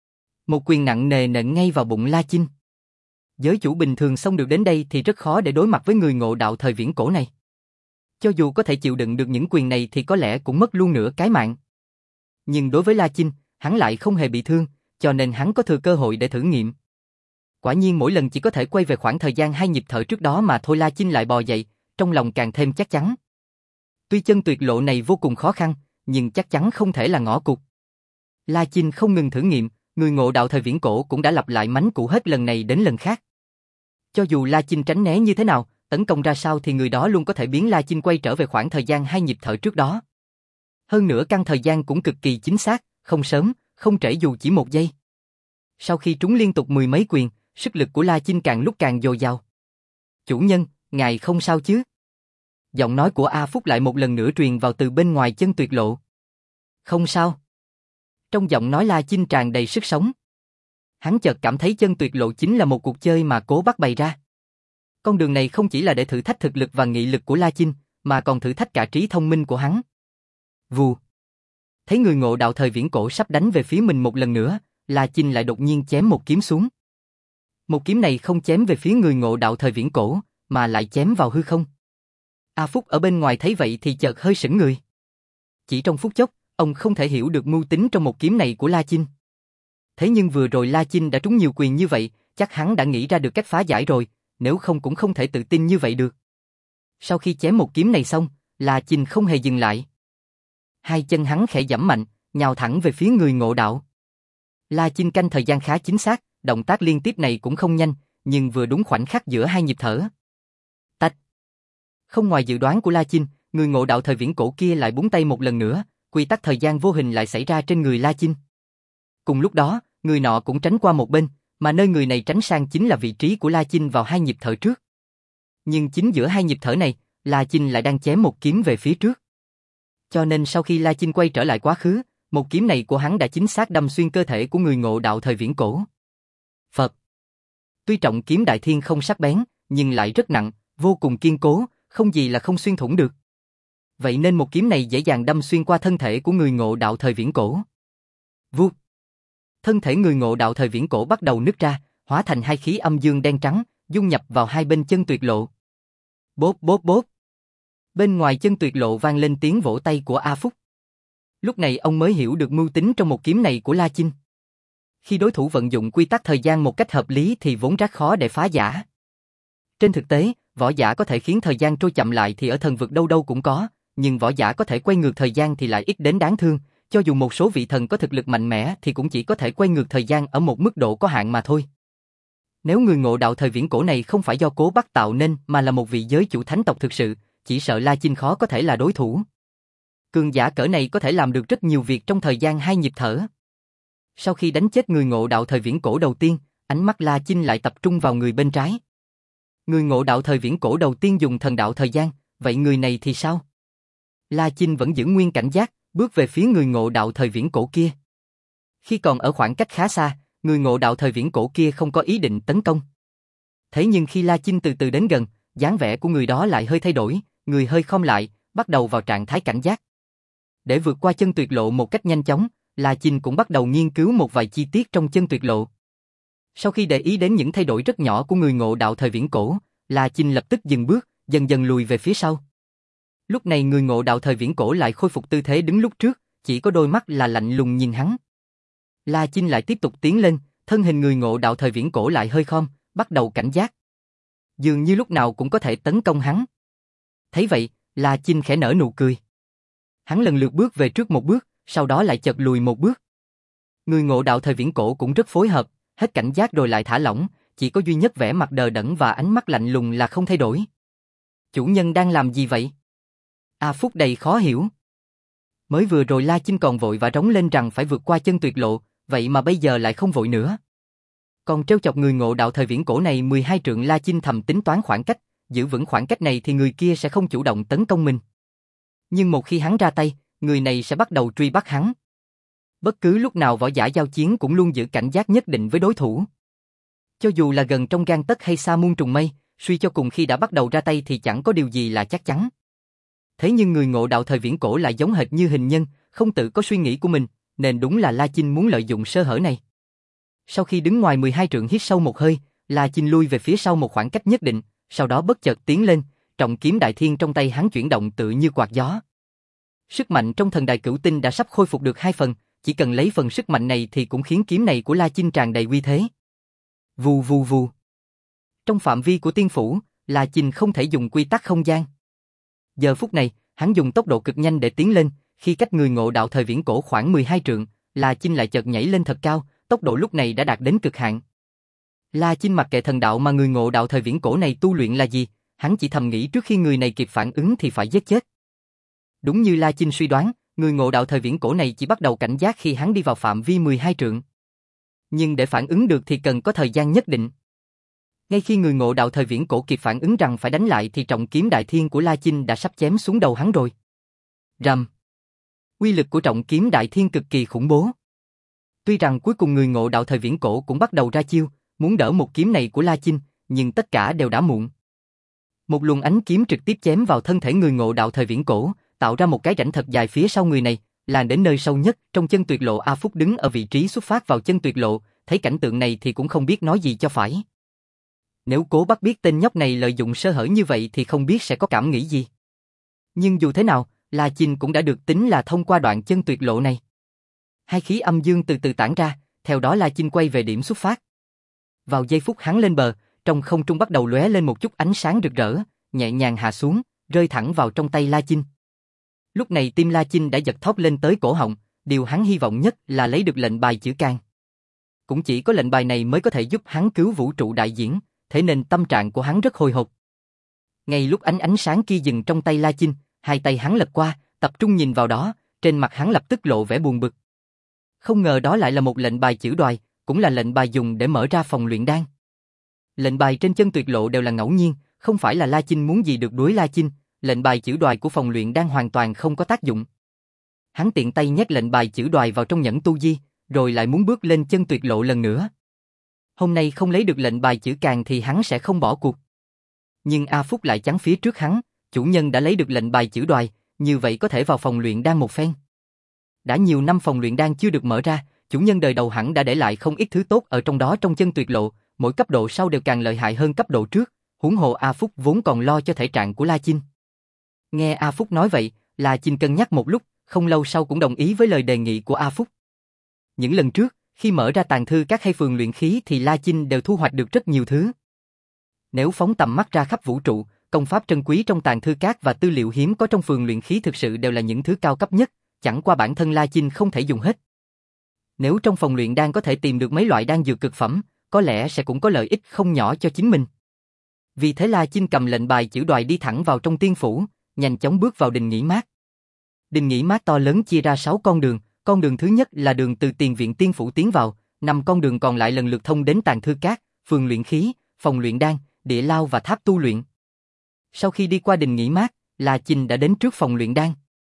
Một quyền nặng nề nện ngay vào bụng La Chinh. Giới chủ bình thường xông được đến đây thì rất khó để đối mặt với người ngộ đạo thời viễn cổ này. Cho dù có thể chịu đựng được những quyền này thì có lẽ cũng mất luôn nửa cái mạng. Nhưng đối với La Chinh, hắn lại không hề bị thương, cho nên hắn có thừa cơ hội để thử nghiệm. Quả nhiên mỗi lần chỉ có thể quay về khoảng thời gian hai nhịp thở trước đó mà thôi. La Chinh lại bò dậy, trong lòng càng thêm chắc chắn. Tuy chân tuyệt lộ này vô cùng khó khăn, nhưng chắc chắn không thể là ngõ cụt. La Chinh không ngừng thử nghiệm, người ngộ đạo thời viễn cổ cũng đã lặp lại mánh cũ hết lần này đến lần khác. Cho dù La Chinh tránh né như thế nào, tấn công ra sao thì người đó luôn có thể biến La Chinh quay trở về khoảng thời gian hai nhịp thở trước đó. Hơn nữa căn thời gian cũng cực kỳ chính xác, không sớm, không trễ dù chỉ một giây. Sau khi trúng liên tục mười mấy quyền, sức lực của La Chinh càng lúc càng dồi dào. Chủ nhân, ngài không sao chứ? Giọng nói của A Phúc lại một lần nữa truyền vào từ bên ngoài chân tuyệt lộ. Không sao. Trong giọng nói La Chinh tràn đầy sức sống. Hắn chợt cảm thấy chân tuyệt lộ chính là một cuộc chơi mà Cố Bắc bày ra. Con đường này không chỉ là để thử thách thực lực và nghị lực của La Chinh, mà còn thử thách cả trí thông minh của hắn. Vù. Thấy người ngộ đạo thời viễn cổ sắp đánh về phía mình một lần nữa, La Chinh lại đột nhiên chém một kiếm xuống. Một kiếm này không chém về phía người ngộ đạo thời viễn cổ, mà lại chém vào hư không. A Phúc ở bên ngoài thấy vậy thì chợt hơi sững người. Chỉ trong phút chốc, ông không thể hiểu được mưu tính trong một kiếm này của La Chinh. Thế nhưng vừa rồi La Chinh đã trúng nhiều quyền như vậy, chắc hắn đã nghĩ ra được cách phá giải rồi, nếu không cũng không thể tự tin như vậy được. Sau khi chém một kiếm này xong, La Chinh không hề dừng lại. Hai chân hắn khẽ giẫm mạnh, nhào thẳng về phía người ngộ đạo. La Chinh canh thời gian khá chính xác, động tác liên tiếp này cũng không nhanh, nhưng vừa đúng khoảnh khắc giữa hai nhịp thở. Tạch. Không ngoài dự đoán của La Chinh, người ngộ đạo thời viễn cổ kia lại búng tay một lần nữa, quy tắc thời gian vô hình lại xảy ra trên người La Chinh. Cùng lúc đó, người nọ cũng tránh qua một bên, mà nơi người này tránh sang chính là vị trí của La Chinh vào hai nhịp thở trước. Nhưng chính giữa hai nhịp thở này, La Chinh lại đang chém một kiếm về phía trước. Cho nên sau khi La Chinh quay trở lại quá khứ, một kiếm này của hắn đã chính xác đâm xuyên cơ thể của người ngộ đạo thời viễn cổ. Phật. Tuy trọng kiếm đại thiên không sắc bén, nhưng lại rất nặng, vô cùng kiên cố, không gì là không xuyên thủng được. Vậy nên một kiếm này dễ dàng đâm xuyên qua thân thể của người ngộ đạo thời viễn cổ. Vuốt. Thân thể người ngộ đạo thời viễn cổ bắt đầu nứt ra, hóa thành hai khí âm dương đen trắng, dung nhập vào hai bên chân tuyệt lộ. Bốp bốp bốp. Bên ngoài chân tuyệt lộ vang lên tiếng vỗ tay của A Phúc. Lúc này ông mới hiểu được mưu tính trong một kiếm này của La Chinh. Khi đối thủ vận dụng quy tắc thời gian một cách hợp lý thì vốn rất khó để phá giả. Trên thực tế, võ giả có thể khiến thời gian trôi chậm lại thì ở thần vực đâu đâu cũng có, nhưng võ giả có thể quay ngược thời gian thì lại ít đến đáng thương, cho dù một số vị thần có thực lực mạnh mẽ thì cũng chỉ có thể quay ngược thời gian ở một mức độ có hạn mà thôi. Nếu người ngộ đạo thời viễn cổ này không phải do Cố Bắc tạo nên mà là một vị giới chủ thánh tộc thực sự, chỉ sợ La Chinh khó có thể là đối thủ. Cường giả cỡ này có thể làm được rất nhiều việc trong thời gian hai nhịp thở. Sau khi đánh chết người ngộ đạo thời viễn cổ đầu tiên, ánh mắt La Chinh lại tập trung vào người bên trái. Người ngộ đạo thời viễn cổ đầu tiên dùng thần đạo thời gian, vậy người này thì sao? La Chinh vẫn giữ nguyên cảnh giác, bước về phía người ngộ đạo thời viễn cổ kia. Khi còn ở khoảng cách khá xa, người ngộ đạo thời viễn cổ kia không có ý định tấn công. Thế nhưng khi La Chinh từ từ đến gần, dáng vẻ của người đó lại hơi thay đổi, người hơi khom lại, bắt đầu vào trạng thái cảnh giác. Để vượt qua chân tuyệt lộ một cách nhanh chóng, La Chinh cũng bắt đầu nghiên cứu một vài chi tiết trong chân tuyệt lộ. Sau khi để ý đến những thay đổi rất nhỏ của người ngộ đạo thời viễn cổ, La Chinh lập tức dừng bước, dần dần lùi về phía sau. Lúc này người ngộ đạo thời viễn cổ lại khôi phục tư thế đứng lúc trước, chỉ có đôi mắt là lạnh lùng nhìn hắn. La Chinh lại tiếp tục tiến lên, thân hình người ngộ đạo thời viễn cổ lại hơi khom, bắt đầu cảnh giác. Dường như lúc nào cũng có thể tấn công hắn. Thấy vậy, La Chinh khẽ nở nụ cười. Hắn lần lượt bước về trước một bước, sau đó lại chợt lùi một bước. Người ngộ đạo thời viễn cổ cũng rất phối hợp, hết cảnh giác rồi lại thả lỏng, chỉ có duy nhất vẻ mặt đờ đẫn và ánh mắt lạnh lùng là không thay đổi. Chủ nhân đang làm gì vậy? A Phúc đầy khó hiểu. Mới vừa rồi La Chinh còn vội và rống lên rằng phải vượt qua chân tuyệt lộ, vậy mà bây giờ lại không vội nữa. Còn trêu chọc người ngộ đạo thời viễn cổ này mười hai trượng. La Chinh thầm tính toán khoảng cách, giữ vững khoảng cách này thì người kia sẽ không chủ động tấn công mình. Nhưng một khi hắn ra tay, người này sẽ bắt đầu truy bắt hắn. Bất cứ lúc nào võ giả giao chiến cũng luôn giữ cảnh giác nhất định với đối thủ. Cho dù là gần trong gang tấc hay xa muôn trùng mây, suy cho cùng khi đã bắt đầu ra tay thì chẳng có điều gì là chắc chắn. Thế nhưng người ngộ đạo thời viễn cổ lại giống hệt như hình nhân, không tự có suy nghĩ của mình, nên đúng là La Chinh muốn lợi dụng sơ hở này. Sau khi đứng ngoài mười hai trượng hít sâu một hơi, La Chinh lui về phía sau một khoảng cách nhất định, sau đó bất chợt tiến lên, trọng kiếm đại thiên trong tay hắn chuyển động tự như quạt gió. Sức mạnh trong thần đài cửu tinh đã sắp khôi phục được hai phần, chỉ cần lấy phần sức mạnh này thì cũng khiến kiếm này của La Chinh tràn đầy uy thế. Vù vù vù. Trong phạm vi của tiên phủ, La Chinh không thể dùng quy tắc không gian. Giờ phút này, hắn dùng tốc độ cực nhanh để tiến lên, khi cách người ngộ đạo thời viễn cổ khoảng mười hai trượng, La Chinh lại chợt nhảy lên thật cao, tốc độ lúc này đã đạt đến cực hạn. La Chinh mặc kệ thần đạo mà người ngộ đạo thời viễn cổ này tu luyện là gì, hắn chỉ thầm nghĩ trước khi người này kịp phản ứng thì phải giết chết. Đúng như La Chinh suy đoán, người ngộ đạo thời viễn cổ này chỉ bắt đầu cảnh giác khi hắn đi vào phạm vi mười hai trượng. Nhưng để phản ứng được thì cần có thời gian nhất định. Ngay khi người ngộ đạo thời viễn cổ kịp phản ứng rằng phải đánh lại thì trọng kiếm đại thiên của La Chinh đã sắp chém xuống đầu hắn rồi. Rầm. Uy lực của trọng kiếm đại thiên cực kỳ khủng bố. Tuy rằng cuối cùng người ngộ đạo thời viễn cổ cũng bắt đầu ra chiêu, muốn đỡ một kiếm này của La Chinh, nhưng tất cả đều đã muộn. Một luồng ánh kiếm trực tiếp chém vào thân thể người ngộ đạo thời viễn cổ, tạo ra một cái rãnh thật dài phía sau người này, lan đến nơi sâu nhất trong chân tuyệt lộ. A Phúc đứng ở vị trí xuất phát vào chân tuyệt lộ, thấy cảnh tượng này thì cũng không biết nói gì cho phải. Nếu Cố Bắc biết tên nhóc này lợi dụng sơ hở như vậy thì không biết sẽ có cảm nghĩ gì. Nhưng dù thế nào, La Chinh cũng đã được tính là thông qua đoạn chân tuyệt lộ này. Hai khí âm dương từ từ tản ra, theo đó La Chinh quay về điểm xuất phát. Vào giây phút hắn lên bờ, trong không trung bắt đầu lóe lên một chút ánh sáng rực rỡ, nhẹ nhàng hạ xuống, rơi thẳng vào trong tay La Chinh. Lúc này tim La Chinh đã giật thót lên tới cổ họng, điều hắn hy vọng nhất là lấy được lệnh bài chữ can. Cũng chỉ có lệnh bài này mới có thể giúp hắn cứu vũ trụ đại diễn, thế nên tâm trạng của hắn rất hồi hộp. Ngay lúc ánh ánh sáng kia dừng trong tay La Chinh, hai tay hắn lật qua, tập trung nhìn vào đó, trên mặt hắn lập tức lộ vẻ buồn bực. Không ngờ đó lại là một lệnh bài chữ đoài, cũng là lệnh bài dùng để mở ra phòng luyện đan. Lệnh bài trên chân tuyệt lộ đều là ngẫu nhiên, không phải là La Chinh muốn gì được đuổi La Chinh, lệnh bài chữ đoài của phòng luyện đan hoàn toàn không có tác dụng. Hắn tiện tay nhét lệnh bài chữ đoài vào trong nhẫn tu di, rồi lại muốn bước lên chân tuyệt lộ lần nữa. Hôm nay không lấy được lệnh bài chữ càng thì hắn sẽ không bỏ cuộc. Nhưng A Phúc lại chắn phía trước hắn, chủ nhân đã lấy được lệnh bài chữ đoài, như vậy có thể vào phòng luyện đan một phen. Đã nhiều năm phòng luyện đan chưa được mở ra, chủ nhân đời đầu hẳn đã để lại không ít thứ tốt ở trong đó. Trong chân tuyệt lộ, mỗi cấp độ sau đều càng lợi hại hơn cấp độ trước, huống hồ A Phúc vốn còn lo cho thể trạng của La Chinh. Nghe A Phúc nói vậy, La Chinh cân nhắc một lúc, không lâu sau cũng đồng ý với lời đề nghị của A Phúc. Những lần trước, khi mở ra tàng thư các hay phường luyện khí thì La Chinh đều thu hoạch được rất nhiều thứ. Nếu phóng tầm mắt ra khắp vũ trụ, công pháp trân quý trong tàng thư các và tư liệu hiếm có trong phường luyện khí thực sự đều là những thứ cao cấp nhất, chẳng qua bản thân La Chinh không thể dùng hết. Nếu trong phòng luyện đan có thể tìm được mấy loại đan dược cực phẩm, có lẽ sẽ cũng có lợi ích không nhỏ cho chính mình. Vì thế La Chinh cầm lệnh bài chữ đoài đi thẳng vào trong tiên phủ, nhanh chóng bước vào đình nghỉ mát. Đình nghỉ mát to lớn chia ra sáu con đường, con đường thứ nhất là đường từ tiền viện tiên phủ tiến vào, năm con đường còn lại lần lượt thông đến tàng thư cát, phường luyện khí, phòng luyện đan, địa lao và tháp tu luyện. Sau khi đi qua đình nghỉ mát, La Chinh đã đến trước phòng luyện đan.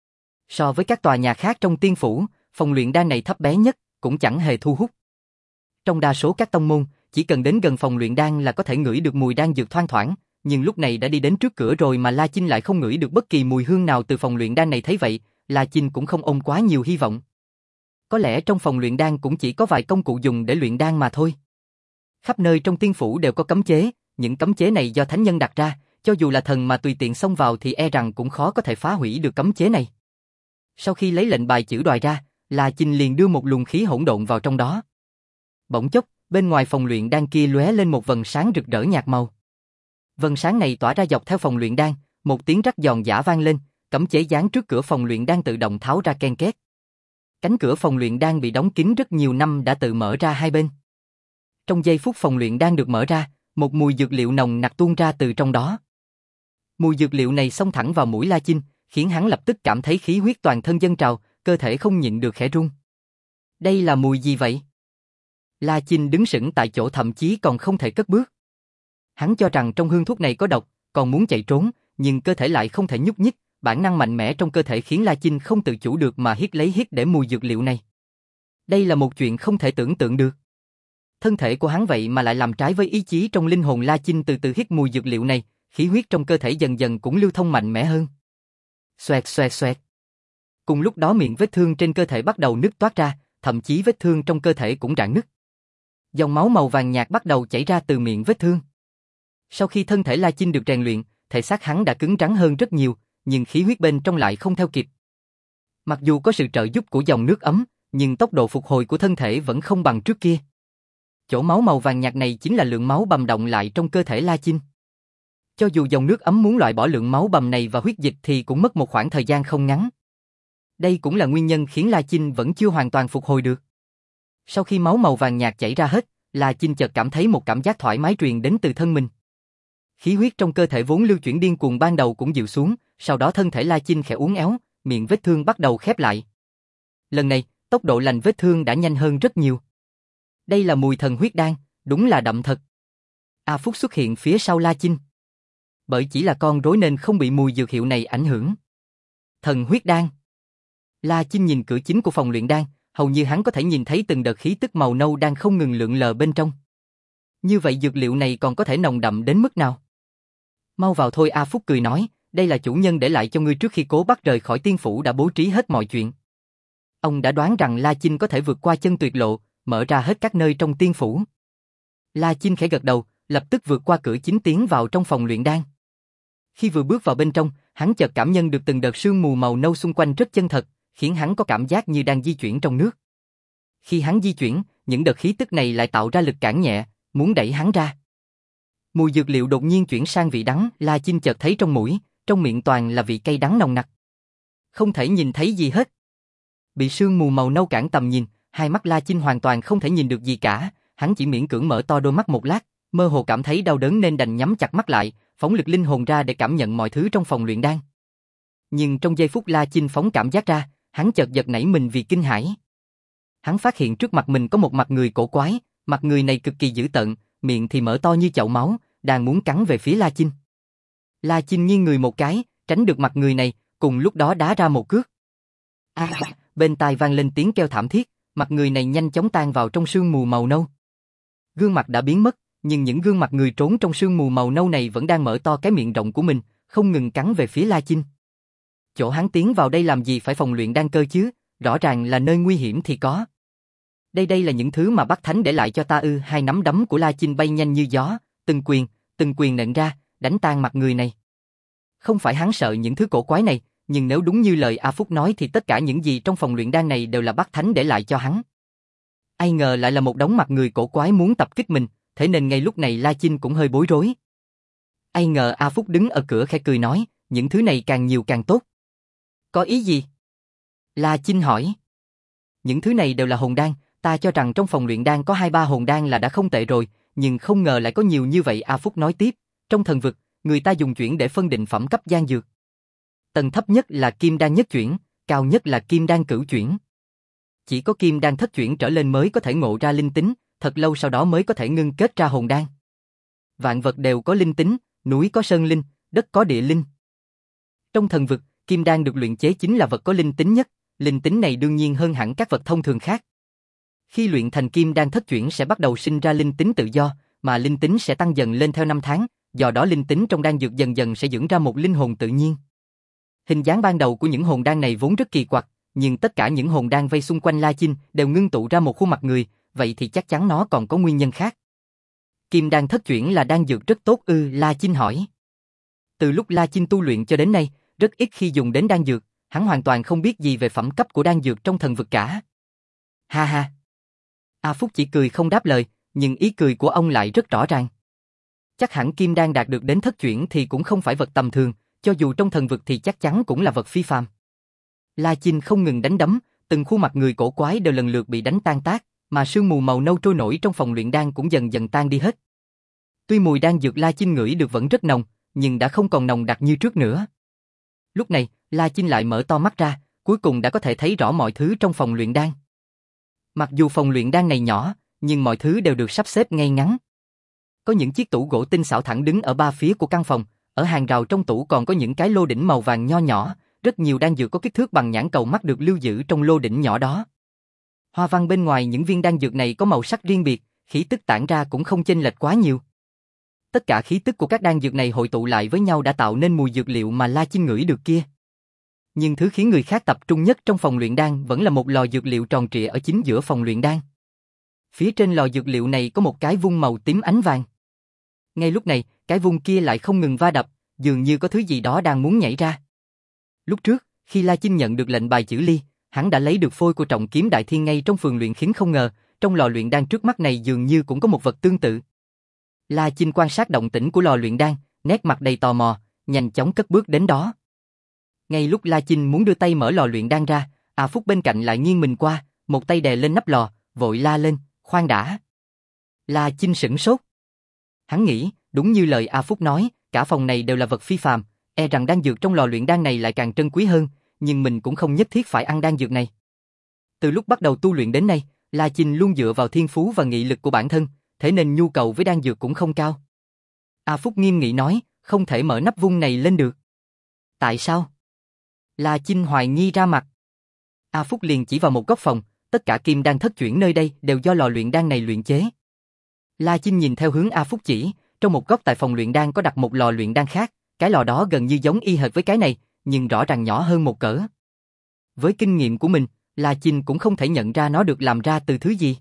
So với các tòa nhà khác trong tiên phủ, phòng luyện đan này thấp bé nhất, cũng chẳng hề thu hút. Trong đa số các tông môn, chỉ cần đến gần phòng luyện đan là có thể ngửi được mùi đan dược thoang thoảng, nhưng lúc này đã đi đến trước cửa rồi mà La Chinh lại không ngửi được bất kỳ mùi hương nào từ phòng luyện đan này. Thấy vậy, La Chinh cũng không ôm quá nhiều hy vọng. Có lẽ trong phòng luyện đan cũng chỉ có vài công cụ dùng để luyện đan mà thôi. Khắp nơi trong tiên phủ đều có cấm chế, những cấm chế này do thánh nhân đặt ra, cho dù là thần mà tùy tiện xông vào thì e rằng cũng khó có thể phá hủy được cấm chế này. Sau khi lấy lệnh bài chữ đoài ra, La Chinh liền đưa một luồng khí hỗn độn vào trong đó. Bỗng chốc, bên ngoài phòng luyện đan kia lóe lên một vầng sáng rực rỡ nhạt màu. Vầng sáng này tỏa ra dọc theo phòng luyện đan, một tiếng rắc giòn giã vang lên, cấm chế dán trước cửa phòng luyện đan tự động tháo ra ken két. Cánh cửa phòng luyện đan bị đóng kín rất nhiều năm đã tự mở ra hai bên. Trong giây phút phòng luyện đan được mở ra, một mùi dược liệu nồng nặc tuôn ra từ trong đó. Mùi dược liệu này xông thẳng vào mũi La Chinh, khiến hắn lập tức cảm thấy khí huyết toàn thân dâng trào, cơ thể không nhịn được khẽ run. Đây là mùi gì vậy? La Chinh đứng sững tại chỗ, thậm chí còn không thể cất bước. Hắn cho rằng trong hương thuốc này có độc, còn muốn chạy trốn, nhưng cơ thể lại không thể nhúc nhích, bản năng mạnh mẽ trong cơ thể khiến La Chinh không tự chủ được mà hít lấy hít để mùi dược liệu này. Đây là một chuyện không thể tưởng tượng được. Thân thể của hắn vậy mà lại làm trái với ý chí trong linh hồn. La Chinh từ từ hít mùi dược liệu này, khí huyết trong cơ thể dần dần cũng lưu thông mạnh mẽ hơn. Xoẹt xoẹt xoẹt. Cùng lúc đó miệng vết thương trên cơ thể bắt đầu nứt toát ra, thậm chí vết thương trong cơ thể cũng rạn nứt. Dòng máu màu vàng nhạt bắt đầu chảy ra từ miệng vết thương. Sau khi thân thể La Chinh được rèn luyện, thể xác hắn đã cứng rắn hơn rất nhiều, nhưng khí huyết bên trong lại không theo kịp. Mặc dù có sự trợ giúp của dòng nước ấm, nhưng tốc độ phục hồi của thân thể vẫn không bằng trước kia. Chỗ máu màu vàng nhạt này chính là lượng máu bầm đọng lại trong cơ thể La Chinh. Cho dù dòng nước ấm muốn loại bỏ lượng máu bầm này và huyết dịch thì cũng mất một khoảng thời gian không ngắn. Đây cũng là nguyên nhân khiến La Chinh vẫn chưa hoàn toàn phục hồi được. Sau khi máu màu vàng nhạt chảy ra hết, La Chinh chợt cảm thấy một cảm giác thoải mái truyền đến từ thân mình. Khí huyết trong cơ thể vốn lưu chuyển điên cuồng ban đầu cũng dịu xuống, sau đó thân thể La Chinh khẽ uốn éo, miệng vết thương bắt đầu khép lại. Lần này, tốc độ lành vết thương đã nhanh hơn rất nhiều. Đây là mùi thần huyết đan, đúng là đậm thật. A Phúc xuất hiện phía sau La Chinh. Bởi chỉ là con rối nên không bị mùi dược hiệu này ảnh hưởng. Thần huyết đan. La Chinh nhìn cửa chính của phòng luyện đan, hầu như hắn có thể nhìn thấy từng đợt khí tức màu nâu đang không ngừng lượn lờ bên trong. Như vậy dược liệu này còn có thể nồng đậm đến mức nào? Mau vào thôi, A Phúc cười nói, đây là chủ nhân để lại cho ngươi trước khi cố bắt rời khỏi tiên phủ đã bố trí hết mọi chuyện. Ông đã đoán rằng La Chinh có thể vượt qua chân tuyệt lộ, mở ra hết các nơi trong tiên phủ. La Chinh khẽ gật đầu, lập tức vượt qua cửa chính tiến vào trong phòng luyện đan. Khi vừa bước vào bên trong, hắn chợt cảm nhận được từng đợt sương mù màu nâu xung quanh rất chân thật, khiến hắn có cảm giác như đang di chuyển trong nước. Khi hắn di chuyển, những đợt khí tức này lại tạo ra lực cản nhẹ, muốn đẩy hắn ra. Mùi dược liệu đột nhiên chuyển sang vị đắng, La Chinh chợt thấy trong mũi, trong miệng toàn là vị cay đắng nồng nặc. Không thể nhìn thấy gì hết. Bị sương mù màu nâu cản tầm nhìn, hai mắt La Chinh hoàn toàn không thể nhìn được gì cả, hắn chỉ miễn cưỡng mở to đôi mắt một lát, mơ hồ cảm thấy đau đớn nên đành nhắm chặt mắt lại, phóng lực linh hồn ra để cảm nhận mọi thứ trong phòng luyện đan. Nhưng trong giây phút La Chinh phóng cảm giác ra, hắn chợt giật nảy mình vì kinh hãi. Hắn phát hiện trước mặt mình có một mặt người cổ quái, mặt người này cực kỳ dữ tợn, miệng thì mở to như chậu máu, đang muốn cắn về phía La Chinh. La Chinh nghiêng người một cái, tránh được mặt người này, cùng lúc đó đá ra một cước. À, bên tai vang lên tiếng kêu thảm thiết, mặt người này nhanh chóng tan vào trong sương mù màu nâu. Gương mặt đã biến mất, nhưng những gương mặt người trốn trong sương mù màu nâu này vẫn đang mở to cái miệng rộng của mình, không ngừng cắn về phía La Chinh. Chỗ hắn tiến vào đây làm gì phải phòng luyện đan cơ chứ, rõ ràng là nơi nguy hiểm thì có. Đây đây là những thứ mà Bắc Thánh để lại cho ta ư? Hai nắm đấm của La Chinh bay nhanh như gió, từng quyền, từng quyền nện ra, đánh tan mặt người này. Không phải hắn sợ những thứ cổ quái này, nhưng nếu đúng như lời A Phúc nói thì tất cả những gì trong phòng luyện đan này đều là Bắc Thánh để lại cho hắn. Ai ngờ lại là một đống mặt người cổ quái muốn tập kích mình, thế nên ngay lúc này La Chinh cũng hơi bối rối. Ai ngờ A Phúc đứng ở cửa khẽ cười nói, những thứ này càng nhiều càng tốt. Có ý gì? La Chinh hỏi. Những thứ này đều là hồn đan, ta cho rằng trong phòng luyện đan có hai ba hồn đan là đã không tệ rồi, nhưng không ngờ lại có nhiều như vậy. A Phúc nói tiếp, trong thần vực, người ta dùng chuyển để phân định phẩm cấp đan dược. Tầng thấp nhất là kim đan nhất chuyển, cao nhất là kim đan cửu chuyển. Chỉ có kim đan thất chuyển trở lên mới có thể ngộ ra linh tính, thật lâu sau đó mới có thể ngưng kết ra hồn đan. Vạn vật đều có linh tính, núi có sơn linh, đất có địa linh. Trong thần vực, kim đan được luyện chế chính là vật có linh tính nhất, linh tính này đương nhiên hơn hẳn các vật thông thường khác. Khi luyện thành kim đan thất chuyển sẽ bắt đầu sinh ra linh tính tự do, mà linh tính sẽ tăng dần lên theo năm tháng, do đó linh tính trong đan dược dần dần sẽ dưỡng ra một linh hồn tự nhiên. Hình dáng ban đầu của những hồn đan này vốn rất kỳ quặc, nhưng tất cả những hồn đan vây xung quanh La Chinh đều ngưng tụ ra một khuôn mặt người, vậy thì chắc chắn nó còn có nguyên nhân khác. Kim đan thất chuyển là đan dược rất tốt ư? La Chinh hỏi. Từ lúc La Chinh tu luyện cho đến nay, rất ít khi dùng đến đan dược, hắn hoàn toàn không biết gì về phẩm cấp của đan dược trong thần vực cả. Ha ha. A Phúc chỉ cười không đáp lời, nhưng ý cười của ông lại rất rõ ràng. Chắc hẳn kim đan đạt được đến thất chuyển thì cũng không phải vật tầm thường, cho dù trong thần vực thì chắc chắn cũng là vật phi phàm. La Chinh không ngừng đánh đấm, từng khuôn mặt người cổ quái đều lần lượt bị đánh tan tác, mà sương mù màu nâu trôi nổi trong phòng luyện đan cũng dần dần tan đi hết. Tuy mùi đan dược La Chinh ngửi được vẫn rất nồng, nhưng đã không còn nồng đặc như trước nữa. Lúc này, La Chinh lại mở to mắt ra, cuối cùng đã có thể thấy rõ mọi thứ trong phòng luyện đan. Mặc dù phòng luyện đan này nhỏ, nhưng mọi thứ đều được sắp xếp ngay ngắn. Có những chiếc tủ gỗ tinh xảo thẳng đứng ở ba phía của căn phòng, ở hàng rào trong tủ còn có những cái lô đỉnh màu vàng nho nhỏ, rất nhiều đan dược có kích thước bằng nhãn cầu mắt được lưu giữ trong lô đỉnh nhỏ đó. Hoa văn bên ngoài những viên đan dược này có màu sắc riêng biệt, khí tức tản ra cũng không chênh lệch quá nhiều. Tất cả khí tức của các đan dược này hội tụ lại với nhau đã tạo nên mùi dược liệu mà La Chinh ngửi được kia. Nhưng thứ khiến người khác tập trung nhất trong phòng luyện đan vẫn là một lò dược liệu tròn trịa ở chính giữa phòng luyện đan. Phía trên lò dược liệu này có một cái vung màu tím ánh vàng. Ngay lúc này, cái vung kia lại không ngừng va đập, dường như có thứ gì đó đang muốn nhảy ra. Lúc trước, khi La Chinh nhận được lệnh bài chữ ly, hắn đã lấy được phôi của trọng kiếm đại thiên ngay trong phường luyện khiến không ngờ, trong lò luyện đan trước mắt này dường như cũng có một vật tương tự. La Chinh quan sát động tĩnh của lò luyện đan, nét mặt đầy tò mò, nhanh chóng cất bước đến đó. Ngay lúc La Chinh muốn đưa tay mở lò luyện đan ra, A Phúc bên cạnh lại nghiêng mình qua, một tay đè lên nắp lò, vội la lên, khoan đã. La Chinh sửng sốt. Hắn nghĩ, đúng như lời A Phúc nói, cả phòng này đều là vật phi phàm, e rằng đan dược trong lò luyện đan này lại càng trân quý hơn, nhưng mình cũng không nhất thiết phải ăn đan dược này. Từ lúc bắt đầu tu luyện đến nay, La Chinh luôn dựa vào thiên phú và nghị lực của bản thân, thế nên nhu cầu với đan dược cũng không cao. A Phúc nghiêm nghị nói, không thể mở nắp vung này lên được. Tại sao? La Chinh hoài nghi ra mặt. A Phúc liền chỉ vào một góc phòng, tất cả kim đan thất chuyển nơi đây đều do lò luyện đan này luyện chế. La Chinh nhìn theo hướng A Phúc chỉ, trong một góc tại phòng luyện đan có đặt một lò luyện đan khác, cái lò đó gần như giống y hệt với cái này, nhưng rõ ràng nhỏ hơn một cỡ. Với kinh nghiệm của mình, La Chinh cũng không thể nhận ra nó được làm ra từ thứ gì.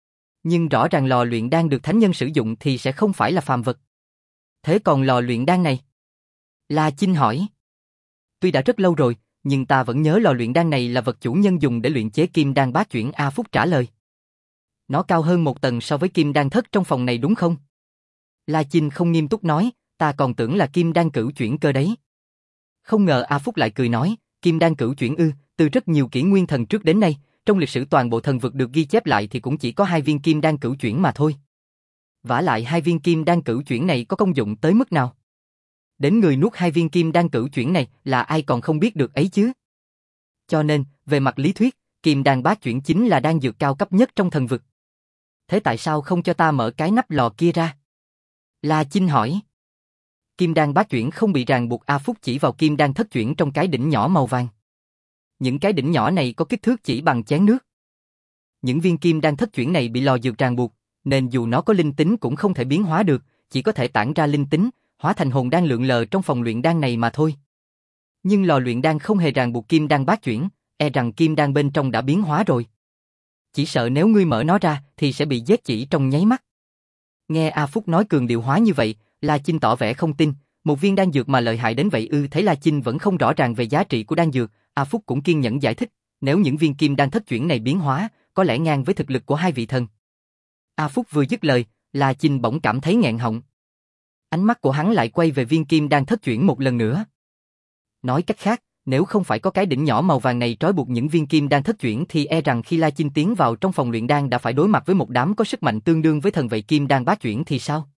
Nhưng rõ ràng lò luyện đan được thánh nhân sử dụng thì sẽ không phải là phàm vật. Thế còn lò luyện đan này? La Chinh hỏi. Tuy đã rất lâu rồi, nhưng ta vẫn nhớ lò luyện đan này là vật chủ nhân dùng để luyện chế kim đan bát chuyển. A Phúc trả lời. Nó cao hơn một tầng so với kim đan thất trong phòng này đúng không? La Chinh không nghiêm túc nói, ta còn tưởng là kim đan cửu chuyển cơ đấy. Không ngờ A Phúc lại cười nói, kim đan cửu chuyển ư, từ rất nhiều kỷ nguyên thần trước đến nay, trong lịch sử toàn bộ thần vực được ghi chép lại thì cũng chỉ có hai viên kim đan cửu chuyển mà thôi. Vả lại hai viên kim đan cửu chuyển này có công dụng tới mức nào? Đến người nuốt hai viên kim đan cửu chuyển này là ai còn không biết được ấy chứ? Cho nên, về mặt lý thuyết, kim đan bát chuyển chính là đan dược cao cấp nhất trong thần vực. Thế tại sao không cho ta mở cái nắp lò kia ra? La Chinh hỏi. Kim đan bát chuyển không bị ràng buộc. A Phúc chỉ vào kim đan thất chuyển trong cái đỉnh nhỏ màu vàng. Những cái đỉnh nhỏ này có kích thước chỉ bằng chén nước. Những viên kim đan thất chuyển này bị lò dược ràng buộc, nên dù nó có linh tính cũng không thể biến hóa được, chỉ có thể tản ra linh tính, hóa thành hồn đan lượn lờ trong phòng luyện đan này mà thôi. Nhưng lò luyện đan không hề ràng buộc kim đan bát chuyển, e rằng kim đan bên trong đã biến hóa rồi. Chỉ sợ nếu ngươi mở nó ra thì sẽ bị giết chỉ trong nháy mắt. Nghe A Phúc nói cường điệu hóa như vậy, La Chinh tỏ vẻ không tin, một viên đan dược mà lợi hại đến vậy ư? Thấy La Chinh vẫn không rõ ràng về giá trị của đan dược, A Phúc cũng kiên nhẫn giải thích, nếu những viên kim đan thất chuyển này biến hóa, có lẽ ngang với thực lực của hai vị thần. A Phúc vừa dứt lời, La Chinh bỗng cảm thấy nghẹn họng. Ánh mắt của hắn lại quay về viên kim đan thất chuyển một lần nữa. Nói cách khác, nếu không phải có cái đỉnh nhỏ màu vàng này trói buộc những viên kim đan thất chuyển thì e rằng khi La Chinh tiến vào trong phòng luyện đan đã phải đối mặt với một đám có sức mạnh tương đương với thần vậy kim đan bát chuyển thì sao?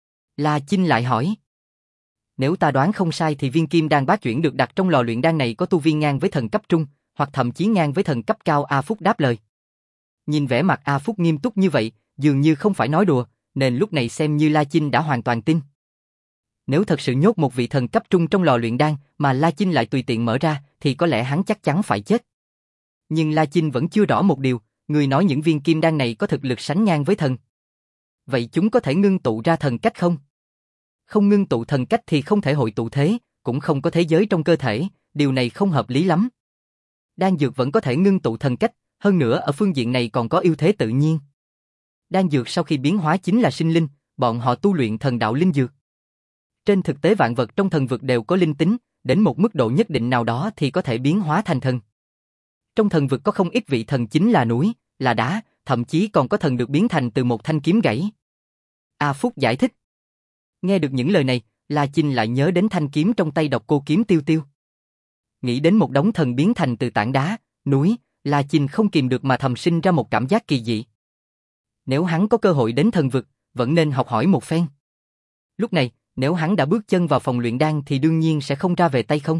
La Chinh lại hỏi. Nếu ta đoán không sai thì viên kim đan bát chuyển được đặt trong lò luyện đan này có tu vi ngang với thần cấp trung, hoặc thậm chí ngang với thần cấp cao. A Phúc đáp lời. Nhìn vẻ mặt A Phúc nghiêm túc như vậy, dường như không phải nói đùa, nên lúc này xem như La Chinh đã hoàn toàn tin. Nếu thật sự nhốt một vị thần cấp trung trong lò luyện đan mà La Chinh lại tùy tiện mở ra, thì có lẽ hắn chắc chắn phải chết. Nhưng La Chinh vẫn chưa rõ một điều, người nói những viên kim đan này có thực lực sánh ngang với thần. Vậy chúng có thể ngưng tụ ra thần cách không? Không ngưng tụ thần cách thì không thể hội tụ thế, cũng không có thế giới trong cơ thể, điều này không hợp lý lắm. Đan dược vẫn có thể ngưng tụ thần cách, hơn nữa ở phương diện này còn có ưu thế tự nhiên. Đan dược sau khi biến hóa chính là sinh linh, bọn họ tu luyện thần đạo linh dược. Trên thực tế vạn vật trong thần vực đều có linh tính, đến một mức độ nhất định nào đó thì có thể biến hóa thành thần. Trong thần vực có không ít vị thần chính là núi, là đá, thậm chí còn có thần được biến thành từ một thanh kiếm gãy. A Phúc giải thích. Nghe được những lời này, La Chinh lại nhớ đến thanh kiếm trong tay Độc Cô Kiếm Tiêu Tiêu. Nghĩ đến một đống thần biến thành từ tảng đá, núi, La Chinh không kìm được mà thầm sinh ra một cảm giác kỳ dị. Nếu hắn có cơ hội đến thần vực, vẫn nên học hỏi một phen. Lúc này, nếu hắn đã bước chân vào phòng luyện đan thì đương nhiên sẽ không ra về tay không.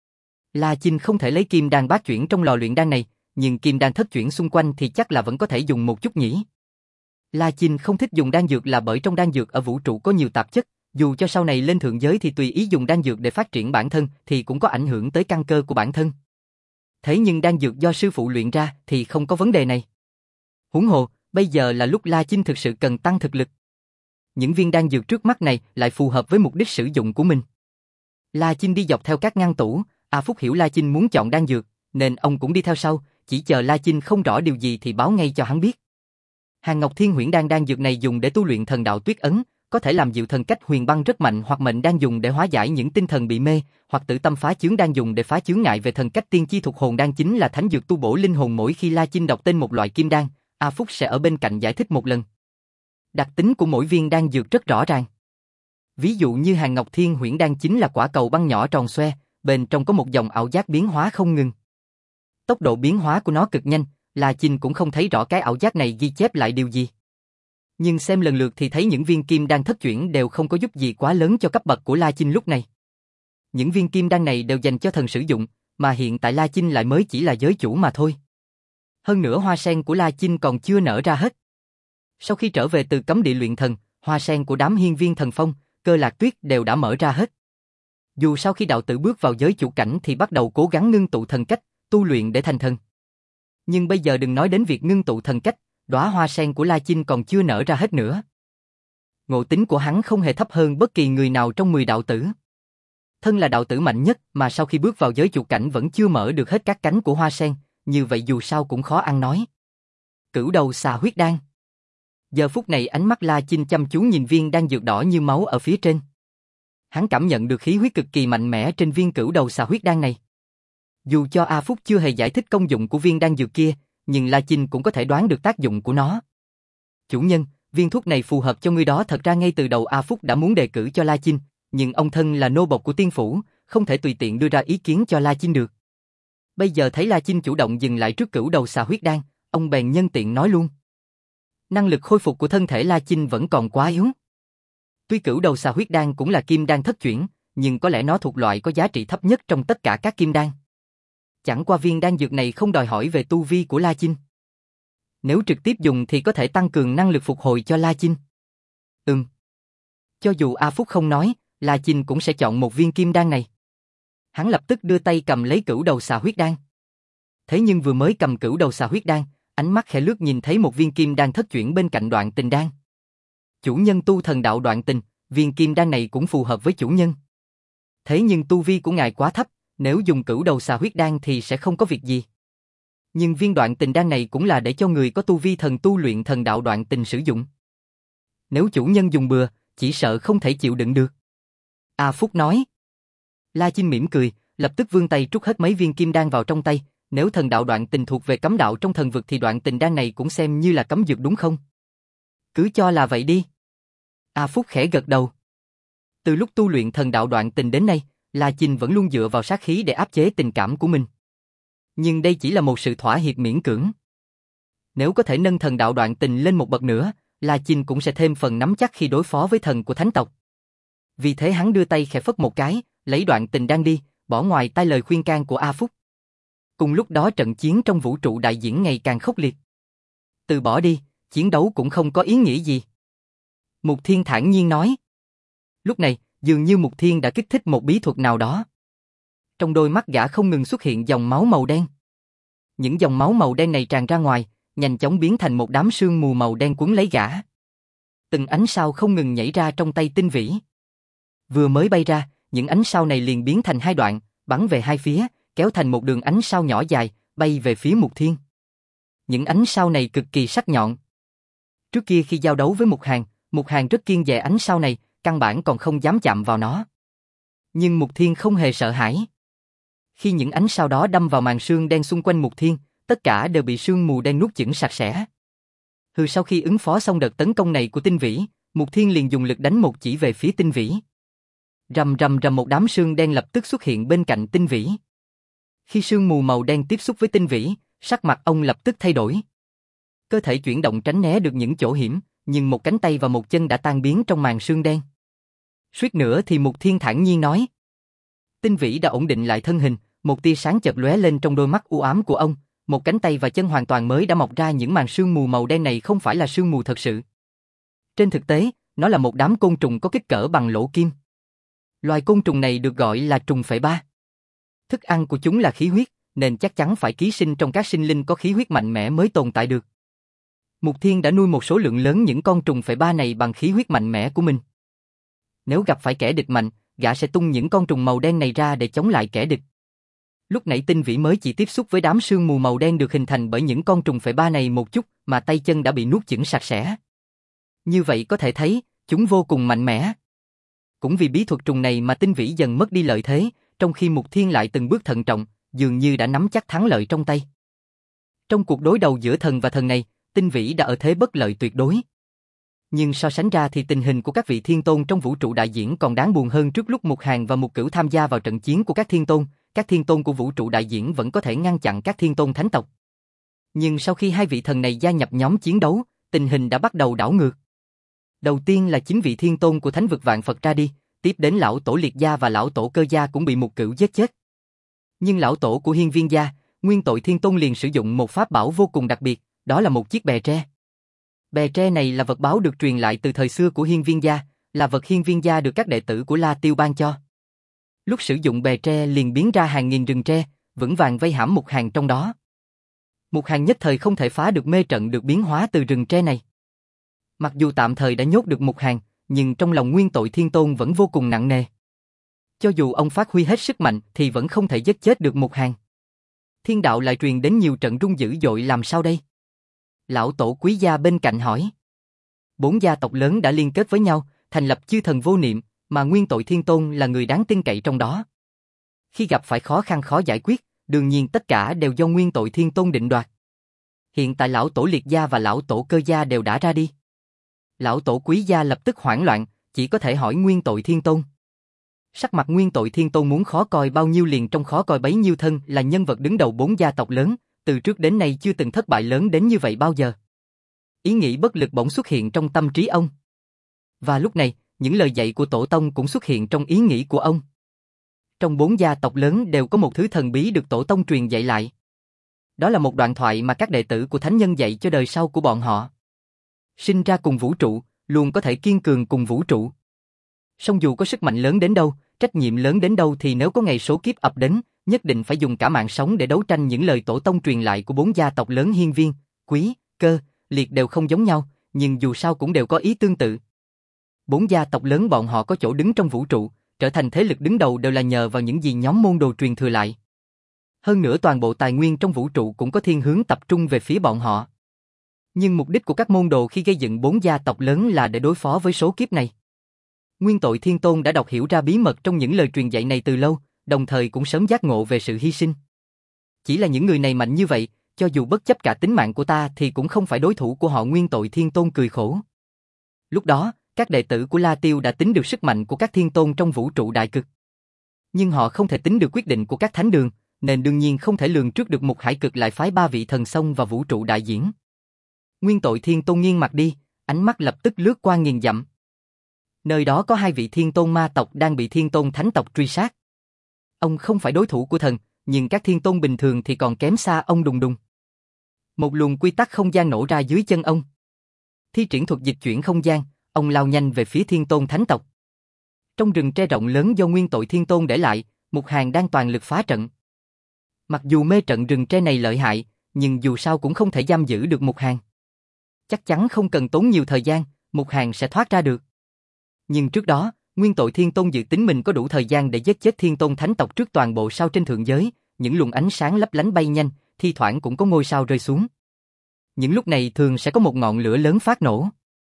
La Chinh không thể lấy kim đan bát chuyển trong lò luyện đan này, nhưng kim đan thất chuyển xung quanh thì chắc là vẫn có thể dùng một chút nhỉ. La Chinh không thích dùng đan dược là bởi trong đan dược ở vũ trụ có nhiều tạp chất, dù cho sau này lên thượng giới thì tùy ý dùng đan dược để phát triển bản thân thì cũng có ảnh hưởng tới căn cơ của bản thân. Thế nhưng đan dược do sư phụ luyện ra thì không có vấn đề này. Huống hồ, bây giờ là lúc La Chinh thực sự cần tăng thực lực. Những viên đan dược trước mắt này lại phù hợp với mục đích sử dụng của mình. La Chinh đi dọc theo các ngăn tủ, A Phúc hiểu La Chinh muốn chọn đan dược, nên ông cũng đi theo sau, chỉ chờ La Chinh không rõ điều gì thì báo ngay cho hắn biết. Hàn Ngọc Thiên Huyễn Đan đan dược này dùng để tu luyện thần đạo tuyết ấn, có thể làm dịu thần cách huyền băng rất mạnh, hoặc mệnh đan dùng để hóa giải những tinh thần bị mê, hoặc tử tâm phá chướng đan dùng để phá chướng ngại về thần cách tiên chi thuộc hồn đan chính là thánh dược tu bổ linh hồn. Mỗi khi La Chinh đọc tên một loại kim đan, A Phúc sẽ ở bên cạnh giải thích một lần. Đặc tính của mỗi viên đan dược rất rõ ràng. Ví dụ như Hàn Ngọc Thiên Huyễn Đan chính là quả cầu băng nhỏ tròn xoe, bên trong có một dòng ảo giác biến hóa không ngừng. Tốc độ biến hóa của nó cực nhanh, La Chinh cũng không thấy rõ cái ảo giác này ghi chép lại điều gì. Nhưng xem lần lượt thì thấy những viên kim đan thất chuyển đều không có giúp gì quá lớn cho cấp bậc của La Chinh lúc này. Những viên kim đan này đều dành cho thần sử dụng, mà hiện tại La Chinh lại mới chỉ là giới chủ mà thôi. Hơn nữa hoa sen của La Chinh còn chưa nở ra hết. Sau khi trở về từ cấm địa luyện thần, hoa sen của đám hiên viên thần phong, Cơ Lạc Tuyết đều đã mở ra hết. Dù sau khi đạo tử bước vào giới chủ cảnh thì bắt đầu cố gắng ngưng tụ thần cách, tu luyện để thành thần. Nhưng bây giờ đừng nói đến việc ngưng tụ thần cách, đóa hoa sen của La Chinh còn chưa nở ra hết nữa. Ngộ tính của hắn không hề thấp hơn bất kỳ người nào trong mười đạo tử. Thân là đạo tử mạnh nhất mà sau khi bước vào giới chủ cảnh vẫn chưa mở được hết các cánh của hoa sen, như vậy dù sao cũng khó ăn nói. Cửu đầu xà huyết đan. Giờ phút này ánh mắt La Chinh chăm chú nhìn viên đan dược đỏ như máu ở phía trên. Hắn cảm nhận được khí huyết cực kỳ mạnh mẽ trên viên cửu đầu xà huyết đan này. Dù cho A Phúc chưa hề giải thích công dụng của viên đan dược kia, nhưng La Chinh cũng có thể đoán được tác dụng của nó. Chủ nhân, viên thuốc này phù hợp cho ngươi đó. Thật ra ngay từ đầu A Phúc đã muốn đề cử cho La Chinh, nhưng ông thân là nô bộc của tiên phủ, không thể tùy tiện đưa ra ý kiến cho La Chinh được. Bây giờ thấy La Chinh chủ động dừng lại trước cửu đầu xà huyết đan, ông bèn nhân tiện nói luôn. Năng lực khôi phục của thân thể La Chinh vẫn còn quá yếu. Tuy cửu đầu xà huyết đan cũng là kim đan thất chuyển, nhưng có lẽ nó thuộc loại có giá trị thấp nhất trong tất cả các kim đan. Chẳng qua viên đan dược này không đòi hỏi về tu vi của La Chinh. Nếu trực tiếp dùng thì có thể tăng cường năng lực phục hồi cho La Chinh. Ừm. Cho dù A Phúc không nói, La Chinh cũng sẽ chọn một viên kim đan này. Hắn lập tức đưa tay cầm lấy cửu đầu xà huyết đan. Thế nhưng vừa mới cầm cửu đầu xà huyết đan, ánh mắt khẽ lướt nhìn thấy một viên kim đan thất chuyển bên cạnh đoạn tình đan. Chủ nhân tu thần đạo đoạn tình, viên kim đan này cũng phù hợp với chủ nhân. Thế nhưng tu vi của ngài quá thấp, nếu dùng cửu đầu xà huyết đan thì sẽ không có việc gì. Nhưng viên đoạn tình đan này cũng là để cho người có tu vi thần tu luyện thần đạo đoạn tình sử dụng. Nếu chủ nhân dùng bừa, chỉ sợ không thể chịu đựng được. A Phúc nói. La Chinh mỉm cười, lập tức vươn tay trút hết mấy viên kim đan vào trong tay. Nếu thần đạo đoạn tình thuộc về cấm đạo trong thần vực thì đoạn tình đan này cũng xem như là cấm dược đúng không? Cứ cho là vậy đi. A Phúc khẽ gật đầu. Từ lúc tu luyện thần đạo đoạn tình đến nay, La Chinh vẫn luôn dựa vào sát khí để áp chế tình cảm của mình. Nhưng đây chỉ là một sự thỏa hiệp miễn cưỡng. Nếu có thể nâng thần đạo đoạn tình lên một bậc nữa, La Chinh cũng sẽ thêm phần nắm chắc khi đối phó với thần của thánh tộc. Vì thế hắn đưa tay khẽ phất một cái, lấy đoạn tình đan đi, bỏ ngoài tai lời khuyên can của A Phúc. Cùng lúc đó trận chiến trong vũ trụ đại diễn ngày càng khốc liệt. Từ bỏ đi, chiến đấu cũng không có ý nghĩa gì. Mục Thiên thản nhiên nói. Lúc này, dường như Mục Thiên đã kích thích một bí thuật nào đó. Trong đôi mắt gã không ngừng xuất hiện dòng máu màu đen. Những dòng máu màu đen này tràn ra ngoài, nhanh chóng biến thành một đám sương mù màu đen cuốn lấy gã. Từng ánh sao không ngừng nhảy ra trong tay Tinh Vĩ. Vừa mới bay ra, những ánh sao này liền biến thành hai đoạn, bắn về hai phía, kéo thành một đường ánh sao nhỏ dài, bay về phía Mục Thiên. Những ánh sao này cực kỳ sắc nhọn. Trước kia khi giao đấu với Mục Hàn, Mục Hàn rất kiêng dè ánh sao này, căn bản còn không dám chạm vào nó. Nhưng Mục Thiên không hề sợ hãi. Khi những ánh sao đó đâm vào màn sương đen xung quanh Mục Thiên, tất cả đều bị sương mù đen nuốt chửng sạch sẽ. Hừ, sau khi ứng phó xong đợt tấn công này của Tinh Vĩ, Mục Thiên liền dùng lực đánh một chỉ về phía Tinh Vĩ. Rầm rầm rầm, một đám sương đen lập tức xuất hiện bên cạnh Tinh Vĩ. Khi sương mù màu đen tiếp xúc với Tinh Vĩ, sắc mặt ông lập tức thay đổi. Cơ thể chuyển động tránh né được những chỗ hiểm, nhưng một cánh tay và một chân đã tan biến trong màn sương đen. Suýt nữa thì Mục Thiên thản nhiên nói. Tinh Vĩ đã ổn định lại thân hình, một tia sáng chợt lóe lên trong đôi mắt u ám của ông, một cánh tay và chân hoàn toàn mới đã mọc ra. Những màn sương mù màu đen này không phải là sương mù thật sự. Trên thực tế, nó là một đám côn trùng có kích cỡ bằng lỗ kim. Loài côn trùng này được gọi là trùng phệ ba. Thức ăn của chúng là khí huyết, nên chắc chắn phải ký sinh trong các sinh linh có khí huyết mạnh mẽ mới tồn tại được. Mục Thiên đã nuôi một số lượng lớn những con trùng phệ ba này bằng khí huyết mạnh mẽ của mình. Nếu gặp phải kẻ địch mạnh, gã sẽ tung những con trùng màu đen này ra để chống lại kẻ địch. Lúc nãy Tinh Vĩ mới chỉ tiếp xúc với đám sương mù màu đen được hình thành bởi những con trùng phệ ba này một chút mà tay chân đã bị nuốt chửng sạch sẽ. Như vậy có thể thấy, chúng vô cùng mạnh mẽ. Cũng vì bí thuật trùng này mà Tinh Vĩ dần mất đi lợi thế, trong khi Mục Thiên lại từng bước thận trọng, dường như đã nắm chắc thắng lợi trong tay. Trong cuộc đối đầu giữa thần và thần này, Tinh Vĩ đã ở thế bất lợi tuyệt đối. Nhưng so sánh ra thì tình hình của các vị thiên tôn trong vũ trụ đại diễn còn đáng buồn hơn. Trước lúc Mục Hàn và Mục Cửu tham gia vào trận chiến của các thiên tôn, các thiên tôn của vũ trụ đại diễn vẫn có thể ngăn chặn các thiên tôn thánh tộc. Nhưng sau khi hai vị thần này gia nhập nhóm chiến đấu, tình hình đã bắt đầu đảo ngược. Đầu tiên là chính vị thiên tôn của thánh vực vạn Phật ra đi, tiếp đến lão tổ Liệt Gia và lão tổ Cơ Gia cũng bị Mục Cửu giết chết. Nhưng lão tổ của Hiên Viên Gia, Nguyên Tội Thiên Tôn liền sử dụng một pháp bảo vô cùng đặc biệt, đó là một chiếc bè tre. Bè tre này là vật báo được truyền lại từ thời xưa của Hiên Viên Gia, là vật Hiên Viên Gia được các đệ tử của La Tiêu ban cho. Lúc sử dụng bè tre liền biến ra hàng nghìn rừng tre, vững vàng vây hãm Mục Hàn trong đó. Mục Hàn nhất thời không thể phá được mê trận được biến hóa từ rừng tre này. Mặc dù tạm thời đã nhốt được Mục Hàn, nhưng trong lòng Nguyên Tội Thiên Tôn vẫn vô cùng nặng nề. Cho dù ông phát huy hết sức mạnh thì vẫn không thể giết chết được Mục Hàn. Thiên đạo lại truyền đến nhiều trận rung dữ dội, làm sao đây? Lão tổ Quý Gia bên cạnh hỏi. Bốn gia tộc lớn đã liên kết với nhau, thành lập chư thần vô niệm, mà Nguyên Tội Thiên Tôn là người đáng tin cậy trong đó. Khi gặp phải khó khăn khó giải quyết, đương nhiên tất cả đều do Nguyên Tội Thiên Tôn định đoạt. Hiện tại lão tổ Liệt Gia và lão tổ Cơ Gia đều đã ra đi. Lão tổ Quý Gia lập tức hoảng loạn, chỉ có thể hỏi Nguyên Tội Thiên Tôn. Sắc mặt Nguyên Tội Thiên Tôn muốn khó coi bao nhiêu liền trong khó coi bấy nhiêu. Thân là nhân vật đứng đầu bốn gia tộc lớn, từ trước đến nay chưa từng thất bại lớn đến như vậy bao giờ. Ý nghĩ bất lực bỗng xuất hiện trong tâm trí ông. Và lúc này, những lời dạy của tổ tông cũng xuất hiện trong ý nghĩ của ông. Trong bốn gia tộc lớn đều có một thứ thần bí được tổ tông truyền dạy lại. Đó là một đoạn thoại mà các đệ tử của thánh nhân dạy cho đời sau của bọn họ. Sinh ra cùng vũ trụ, luôn có thể kiên cường cùng vũ trụ. Song dù có sức mạnh lớn đến đâu, trách nhiệm lớn đến đâu thì nếu có ngày số kiếp ập đến, nhất định phải dùng cả mạng sống để đấu tranh. Những lời tổ tông truyền lại của bốn gia tộc lớn Hiên Viên, Quý, Cơ, Liệt đều không giống nhau, nhưng dù sao cũng đều có ý tương tự. Bốn gia tộc lớn bọn họ có chỗ đứng trong vũ trụ, trở thành thế lực đứng đầu đều là nhờ vào những gì nhóm môn đồ truyền thừa lại. Hơn nữa toàn bộ tài nguyên trong vũ trụ cũng có thiên hướng tập trung về phía bọn họ. Nhưng mục đích của các môn đồ khi gây dựng bốn gia tộc lớn là để đối phó với số kiếp này. Nguyên Tội Thiên Tôn đã đọc hiểu ra bí mật trong những lời truyền dạy này từ lâu, đồng thời cũng sớm giác ngộ về sự hy sinh. Chỉ là những người này mạnh như vậy, cho dù bất chấp cả tính mạng của ta thì cũng không phải đối thủ của họ. Nguyên Tội Thiên Tôn cười khổ. Lúc đó, các đệ tử của La Tiêu đã tính được sức mạnh của các thiên tôn trong vũ trụ đại cực. Nhưng họ không thể tính được quyết định của các thánh đường, nên đương nhiên không thể lường trước được một hải cực lại phái ba vị thần xông vào vũ trụ đại diễn. Nguyên Tội Thiên Tôn nghiêng mặt đi, ánh mắt lập tức lướt qua nghìn dặm. Nơi đó có hai vị thiên tôn ma tộc đang bị thiên tôn thánh tộc truy sát. Ông không phải đối thủ của thần, nhưng các thiên tôn bình thường thì còn kém xa ông đùng đùng. Một luồng quy tắc không gian nổ ra dưới chân ông. Thi triển thuật dịch chuyển không gian, ông lao nhanh về phía thiên tôn thánh tộc. Trong rừng tre rộng lớn do nguyên tội thiên tôn để lại, Mục Hàn đang toàn lực phá trận. Mặc dù mê trận rừng tre này lợi hại, nhưng dù sao cũng không thể giam giữ được Mục Hàn. Chắc chắn không cần tốn nhiều thời gian, Mục Hàn sẽ thoát ra được. Nhưng trước đó, nguyên tội thiên tôn dự tính mình có đủ thời gian để giết chết thiên tôn thánh tộc trước toàn bộ sao trên thượng giới, những luồng ánh sáng lấp lánh bay nhanh, thi thoảng cũng có ngôi sao rơi xuống. Những lúc này thường sẽ có một ngọn lửa lớn phát nổ.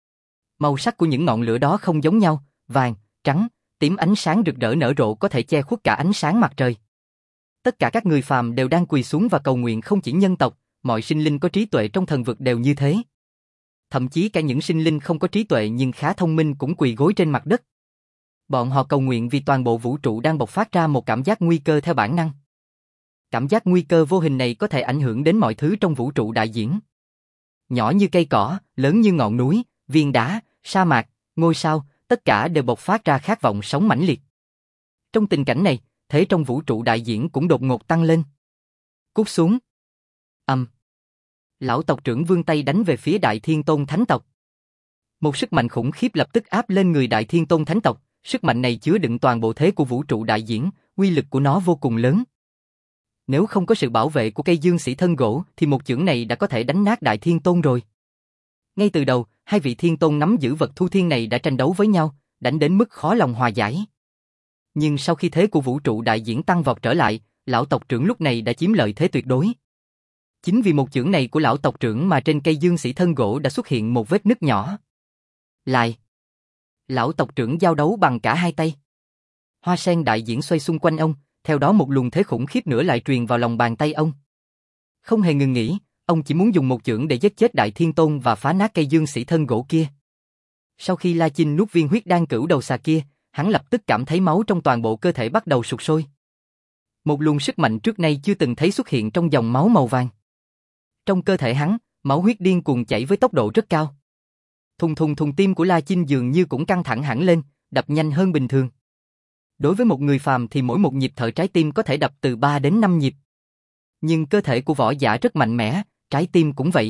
Màu sắc của những ngọn lửa đó không giống nhau, vàng, trắng, tím ánh sáng rực rỡ nở rộ có thể che khuất cả ánh sáng mặt trời. Tất cả các người phàm đều đang quỳ xuống và cầu nguyện, không chỉ nhân tộc, mọi sinh linh có trí tuệ trong thần vực đều như thế. Thậm chí cả những sinh linh không có trí tuệ nhưng khá thông minh cũng quỳ gối trên mặt đất. Bọn họ cầu nguyện vì toàn bộ vũ trụ đang bộc phát ra một cảm giác nguy cơ theo bản năng. Cảm giác nguy cơ vô hình này có thể ảnh hưởng đến mọi thứ trong vũ trụ đại diễn. Nhỏ như cây cỏ, lớn như ngọn núi, viên đá, sa mạc, ngôi sao, tất cả đều bộc phát ra khát vọng sống mãnh liệt. Trong tình cảnh này, thế trong vũ trụ đại diễn cũng đột ngột tăng lên. Cút xuống. Ầm. Um. Lão tộc trưởng vươn tay đánh về phía Đại Thiên Tôn Thánh tộc. Một sức mạnh khủng khiếp lập tức áp lên người Đại Thiên Tôn Thánh tộc, sức mạnh này chứa đựng toàn bộ thế của vũ trụ đại diễn, uy lực của nó vô cùng lớn. Nếu không có sự bảo vệ của cây dương sĩ thân gỗ thì một chưởng này đã có thể đánh nát Đại Thiên Tôn rồi. Ngay từ đầu, hai vị Thiên Tôn nắm giữ vật thu thiên này đã tranh đấu với nhau, đánh đến mức khó lòng hòa giải. Nhưng sau khi thế của vũ trụ đại diễn tăng vọt trở lại, lão tộc trưởng lúc này đã chiếm lợi thế tuyệt đối. Chính vì một chưởng này của lão tộc trưởng mà trên cây dương sĩ thân gỗ đã xuất hiện một vết nứt nhỏ. Lại. Lão tộc trưởng giao đấu bằng cả hai tay. Hoa sen đại diễn xoay xung quanh ông, theo đó một luồng thế khủng khiếp nữa lại truyền vào lòng bàn tay ông. Không hề ngừng nghỉ, ông chỉ muốn dùng một chưởng để giết chết Đại Thiên Tôn và phá nát cây dương sĩ thân gỗ kia. Sau khi La Chinh nuốt viên huyết đan cửu đầu xà kia, hắn lập tức cảm thấy máu trong toàn bộ cơ thể bắt đầu sụt sôi. Một luồng sức mạnh trước nay chưa từng thấy xuất hiện trong dòng máu màu vàng. Trong cơ thể hắn, máu huyết điên cuồng chảy với tốc độ rất cao. Thùng thùng thùng, tim của La Chinh dường như cũng căng thẳng hẳn lên, đập nhanh hơn bình thường. Đối với một người phàm thì mỗi một nhịp thở trái tim có thể đập từ ba đến năm nhịp. Nhưng cơ thể của võ giả rất mạnh mẽ, trái tim cũng vậy.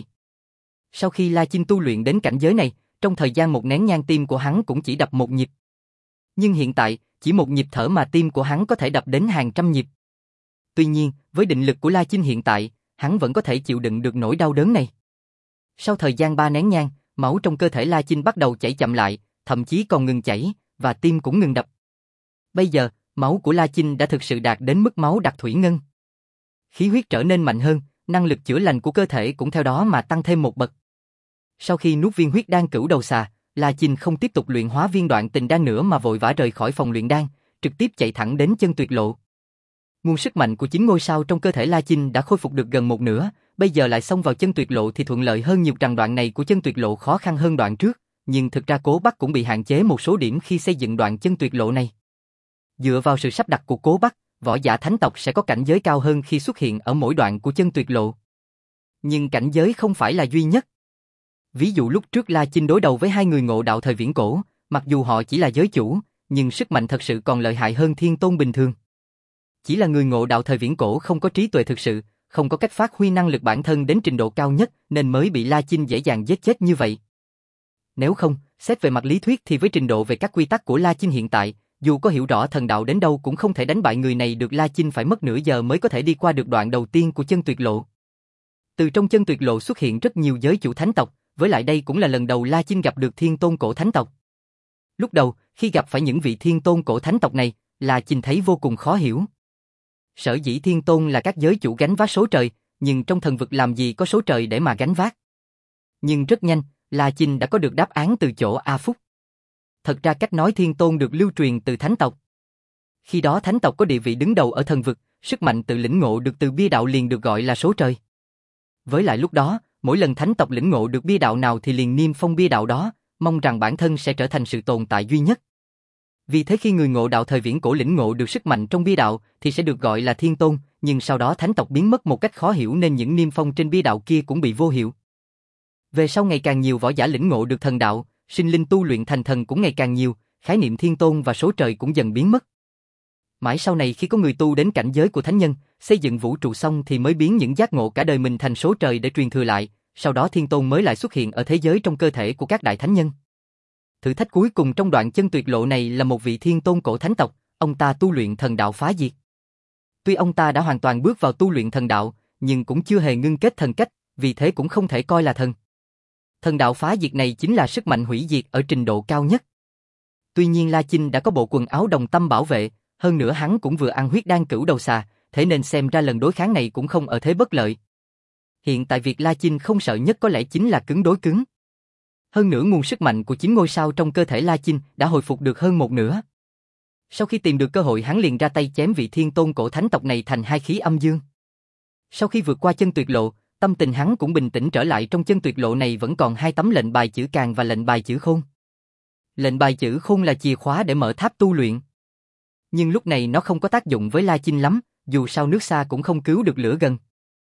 Sau khi La Chinh tu luyện đến cảnh giới này, trong thời gian một nén nhang tim của hắn cũng chỉ đập một nhịp. Nhưng hiện tại, chỉ một nhịp thở mà tim của hắn có thể đập đến hàng trăm nhịp. Tuy nhiên, với định lực của La Chinh hiện tại, hắn vẫn có thể chịu đựng được nỗi đau đớn này. Sau thời gian ba nén nhang, máu trong cơ thể La Chinh bắt đầu chảy chậm lại, thậm chí còn ngừng chảy, và tim cũng ngừng đập. Bây giờ, máu của La Chinh đã thực sự đạt đến mức máu đặc thủy ngân. Khí huyết trở nên mạnh hơn, năng lực chữa lành của cơ thể cũng theo đó mà tăng thêm một bậc. Sau khi nuốt viên huyết đan cửu đầu xà, La Chinh không tiếp tục luyện hóa viên đoạn tình đan nữa mà vội vã rời khỏi phòng luyện đan, trực tiếp chạy thẳng đến chân tuyệt lộ. Nguồn sức mạnh của chín ngôi sao trong cơ thể La Chinh đã khôi phục được gần một nửa, bây giờ lại xông vào chân tuyệt lộ thì thuận lợi hơn nhiều. Rằng đoạn này của chân tuyệt lộ khó khăn hơn đoạn trước, nhưng thực ra Cố Bắc cũng bị hạn chế một số điểm khi xây dựng đoạn chân tuyệt lộ này. Dựa vào sự sắp đặt của Cố Bắc, võ giả thánh tộc sẽ có cảnh giới cao hơn khi xuất hiện ở mỗi đoạn của chân tuyệt lộ. Nhưng cảnh giới không phải là duy nhất. Ví dụ lúc trước La Chinh đối đầu với hai người ngộ đạo thời viễn cổ, mặc dù họ chỉ là giới chủ, nhưng sức mạnh thật sự còn lợi hại hơn thiên tôn bình thường. Chỉ là người ngộ đạo thời viễn cổ không có trí tuệ thực sự, không có cách phát huy năng lực bản thân đến trình độ cao nhất nên mới bị La Chinh dễ dàng giết chết như vậy. Nếu không, xét về mặt lý thuyết thì với trình độ về các quy tắc của La Chinh hiện tại, dù có hiểu rõ thần đạo đến đâu cũng không thể đánh bại người này được. La Chinh phải mất nửa giờ mới có thể đi qua được đoạn đầu tiên của chân tuyệt lộ. Từ trong chân tuyệt lộ xuất hiện rất nhiều giới chủ thánh tộc, với lại đây cũng là lần đầu La Chinh gặp được thiên tôn cổ thánh tộc. Lúc đầu, khi gặp phải những vị thiên tôn cổ thánh tộc này, La Chinh thấy vô cùng khó hiểu. Sở dĩ thiên tôn là các giới chủ gánh vác số trời, nhưng trong thần vực làm gì có số trời để mà gánh vác. Nhưng rất nhanh, La Chinh đã có được đáp án từ chỗ A Phúc. Thật ra cách nói thiên tôn được lưu truyền từ thánh tộc. Khi đó thánh tộc có địa vị đứng đầu ở thần vực, sức mạnh tự lĩnh ngộ được từ bia đạo liền được gọi là số trời. Với lại lúc đó, mỗi lần thánh tộc lĩnh ngộ được bia đạo nào thì liền niêm phong bia đạo đó, mong rằng bản thân sẽ trở thành sự tồn tại duy nhất. Vì thế khi người ngộ đạo thời viễn cổ lĩnh ngộ được sức mạnh trong bia đạo thì sẽ được gọi là thiên tôn, nhưng sau đó thánh tộc biến mất một cách khó hiểu nên những niêm phong trên bia đạo kia cũng bị vô hiệu. Về sau ngày càng nhiều võ giả lĩnh ngộ được thần đạo, sinh linh tu luyện thành thần cũng ngày càng nhiều, khái niệm thiên tôn và số trời cũng dần biến mất. Mãi sau này khi có người tu đến cảnh giới của thánh nhân, xây dựng vũ trụ xong thì mới biến những giác ngộ cả đời mình thành số trời để truyền thừa lại, sau đó Thiên Tôn mới lại xuất hiện ở thế giới trong cơ thể của các đại thánh nhân. Thử thách cuối cùng trong đoạn chân tuyệt lộ này là một vị Thiên Tôn cổ thánh tộc, ông ta tu luyện thần đạo phá diệt. Tuy ông ta đã hoàn toàn bước vào tu luyện thần đạo, nhưng cũng chưa hề ngưng kết thần cách, vì thế cũng không thể coi là thần. Thần đạo phá diệt này chính là sức mạnh hủy diệt ở trình độ cao nhất. Tuy nhiên La Chinh đã có bộ quần áo đồng tâm bảo vệ, hơn nữa hắn cũng vừa ăn huyết đan cửu đầu xà, thế nên xem ra lần đối kháng này cũng không ở thế bất lợi. Hiện tại việc La Chinh không sợ nhất có lẽ chính là cứng đối cứng. Hơn nữa nguồn sức mạnh của chín ngôi sao trong cơ thể La Chinh đã hồi phục được hơn một nửa. Sau khi tìm được cơ hội hắn liền ra tay chém vị Thiên Tôn cổ thánh tộc này thành hai khí âm dương. Sau khi vượt qua chân tuyệt lộ, tâm tình hắn cũng bình tĩnh trở lại, trong chân tuyệt lộ này vẫn còn hai tấm lệnh bài chữ Càng và lệnh bài chữ Khôn. Lệnh bài chữ Khôn là chìa khóa để mở tháp tu luyện. Nhưng lúc này nó không có tác dụng với La Chinh lắm, dù sao nước xa cũng không cứu được lửa gần.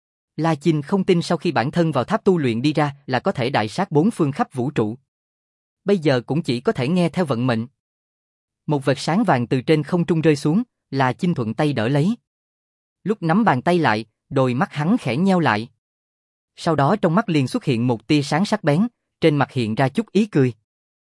La Chinh không tin sau khi bản thân vào tháp tu luyện đi ra là có thể đại sát bốn phương khắp vũ trụ. Bây giờ cũng chỉ có thể nghe theo vận mệnh. Một vệt sáng vàng từ trên không trung rơi xuống, La Chinh thuận tay đỡ lấy. Lúc nắm bàn tay lại, đôi mắt hắn khẽ nheo lại. Sau đó trong mắt liền xuất hiện một tia sáng sắc bén, trên mặt hiện ra chút ý cười.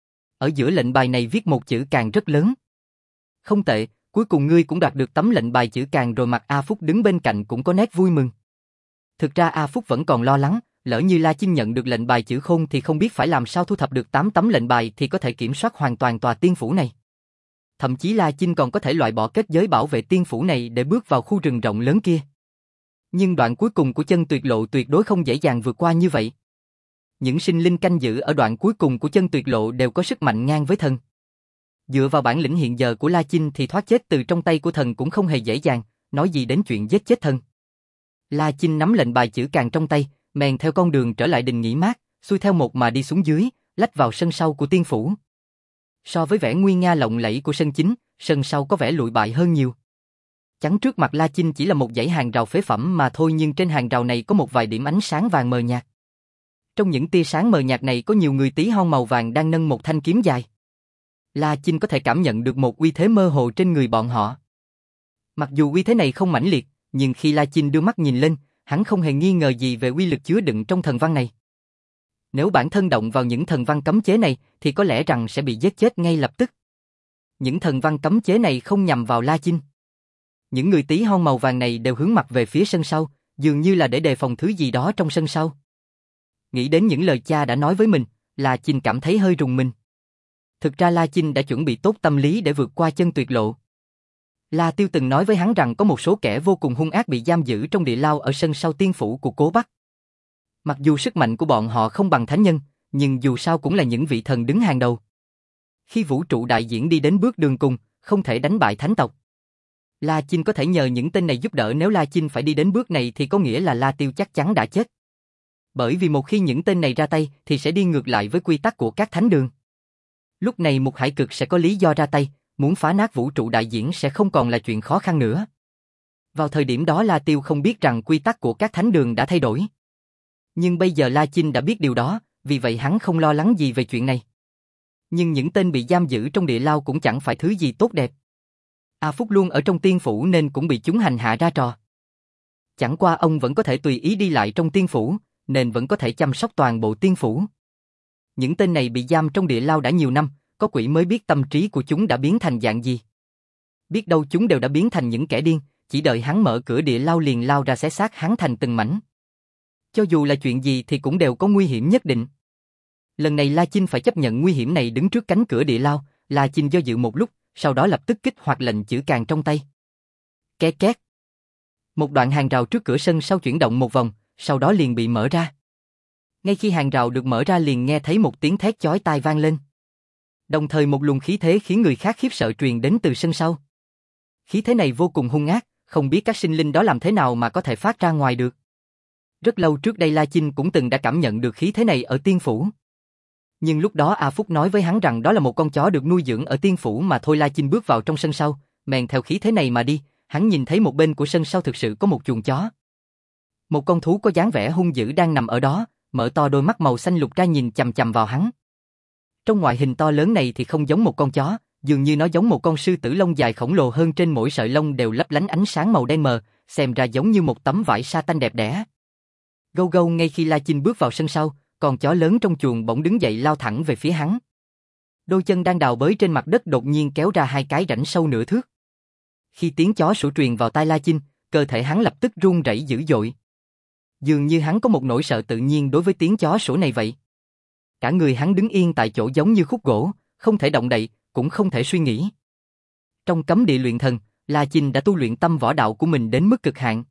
Ở giữa lệnh bài này viết một chữ Càng rất lớn. Không tệ, cuối cùng ngươi cũng đoạt được tấm lệnh bài chữ Càng rồi. Mặt A Phúc đứng bên cạnh cũng có nét vui mừng. Thực ra A Phúc vẫn còn lo lắng, lỡ như La Chinh nhận được lệnh bài chữ Khôn thì không biết phải làm sao thu thập được tám tấm lệnh bài thì có thể kiểm soát hoàn toàn tòa tiên phủ này. Thậm chí La Chinh còn có thể loại bỏ kết giới bảo vệ tiên phủ này để bước vào khu rừng rộng lớn kia. Nhưng đoạn cuối cùng của chân tuyệt lộ tuyệt đối không dễ dàng vượt qua như vậy. Những sinh linh canh giữ ở đoạn cuối cùng của chân tuyệt lộ đều có sức mạnh ngang với thần. Dựa vào bản lĩnh hiện giờ của La Chinh thì thoát chết từ trong tay của thần cũng không hề dễ dàng, nói gì đến chuyện giết chết thần. La Chinh nắm lệnh bài chữ Càng trong tay, men theo con đường trở lại đình nghỉ mát, xuôi theo một mà đi xuống dưới, lách vào sân sau của tiên phủ. So với vẻ nguy nga lộng lẫy của sân chính, sân sau có vẻ lụi bại hơn nhiều. Chắn trước mặt La Chinh chỉ là một dãy hàng rào phế phẩm mà thôi, nhưng trên hàng rào này có một vài điểm ánh sáng vàng mờ nhạt. Trong những tia sáng mờ nhạt này có nhiều người tí hon màu vàng đang nâng một thanh kiếm dài. La Chinh có thể cảm nhận được một uy thế mơ hồ trên người bọn họ. Mặc dù uy thế này không mãnh liệt, nhưng khi La Chinh đưa mắt nhìn lên, hắn không hề nghi ngờ gì về uy lực chứa đựng trong thần văn này. Nếu bản thân động vào những thần văn cấm chế này, thì có lẽ rằng sẽ bị giết chết ngay lập tức. Những thần văn cấm chế này không nhằm vào La Chinh. Những người tí hon màu vàng này đều hướng mặt về phía sân sau, dường như là để đề phòng thứ gì đó trong sân sau. Nghĩ đến những lời cha đã nói với mình, La Chinh cảm thấy hơi rùng mình. Thực ra La Chinh đã chuẩn bị tốt tâm lý để vượt qua chân tuyệt lộ. La Tiêu từng nói với hắn rằng có một số kẻ vô cùng hung ác bị giam giữ trong địa lao ở sân sau tiên phủ của Cố Bắc. Mặc dù sức mạnh của bọn họ không bằng thánh nhân, nhưng dù sao cũng là những vị thần đứng hàng đầu. Khi vũ trụ đại diễn đi đến bước đường cùng, không thể đánh bại thánh tộc. La Chinh có thể nhờ những tên này giúp đỡ, nếu La Chinh phải đi đến bước này thì có nghĩa là La Tiêu chắc chắn đã chết. Bởi vì một khi những tên này ra tay thì sẽ đi ngược lại với quy tắc của các thánh đường. Lúc này Mục Hải Cực sẽ có lý do ra tay, muốn phá nát vũ trụ đại diễn sẽ không còn là chuyện khó khăn nữa. Vào thời điểm đó La Tiêu không biết rằng quy tắc của các thánh đường đã thay đổi. Nhưng bây giờ La Chinh đã biết điều đó, vì vậy hắn không lo lắng gì về chuyện này. Nhưng những tên bị giam giữ trong địa lao cũng chẳng phải thứ gì tốt đẹp. A Phúc luôn ở trong tiên phủ nên cũng bị chúng hành hạ ra trò. Chẳng qua ông vẫn có thể tùy ý đi lại trong tiên phủ, nên vẫn có thể chăm sóc toàn bộ tiên phủ. Những tên này bị giam trong địa lao đã nhiều năm, có quỷ mới biết tâm trí của chúng đã biến thành dạng gì. Biết đâu chúng đều đã biến thành những kẻ điên, chỉ đợi hắn mở cửa địa lao liền lao ra xé xác hắn thành từng mảnh. Cho dù là chuyện gì thì cũng đều có nguy hiểm nhất định. Lần này La Chinh phải chấp nhận nguy hiểm này, đứng trước cánh cửa địa lao, La Chinh do dự một lúc, sau đó lập tức kích hoạt lệnh chữ Càng trong tay. Két két. Một đoạn hàng rào trước cửa sân sau chuyển động một vòng, sau đó liền bị mở ra. Ngay khi hàng rào được mở ra liền nghe thấy một tiếng thét chói tai vang lên. Đồng thời một luồng khí thế khiến người khác khiếp sợ truyền đến từ sân sau. Khí thế này vô cùng hung ác, không biết các sinh linh đó làm thế nào mà có thể phát ra ngoài được. Rất lâu trước đây La Chinh cũng từng đã cảm nhận được khí thế này ở tiên phủ. Nhưng lúc đó A Phúc nói với hắn rằng đó là một con chó được nuôi dưỡng ở tiên phủ mà thôi. La Chinh bước vào trong sân sau, men theo khí thế này mà đi, hắn nhìn thấy một bên của sân sau thực sự có một chuồng chó. Một con thú có dáng vẻ hung dữ đang nằm ở đó, mở to đôi mắt màu xanh lục ra nhìn chằm chằm vào hắn. Trong ngoại hình to lớn này thì không giống một con chó, Dường như nó giống một con sư tử lông dài khổng lồ hơn, trên mỗi sợi lông đều lấp lánh ánh sáng màu đen mờ, xem ra giống như một tấm vải sa tanh đẹp đẽ. Gâu gâu, ngay khi La Chinh bước vào sân sau, con chó lớn trong chuồng bỗng đứng dậy lao thẳng về phía hắn. Đôi chân đang đào bới trên mặt đất đột nhiên kéo ra hai cái rãnh sâu nửa thước. Khi tiếng chó sủa truyền vào tai La Chinh, cơ thể hắn lập tức run rẩy dữ dội. Dường như hắn có một nỗi sợ tự nhiên đối với tiếng chó sủa này vậy. Cả người hắn đứng yên tại chỗ giống như khúc gỗ, không thể động đậy, cũng không thể suy nghĩ. Trong cấm địa luyện thần, La Chinh đã tu luyện tâm võ đạo của mình đến mức cực hạn.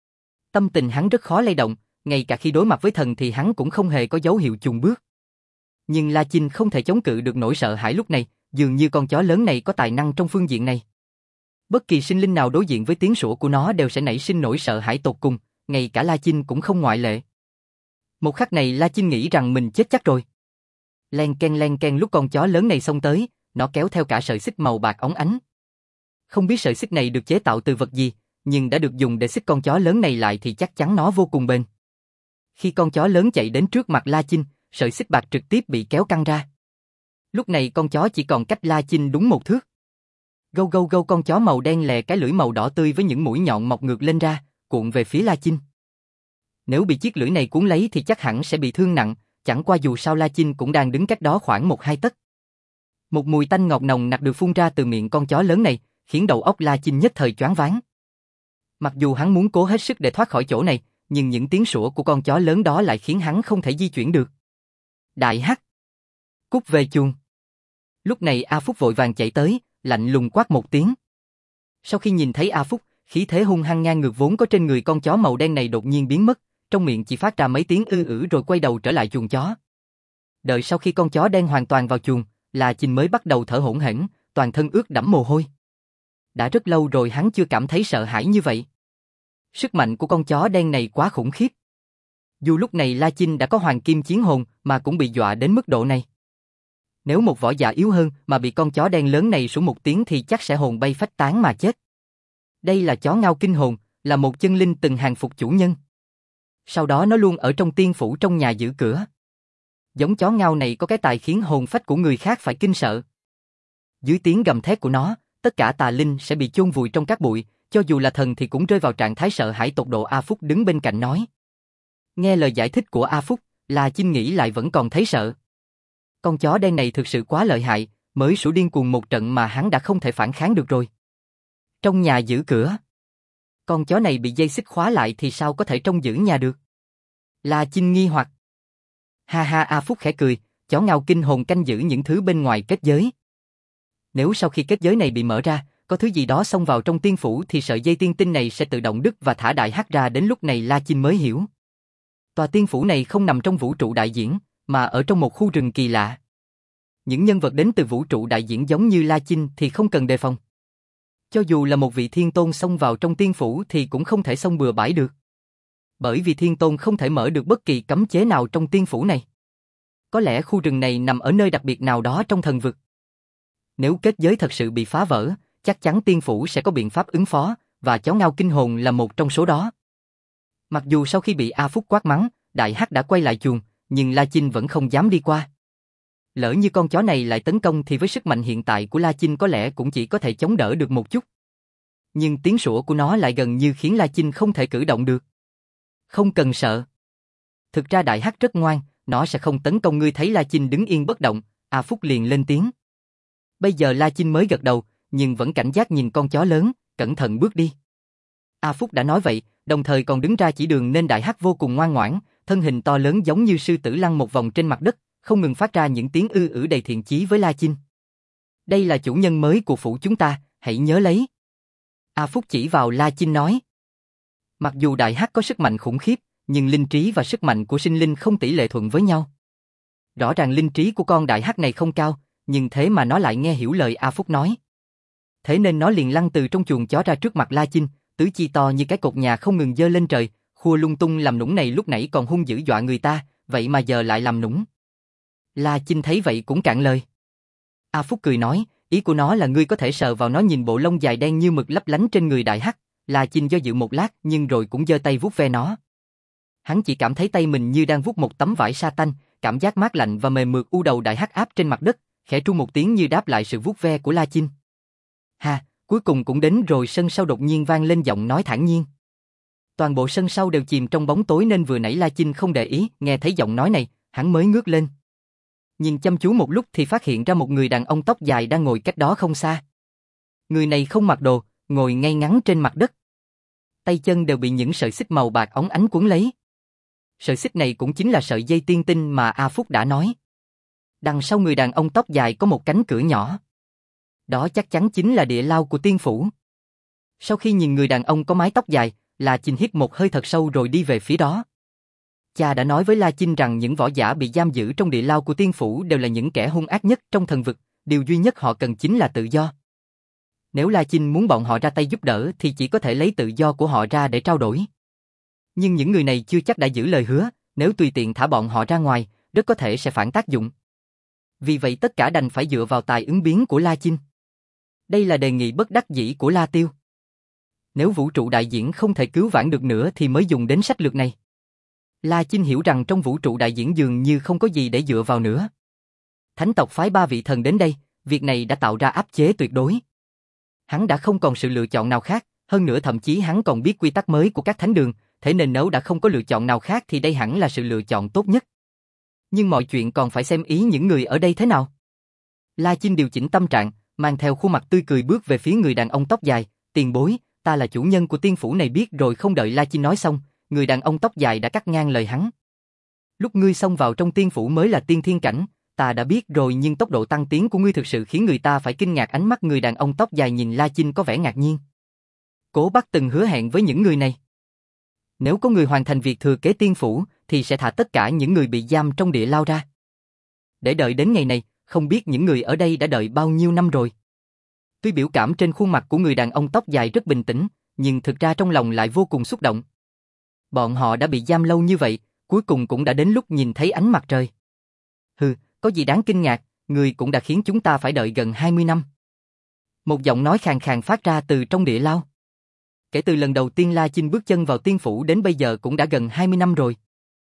Tâm tình hắn rất khó lay động, ngay cả khi đối mặt với thần thì hắn cũng không hề có dấu hiệu chùn bước. Nhưng La Chinh không thể chống cự được nỗi sợ hãi lúc này, dường như con chó lớn này có tài năng trong phương diện này. Bất kỳ sinh linh nào đối diện với tiếng sủa của nó đều sẽ nảy sinh nỗi sợ hãi tột cùng, ngay cả La Chinh cũng không ngoại lệ. Một khắc này La Chinh nghĩ rằng mình chết chắc rồi. Len ken len ken, lúc con chó lớn này xông tới, nó kéo theo cả sợi xích màu bạc óng ánh. Không biết sợi xích này được chế tạo từ vật gì, nhưng đã được dùng để xích con chó lớn này lại thì chắc chắn nó vô cùng bền. Khi con chó lớn chạy đến trước mặt La Chinh, sợi xích bạc trực tiếp bị kéo căng ra. Lúc này con chó chỉ còn cách La Chinh đúng một thước. Gâu gâu gâu, con chó màu đen lè cái lưỡi màu đỏ tươi với những mũi nhọn mọc ngược lên ra, cuộn về phía La Chinh. Nếu bị chiếc lưỡi này cuốn lấy thì chắc hẳn sẽ bị thương nặng, chẳng qua dù sao La Chinh cũng đang đứng cách đó khoảng một hai tấc. Một mùi tanh ngọt nồng nặc được phun ra từ miệng con chó lớn này, khiến đầu óc La Chinh nhất thời choáng váng. Mặc dù hắn muốn cố hết sức để thoát khỏi chỗ này, nhưng những tiếng sủa của con chó lớn đó lại khiến hắn không thể di chuyển được. Đại Hắc, cút về chuồng. Lúc này A Phúc vội vàng chạy tới, lạnh lùng quát một tiếng. Sau khi nhìn thấy A Phúc, khí thế hung hăng ngang ngược vốn có trên người con chó màu đen này đột nhiên biến mất, trong miệng chỉ phát ra mấy tiếng ư ử rồi quay đầu trở lại chuồng chó. Đợi sau khi con chó đen hoàn toàn vào chuồng, La Chinh mới bắt đầu thở hổn hển, toàn thân ướt đẫm mồ hôi. Đã rất lâu rồi hắn chưa cảm thấy sợ hãi như vậy. Sức mạnh của con chó đen này quá khủng khiếp. Dù lúc này La Chinh đã có hoàng kim chiến hồn mà cũng bị dọa đến mức độ này. Nếu một võ giả yếu hơn mà bị con chó đen lớn này sủa một tiếng thì chắc sẽ hồn bay phách tán mà chết. Đây là chó ngao kinh hồn, là một chân linh từng hàng phục chủ nhân. Sau đó nó luôn ở trong tiên phủ trong nhà giữ cửa. Giống chó ngao này có cái tài khiến hồn phách của người khác phải kinh sợ. Dưới tiếng gầm thét của nó, tất cả tà linh sẽ bị chôn vùi trong cát bụi, cho dù là thần thì cũng rơi vào trạng thái sợ hãi tột độ. A Phúc đứng bên cạnh nói. Nghe lời giải thích của A Phúc, La Chinh nghĩ lại vẫn còn thấy sợ. Con chó đen này thực sự quá lợi hại, mới sủa điên cuồng một trận mà hắn đã không thể phản kháng được rồi. Trong nhà giữ cửa. Con chó này bị dây xích khóa lại thì sao có thể trông giữ nhà được? La Chinh nghi hoặc. Ha ha, A Phúc khẽ cười, chó ngao kinh hồn canh giữ những thứ bên ngoài kết giới. Nếu sau khi kết giới này bị mở ra, có thứ gì đó xông vào trong tiên phủ thì sợi dây tiên tinh này sẽ tự động đứt và thả Đại Hắc ra. Đến lúc này La Chinh mới hiểu. Tòa tiên phủ này không nằm trong vũ trụ đại diễn, mà ở trong một khu rừng kỳ lạ. Những nhân vật đến từ vũ trụ đại diễn giống như La Chinh thì không cần đề phòng. Cho dù là một vị thiên tôn xông vào trong tiên phủ thì cũng không thể xông bừa bãi được. Bởi vì thiên tôn không thể mở được bất kỳ cấm chế nào trong tiên phủ này. Có lẽ khu rừng này nằm ở nơi đặc biệt nào đó trong thần vực. Nếu kết giới thật sự bị phá vỡ, chắc chắn tiên phủ sẽ có biện pháp ứng phó, và chó ngao kinh hồn là một trong số đó. Mặc dù sau khi bị A Phúc quát mắng, Đại Hắc đã quay lại chuồng, nhưng La Chinh vẫn không dám đi qua. Lỡ như con chó này lại tấn công thì với sức mạnh hiện tại của La Chinh có lẽ cũng chỉ có thể chống đỡ được một chút. Nhưng tiếng sủa của nó lại gần như khiến La Chinh không thể cử động được. Không cần sợ. Thực ra Đại Hắc rất ngoan, nó sẽ không tấn công ngươi. Thấy La Chinh đứng yên bất động, A Phúc liền lên tiếng. Bây giờ La Chinh mới gật đầu, nhưng vẫn cảnh giác nhìn con chó lớn, cẩn thận bước đi. A Phúc đã nói vậy, đồng thời còn đứng ra chỉ đường nên Đại Hắc vô cùng ngoan ngoãn, thân hình to lớn giống như sư tử lăn một vòng trên mặt đất, không ngừng phát ra những tiếng ư ử đầy thiện chí với La Chinh. Đây là chủ nhân mới của phủ chúng ta, hãy nhớ lấy. A Phúc chỉ vào La Chinh nói. Mặc dù Đại Hắc có sức mạnh khủng khiếp, nhưng linh trí và sức mạnh của sinh linh không tỷ lệ thuận với nhau. Rõ ràng linh trí của con Đại Hắc này không cao, nhưng thế mà nó lại nghe hiểu lời A Phúc nói. Thế nên nó liền lăn từ trong chuồng chó ra trước mặt La Chinh, tứ chi to như cái cột nhà không ngừng giơ lên trời, khua lung tung làm nũng này lúc nãy còn hung dữ dọa người ta, vậy mà giờ lại làm nũng. La Chinh thấy vậy cũng cạn lời. A Phúc cười nói, ý của nó là ngươi có thể sờ vào nó. Nhìn bộ lông dài đen như mực lấp lánh trên người Đại Hắc, La Chinh do dự một lát nhưng rồi cũng giơ tay vuốt ve nó. Hắn chỉ cảm thấy tay mình như đang vuốt một tấm vải sa tanh, cảm giác mát lạnh và mềm mượt u đầu Đại Hắc áp trên mặt đất, khẽ tru một tiếng như đáp lại sự vuốt ve của La Chinh. Ha, cuối cùng cũng đến rồi. Sân sau đột nhiên vang lên giọng nói thản nhiên. Toàn bộ sân sau đều chìm trong bóng tối nên vừa nãy La Chinh không để ý, nghe thấy giọng nói này, hắn mới ngước lên. Nhìn chăm chú một lúc thì phát hiện ra một người đàn ông tóc dài đang ngồi cách đó không xa. Người này không mặc đồ, ngồi ngay ngắn trên mặt đất. Tay chân đều bị những sợi xích màu bạc óng ánh quấn lấy. Sợi xích này cũng chính là sợi dây tiên tinh mà A Phúc đã nói. Đằng sau người đàn ông tóc dài có một cánh cửa nhỏ. Đó chắc chắn chính là địa lao của tiên phủ. Sau khi nhìn người đàn ông có mái tóc dài, La Chinh hít một hơi thật sâu rồi đi về phía đó. Cha đã nói với La Chinh rằng những võ giả bị giam giữ trong địa lao của tiên phủ đều là những kẻ hung ác nhất trong thần vực, điều duy nhất họ cần chính là tự do. Nếu La Chinh muốn bọn họ ra tay giúp đỡ thì chỉ có thể lấy tự do của họ ra để trao đổi. Nhưng những người này chưa chắc đã giữ lời hứa, nếu tùy tiện thả bọn họ ra ngoài, rất có thể sẽ phản tác dụng. Vì vậy tất cả đành phải dựa vào tài ứng biến của La Chinh. Đây là đề nghị bất đắc dĩ của La Tiêu. Nếu vũ trụ đại diễn không thể cứu vãn được nữa thì mới dùng đến sách lược này. La Chinh hiểu rằng trong vũ trụ đại diễn dường như không có gì để dựa vào nữa. Thánh tộc phái ba vị thần đến đây, việc này đã tạo ra áp chế tuyệt đối. Hắn đã không còn sự lựa chọn nào khác, hơn nữa thậm chí hắn còn biết quy tắc mới của các thánh đường, thế nên nếu đã không có lựa chọn nào khác thì đây hẳn là sự lựa chọn tốt nhất. Nhưng mọi chuyện còn phải xem ý những người ở đây thế nào. La Chinh điều chỉnh tâm trạng, mang theo khuôn mặt tươi cười bước về phía người đàn ông tóc dài. Tiền bối, ta là chủ nhân của tiên phủ này. Biết rồi. Không đợi La Chinh nói xong, người đàn ông tóc dài đã cắt ngang lời hắn. Lúc ngươi xông vào trong tiên phủ mới là tiên thiên cảnh, ta đã biết rồi, nhưng tốc độ tăng tiến của ngươi thực sự khiến người ta phải kinh ngạc. Ánh mắt người đàn ông tóc dài nhìn La Chinh có vẻ ngạc nhiên. Cố Bắc từng hứa hẹn với những người này. Nếu có người hoàn thành việc thừa kế tiên phủ, thì sẽ thả tất cả những người bị giam trong địa lao ra. Để đợi đến ngày này, không biết những người ở đây đã đợi bao nhiêu năm rồi. Tuy biểu cảm trên khuôn mặt của người đàn ông tóc dài rất bình tĩnh, nhưng thực ra trong lòng lại vô cùng xúc động. Bọn họ đã bị giam lâu như vậy, cuối cùng cũng đã đến lúc nhìn thấy ánh mặt trời. Hừ, có gì đáng kinh ngạc, người cũng đã khiến chúng ta phải đợi gần hai mươi năm. Một giọng nói khàn khàn phát ra từ trong địa lao. Kể từ lần đầu tiên La Chinh bước chân vào tiên phủ đến bây giờ cũng đã gần hai mươi năm rồi.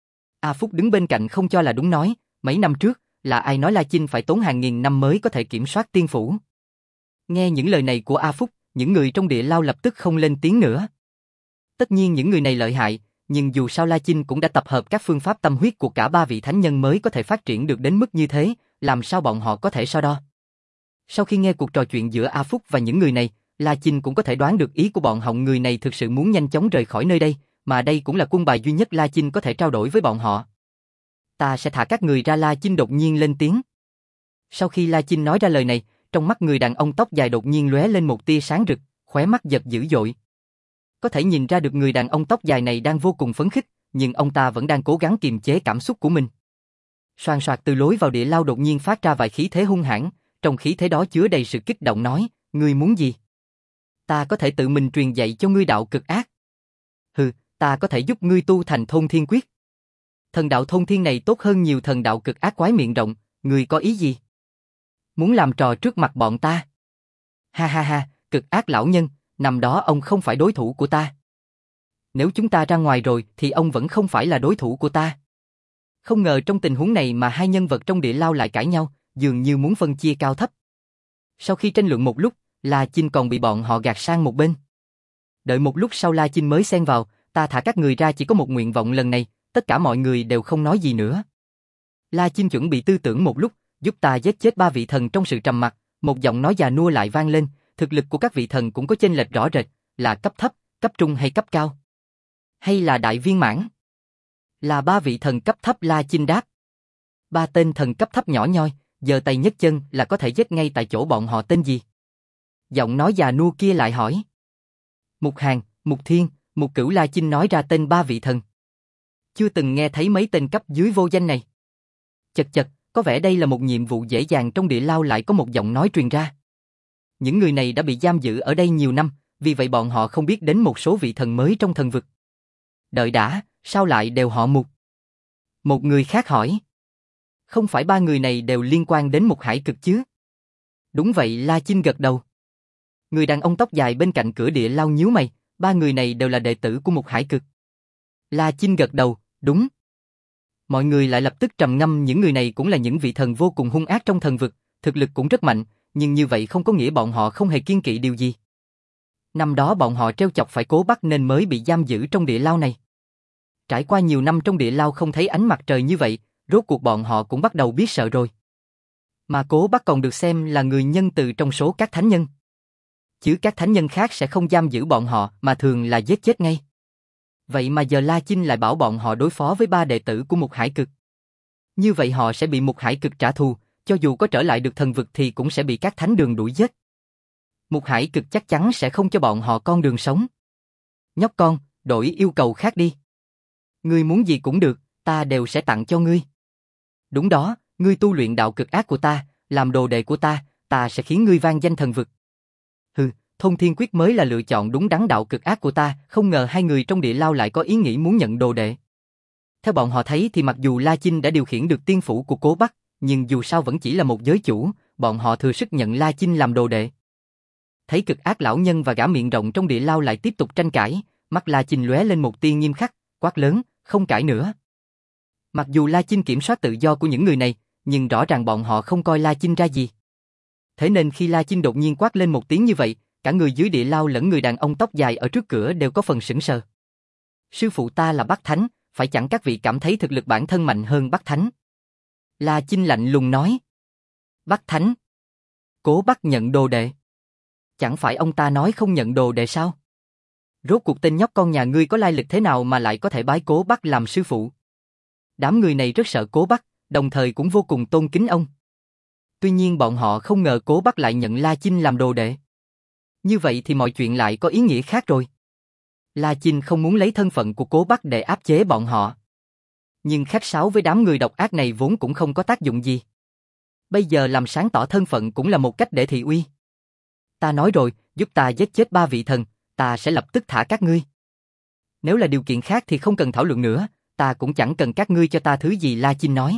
A Phúc đứng bên cạnh không cho là đúng nói, mấy năm trước, là ai nói La Chinh phải tốn hàng nghìn năm mới có thể kiểm soát tiên phủ. Nghe những lời này của A Phúc, những người trong địa lao lập tức không lên tiếng nữa. Tất nhiên những người này lợi hại, nhưng dù sao La Chinh cũng đã tập hợp các phương pháp tâm huyết của cả ba vị thánh nhân mới có thể phát triển được đến mức như thế, làm sao bọn họ có thể so đo. Sau khi nghe cuộc trò chuyện giữa A Phúc và những người này, La Chinh cũng có thể đoán được ý của bọn họ. Người này thực sự muốn nhanh chóng rời khỏi nơi đây, mà đây cũng là quân bài duy nhất La Chinh có thể trao đổi với bọn họ. Ta sẽ thả các người ra. La Chinh đột nhiên lên tiếng. Sau khi La Chinh nói ra lời này, trong mắt người đàn ông tóc dài đột nhiên lóe lên một tia sáng rực, khóe mắt giật dữ dội. Có thể nhìn ra được người đàn ông tóc dài này đang vô cùng phấn khích, nhưng ông ta vẫn đang cố gắng kiềm chế cảm xúc của mình. Xoàn xoạt từ lối vào địa lao đột nhiên phát ra vài khí thế hung hãn, trong khí thế đó chứa đầy sự kích động. Nói, ngươi muốn gì? Ta có thể tự mình truyền dạy cho ngươi đạo cực ác. Hừ, ta có thể giúp ngươi tu thành thôn thiên quyết. Thần đạo thôn thiên này tốt hơn nhiều thần đạo cực ác. Quái miệng rộng, ngươi có ý gì? Muốn làm trò trước mặt bọn ta? Ha ha ha, cực ác lão nhân, năm đó ông không phải đối thủ của ta. Nếu chúng ta ra ngoài rồi thì ông vẫn không phải là đối thủ của ta. Không ngờ trong tình huống này mà hai nhân vật trong địa lao lại cãi nhau, dường như muốn phân chia cao thấp. Sau khi tranh luận một lúc, La Chinh còn bị bọn họ gạt sang một bên. Đợi một lúc sau La Chinh mới xen vào, ta thả các người ra chỉ có một nguyện vọng lần này, tất cả mọi người đều không nói gì nữa. La Chinh chuẩn bị tư tưởng một lúc, giúp ta giết chết ba vị thần. Trong sự trầm mặc, một giọng nói già nua lại vang lên, thực lực của các vị thần cũng có chênh lệch rõ rệt, là cấp thấp, cấp trung hay cấp cao? Hay là đại viên mãn? Là ba vị thần cấp thấp. La Chinh đáp. Ba tên thần cấp thấp nhỏ nhoi, giơ tay nhấc chân là có thể giết ngay tại chỗ. Bọn họ tên gì? Giọng nói già nua kia lại hỏi. Mục Hàn, Mục Thiên, Mục Cửu. La Chinh nói ra tên ba vị thần. Chưa từng nghe thấy mấy tên cấp dưới vô danh này. Chật chật, có vẻ đây là một nhiệm vụ dễ dàng. Trong địa lao lại có một giọng nói truyền ra. Những người này đã bị giam giữ ở đây nhiều năm, vì vậy bọn họ không biết đến một số vị thần mới trong thần vực. Đợi đã, sao lại đều họ Mục? Một người khác hỏi. Không phải ba người này đều liên quan đến một hải cực chứ? Đúng vậy. La Chinh gật đầu. Người đàn ông tóc dài bên cạnh cửa địa lao nhíu mày, ba người này đều là đệ tử của một hải cực. La Chinh gật đầu, đúng. Mọi người lại lập tức trầm ngâm. Những người này cũng là những vị thần vô cùng hung ác trong thần vực, thực lực cũng rất mạnh, nhưng như vậy không có nghĩa bọn họ không hề kiêng kỵ điều gì. Năm đó bọn họ trêu chọc phải Cố Bắc nên mới bị giam giữ trong địa lao này. Trải qua nhiều năm trong địa lao không thấy ánh mặt trời như vậy, rốt cuộc bọn họ cũng bắt đầu biết sợ rồi. Mà Cố Bắc còn được xem là người nhân từ trong số các thánh nhân. Chứ các thánh nhân khác sẽ không giam giữ bọn họ mà thường là giết chết ngay. Vậy mà giờ La Chinh lại bảo bọn họ đối phó với ba đệ tử của Mục Hải Cực. Như vậy họ sẽ bị Mục Hải Cực trả thù, cho dù có trở lại được thần vực thì cũng sẽ bị các thánh đường đuổi giết. Mục Hải Cực chắc chắn sẽ không cho bọn họ con đường sống. Nhóc con, đổi yêu cầu khác đi. Ngươi muốn gì cũng được, ta đều sẽ tặng cho ngươi. Đúng đó, ngươi tu luyện đạo cực ác của ta, làm đồ đệ của ta, ta sẽ khiến ngươi vang danh thần vực. Hừ, Thôn Thiên Quyết mới là lựa chọn đúng đắn đạo cực ác của ta, không ngờ hai người trong địa lao lại có ý nghĩ muốn nhận đồ đệ. Theo bọn họ thấy thì mặc dù La Chinh đã điều khiển được tiên phủ của Cố Bắc, nhưng dù sao vẫn chỉ là một giới chủ, bọn họ thừa sức nhận La Chinh làm đồ đệ. Thấy cực ác lão nhân và gã miệng rộng trong địa lao lại tiếp tục tranh cãi, mắt La Chinh lóe lên một tia nghiêm khắc, quát lớn, không cãi nữa. Mặc dù La Chinh kiểm soát tự do của những người này, nhưng rõ ràng bọn họ không coi La Chinh ra gì. Thế nên khi La Chinh đột nhiên quát lên một tiếng như vậy, cả người dưới địa lao lẫn người đàn ông tóc dài ở trước cửa đều có phần sững sờ. Sư phụ ta là Bắc Thánh, phải chẳng các vị cảm thấy thực lực bản thân mạnh hơn Bắc Thánh? La Chinh lạnh lùng nói. Bắc Thánh? Cố Bắc nhận đồ đệ? Chẳng phải ông ta nói không nhận đồ đệ sao? Rốt cuộc tên nhóc con nhà ngươi có lai lịch thế nào mà lại có thể bái Cố Bắc làm sư phụ? Đám người này rất sợ Cố Bắc, đồng thời cũng vô cùng tôn kính ông. Tuy nhiên bọn họ không ngờ Cố Bắc lại nhận La Chinh làm đồ đệ. Như vậy thì mọi chuyện lại có ý nghĩa khác rồi. La Chinh không muốn lấy thân phận của Cố Bắc để áp chế bọn họ. Nhưng khách sáo với đám người độc ác này vốn cũng không có tác dụng gì. Bây giờ làm sáng tỏ thân phận cũng là một cách để thị uy. Ta nói rồi, giúp ta giết chết ba vị thần, ta sẽ lập tức thả các ngươi. Nếu là điều kiện khác thì không cần thảo luận nữa, ta cũng chẳng cần các ngươi cho ta thứ gì, La Chinh nói.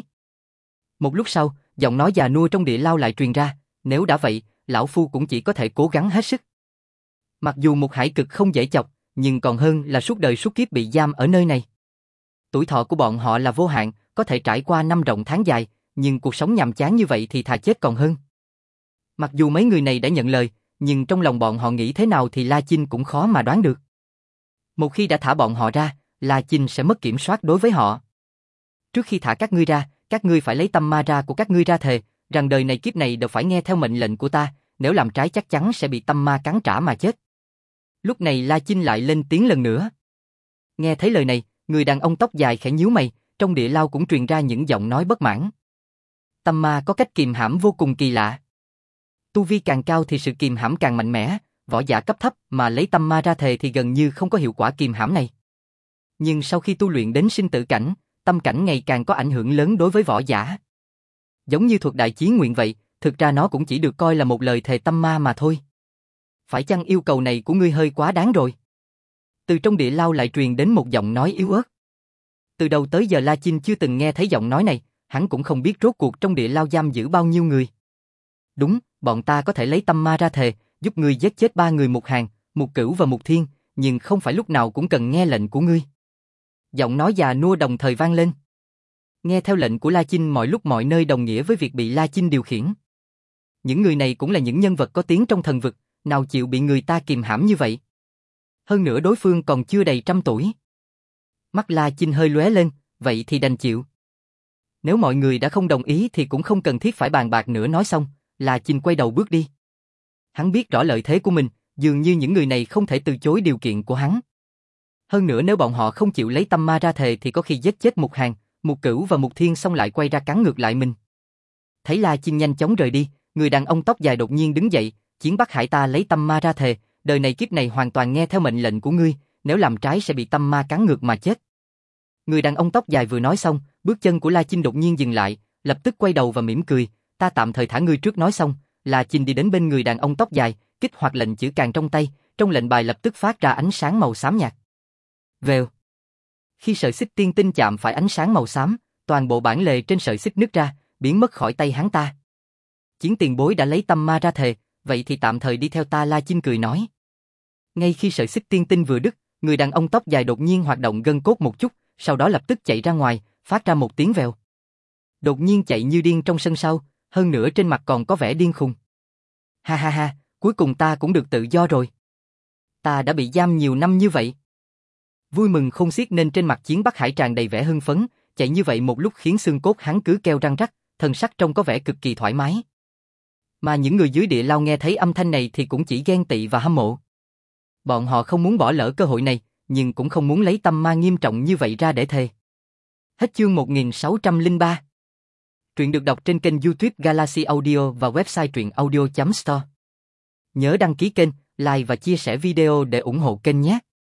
Một lúc sau, giọng nói già nua trong địa lao lại truyền ra, nếu đã vậy, lão phu cũng chỉ có thể cố gắng hết sức. Mặc dù Mục Hải Cực không dễ chọc, nhưng còn hơn là suốt đời suốt kiếp bị giam ở nơi này. Tuổi thọ của bọn họ là vô hạn, có thể trải qua năm rộng tháng dài, nhưng cuộc sống nhàm chán như vậy thì thà chết còn hơn. Mặc dù mấy người này đã nhận lời, nhưng trong lòng bọn họ nghĩ thế nào thì La Chinh cũng khó mà đoán được. Một khi đã thả bọn họ ra, La Chinh sẽ mất kiểm soát đối với họ. Trước khi thả các ngươi ra, các ngươi phải lấy tâm ma ra của các ngươi ra thề, rằng đời này kiếp này đều phải nghe theo mệnh lệnh của ta, nếu làm trái chắc chắn sẽ bị tâm ma cắn trả mà chết. Lúc này La Chinh lại lên tiếng lần nữa. Nghe thấy lời này, người đàn ông tóc dài khẽ nhíu mày, trong địa lao cũng truyền ra những giọng nói bất mãn. Tâm ma có cách kìm hãm vô cùng kỳ lạ. Tu vi càng cao thì sự kìm hãm càng mạnh mẽ, võ giả cấp thấp mà lấy tâm ma ra thề thì gần như không có hiệu quả kìm hãm này. Nhưng sau khi tu luyện đến sinh tử cảnh, tâm cảnh ngày càng có ảnh hưởng lớn đối với võ giả. Giống như thuật đại chí nguyện vậy, thực ra nó cũng chỉ được coi là một lời thề tâm ma mà thôi. Phải chăng yêu cầu này của ngươi hơi quá đáng rồi? Từ trong địa lao lại truyền đến một giọng nói yếu ớt. Từ đầu tới giờ La Chinh chưa từng nghe thấy giọng nói này, hắn cũng không biết rốt cuộc trong địa lao giam giữ bao nhiêu người. Đúng, bọn ta có thể lấy tâm ma ra thề, giúp ngươi giết chết ba người Mục Hàn, Mục Cửu và Mục Thiên, nhưng không phải lúc nào cũng cần nghe lệnh của ngươi. Giọng nói già nua đồng thời vang lên. Nghe theo lệnh của La Chinh mọi lúc mọi nơi đồng nghĩa với việc bị La Chinh điều khiển. Những người này cũng là những nhân vật có tiếng trong thần vực, nào chịu bị người ta kìm hãm như vậy. Hơn nữa đối phương còn chưa đầy trăm tuổi. Mắt La Chinh hơi lóe lên, vậy thì đành chịu. Nếu mọi người đã không đồng ý thì cũng không cần thiết phải bàn bạc nữa. Nói xong, La Chinh quay đầu bước đi. Hắn biết rõ lợi thế của mình, dường như những người này không thể từ chối điều kiện của hắn. Hơn nữa nếu bọn họ không chịu lấy tâm ma ra thề thì có khi giết chết Mục Hàn, Mục Cửu và Mục Thiên xong lại quay ra cắn ngược lại mình. Thấy La Chinh nhanh chóng rời đi, người đàn ông tóc dài đột nhiên đứng dậy, Chiến Bắc Hải ta lấy tâm ma ra thề, đời này kiếp này hoàn toàn nghe theo mệnh lệnh của ngươi, nếu làm trái sẽ bị tâm ma cắn ngược mà chết. Người đàn ông tóc dài vừa nói xong, bước chân của La Chinh đột nhiên dừng lại, lập tức quay đầu và mỉm cười, ta tạm thời thả ngươi trước. Nói xong, La Chinh đi đến bên người đàn ông tóc dài, kích hoạt lệnh chữ càng trong tay, trong lệnh bài lập tức phát ra ánh sáng màu xám nhạt. Vèo. Khi sợi xích tiên tinh chạm phải ánh sáng màu xám, toàn bộ bản lề trên sợi xích nứt ra, biến mất khỏi tay hắn ta. Chiến tiền bối đã lấy tâm ma ra thề, vậy thì tạm thời đi theo ta. La Chinh cười nói. Ngay khi sợi xích tiên tinh vừa đứt, người đàn ông tóc dài đột nhiên hoạt động gân cốt một chút, sau đó lập tức chạy ra ngoài, phát ra một tiếng vèo. Đột nhiên chạy như điên trong sân sau, hơn nữa trên mặt còn có vẻ điên khùng. Ha ha ha, cuối cùng ta cũng được tự do rồi. Ta đã bị giam nhiều năm như vậy. Vui mừng không xiết nên trên mặt Chiến Bắc Hải tràn đầy vẻ hưng phấn, chạy như vậy một lúc khiến xương cốt hắn cứ kêu răng rắc, thần sắc trông có vẻ cực kỳ thoải mái. Mà những người dưới địa lao nghe thấy âm thanh này thì cũng chỉ ghen tị và hâm mộ. Bọn họ không muốn bỏ lỡ cơ hội này, nhưng cũng không muốn lấy tâm ma nghiêm trọng như vậy ra để thề. Hết chương một nghìn sáu trăm lẻ ba. Truyện được đọc trên kênh YouTube Galaxy Audio và website truyện audio chấm store. Nhớ đăng ký kênh, like và chia sẻ video để ủng hộ kênh nhé.